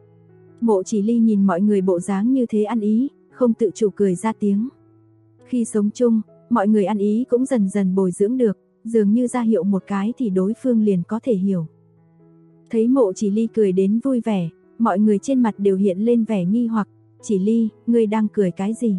Mộ Chỉ Ly nhìn mọi người bộ dáng như thế ăn ý, không tự chủ cười ra tiếng. Khi sống chung, mọi người ăn ý cũng dần dần bồi dưỡng được, dường như ra hiệu một cái thì đối phương liền có thể hiểu. Thấy Mộ Chỉ Ly cười đến vui vẻ, mọi người trên mặt đều hiện lên vẻ nghi hoặc. Chỉ Ly, ngươi đang cười cái gì?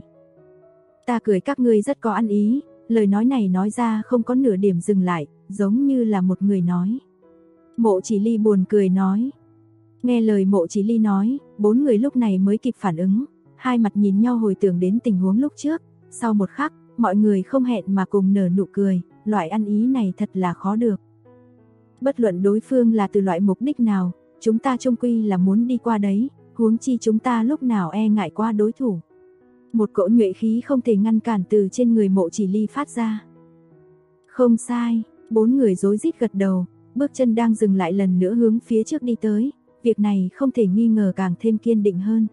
Ta cười các ngươi rất có ăn ý, lời nói này nói ra không có nửa điểm dừng lại, giống như là một người nói. Mộ Chỉ Ly buồn cười nói. Nghe lời Mộ Chỉ Ly nói, 4 người lúc này mới kịp phản ứng, hai mặt nhìn nhau hồi tưởng đến tình huống lúc trước, sau một khắc, mọi người không hẹn mà cùng nở nụ cười, loại ăn ý này thật là khó được. Bất luận đối phương là từ loại mục đích nào, chúng ta chung quy là muốn đi qua đấy, huống chi chúng ta lúc nào e ngại qua đối thủ. Một cỗ nhuệ khí không thể ngăn cản từ trên người Mộ Chỉ Ly phát ra. Không sai, 4 người rối rít gật đầu, bước chân đang dừng lại lần nữa hướng phía trước đi tới, việc này không thể nghi ngờ càng thêm kiên định hơn.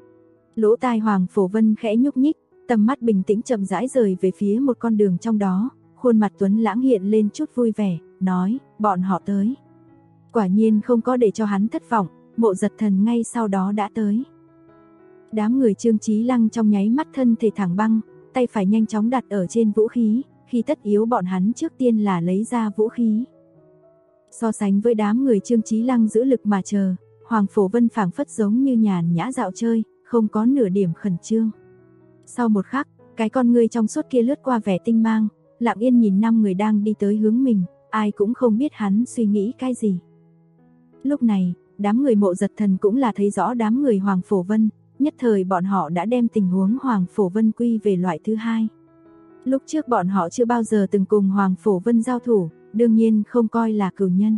Lỗ tai Hoàng Phổ Vân khẽ nhúc nhích, tầm mắt bình tĩnh chậm rãi rời về phía một con đường trong đó, khuôn mặt tuấn lãng hiện lên chút vui vẻ, nói, bọn họ tới. Quả nhiên không có để cho hắn thất vọng, Mộ Giật Thần ngay sau đó đã tới. Đám người Trương Chí Lăng trong nháy mắt thân thể thẳng băng, tay phải nhanh chóng đặt ở trên vũ khí, khi tất yếu bọn hắn trước tiên là lấy ra vũ khí. So sánh với đám người Trương Chí Lăng giữ lực mà chờ, Hoàng Phổ Vân phảng phất giống như nhàn nhã dạo chơi, không có nửa điểm khẩn trương. Sau một khắc, cái con người trong suốt kia lướt qua vẻ tinh mang, lặng yên nhìn 5 người đang đi tới hướng mình, ai cũng không biết hắn suy nghĩ cái gì. Lúc này, đám người Mộ Giật Thần cũng là thấy rõ đám người Hoàng Phổ Vân, nhất thời bọn họ đã đem tình huống Hoàng Phổ Vân quy về loại thứ hai. Lúc trước bọn họ chưa bao giờ từng cùng Hoàng Phổ Vân giao thủ, đương nhiên không coi là cừu nhân.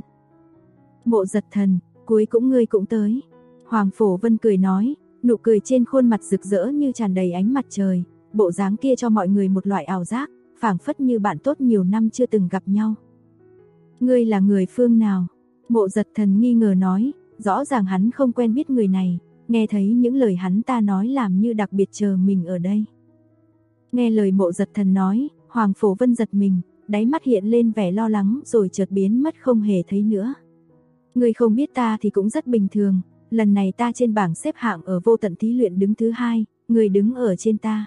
Mộ Giật Thần, cuối cũng ngươi cũng tới. Hoàng Phổ Vân cười nói, nụ cười trên khuôn mặt rực rỡ như tràn đầy ánh mặt trời, bộ dáng kia cho mọi người một loại ảo giác, phảng phất như bạn tốt nhiều năm chưa từng gặp nhau. Ngươi là người phương nào? Mộ Giật Thần nghi ngờ nói, rõ ràng hắn không quen biết người này, nghe thấy những lời hắn ta nói làm như đặc biệt chờ mình ở đây. Nghe lời Mộ Giật Thần nói, Hoàng Phổ Vân giật mình, đáy mắt hiện lên vẻ lo lắng rồi chợt biến mất không hề thấy nữa. Ngươi không biết ta thì cũng rất bình thường, lần này ta trên bảng xếp hạng ở vô tận thí luyện đứng thứ 2, ngươi đứng ở trên ta.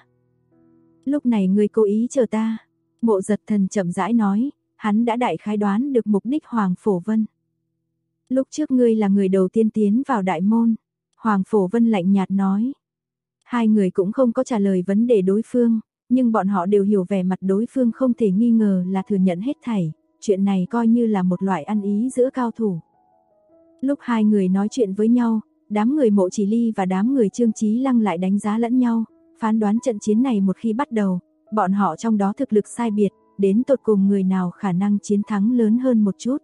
Lúc này ngươi cố ý chờ ta. Mộ Giật Thần chậm rãi nói, hắn đã đại khái đoán được mục đích Hoàng Phổ Vân. Lúc trước ngươi là người đầu tiên tiến vào đại môn. Hoàng Phổ Vân lạnh nhạt nói. Hai người cũng không có trả lời vấn đề đối phương, nhưng bọn họ đều hiểu vẻ mặt đối phương không thể nghi ngờ là thừa nhận hết thảy, chuyện này coi như là một loại ăn ý giữa cao thủ. Lúc hai người nói chuyện với nhau, đám người Mộ Chỉ Ly và đám người Trương Chí Lăng lại đánh giá lẫn nhau, phán đoán trận chiến này một khi bắt đầu, bọn họ trong đó thực lực sai biệt, đến tột cùng người nào khả năng chiến thắng lớn hơn một chút.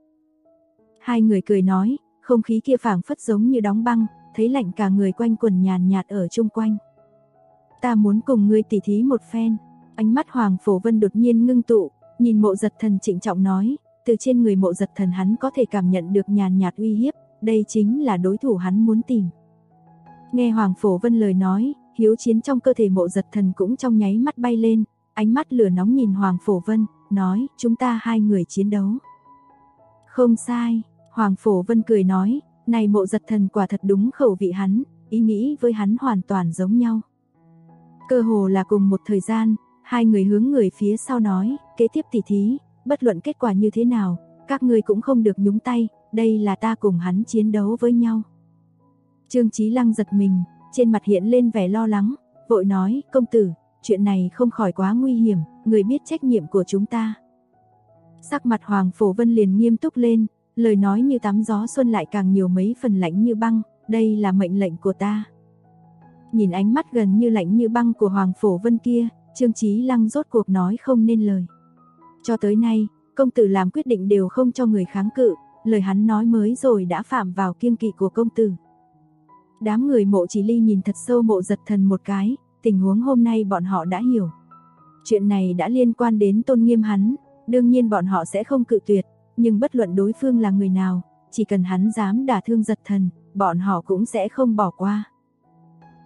Hai người cười nói, không khí kia phảng phất giống như đóng băng, thấy lạnh cả người quanh quẩn nhàn nhạt ở chung quanh. Ta muốn cùng ngươi tỉ thí một phen. Ánh mắt Hoàng Phổ Vân đột nhiên ngưng tụ, nhìn Mộ Giật Thần trịnh trọng nói, từ trên người Mộ Giật Thần hắn có thể cảm nhận được nhàn nhạt uy hiếp, đây chính là đối thủ hắn muốn tìm. Nghe Hoàng Phổ Vân lời nói, hiếu chiến trong cơ thể Mộ Giật Thần cũng trong nháy mắt bay lên, ánh mắt lửa nóng nhìn Hoàng Phổ Vân, nói, chúng ta hai người chiến đấu. Không sai, Hoàng Phổ Vân cười nói, này Mộ Giật Thần quả thật đúng khẩu vị hắn, ý nghĩ với hắn hoàn toàn giống nhau. Cơ hồ là cùng một thời gian, hai người hướng người phía sau nói, kế tiếp tỉ thí, bất luận kết quả như thế nào, các ngươi cũng không được nhúng tay, đây là ta cùng hắn chiến đấu với nhau. Trương Chí Lăng giật mình, trên mặt hiện lên vẻ lo lắng, vội nói, công tử, chuyện này không khỏi quá nguy hiểm, người biết trách nhiệm của chúng ta. Sắc mặt Hoàng Phổ Vân liền nghiêm túc lên, lời nói như tắm gió xuân lại càng nhiều mấy phần lạnh như băng, đây là mệnh lệnh của ta. Nhìn ánh mắt gần như lạnh như băng của Hoàng Phổ Vân kia, Trương Chí Lăng rốt cuộc nói không nên lời. Cho tới nay, công tử làm quyết định đều không cho người kháng cự, lời hắn nói mới rồi đã phạm vào kiêng kỵ của công tử. Đám người Mộ Chỉ Ly nhìn thật sâu Mộ Giật Thần một cái, tình huống hôm nay bọn họ đã hiểu. Chuyện này đã liên quan đến tôn nghiêm hắn, đương nhiên bọn họ sẽ không cự tuyệt, nhưng bất luận đối phương là người nào, chỉ cần hắn dám đả thương Giật Thần, bọn họ cũng sẽ không bỏ qua.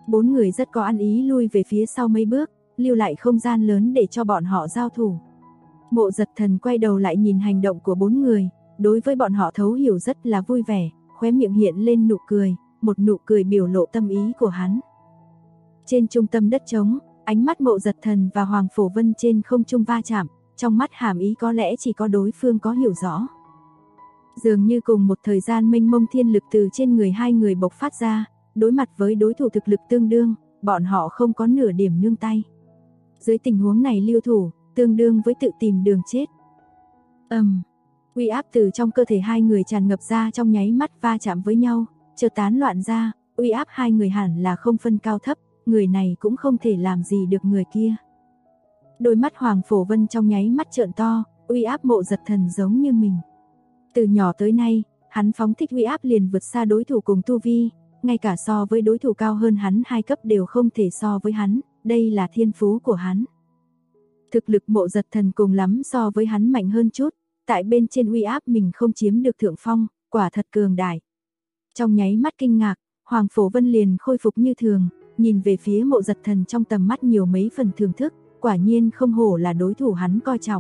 Bốn người rất có ăn ý lui về phía sau mấy bước, lưu lại không gian lớn để cho bọn họ giao thủ. Mộ Giật Thần quay đầu lại nhìn hành động của bốn người, đối với bọn họ thấu hiểu rất là vui vẻ, khóe miệng hiện lên nụ cười, một nụ cười biểu lộ tâm ý của hắn. Trên trung tâm đất trống, ánh mắt Mộ Giật Thần và Hoàng Phổ Vân trên không trung va chạm, trong mắt hàm ý có lẽ chỉ có đối phương có hiểu rõ. Dường như cùng một thời gian mênh mông thiên lực từ trên người hai người bộc phát ra, đối mặt với đối thủ thực lực tương đương, bọn họ không có nửa điểm nương tay. Dưới tình huống này lưu thủ, tương đương với tự tìm đường chết. Uy áp từ trong cơ thể hai người tràn ngập ra trong nháy mắt va chạm với nhau, chợt tán loạn ra, uy áp hai người hẳn là không phân cao thấp, người này cũng không thể làm gì được người kia. Đôi mắt Hoàng Phổ Vân trong nháy mắt trợn to, uy áp Mộ Giật Thần giống như mình. Từ nhỏ tới nay, hắn phóng thích uy áp liền vượt xa đối thủ cùng tu vi, ngay cả so với đối thủ cao hơn hắn 2 cấp đều không thể so với hắn, đây là thiên phú của hắn. Thực lực Mộ Giật Thần cùng lắm so với hắn mạnh hơn chút, tại bên trên uy áp mình không chiếm được thượng phong, quả thật cường đại. Trong nháy mắt kinh ngạc, Hoàng Phổ Vân liền khôi phục như thường, nhìn về phía Mộ Giật Thần trong tầm mắt nhiều mấy phần thưởng thức, quả nhiên không hổ là đối thủ hắn coi trọng.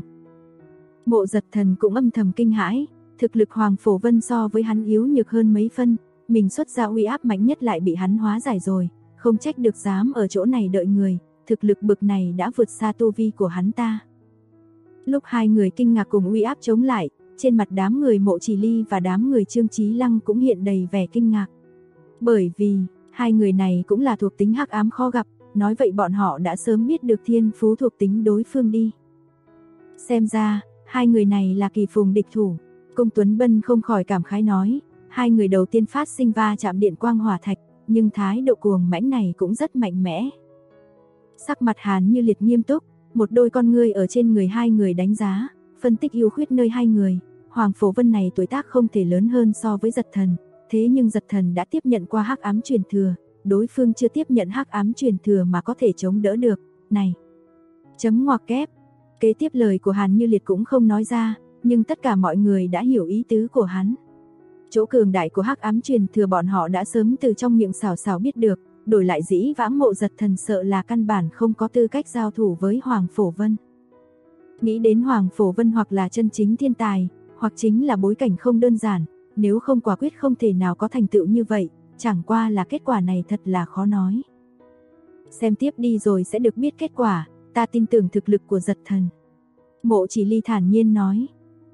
Mộ Giật Thần cũng âm thầm kinh hãi, thực lực Hoàng Phổ Vân so với hắn yếu nhược hơn mấy phân, mình xuất ra uy áp mạnh nhất lại bị hắn hóa giải rồi, không trách được dám ở chỗ này đợi người, thực lực bực này đã vượt xa tu vi của hắn ta. Lúc hai người kinh ngạc cùng uy áp chống lại, trên mặt đám người Mộ Chỉ Ly và đám người Trương Chí Lăng cũng hiện đầy vẻ kinh ngạc. Bởi vì, hai người này cũng là thuộc tính hắc ám khó gặp, nói vậy bọn họ đã sớm biết được thiên phú thuộc tính đối phương đi. Xem ra, hai người này là kỳ phùng địch thủ. Cung Tuấn Bân không khỏi cảm khái nói, hai người đầu tiên phát sinh va chạm điện quang hỏa thạch, nhưng thái độ cuồng mãnh này cũng rất mạnh mẽ. Sắc mặt Hàn Như Liệt nghiêm túc, một đôi con ngươi ở trên người hai người đánh giá, phân tích ưu khuyết nơi hai người. Hoàng Phổ Vân này tuổi tác không thể lớn hơn so với Giật Thần, thế nhưng Giật Thần đã tiếp nhận qua hắc ám truyền thừa, đối phương chưa tiếp nhận hắc ám truyền thừa mà có thể chống đỡ được. Này, chấm ngoặc kép. Kế tiếp lời của Hàn Như Liệt cũng không nói ra, nhưng tất cả mọi người đã hiểu ý tứ của hắn. Chỗ cường đại của hắc ám truyền thừa bọn họ đã sớm từ trong miệng xảo xảo biết được, đổi lại dĩ vãng Mộ Giật Thần sợ là căn bản không có tư cách giao thủ với Hoàng Phổ Vân. Nghĩ đến Hoàng Phổ Vân hoặc là chân chính thiên tài, hoặc chính là bối cảnh không đơn giản, nếu không quả quyết không thể nào có thành tựu như vậy, chẳng qua là kết quả này thật là khó nói. Xem tiếp đi rồi sẽ được biết kết quả, ta tin tưởng thực lực của Giật Thần. Mộ Chỉ Ly thản nhiên nói.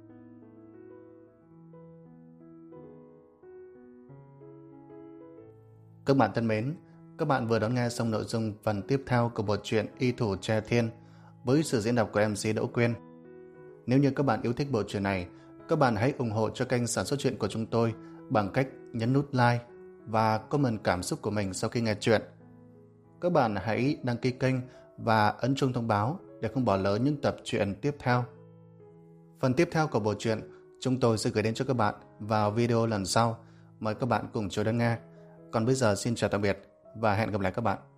Các bạn thân mến, các bạn vừa đón nghe xong nội dung phần tiếp theo của bộ truyện Y Thủ Tre Thiên với sự diễn đọc của MC Đỗ Quyên. Nếu như các bạn yêu thích bộ truyện này, các bạn hãy ủng hộ cho kênh sản xuất truyện của chúng tôi bằng cách nhấn nút like và comment cảm xúc của mình sau khi nghe truyện. Các bạn hãy đăng ký kênh và ấn chuông thông báo để không bỏ lỡ những tập truyện tiếp theo. Phần tiếp theo của bộ truyện chúng tôi sẽ gửi đến cho các bạn vào video lần sau. Mời các bạn cùng chờ đón nghe. Còn bây giờ xin chào tạm biệt và hẹn gặp lại các bạn.